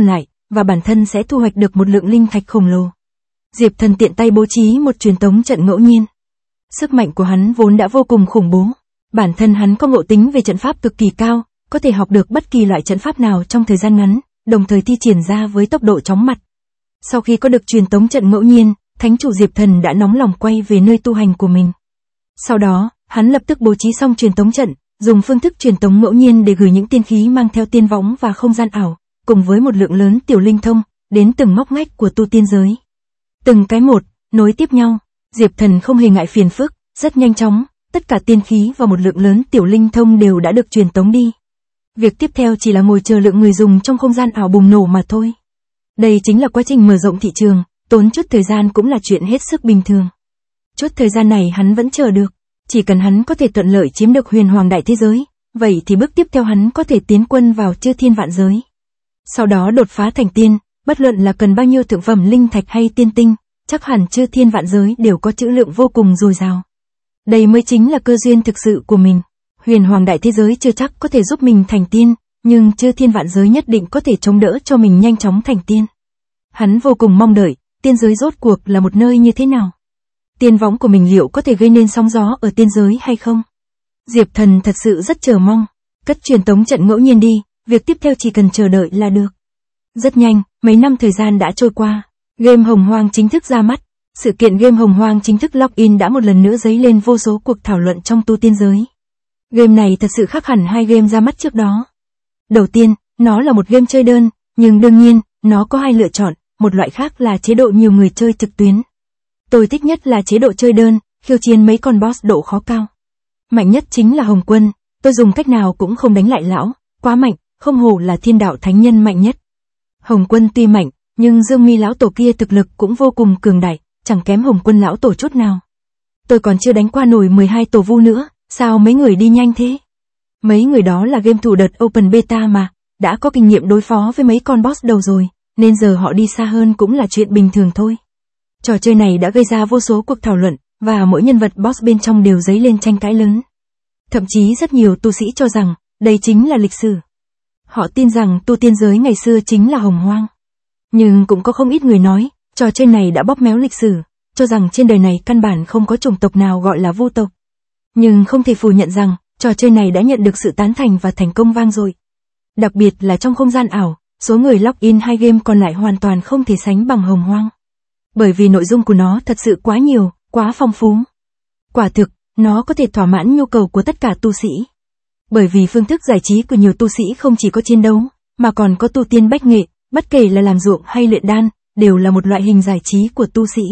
và bản thân sẽ thu hoạch được một lượng linh thạch khổng lồ. Diệp Thần tiện tay bố trí một truyền tống trận ngẫu nhiên. Sức mạnh của hắn vốn đã vô cùng khủng bố. Bản thân hắn có ngộ tính về trận pháp cực kỳ cao, có thể học được bất kỳ loại trận pháp nào trong thời gian ngắn, đồng thời thi triển ra với tốc độ chóng mặt. Sau khi có được truyền tống trận ngẫu nhiên, thánh chủ Diệp Thần đã nóng lòng quay về nơi tu hành của mình. Sau đó, hắn lập tức bố trí xong truyền tống trận, dùng phương thức truyền tống ngẫu nhiên để gửi những tiên khí mang theo tiên võng và không gian ảo, cùng với một lượng lớn tiểu linh thông, đến từng ngóc ngách của tu tiên giới. Từng cái một, nối tiếp nhau, Diệp Thần không hề ngại phiền phức, rất nhanh chóng, tất cả tiên khí và một lượng lớn tiểu linh thông đều đã được truyền tống đi. Việc tiếp theo chỉ là ngồi chờ lượng người dùng trong không gian ảo bùng nổ mà thôi. Đây chính là quá trình mở rộng thị trường, tốn chút thời gian cũng là chuyện hết sức bình thường. Chút thời gian này hắn vẫn chờ được, chỉ cần hắn có thể thuận lợi chiếm được huyền hoàng đại thế giới, vậy thì bước tiếp theo hắn có thể tiến quân vào chư thiên vạn giới. Sau đó đột phá thành tiên, bất luận là cần bao nhiêu thượng phẩm linh thạch hay tiên tinh, chắc hẳn chư thiên vạn giới đều có trữ lượng vô cùng dồi dào. Đây mới chính là cơ duyên thực sự của mình. Huyền hoàng đại thế giới chưa chắc có thể giúp mình thành tiên, nhưng chư thiên vạn giới nhất định có thể chống đỡ cho mình nhanh chóng thành tiên. Hắn vô cùng mong đợi, tiên giới rốt cuộc là một nơi như thế nào? Tiên võng của mình liệu có thể gây nên sóng gió ở tiên giới hay không? Diệp Thần thật sự rất chờ mong. Cất truyền tống trận ngẫu nhiên đi, việc tiếp theo chỉ cần chờ đợi là được. Rất nhanh, mấy năm thời gian đã trôi qua. Game Hồng Hoang chính thức ra mắt. Sự kiện Game Hồng Hoang chính thức login đã một lần nữa dấy lên vô số cuộc thảo luận trong tu tiên giới. Game này thật sự khác hẳn hai game ra mắt trước đó. Đầu tiên, nó là một game chơi đơn, nhưng đương nhiên, nó có hai lựa chọn, một loại khác là chế độ nhiều người chơi trực tuyến. Tôi thích nhất là chế độ chơi đơn, khiêu chiến mấy con boss độ khó cao. Mạnh nhất chính là Hồng Quân, tôi dùng cách nào cũng không đánh lại lão, quá mạnh, không hổ là thiên đạo thánh nhân mạnh nhất. Hồng Quân tuy mạnh, nhưng Dương Mi lão tổ kia thực lực cũng vô cùng cường đại, chẳng kém Hồng Quân lão tổ chút nào. Tôi còn chưa đánh qua nổi 12 tổ vu nữa, sao mấy người đi nhanh thế? Mấy người đó là game thủ đợt Open Beta mà, đã có kinh nghiệm đối phó với mấy con boss đầu rồi, nên giờ họ đi xa hơn cũng là chuyện bình thường thôi. Trò chơi này đã gây ra vô số cuộc thảo luận, và mỗi nhân vật boss bên trong đều dấy lên tranh cãi lớn. Thậm chí rất nhiều tu sĩ cho rằng, đây chính là lịch sử. Họ tin rằng tu tiên giới ngày xưa chính là hồng hoang. Nhưng cũng có không ít người nói, trò chơi này đã bóp méo lịch sử, cho rằng trên đời này căn bản không có chủng tộc nào gọi là vu tộc. Nhưng không thể phủ nhận rằng, trò chơi này đã nhận được sự tán thành và thành công vang dội. Đặc biệt là trong không gian ảo, số người login hai game còn lại hoàn toàn không thể sánh bằng hồng hoang. Bởi vì nội dung của nó thật sự quá nhiều, quá phong phú. Quả thực, nó có thể thỏa mãn nhu cầu của tất cả tu sĩ. Bởi vì phương thức giải trí của nhiều tu sĩ không chỉ có chiến đấu, mà còn có tu tiên bách nghệ, bất kể là làm ruộng hay luyện đan, đều là một loại hình giải trí của tu sĩ.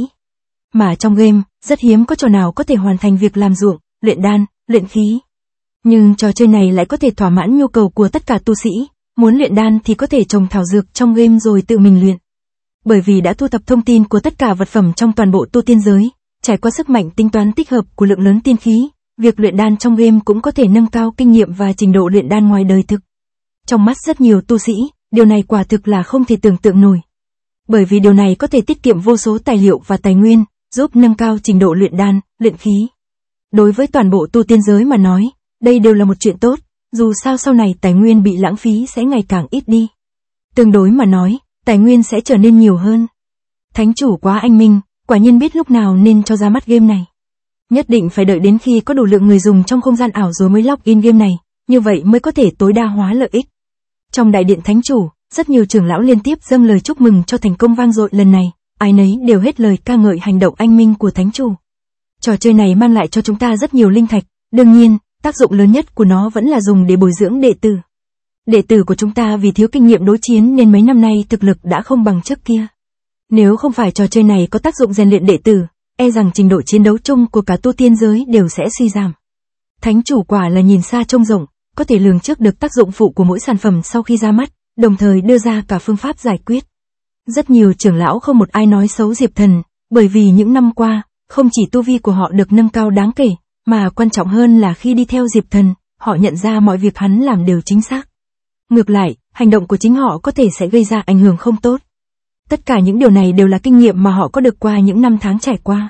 Mà trong game, rất hiếm có trò nào có thể hoàn thành việc làm ruộng, luyện đan, luyện khí. Nhưng trò chơi này lại có thể thỏa mãn nhu cầu của tất cả tu sĩ, muốn luyện đan thì có thể trồng thảo dược trong game rồi tự mình luyện. Bởi vì đã thu thập thông tin của tất cả vật phẩm trong toàn bộ tu tiên giới, trải qua sức mạnh tính toán tích hợp của lượng lớn tiên khí, việc luyện đan trong game cũng có thể nâng cao kinh nghiệm và trình độ luyện đan ngoài đời thực. Trong mắt rất nhiều tu sĩ, điều này quả thực là không thể tưởng tượng nổi. Bởi vì điều này có thể tiết kiệm vô số tài liệu và tài nguyên, giúp nâng cao trình độ luyện đan, luyện khí. Đối với toàn bộ tu tiên giới mà nói, đây đều là một chuyện tốt, dù sao sau này tài nguyên bị lãng phí sẽ ngày càng ít đi. Tương đối mà nói, tài nguyên sẽ trở nên nhiều hơn. Thánh chủ quá anh minh, quả nhiên biết lúc nào nên cho ra mắt game này. Nhất định phải đợi đến khi có đủ lượng người dùng trong không gian ảo rồi mới login game này, như vậy mới có thể tối đa hóa lợi ích. Trong đại điện thánh chủ, rất nhiều trưởng lão liên tiếp dâng lời chúc mừng cho thành công vang dội lần này, ai nấy đều hết lời ca ngợi hành động anh minh của thánh chủ. Trò chơi này mang lại cho chúng ta rất nhiều linh thạch, đương nhiên, tác dụng lớn nhất của nó vẫn là dùng để bồi dưỡng đệ tử. Đệ tử của chúng ta vì thiếu kinh nghiệm đối chiến nên mấy năm nay thực lực đã không bằng trước kia. Nếu không phải trò chơi này có tác dụng rèn luyện đệ tử, e rằng trình độ chiến đấu chung của cả tu tiên giới đều sẽ suy giảm. Thánh chủ quả là nhìn xa trông rộng, có thể lường trước được tác dụng phụ của mỗi sản phẩm sau khi ra mắt, đồng thời đưa ra cả phương pháp giải quyết. Rất nhiều trưởng lão không một ai nói xấu Diệp Thần, bởi vì những năm qua, không chỉ tu vi của họ được nâng cao đáng kể, mà quan trọng hơn là khi đi theo Diệp Thần, họ nhận ra mọi việc hắn làm đều chính xác. Ngược lại, hành động của chính họ có thể sẽ gây ra ảnh hưởng không tốt. Tất cả những điều này đều là kinh nghiệm mà họ có được qua những năm tháng trải qua.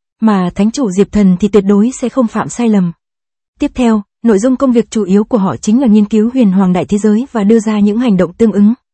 Mà thánh chủ Diệp Thần thì tuyệt đối sẽ không phạm sai lầm. Tiếp theo, nội dung công việc chủ yếu của họ chính là nghiên cứu huyền hoàng đại thế giới và đưa ra những hành động tương ứng.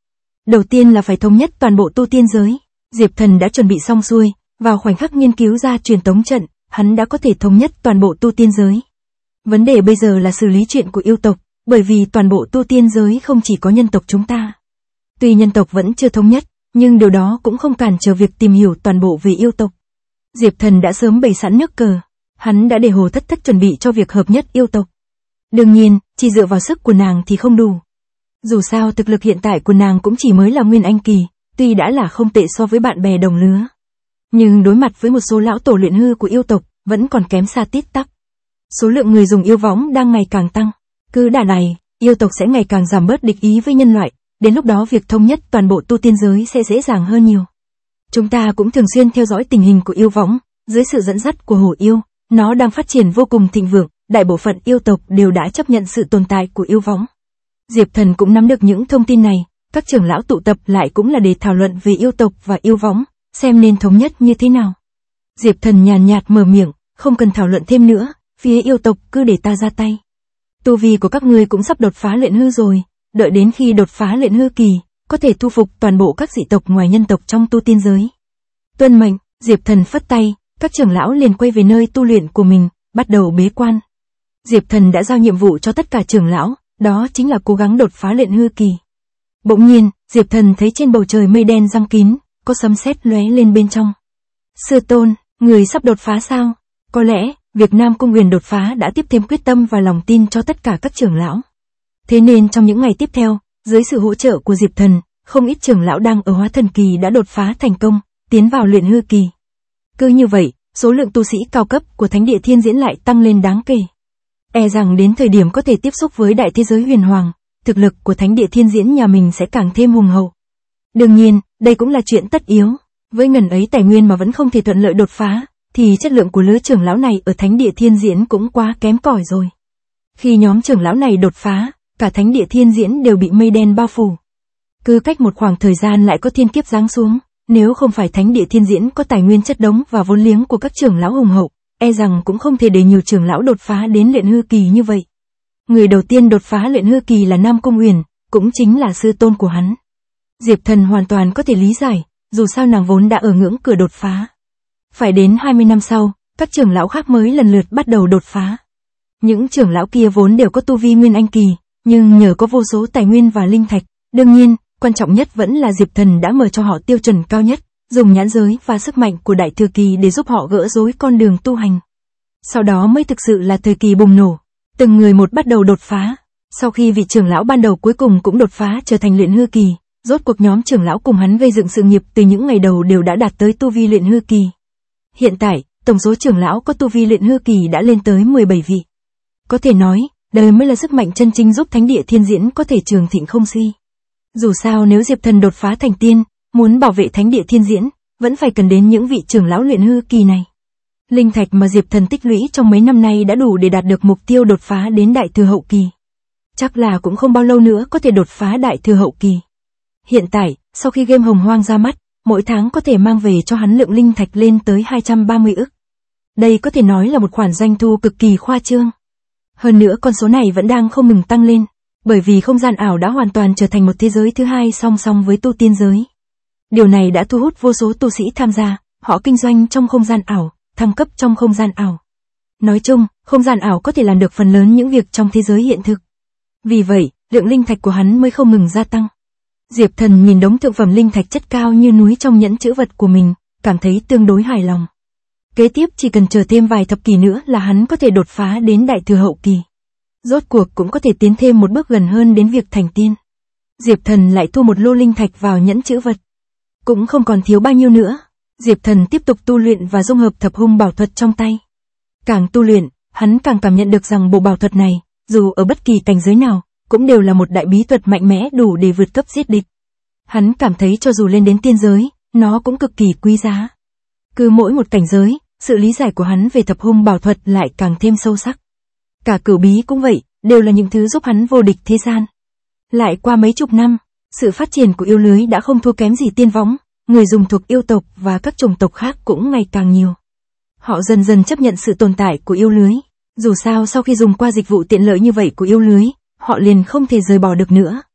Đầu tiên là phải thống nhất toàn bộ tu tiên giới. Diệp Thần đã chuẩn bị xong xuôi, vào khoảnh khắc nghiên cứu ra truyền tống trận, hắn đã có thể thống nhất toàn bộ tu tiên giới. Vấn đề bây giờ là xử lý chuyện của yêu tộc, bởi vì toàn bộ tu tiên giới không chỉ có nhân tộc chúng ta. Tuy nhân tộc vẫn chưa thống nhất, nhưng điều đó cũng không cản trở việc tìm hiểu toàn bộ về yêu tộc. Diệp Thần đã sớm bày sẵn nước cờ, hắn đã để Hồ Thất Thất chuẩn bị cho việc hợp nhất yêu tộc. Đương nhiên, chỉ dựa vào sức của nàng thì không đủ. Dù sao thực lực hiện tại của nàng cũng chỉ mới là Nguyên Anh kỳ, tuy đã là không tệ so với bạn bè đồng lứa. Nhưng đối mặt với một số lão tổ luyện hư của yêu tộc, vẫn còn kém xa tít tắp. Số lượng người dùng yêu võng đang ngày càng tăng. Cứ đà này, yêu tộc sẽ ngày càng giảm bớt địch ý với nhân loại, đến lúc đó việc thống nhất toàn bộ tu tiên giới sẽ dễ dàng hơn nhiều. Chúng ta cũng thường xuyên theo dõi tình hình của yêu võng, dưới sự dẫn dắt của hổ yêu, nó đang phát triển vô cùng thịnh vượng, đại bộ phận yêu tộc đều đã chấp nhận sự tồn tại của yêu võng. Diệp Thần cũng nắm được những thông tin này, các trưởng lão tụ tập lại cũng là để thảo luận về yêu tộc và yêu võng, xem nên thống nhất như thế nào. Diệp Thần nhàn nhạt mở miệng, không cần thảo luận thêm nữa, phía yêu tộc cứ để ta ra tay. Tu vi của các ngươi cũng sắp đột phá luyện hư rồi, đợi đến khi đột phá luyện hư kỳ, có thể thu phục toàn bộ các dị tộc ngoài nhân tộc trong tu tiên giới. Tuân mệnh, Diệp Thần phất tay, các trưởng lão liền quay về nơi tu luyện của mình, bắt đầu bế quan. Diệp Thần đã giao nhiệm vụ cho tất cả trưởng lão, đó chính là cố gắng đột phá luyện hư kỳ. Bỗng nhiên, Diệp Thần thấy trên bầu trời mây đen giăng kín, có sấm sét lóe lên bên trong. Sư tôn, người sắp đột phá sao? Có lẽ, việc Nam Cung Huyền đột phá đã tiếp thêm quyết tâm và lòng tin cho tất cả các trưởng lão. Thế nên trong những ngày tiếp theo, dưới sự hỗ trợ của Diệp Thần, không ít trưởng lão đang ở hóa thần kỳ đã đột phá thành công, tiến vào luyện hư kỳ. Cứ như vậy, số lượng tu sĩ cao cấp của Thánh Địa Thiên Diễn lại tăng lên đáng kể. E rằng đến thời điểm có thể tiếp xúc với đại thế giới huyền hoàng, thực lực của Thánh Địa Thiên Diễn nhà mình sẽ càng thêm hùng hậu. Đương nhiên, đây cũng là chuyện tất yếu, với ngần ấy tài nguyên mà vẫn không thể thuận lợi đột phá, thì chất lượng của lứa trưởng lão này ở Thánh Địa Thiên Diễn cũng quá kém cỏi rồi. Khi nhóm trưởng lão này đột phá, cả Thánh Địa Thiên Diễn đều bị mây đen bao phủ. Cứ cách một khoảng thời gian lại có thiên kiếp giáng xuống, nếu không phải Thánh Địa Thiên Diễn có tài nguyên chất đống và vốn liếng của các trưởng lão hùng hậu, e rằng cũng không thể để nhiều trưởng lão đột phá đến luyện hư kỳ như vậy. Người đầu tiên đột phá luyện hư kỳ là Nam Cung Huyền, cũng chính là sư tôn của hắn. Diệp Thần hoàn toàn có thể lý giải, dù sao nàng vốn đã ở ngưỡng cửa đột phá. Phải đến 20 năm sau, các trưởng lão khác mới lần lượt bắt đầu đột phá. Những trưởng lão kia vốn đều có tu vi Nguyên Anh kỳ, nhưng nhờ có vô số tài nguyên và linh thạch, đương nhiên, quan trọng nhất vẫn là Diệp Thần đã mở cho họ tiêu chuẩn cao nhất, dùng nhãn giới và sức mạnh của đại thừa kỳ để giúp họ gỡ rối con đường tu hành. Sau đó mới thực sự là thời kỳ bùng nổ, từng người một bắt đầu đột phá. Sau khi vị trưởng lão ban đầu cuối cùng cũng đột phá trở thành luyện hư kỳ, rốt cuộc nhóm trưởng lão cùng hắn gây dựng sự nghiệp từ những ngày đầu đều đã đạt tới tu vi luyện hư kỳ. Hiện tại, tổng số trưởng lão có tu vi luyện hư kỳ đã lên tới 17 vị. Có thể nói, đây mới là sức mạnh chân chính giúp Thánh Địa Thiên Diễn có thể trường thịnh không suy. Dù sao nếu Diệp Thần đột phá thành tiên, muốn bảo vệ Thánh Địa Thiên Diễn, vẫn phải cần đến những vị trưởng lão luyện hư kỳ này. Linh thạch mà Diệp Thần tích lũy trong mấy năm nay đã đủ để đạt được mục tiêu đột phá đến đại thừa hậu kỳ. Chắc là cũng không bao lâu nữa có thể đột phá đại thừa hậu kỳ. Hiện tại, sau khi game Hồng Hoang ra mắt, mỗi tháng có thể mang về cho hắn lượng linh thạch lên tới 230 ức. Đây có thể nói là một khoản doanh thu cực kỳ khoa trương. Hơn nữa con số này vẫn đang không ngừng tăng lên, bởi vì không gian ảo đã hoàn toàn trở thành một thế giới thứ hai song song với tu tiên giới. Điều này đã thu hút vô số tu sĩ tham gia, họ kinh doanh trong không gian ảo, thăng cấp trong không gian ảo. Nói chung, không gian ảo có thể làm được phần lớn những việc trong thế giới hiện thực. Vì vậy, lượng linh thạch của hắn mới không ngừng gia tăng. Diệp Thần nhìn đống thượng phẩm linh thạch chất cao như núi trong nhẫn trữ vật của mình, cảm thấy tương đối hài lòng. Kế tiếp chỉ cần chờ thêm vài thập kỷ nữa là hắn có thể đột phá đến đại thừa hậu kỳ. Rốt cuộc cũng có thể tiến thêm một bước gần hơn đến việc thành tiên. Diệp Thần lại thu một lô linh thạch vào nhẫn trữ vật. Cũng không còn thiếu bao nhiêu nữa. Diệp Thần tiếp tục tu luyện và dung hợp thập hung bảo thuật trong tay. Càng tu luyện, hắn càng cảm nhận được rằng bộ bảo thuật này, dù ở bất kỳ cảnh giới nào, cũng đều là một đại bí thuật mạnh mẽ đủ để vượt cấp giết địch. Hắn cảm thấy cho dù lên đến tiên giới, nó cũng cực kỳ quý giá. Cứ mỗi một cảnh giới, sự lý giải của hắn về thập hung bảo thuật lại càng thêm sâu sắc. Cả cửu bí cũng vậy, đều là những thứ giúp hắn vô địch thế gian. Lại qua mấy chục năm, sự phát triển của yêu lưới đã không thua kém gì tiên võng, người dùng thuộc yêu tộc và các chủng tộc khác cũng ngày càng nhiều. Họ dần dần chấp nhận sự tồn tại của yêu lưới. Dù sao sau khi dùng qua dịch vụ tiện lợi như vậy của yêu lưới, họ liền không thể rời bỏ được nữa.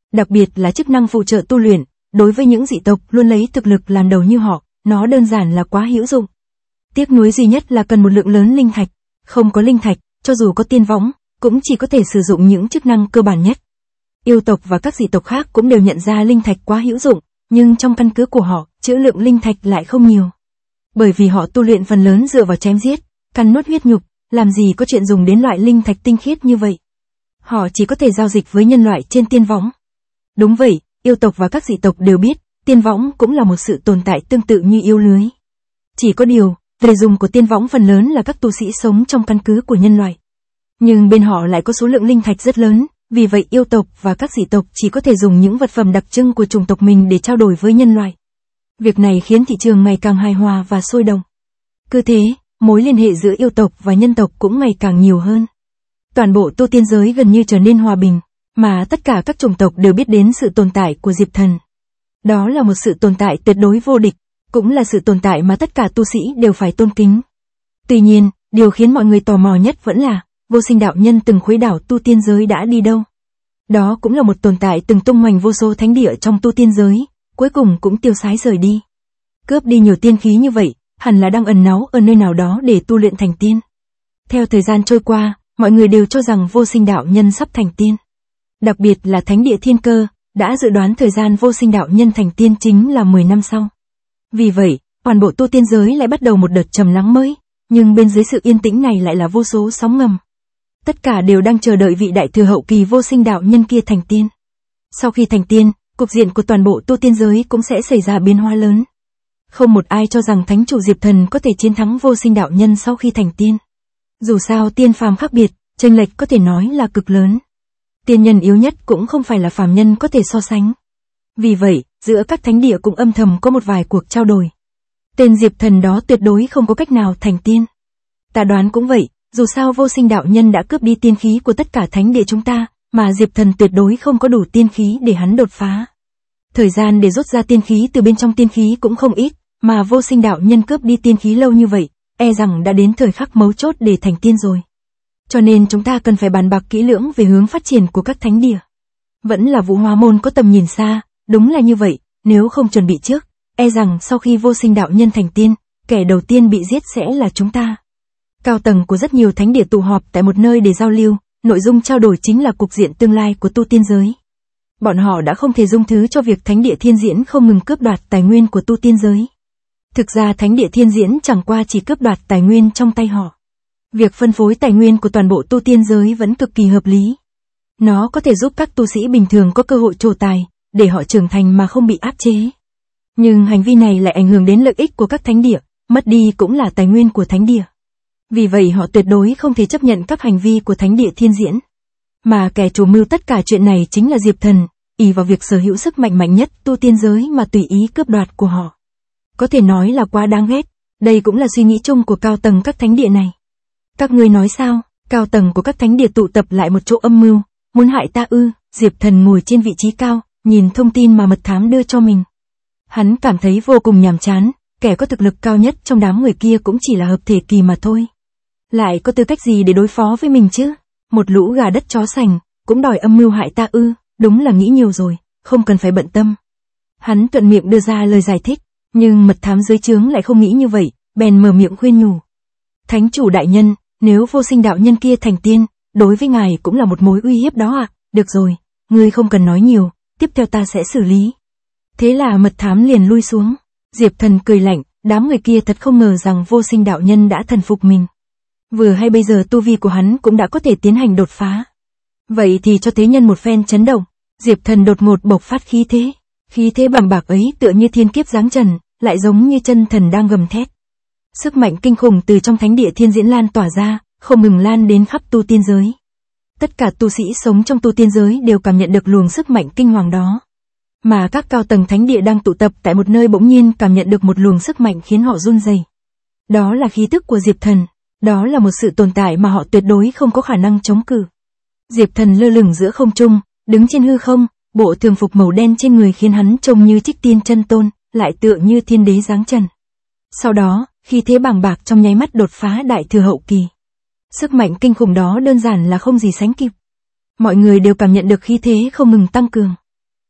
Đặc biệt là chức năng phụ trợ tu luyện, đối với những dị tộc luôn lấy thực lực làm đầu như họ, nó đơn giản là quá hữu dụng. Tiếc nuối duy nhất là cần một lượng lớn linh thạch, không có linh thạch, cho dù có tiên võng, cũng chỉ có thể sử dụng những chức năng cơ bản nhất. Yêu tộc và các dị tộc khác cũng đều nhận ra linh thạch quá hữu dụng, nhưng trong căn cứ của họ, trữ lượng linh thạch lại không nhiều. Bởi vì họ tu luyện phần lớn dựa vào chém giết, cắn nuốt huyết nhục, làm gì có chuyện dùng đến loại linh thạch tinh khiết như vậy. Họ chỉ có thể giao dịch với nhân loại trên tiên võng. Đúng vậy, yêu tộc và các dị tộc đều biết, tiên võng cũng là một sự tồn tại tương tự như yêu lưới. Chỉ có điều, người dùng của tiên võng phần lớn là các tu sĩ sống trong căn cứ của nhân loại. Nhưng bên họ lại có số lượng linh thạch rất lớn, vì vậy yêu tộc và các dị tộc chỉ có thể dùng những vật phẩm đặc trưng của chủng tộc mình để trao đổi với nhân loại. Việc này khiến thị trường ngày càng hài hòa và sôi động. Cứ thế, mối liên hệ giữa yêu tộc và nhân tộc cũng ngày càng nhiều hơn. Toàn bộ tu tiên giới gần như trở nên hòa bình, mà tất cả các chủng tộc đều biết đến sự tồn tại của Diệp Thần. Đó là một sự tồn tại tuyệt đối vô địch, cũng là sự tồn tại mà tất cả tu sĩ đều phải tôn kính. Tuy nhiên, điều khiến mọi người tò mò nhất vẫn là, Vô Sinh đạo nhân từng khuấy đảo tu tiên giới đã đi đâu. Đó cũng là một tồn tại từng tung hoành vô số thánh địa trong tu tiên giới, cuối cùng cũng tiêu sái rời đi. Cướp đi nhiều tiên khí như vậy, hẳn là đang ẩn náu ở nơi nào đó để tu luyện thành tiên. Theo thời gian trôi qua, mọi người đều cho rằng Vô Sinh đạo nhân sắp thành tiên. Đặc biệt là thánh địa Thiên Cơ, đã dự đoán thời gian Vô Sinh đạo nhân thành tiên chính là 10 năm sau. Vì vậy, toàn bộ tu tiên giới lại bắt đầu một đợt trầm lắng mới, nhưng bên dưới sự yên tĩnh này lại là vô số sóng ngầm. Tất cả đều đang chờ đợi vị đại thừa hậu kỳ Vô Sinh đạo nhân kia thành tiên. Sau khi thành tiên, cục diện của toàn bộ tu tiên giới cũng sẽ xảy ra biến hóa lớn. Không một ai cho rằng thánh chủ Diệp Thần có thể chiến thắng Vô Sinh đạo nhân sau khi thành tiên. Dù sao tiên phàm khác biệt, chênh lệch có thể nói là cực lớn. Tiên nhân yếu nhất cũng không phải là phàm nhân có thể so sánh. Vì vậy, giữa các thánh địa cũng âm thầm có một vài cuộc trao đổi. Tên Diệp Thần đó tuyệt đối không có cách nào thành tiên. Ta đoán cũng vậy, dù sao Vô Sinh đạo nhân đã cướp đi tiên khí của tất cả thánh địa chúng ta, mà Diệp Thần tuyệt đối không có đủ tiên khí để hắn đột phá. Thời gian để rút ra tiên khí từ bên trong tiên khí cũng không ít, mà Vô Sinh đạo nhân cướp đi tiên khí lâu như vậy, e rằng đã đến thời khắc mấu chốt để thành tiên rồi. Cho nên chúng ta cần phải bàn bạc kỹ lưỡng về hướng phát triển của các thánh địa. Vẫn là Vũ Hóa môn có tầm nhìn xa, đúng là như vậy, nếu không chuẩn bị trước, e rằng sau khi Vô Sinh đạo nhân thành tiên, kẻ đầu tiên bị giết sẽ là chúng ta. Cao tầng của rất nhiều thánh địa tụ họp tại một nơi để giao lưu, nội dung trao đổi chính là cục diện tương lai của tu tiên giới. Bọn họ đã không thể dung thứ cho việc thánh địa Thiên Diễn không ngừng cướp đoạt tài nguyên của tu tiên giới. Thực ra thánh địa Thiên Diễn chẳng qua chỉ cướp đoạt tài nguyên trong tay họ. Việc phân phối tài nguyên của toàn bộ tu tiên giới vẫn cực kỳ hợp lý. Nó có thể giúp các tu sĩ bình thường có cơ hội trổ tài, để họ trưởng thành mà không bị áp chế. Nhưng hành vi này lại ảnh hưởng đến lợi ích của các thánh địa, mất đi cũng là tài nguyên của thánh địa. Vì vậy họ tuyệt đối không thể chấp nhận các hành vi của thánh địa Thiên Diễn. Mà kẻ chủ mưu tất cả chuyện này chính là Diệp Thần, ỷ vào việc sở hữu sức mạnh mạnh nhất tu tiên giới mà tùy ý cướp đoạt của họ. Có thể nói là quá đáng ghét, đây cũng là suy nghĩ chung của cao tầng các thánh địa này. Các ngươi nói sao, cao tầng của các thánh địa tụ tập lại một chỗ âm mưu, muốn hại ta ư? Diệp Thần ngồi trên vị trí cao, nhìn thông tin mà mật thám đưa cho mình. Hắn cảm thấy vô cùng nhàm chán, kẻ có thực lực cao nhất trong đám người kia cũng chỉ là hợp thể kỳ mà thôi. Lại có tư cách gì để đối phó với mình chứ? Một lũ gà đất chó sành, cũng đòi âm mưu hại ta ư? Đúng là nghĩ nhiều rồi, không cần phải bận tâm. Hắn thuận miệng đưa ra lời giải thích, nhưng mật thám dưới trướng lại không nghĩ như vậy, bèn mở miệng khuyên nhủ. Thánh chủ đại nhân, nếu Vô Sinh đạo nhân kia thành tiên, đối với ngài cũng là một mối uy hiếp đó à? Được rồi, ngươi không cần nói nhiều, tiếp theo ta sẽ xử lý. Thế là mật thám liền lui xuống. Diệp Thần cười lạnh, đám người kia thật không ngờ rằng Vô Sinh đạo nhân đã thần phục mình. Vừa hay bây giờ tu vi của hắn cũng đã có thể tiến hành đột phá. Vậy thì cho thế nhân một phen chấn động. Diệp Thần đột ngột bộc phát khí thế bàng bạc ấy tựa như thiên kiếp giáng trần, lại giống như chân thần đang gầm thét. Sức mạnh kinh khủng từ trong thánh địa Thiên Diễn lan tỏa ra, không ngừng lan đến khắp tu tiên giới. Tất cả tu sĩ sống trong tu tiên giới đều cảm nhận được luồng sức mạnh kinh hoàng đó. Mà các cao tầng thánh địa đang tụ tập tại một nơi bỗng nhiên cảm nhận được một luồng sức mạnh khiến họ run rẩy. Đó là khí tức của Diệp Thần, đó là một sự tồn tại mà họ tuyệt đối không có khả năng chống cự. Diệp Thần lơ lửng giữa không trung, đứng trên hư không, bộ thường phục màu đen trên người khiến hắn trông như Trích Tiên chân tôn, lại tựa như thiên đế giáng trần. Sau đó, khí thế bàng bạc trong nháy mắt đột phá đại thừa hậu kỳ. Sức mạnh kinh khủng đó đơn giản là không gì sánh kịp. Mọi người đều cảm nhận được khí thế không ngừng tăng cường.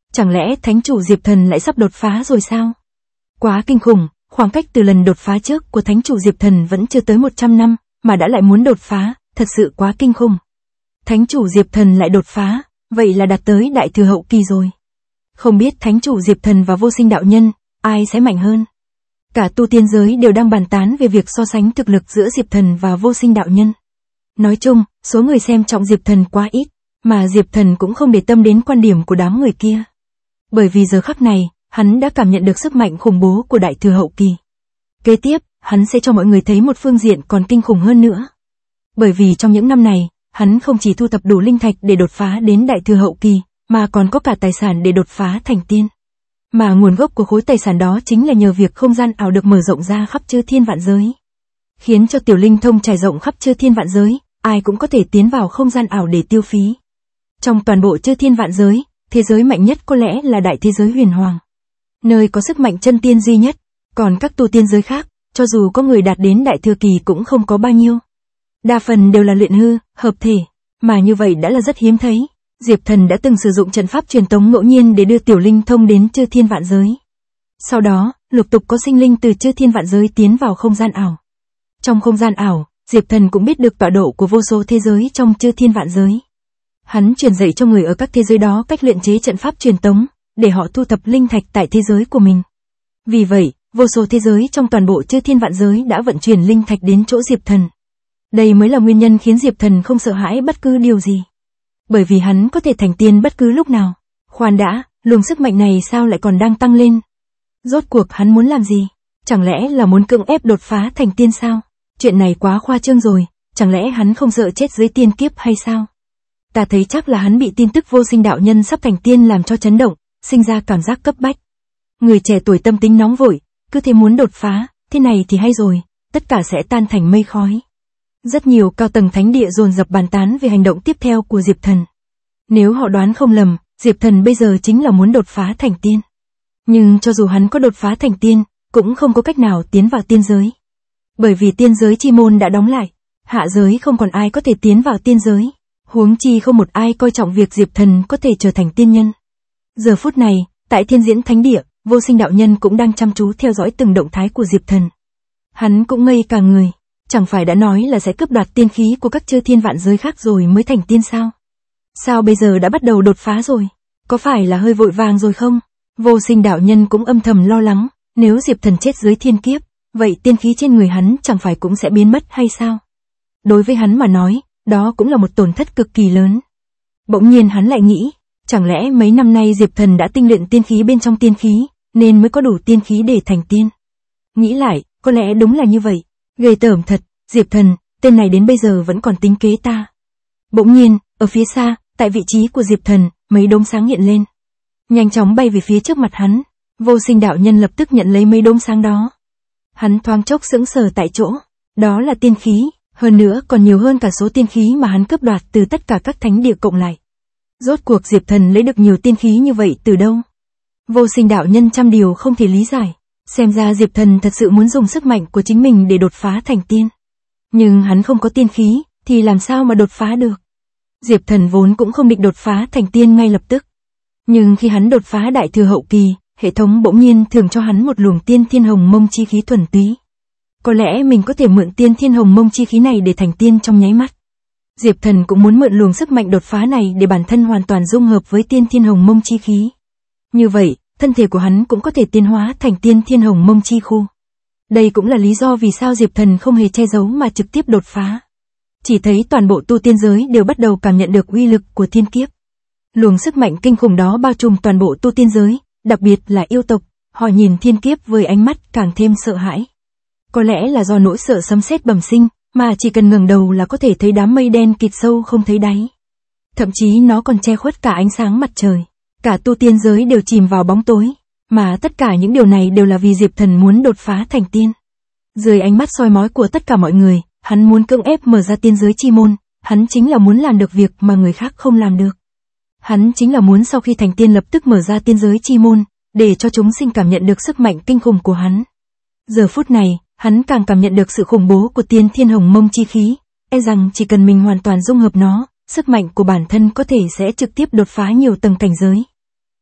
Chẳng lẽ thánh chủ Diệp Thần lại sắp đột phá rồi sao? Quá kinh khủng, khoảng cách từ lần đột phá trước của thánh chủ Diệp Thần vẫn chưa tới 100 năm, mà đã lại muốn đột phá, thật sự quá kinh khủng. Thánh chủ Diệp Thần lại đột phá, vậy là đạt tới đại thừa hậu kỳ rồi. Không biết thánh chủ Diệp Thần và vô sinh đạo nhân, ai sẽ mạnh hơn? Cả tu tiên giới đều đang bàn tán về việc so sánh thực lực giữa Diệp Thần và vô sinh đạo nhân. Nói chung, số người xem trọng Diệp Thần quá ít, mà Diệp Thần cũng không để tâm đến quan điểm của đám người kia. Bởi vì giờ khắc này, hắn đã cảm nhận được sức mạnh khủng bố của đại thừa hậu kỳ. Kế tiếp, hắn sẽ cho mọi người thấy một phương diện còn kinh khủng hơn nữa. Bởi vì trong những năm này, hắn không chỉ thu thập đủ linh thạch để đột phá đến đại thừa hậu kỳ, mà còn có cả tài sản để đột phá thành tiên. Mà nguồn gốc của khối tài sản đó chính là nhờ việc không gian ảo được mở rộng ra khắp chư thiên vạn giới. Khiến cho tiểu linh thông trải rộng khắp chư thiên vạn giới, ai cũng có thể tiến vào không gian ảo để tiêu phí. Trong toàn bộ chư thiên vạn giới, thế giới mạnh nhất có lẽ là đại thế giới huyền hoàng. Nơi có sức mạnh chân tiên duy nhất, còn các tu tiên giới khác, cho dù có người đạt đến đại thừa kỳ cũng không có bao nhiêu. Đa phần đều là luyện hư, hợp thể, mà như vậy đã là rất hiếm thấy. Diệp Thần đã từng sử dụng trận pháp truyền tống ngẫu nhiên để đưa tiểu linh thông đến chư thiên vạn giới. Sau đó, lục tục có sinh linh từ chư thiên vạn giới tiến vào không gian ảo. Trong không gian ảo, Diệp Thần cũng biết được tọa độ của vô số thế giới trong chư thiên vạn giới. Hắn truyền dạy cho người ở các thế giới đó cách luyện chế trận pháp truyền tống, để họ thu thập linh thạch tại thế giới của mình. Vì vậy, vô số thế giới trong toàn bộ chư thiên vạn giới đã vận chuyển linh thạch đến chỗ Diệp Thần. Đây mới là nguyên nhân khiến Diệp Thần không sợ hãi bất cứ điều gì. Bởi vì hắn có thể thành tiên bất cứ lúc nào. Khoan đã, luồng sức mạnh này sao lại còn đang tăng lên? Rốt cuộc hắn muốn làm gì? Chẳng lẽ là muốn cưỡng ép đột phá thành tiên sao? Chuyện này quá khoa trương rồi, chẳng lẽ hắn không sợ chết dưới tiên kiếp hay sao? Ta thấy chắc là hắn bị tin tức vô sinh đạo nhân sắp thành tiên làm cho chấn động, sinh ra cảm giác cấp bách. Người trẻ tuổi tâm tính nóng vội, cứ thế muốn đột phá, thế này thì hay rồi, tất cả sẽ tan thành mây khói. Rất nhiều cao tầng thánh địa dồn dập bàn tán về hành động tiếp theo của Diệp Thần. Nếu họ đoán không lầm, Diệp Thần bây giờ chính là muốn đột phá thành tiên. Nhưng cho dù hắn có đột phá thành tiên, cũng không có cách nào tiến vào tiên giới. Bởi vì tiên giới chi môn đã đóng lại, hạ giới không còn ai có thể tiến vào tiên giới. Huống chi không một ai coi trọng việc Diệp Thần có thể trở thành tiên nhân. Giờ phút này, tại Thiên Diễn Thánh Địa, vô sinh đạo nhân cũng đang chăm chú theo dõi từng động thái của Diệp Thần. Hắn cũng ngây cả người, chẳng phải đã nói là sẽ cướp đoạt tiên khí của các chư thiên vạn giới khác rồi mới thành tiên sao? Sao bây giờ đã bắt đầu đột phá rồi? Có phải là hơi vội vàng rồi không? Vô sinh đạo nhân cũng âm thầm lo lắng, nếu Diệp Thần chết dưới thiên kiếp, vậy tiên khí trên người hắn chẳng phải cũng sẽ biến mất hay sao? Đối với hắn mà nói, đó cũng là một tổn thất cực kỳ lớn. Bỗng nhiên hắn lại nghĩ, chẳng lẽ mấy năm nay Diệp Thần đã tinh luyện tiên khí bên trong tiên khí, nên mới có đủ tiên khí để thành tiên. Nghĩ lại, có lẽ đúng là như vậy. Ghê tởm thật, Diệp Thần, tên này đến bây giờ vẫn còn tính kế ta. Bỗng nhiên, ở phía xa, tại vị trí của Diệp Thần, mấy đốm sáng hiện lên. Nhanh chóng bay về phía trước mặt hắn, vô sinh đạo nhân lập tức nhận lấy mấy đốm sáng đó. Hắn thoáng chốc sững sờ tại chỗ, đó là tiên khí, hơn nữa còn nhiều hơn cả số tiên khí mà hắn cướp đoạt từ tất cả các thánh địa cộng lại. Rốt cuộc Diệp Thần lấy được nhiều tiên khí như vậy từ đâu? Vô sinh đạo nhân trăm điều không thể lý giải, xem ra Diệp Thần thật sự muốn dùng sức mạnh của chính mình để đột phá thành tiên. Nhưng hắn không có tiên khí, thì làm sao mà đột phá được? Diệp Thần vốn cũng không định đột phá thành tiên ngay lập tức. Nhưng khi hắn đột phá đại thừa hậu kỳ, hệ thống bỗng nhiên thưởng cho hắn một luồng tiên thiên hồng mông chi khí thuần túy. Có lẽ mình có thể mượn tiên thiên hồng mông chi khí này để thành tiên trong nháy mắt. Diệp Thần cũng muốn mượn luồng sức mạnh đột phá này để bản thân hoàn toàn dung hợp với tiên thiên hồng mông chi khí. Như vậy, thân thể của hắn cũng có thể tiến hóa thành tiên thiên hồng mông chi khu. Đây cũng là lý do vì sao Diệp Thần không hề che giấu mà trực tiếp đột phá. Chỉ thấy toàn bộ tu tiên giới đều bắt đầu cảm nhận được uy lực của thiên kiếp. Luồng sức mạnh kinh khủng đó bao trùm toàn bộ tu tiên giới, đặc biệt là yêu tộc, họ nhìn thiên kiếp với ánh mắt càng thêm sợ hãi. Có lẽ là do nỗi sợ sấm sét bẩm sinh, mà chỉ cần ngẩng đầu là có thể thấy đám mây đen kịt sâu không thấy đáy. Thậm chí nó còn che khuất cả ánh sáng mặt trời. Cả tu tiên giới đều chìm vào bóng tối, mà tất cả những điều này đều là vì Diệp Thần muốn đột phá thành tiên. Dưới ánh mắt soi mói của tất cả mọi người, hắn muốn cưỡng ép mở ra tiên giới chi môn, hắn chính là muốn làm được việc mà người khác không làm được. Hắn chính là muốn sau khi thành tiên lập tức mở ra tiên giới chi môn, để cho chúng sinh cảm nhận được sức mạnh kinh khủng của hắn. Giờ phút này, hắn càng cảm nhận được sự khủng bố của tiên thiên hồng mông chi khí, e rằng chỉ cần mình hoàn toàn dung hợp nó, sức mạnh của bản thân có thể sẽ trực tiếp đột phá nhiều tầng cảnh giới.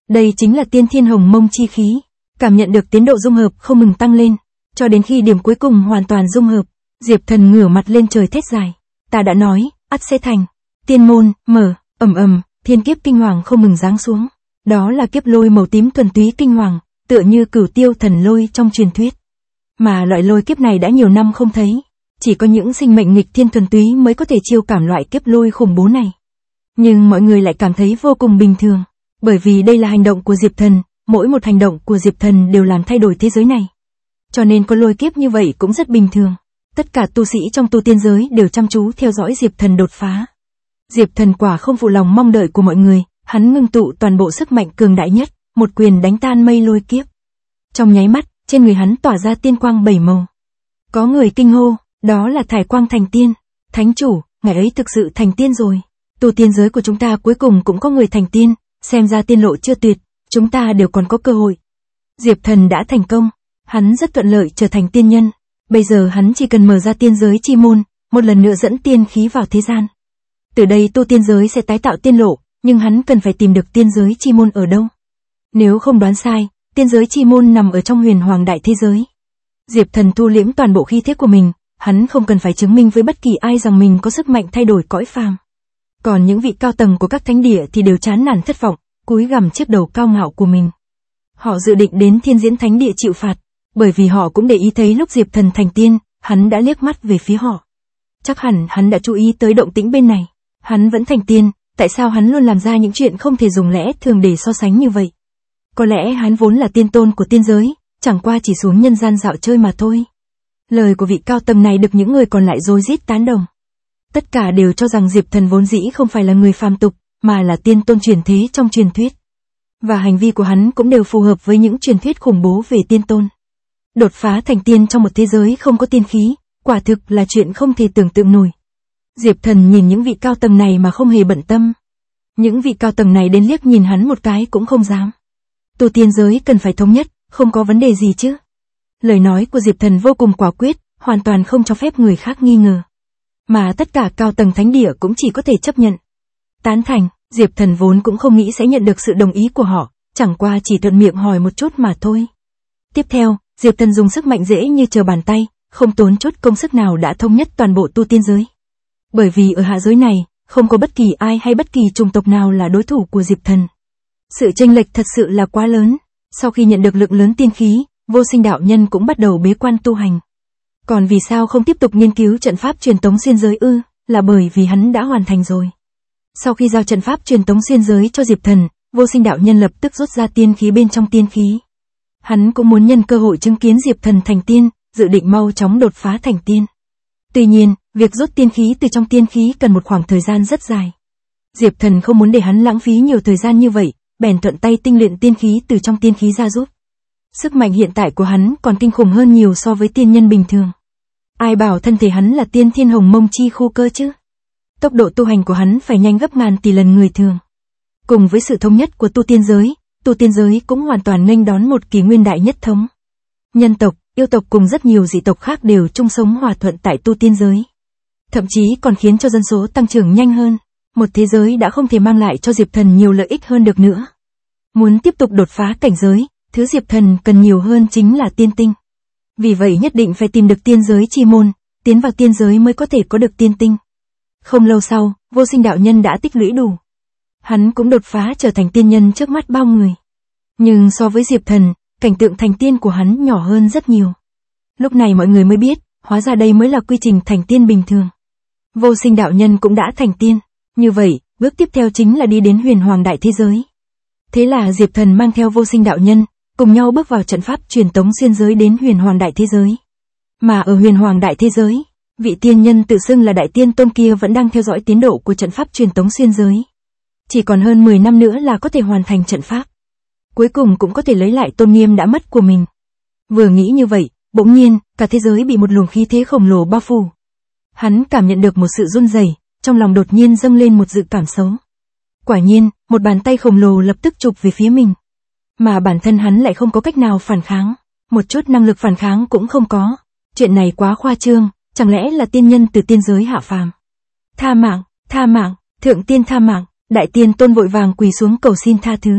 Đây chính là tiên thiên hồng mông chi khí. Cảm nhận được tiến độ dung hợp không ngừng tăng lên, cho đến khi điểm cuối cùng hoàn toàn dung hợp, Diệp Thần ngửa mặt lên trời thét dài. Ta đã nói, ắt sẽ thành. Tiên môn, mở, ầm ầm, thiên kiếp kinh hoàng không ngừng giáng xuống. Đó là kiếp lôi màu tím thuần túy kinh hoàng, tựa như Cửu Tiêu thần lôi trong truyền thuyết. Mà loại lôi kiếp này đã nhiều năm không thấy, chỉ có những sinh mệnh nghịch thiên thuần túy mới có thể chiêu cảm loại kiếp lôi khủng bố này. Nhưng mọi người lại cảm thấy vô cùng bình thường, bởi vì đây là hành động của Diệp Thần, mỗi một hành động của Diệp Thần đều làm thay đổi thế giới này. Cho nên có lôi kiếp như vậy cũng rất bình thường. Tất cả tu sĩ trong tu tiên giới đều chăm chú theo dõi Diệp Thần đột phá. Diệp Thần quả không phụ lòng mong đợi của mọi người, hắn ngưng tụ toàn bộ sức mạnh cường đại nhất, một quyền đánh tan mây lôi kiếp. Trong nháy mắt, trên người hắn tỏa ra tiên quang 7 màu. Có người kinh hô, đó là thải quang thành tiên. Thánh chủ, ngài ấy thực sự thành tiên rồi. Tu tiên giới của chúng ta cuối cùng cũng có người thành tiên, xem ra tiên lộ chưa tuyệt, chúng ta đều còn có cơ hội. Diệp Thần đã thành công, hắn rất thuận lợi trở thành tiên nhân. Bây giờ hắn chỉ cần mở ra tiên giới chi môn, một lần nữa dẫn tiên khí vào thế gian. Từ đây tu tiên giới sẽ tái tạo tiên lộ, nhưng hắn cần phải tìm được tiên giới chi môn ở đâu. Nếu không đoán sai, tiên giới chi môn nằm ở trong huyền hoàng đại thế giới. Diệp Thần thu liễm toàn bộ khí thế của mình, hắn không cần phải chứng minh với bất kỳ ai rằng mình có sức mạnh thay đổi cõi phàm. Còn những vị cao tầng của các thánh địa thì đều chán nản thất vọng, cúi gằm chiếc đầu cao ngạo của mình. Họ dự định đến Thiên Diễn Thánh Địa chịu phạt, bởi vì họ cũng để ý thấy lúc Diệp Thần thành tiên, hắn đã liếc mắt về phía họ. Chắc hẳn hắn đã chú ý tới động tĩnh bên này. Hắn vẫn thành tiên, tại sao hắn luôn làm ra những chuyện không thể dùng lẽ thường để so sánh như vậy? Có lẽ hắn vốn là tiên tôn của tiên giới, chẳng qua chỉ xuống nhân gian dạo chơi mà thôi. Lời của vị cao tầng này được những người còn lại rối rít tán đồng. Tất cả đều cho rằng Diệp Thần vốn dĩ không phải là người phàm tục, mà là tiên tôn truyền thế trong truyền thuyết. Và hành vi của hắn cũng đều phù hợp với những truyền thuyết khủng bố về tiên tôn. Đột phá thành tiên trong một thế giới không có tiên khí, quả thực là chuyện không thể tưởng tượng nổi. Diệp Thần nhìn những vị cao tầng này mà không hề bận tâm. Những vị cao tầng này đến liếc nhìn hắn một cái cũng không dám. Tu tiên giới cần phải thống nhất, không có vấn đề gì chứ. Lời nói của Diệp Thần vô cùng quả quyết, hoàn toàn không cho phép người khác nghi ngờ. Mà tất cả cao tầng thánh địa cũng chỉ có thể chấp nhận. Tán thành, Diệp Thần vốn cũng không nghĩ sẽ nhận được sự đồng ý của họ, chẳng qua chỉ thuận miệng hỏi một chút mà thôi. Tiếp theo, Diệp Thần dùng sức mạnh dễ như trở bàn tay, không tốn chút công sức nào đã thống nhất toàn bộ tu tiên giới. Bởi vì ở hạ giới này, không có bất kỳ ai hay bất kỳ chủng tộc nào là đối thủ của Diệp Thần. Sự chênh lệch thật sự là quá lớn. Sau khi nhận được lượng lớn tiên khí, Vô Sinh đạo nhân cũng bắt đầu bế quan tu hành. Còn vì sao không tiếp tục nghiên cứu trận pháp truyền tống xuyên giới ư? Là bởi vì hắn đã hoàn thành rồi. Sau khi giao trận pháp truyền tống xuyên giới cho Diệp Thần, Vô Sinh đạo nhân lập tức rút ra tiên khí bên trong tiên khí. Hắn cũng muốn nhân cơ hội chứng kiến Diệp Thần thành tiên, dự định mau chóng đột phá thành tiên. Tuy nhiên, việc rút tiên khí từ trong tiên khí cần một khoảng thời gian rất dài. Diệp Thần không muốn để hắn lãng phí nhiều thời gian như vậy, bèn thuận tay tinh luyện tiên khí từ trong tiên khí ra giúp. Sức mạnh hiện tại của hắn còn kinh khủng hơn nhiều so với tiên nhân bình thường. Ai bảo thân thể hắn là tiên thiên hồng mông chi khu cơ chứ? Tốc độ tu hành của hắn phải nhanh gấp ngàn tỷ lần người thường. Cùng với sự thống nhất của tu tiên giới cũng hoàn toàn nghênh đón một kỷ nguyên đại nhất thống. Nhân tộc, yêu tộc cùng rất nhiều dị tộc khác đều chung sống hòa thuận tại tu tiên giới. Thậm chí còn khiến cho dân số tăng trưởng nhanh hơn. Một thế giới đã không thể mang lại cho Diệp Thần nhiều lợi ích hơn được nữa. Muốn tiếp tục đột phá cảnh giới, thứ Diệp Thần cần nhiều hơn chính là tiên tinh. Vì vậy nhất định phải tìm được tiên giới chi môn, tiến vào tiên giới mới có thể có được tiên tinh. Không lâu sau, Vô Sinh đạo nhân đã tích lũy đủ. Hắn cũng đột phá trở thành tiên nhân trước mắt bao người. Nhưng so với Diệp Thần, cảnh tượng thành tiên của hắn nhỏ hơn rất nhiều. Lúc này mọi người mới biết, hóa ra đây mới là quy trình thành tiên bình thường. Vô Sinh đạo nhân cũng đã thành tiên. Như vậy, bước tiếp theo chính là đi đến huyền hoàng đại thế giới. Thế là Diệp Thần mang theo Vô Sinh đạo nhân, cùng nhau bước vào trận pháp truyền tống xuyên giới đến huyền hoàng đại thế giới. Mà ở huyền hoàng đại thế giới, vị tiên nhân tự xưng là đại tiên tôn kia vẫn đang theo dõi tiến độ của trận pháp truyền tống xuyên giới. Chỉ còn hơn 10 năm nữa là có thể hoàn thành trận pháp. Cuối cùng cũng có thể lấy lại tôn nghiêm đã mất của mình. Vừa nghĩ như vậy, bỗng nhiên, cả thế giới bị một luồng khí thế khổng lồ bao phủ. Hắn cảm nhận được một sự run rẩy, trong lòng đột nhiên dâng lên một dự cảm xấu. Quả nhiên, một bàn tay khổng lồ lập tức chụp về phía mình. Mà bản thân hắn lại không có cách nào phản kháng, một chút năng lực phản kháng cũng không có. Chuyện này quá khoa trương, chẳng lẽ là tiên nhân từ tiên giới hạ phàm? Tha mạng, thượng tiên tha mạng, đại tiên tôn vội vàng quỳ xuống cầu xin tha thứ.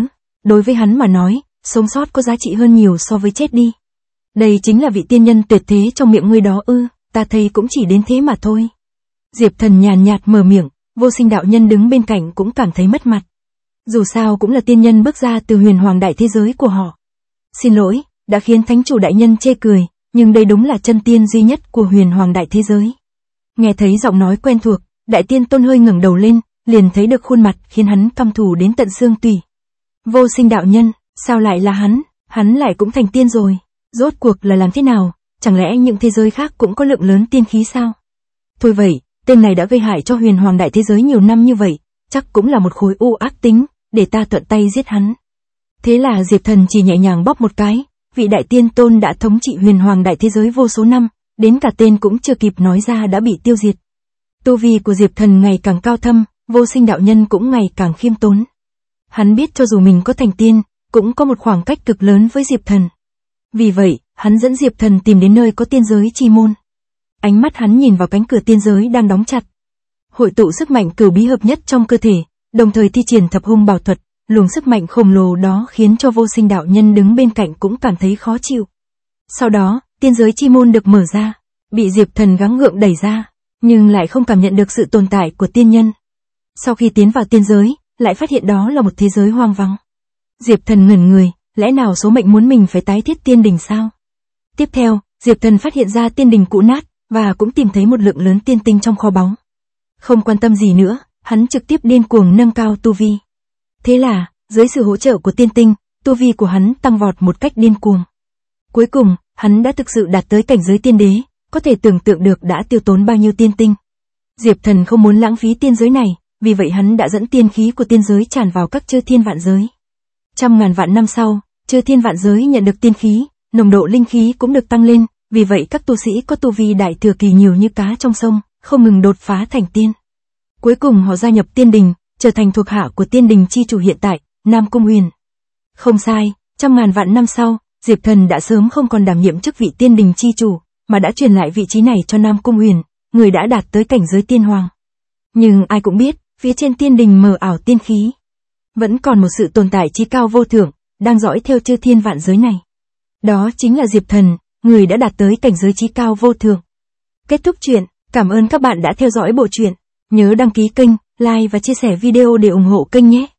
đối với hắn mà nói, sống sót có giá trị hơn nhiều so với chết đi. Đây chính là vị tiên nhân tuyệt thế trong miệng ngươi đó ư, ta thấy cũng chỉ đến thế mà thôi. Diệp Thần nhàn nhạt mở miệng, Vô Sinh đạo nhân đứng bên cạnh cũng cảm thấy mất mặt. Dù sao cũng là tiên nhân bước ra từ huyền hoàng đại thế giới của họ. Xin lỗi, đã khiến thánh chủ đại nhân chê cười, nhưng đây đúng là chân tiên duy nhất của huyền hoàng đại thế giới. Nghe thấy giọng nói quen thuộc, đại tiên tôn hơi ngẩng đầu lên, liền thấy được khuôn mặt khiến hắn căm thù đến tận xương tủy. Vô Sinh đạo nhân, sao lại là hắn lại cũng thành tiên rồi. Rốt cuộc là làm thế nào, chẳng lẽ những thế giới khác cũng có lượng lớn tiên khí sao? Thôi vậy, tên này đã gây hại cho huyền hoàng đại thế giới nhiều năm như vậy, chắc cũng là một khối u ác tính, để ta thuận tay giết hắn. Thế là Diệp Thần chỉ nhẹ nhàng bóp một cái, vị đại tiên tôn đã thống trị huyền hoàng đại thế giới vô số năm, đến cả tên cũng chưa kịp nói ra đã bị tiêu diệt. Tu vi của Diệp Thần ngày càng cao thâm, Vô Sinh đạo nhân cũng ngày càng khiêm tốn. Hắn biết cho dù mình có thành tiên, cũng có một khoảng cách cực lớn với Diệp Thần. Vì vậy, hắn dẫn Diệp Thần tìm đến nơi có tiên giới chi môn. Ánh mắt hắn nhìn vào cánh cửa tiên giới đang đóng chặt. Hội tụ sức mạnh cửu bí hợp nhất trong cơ thể, đồng thời thi triển thập hung bảo thuật, luồng sức mạnh khổng lồ đó khiến cho Vô Sinh đạo nhân đứng bên cạnh cũng cảm thấy khó chịu. Sau đó, tiên giới chi môn được mở ra, bị Diệp Thần gắng gượng đẩy ra, nhưng lại không cảm nhận được sự tồn tại của tiên nhân. Sau khi tiến vào tiên giới, lại phát hiện đó là một thế giới hoang vắng. Diệp Thần ngẩn người, lẽ nào số mệnh muốn mình phải tái thiết tiên đình sao? Tiếp theo, Diệp Thần phát hiện ra tiên đình cũ nát, và cũng tìm thấy một lượng lớn tiên tinh trong kho báu. Không quan tâm gì nữa, hắn trực tiếp điên cuồng nâng cao tu vi. Thế là, dưới sự hỗ trợ của tiên tinh, tu vi của hắn tăng vọt một cách điên cuồng. Cuối cùng, hắn đã thực sự đạt tới cảnh giới tiên đế, có thể tưởng tượng được đã tiêu tốn bao nhiêu tiên tinh. Diệp Thần không muốn lãng phí tiên giới này, vì vậy hắn đã dẫn tiên khí của tiên giới tràn vào các chư thiên vạn giới. Trăm ngàn vạn năm sau, chư thiên vạn giới nhận được tiên khí, nồng độ linh khí cũng được tăng lên, vì vậy các tu sĩ có tu vi đại thừa kỳ nhiều như cá trong sông, không ngừng đột phá thành tiên. Cuối cùng họ gia nhập tiên đình, trở thành thuộc hạ của tiên đình chi chủ hiện tại, Nam Cung Huyền. Không sai, trăm ngàn vạn năm sau, Diệp Thần đã sớm không còn đảm nhiệm chức vị tiên đình chi chủ, mà đã truyền lại vị trí này cho Nam Cung Huyền, người đã đạt tới cảnh giới tiên hoàng. Nhưng ai cũng biết, phía trên tiên đình mờ ảo tiên khí, vẫn còn một sự tồn tại chí cao vô thượng, đang dõi theo chư thiên vạn giới này. Đó chính là Diệp Thần, người đã đạt tới cảnh giới chí cao vô thượng. Kết thúc chuyện, cảm ơn các bạn đã theo dõi bộ truyện. Nhớ đăng ký kênh, like và chia sẻ video để ủng hộ kênh nhé.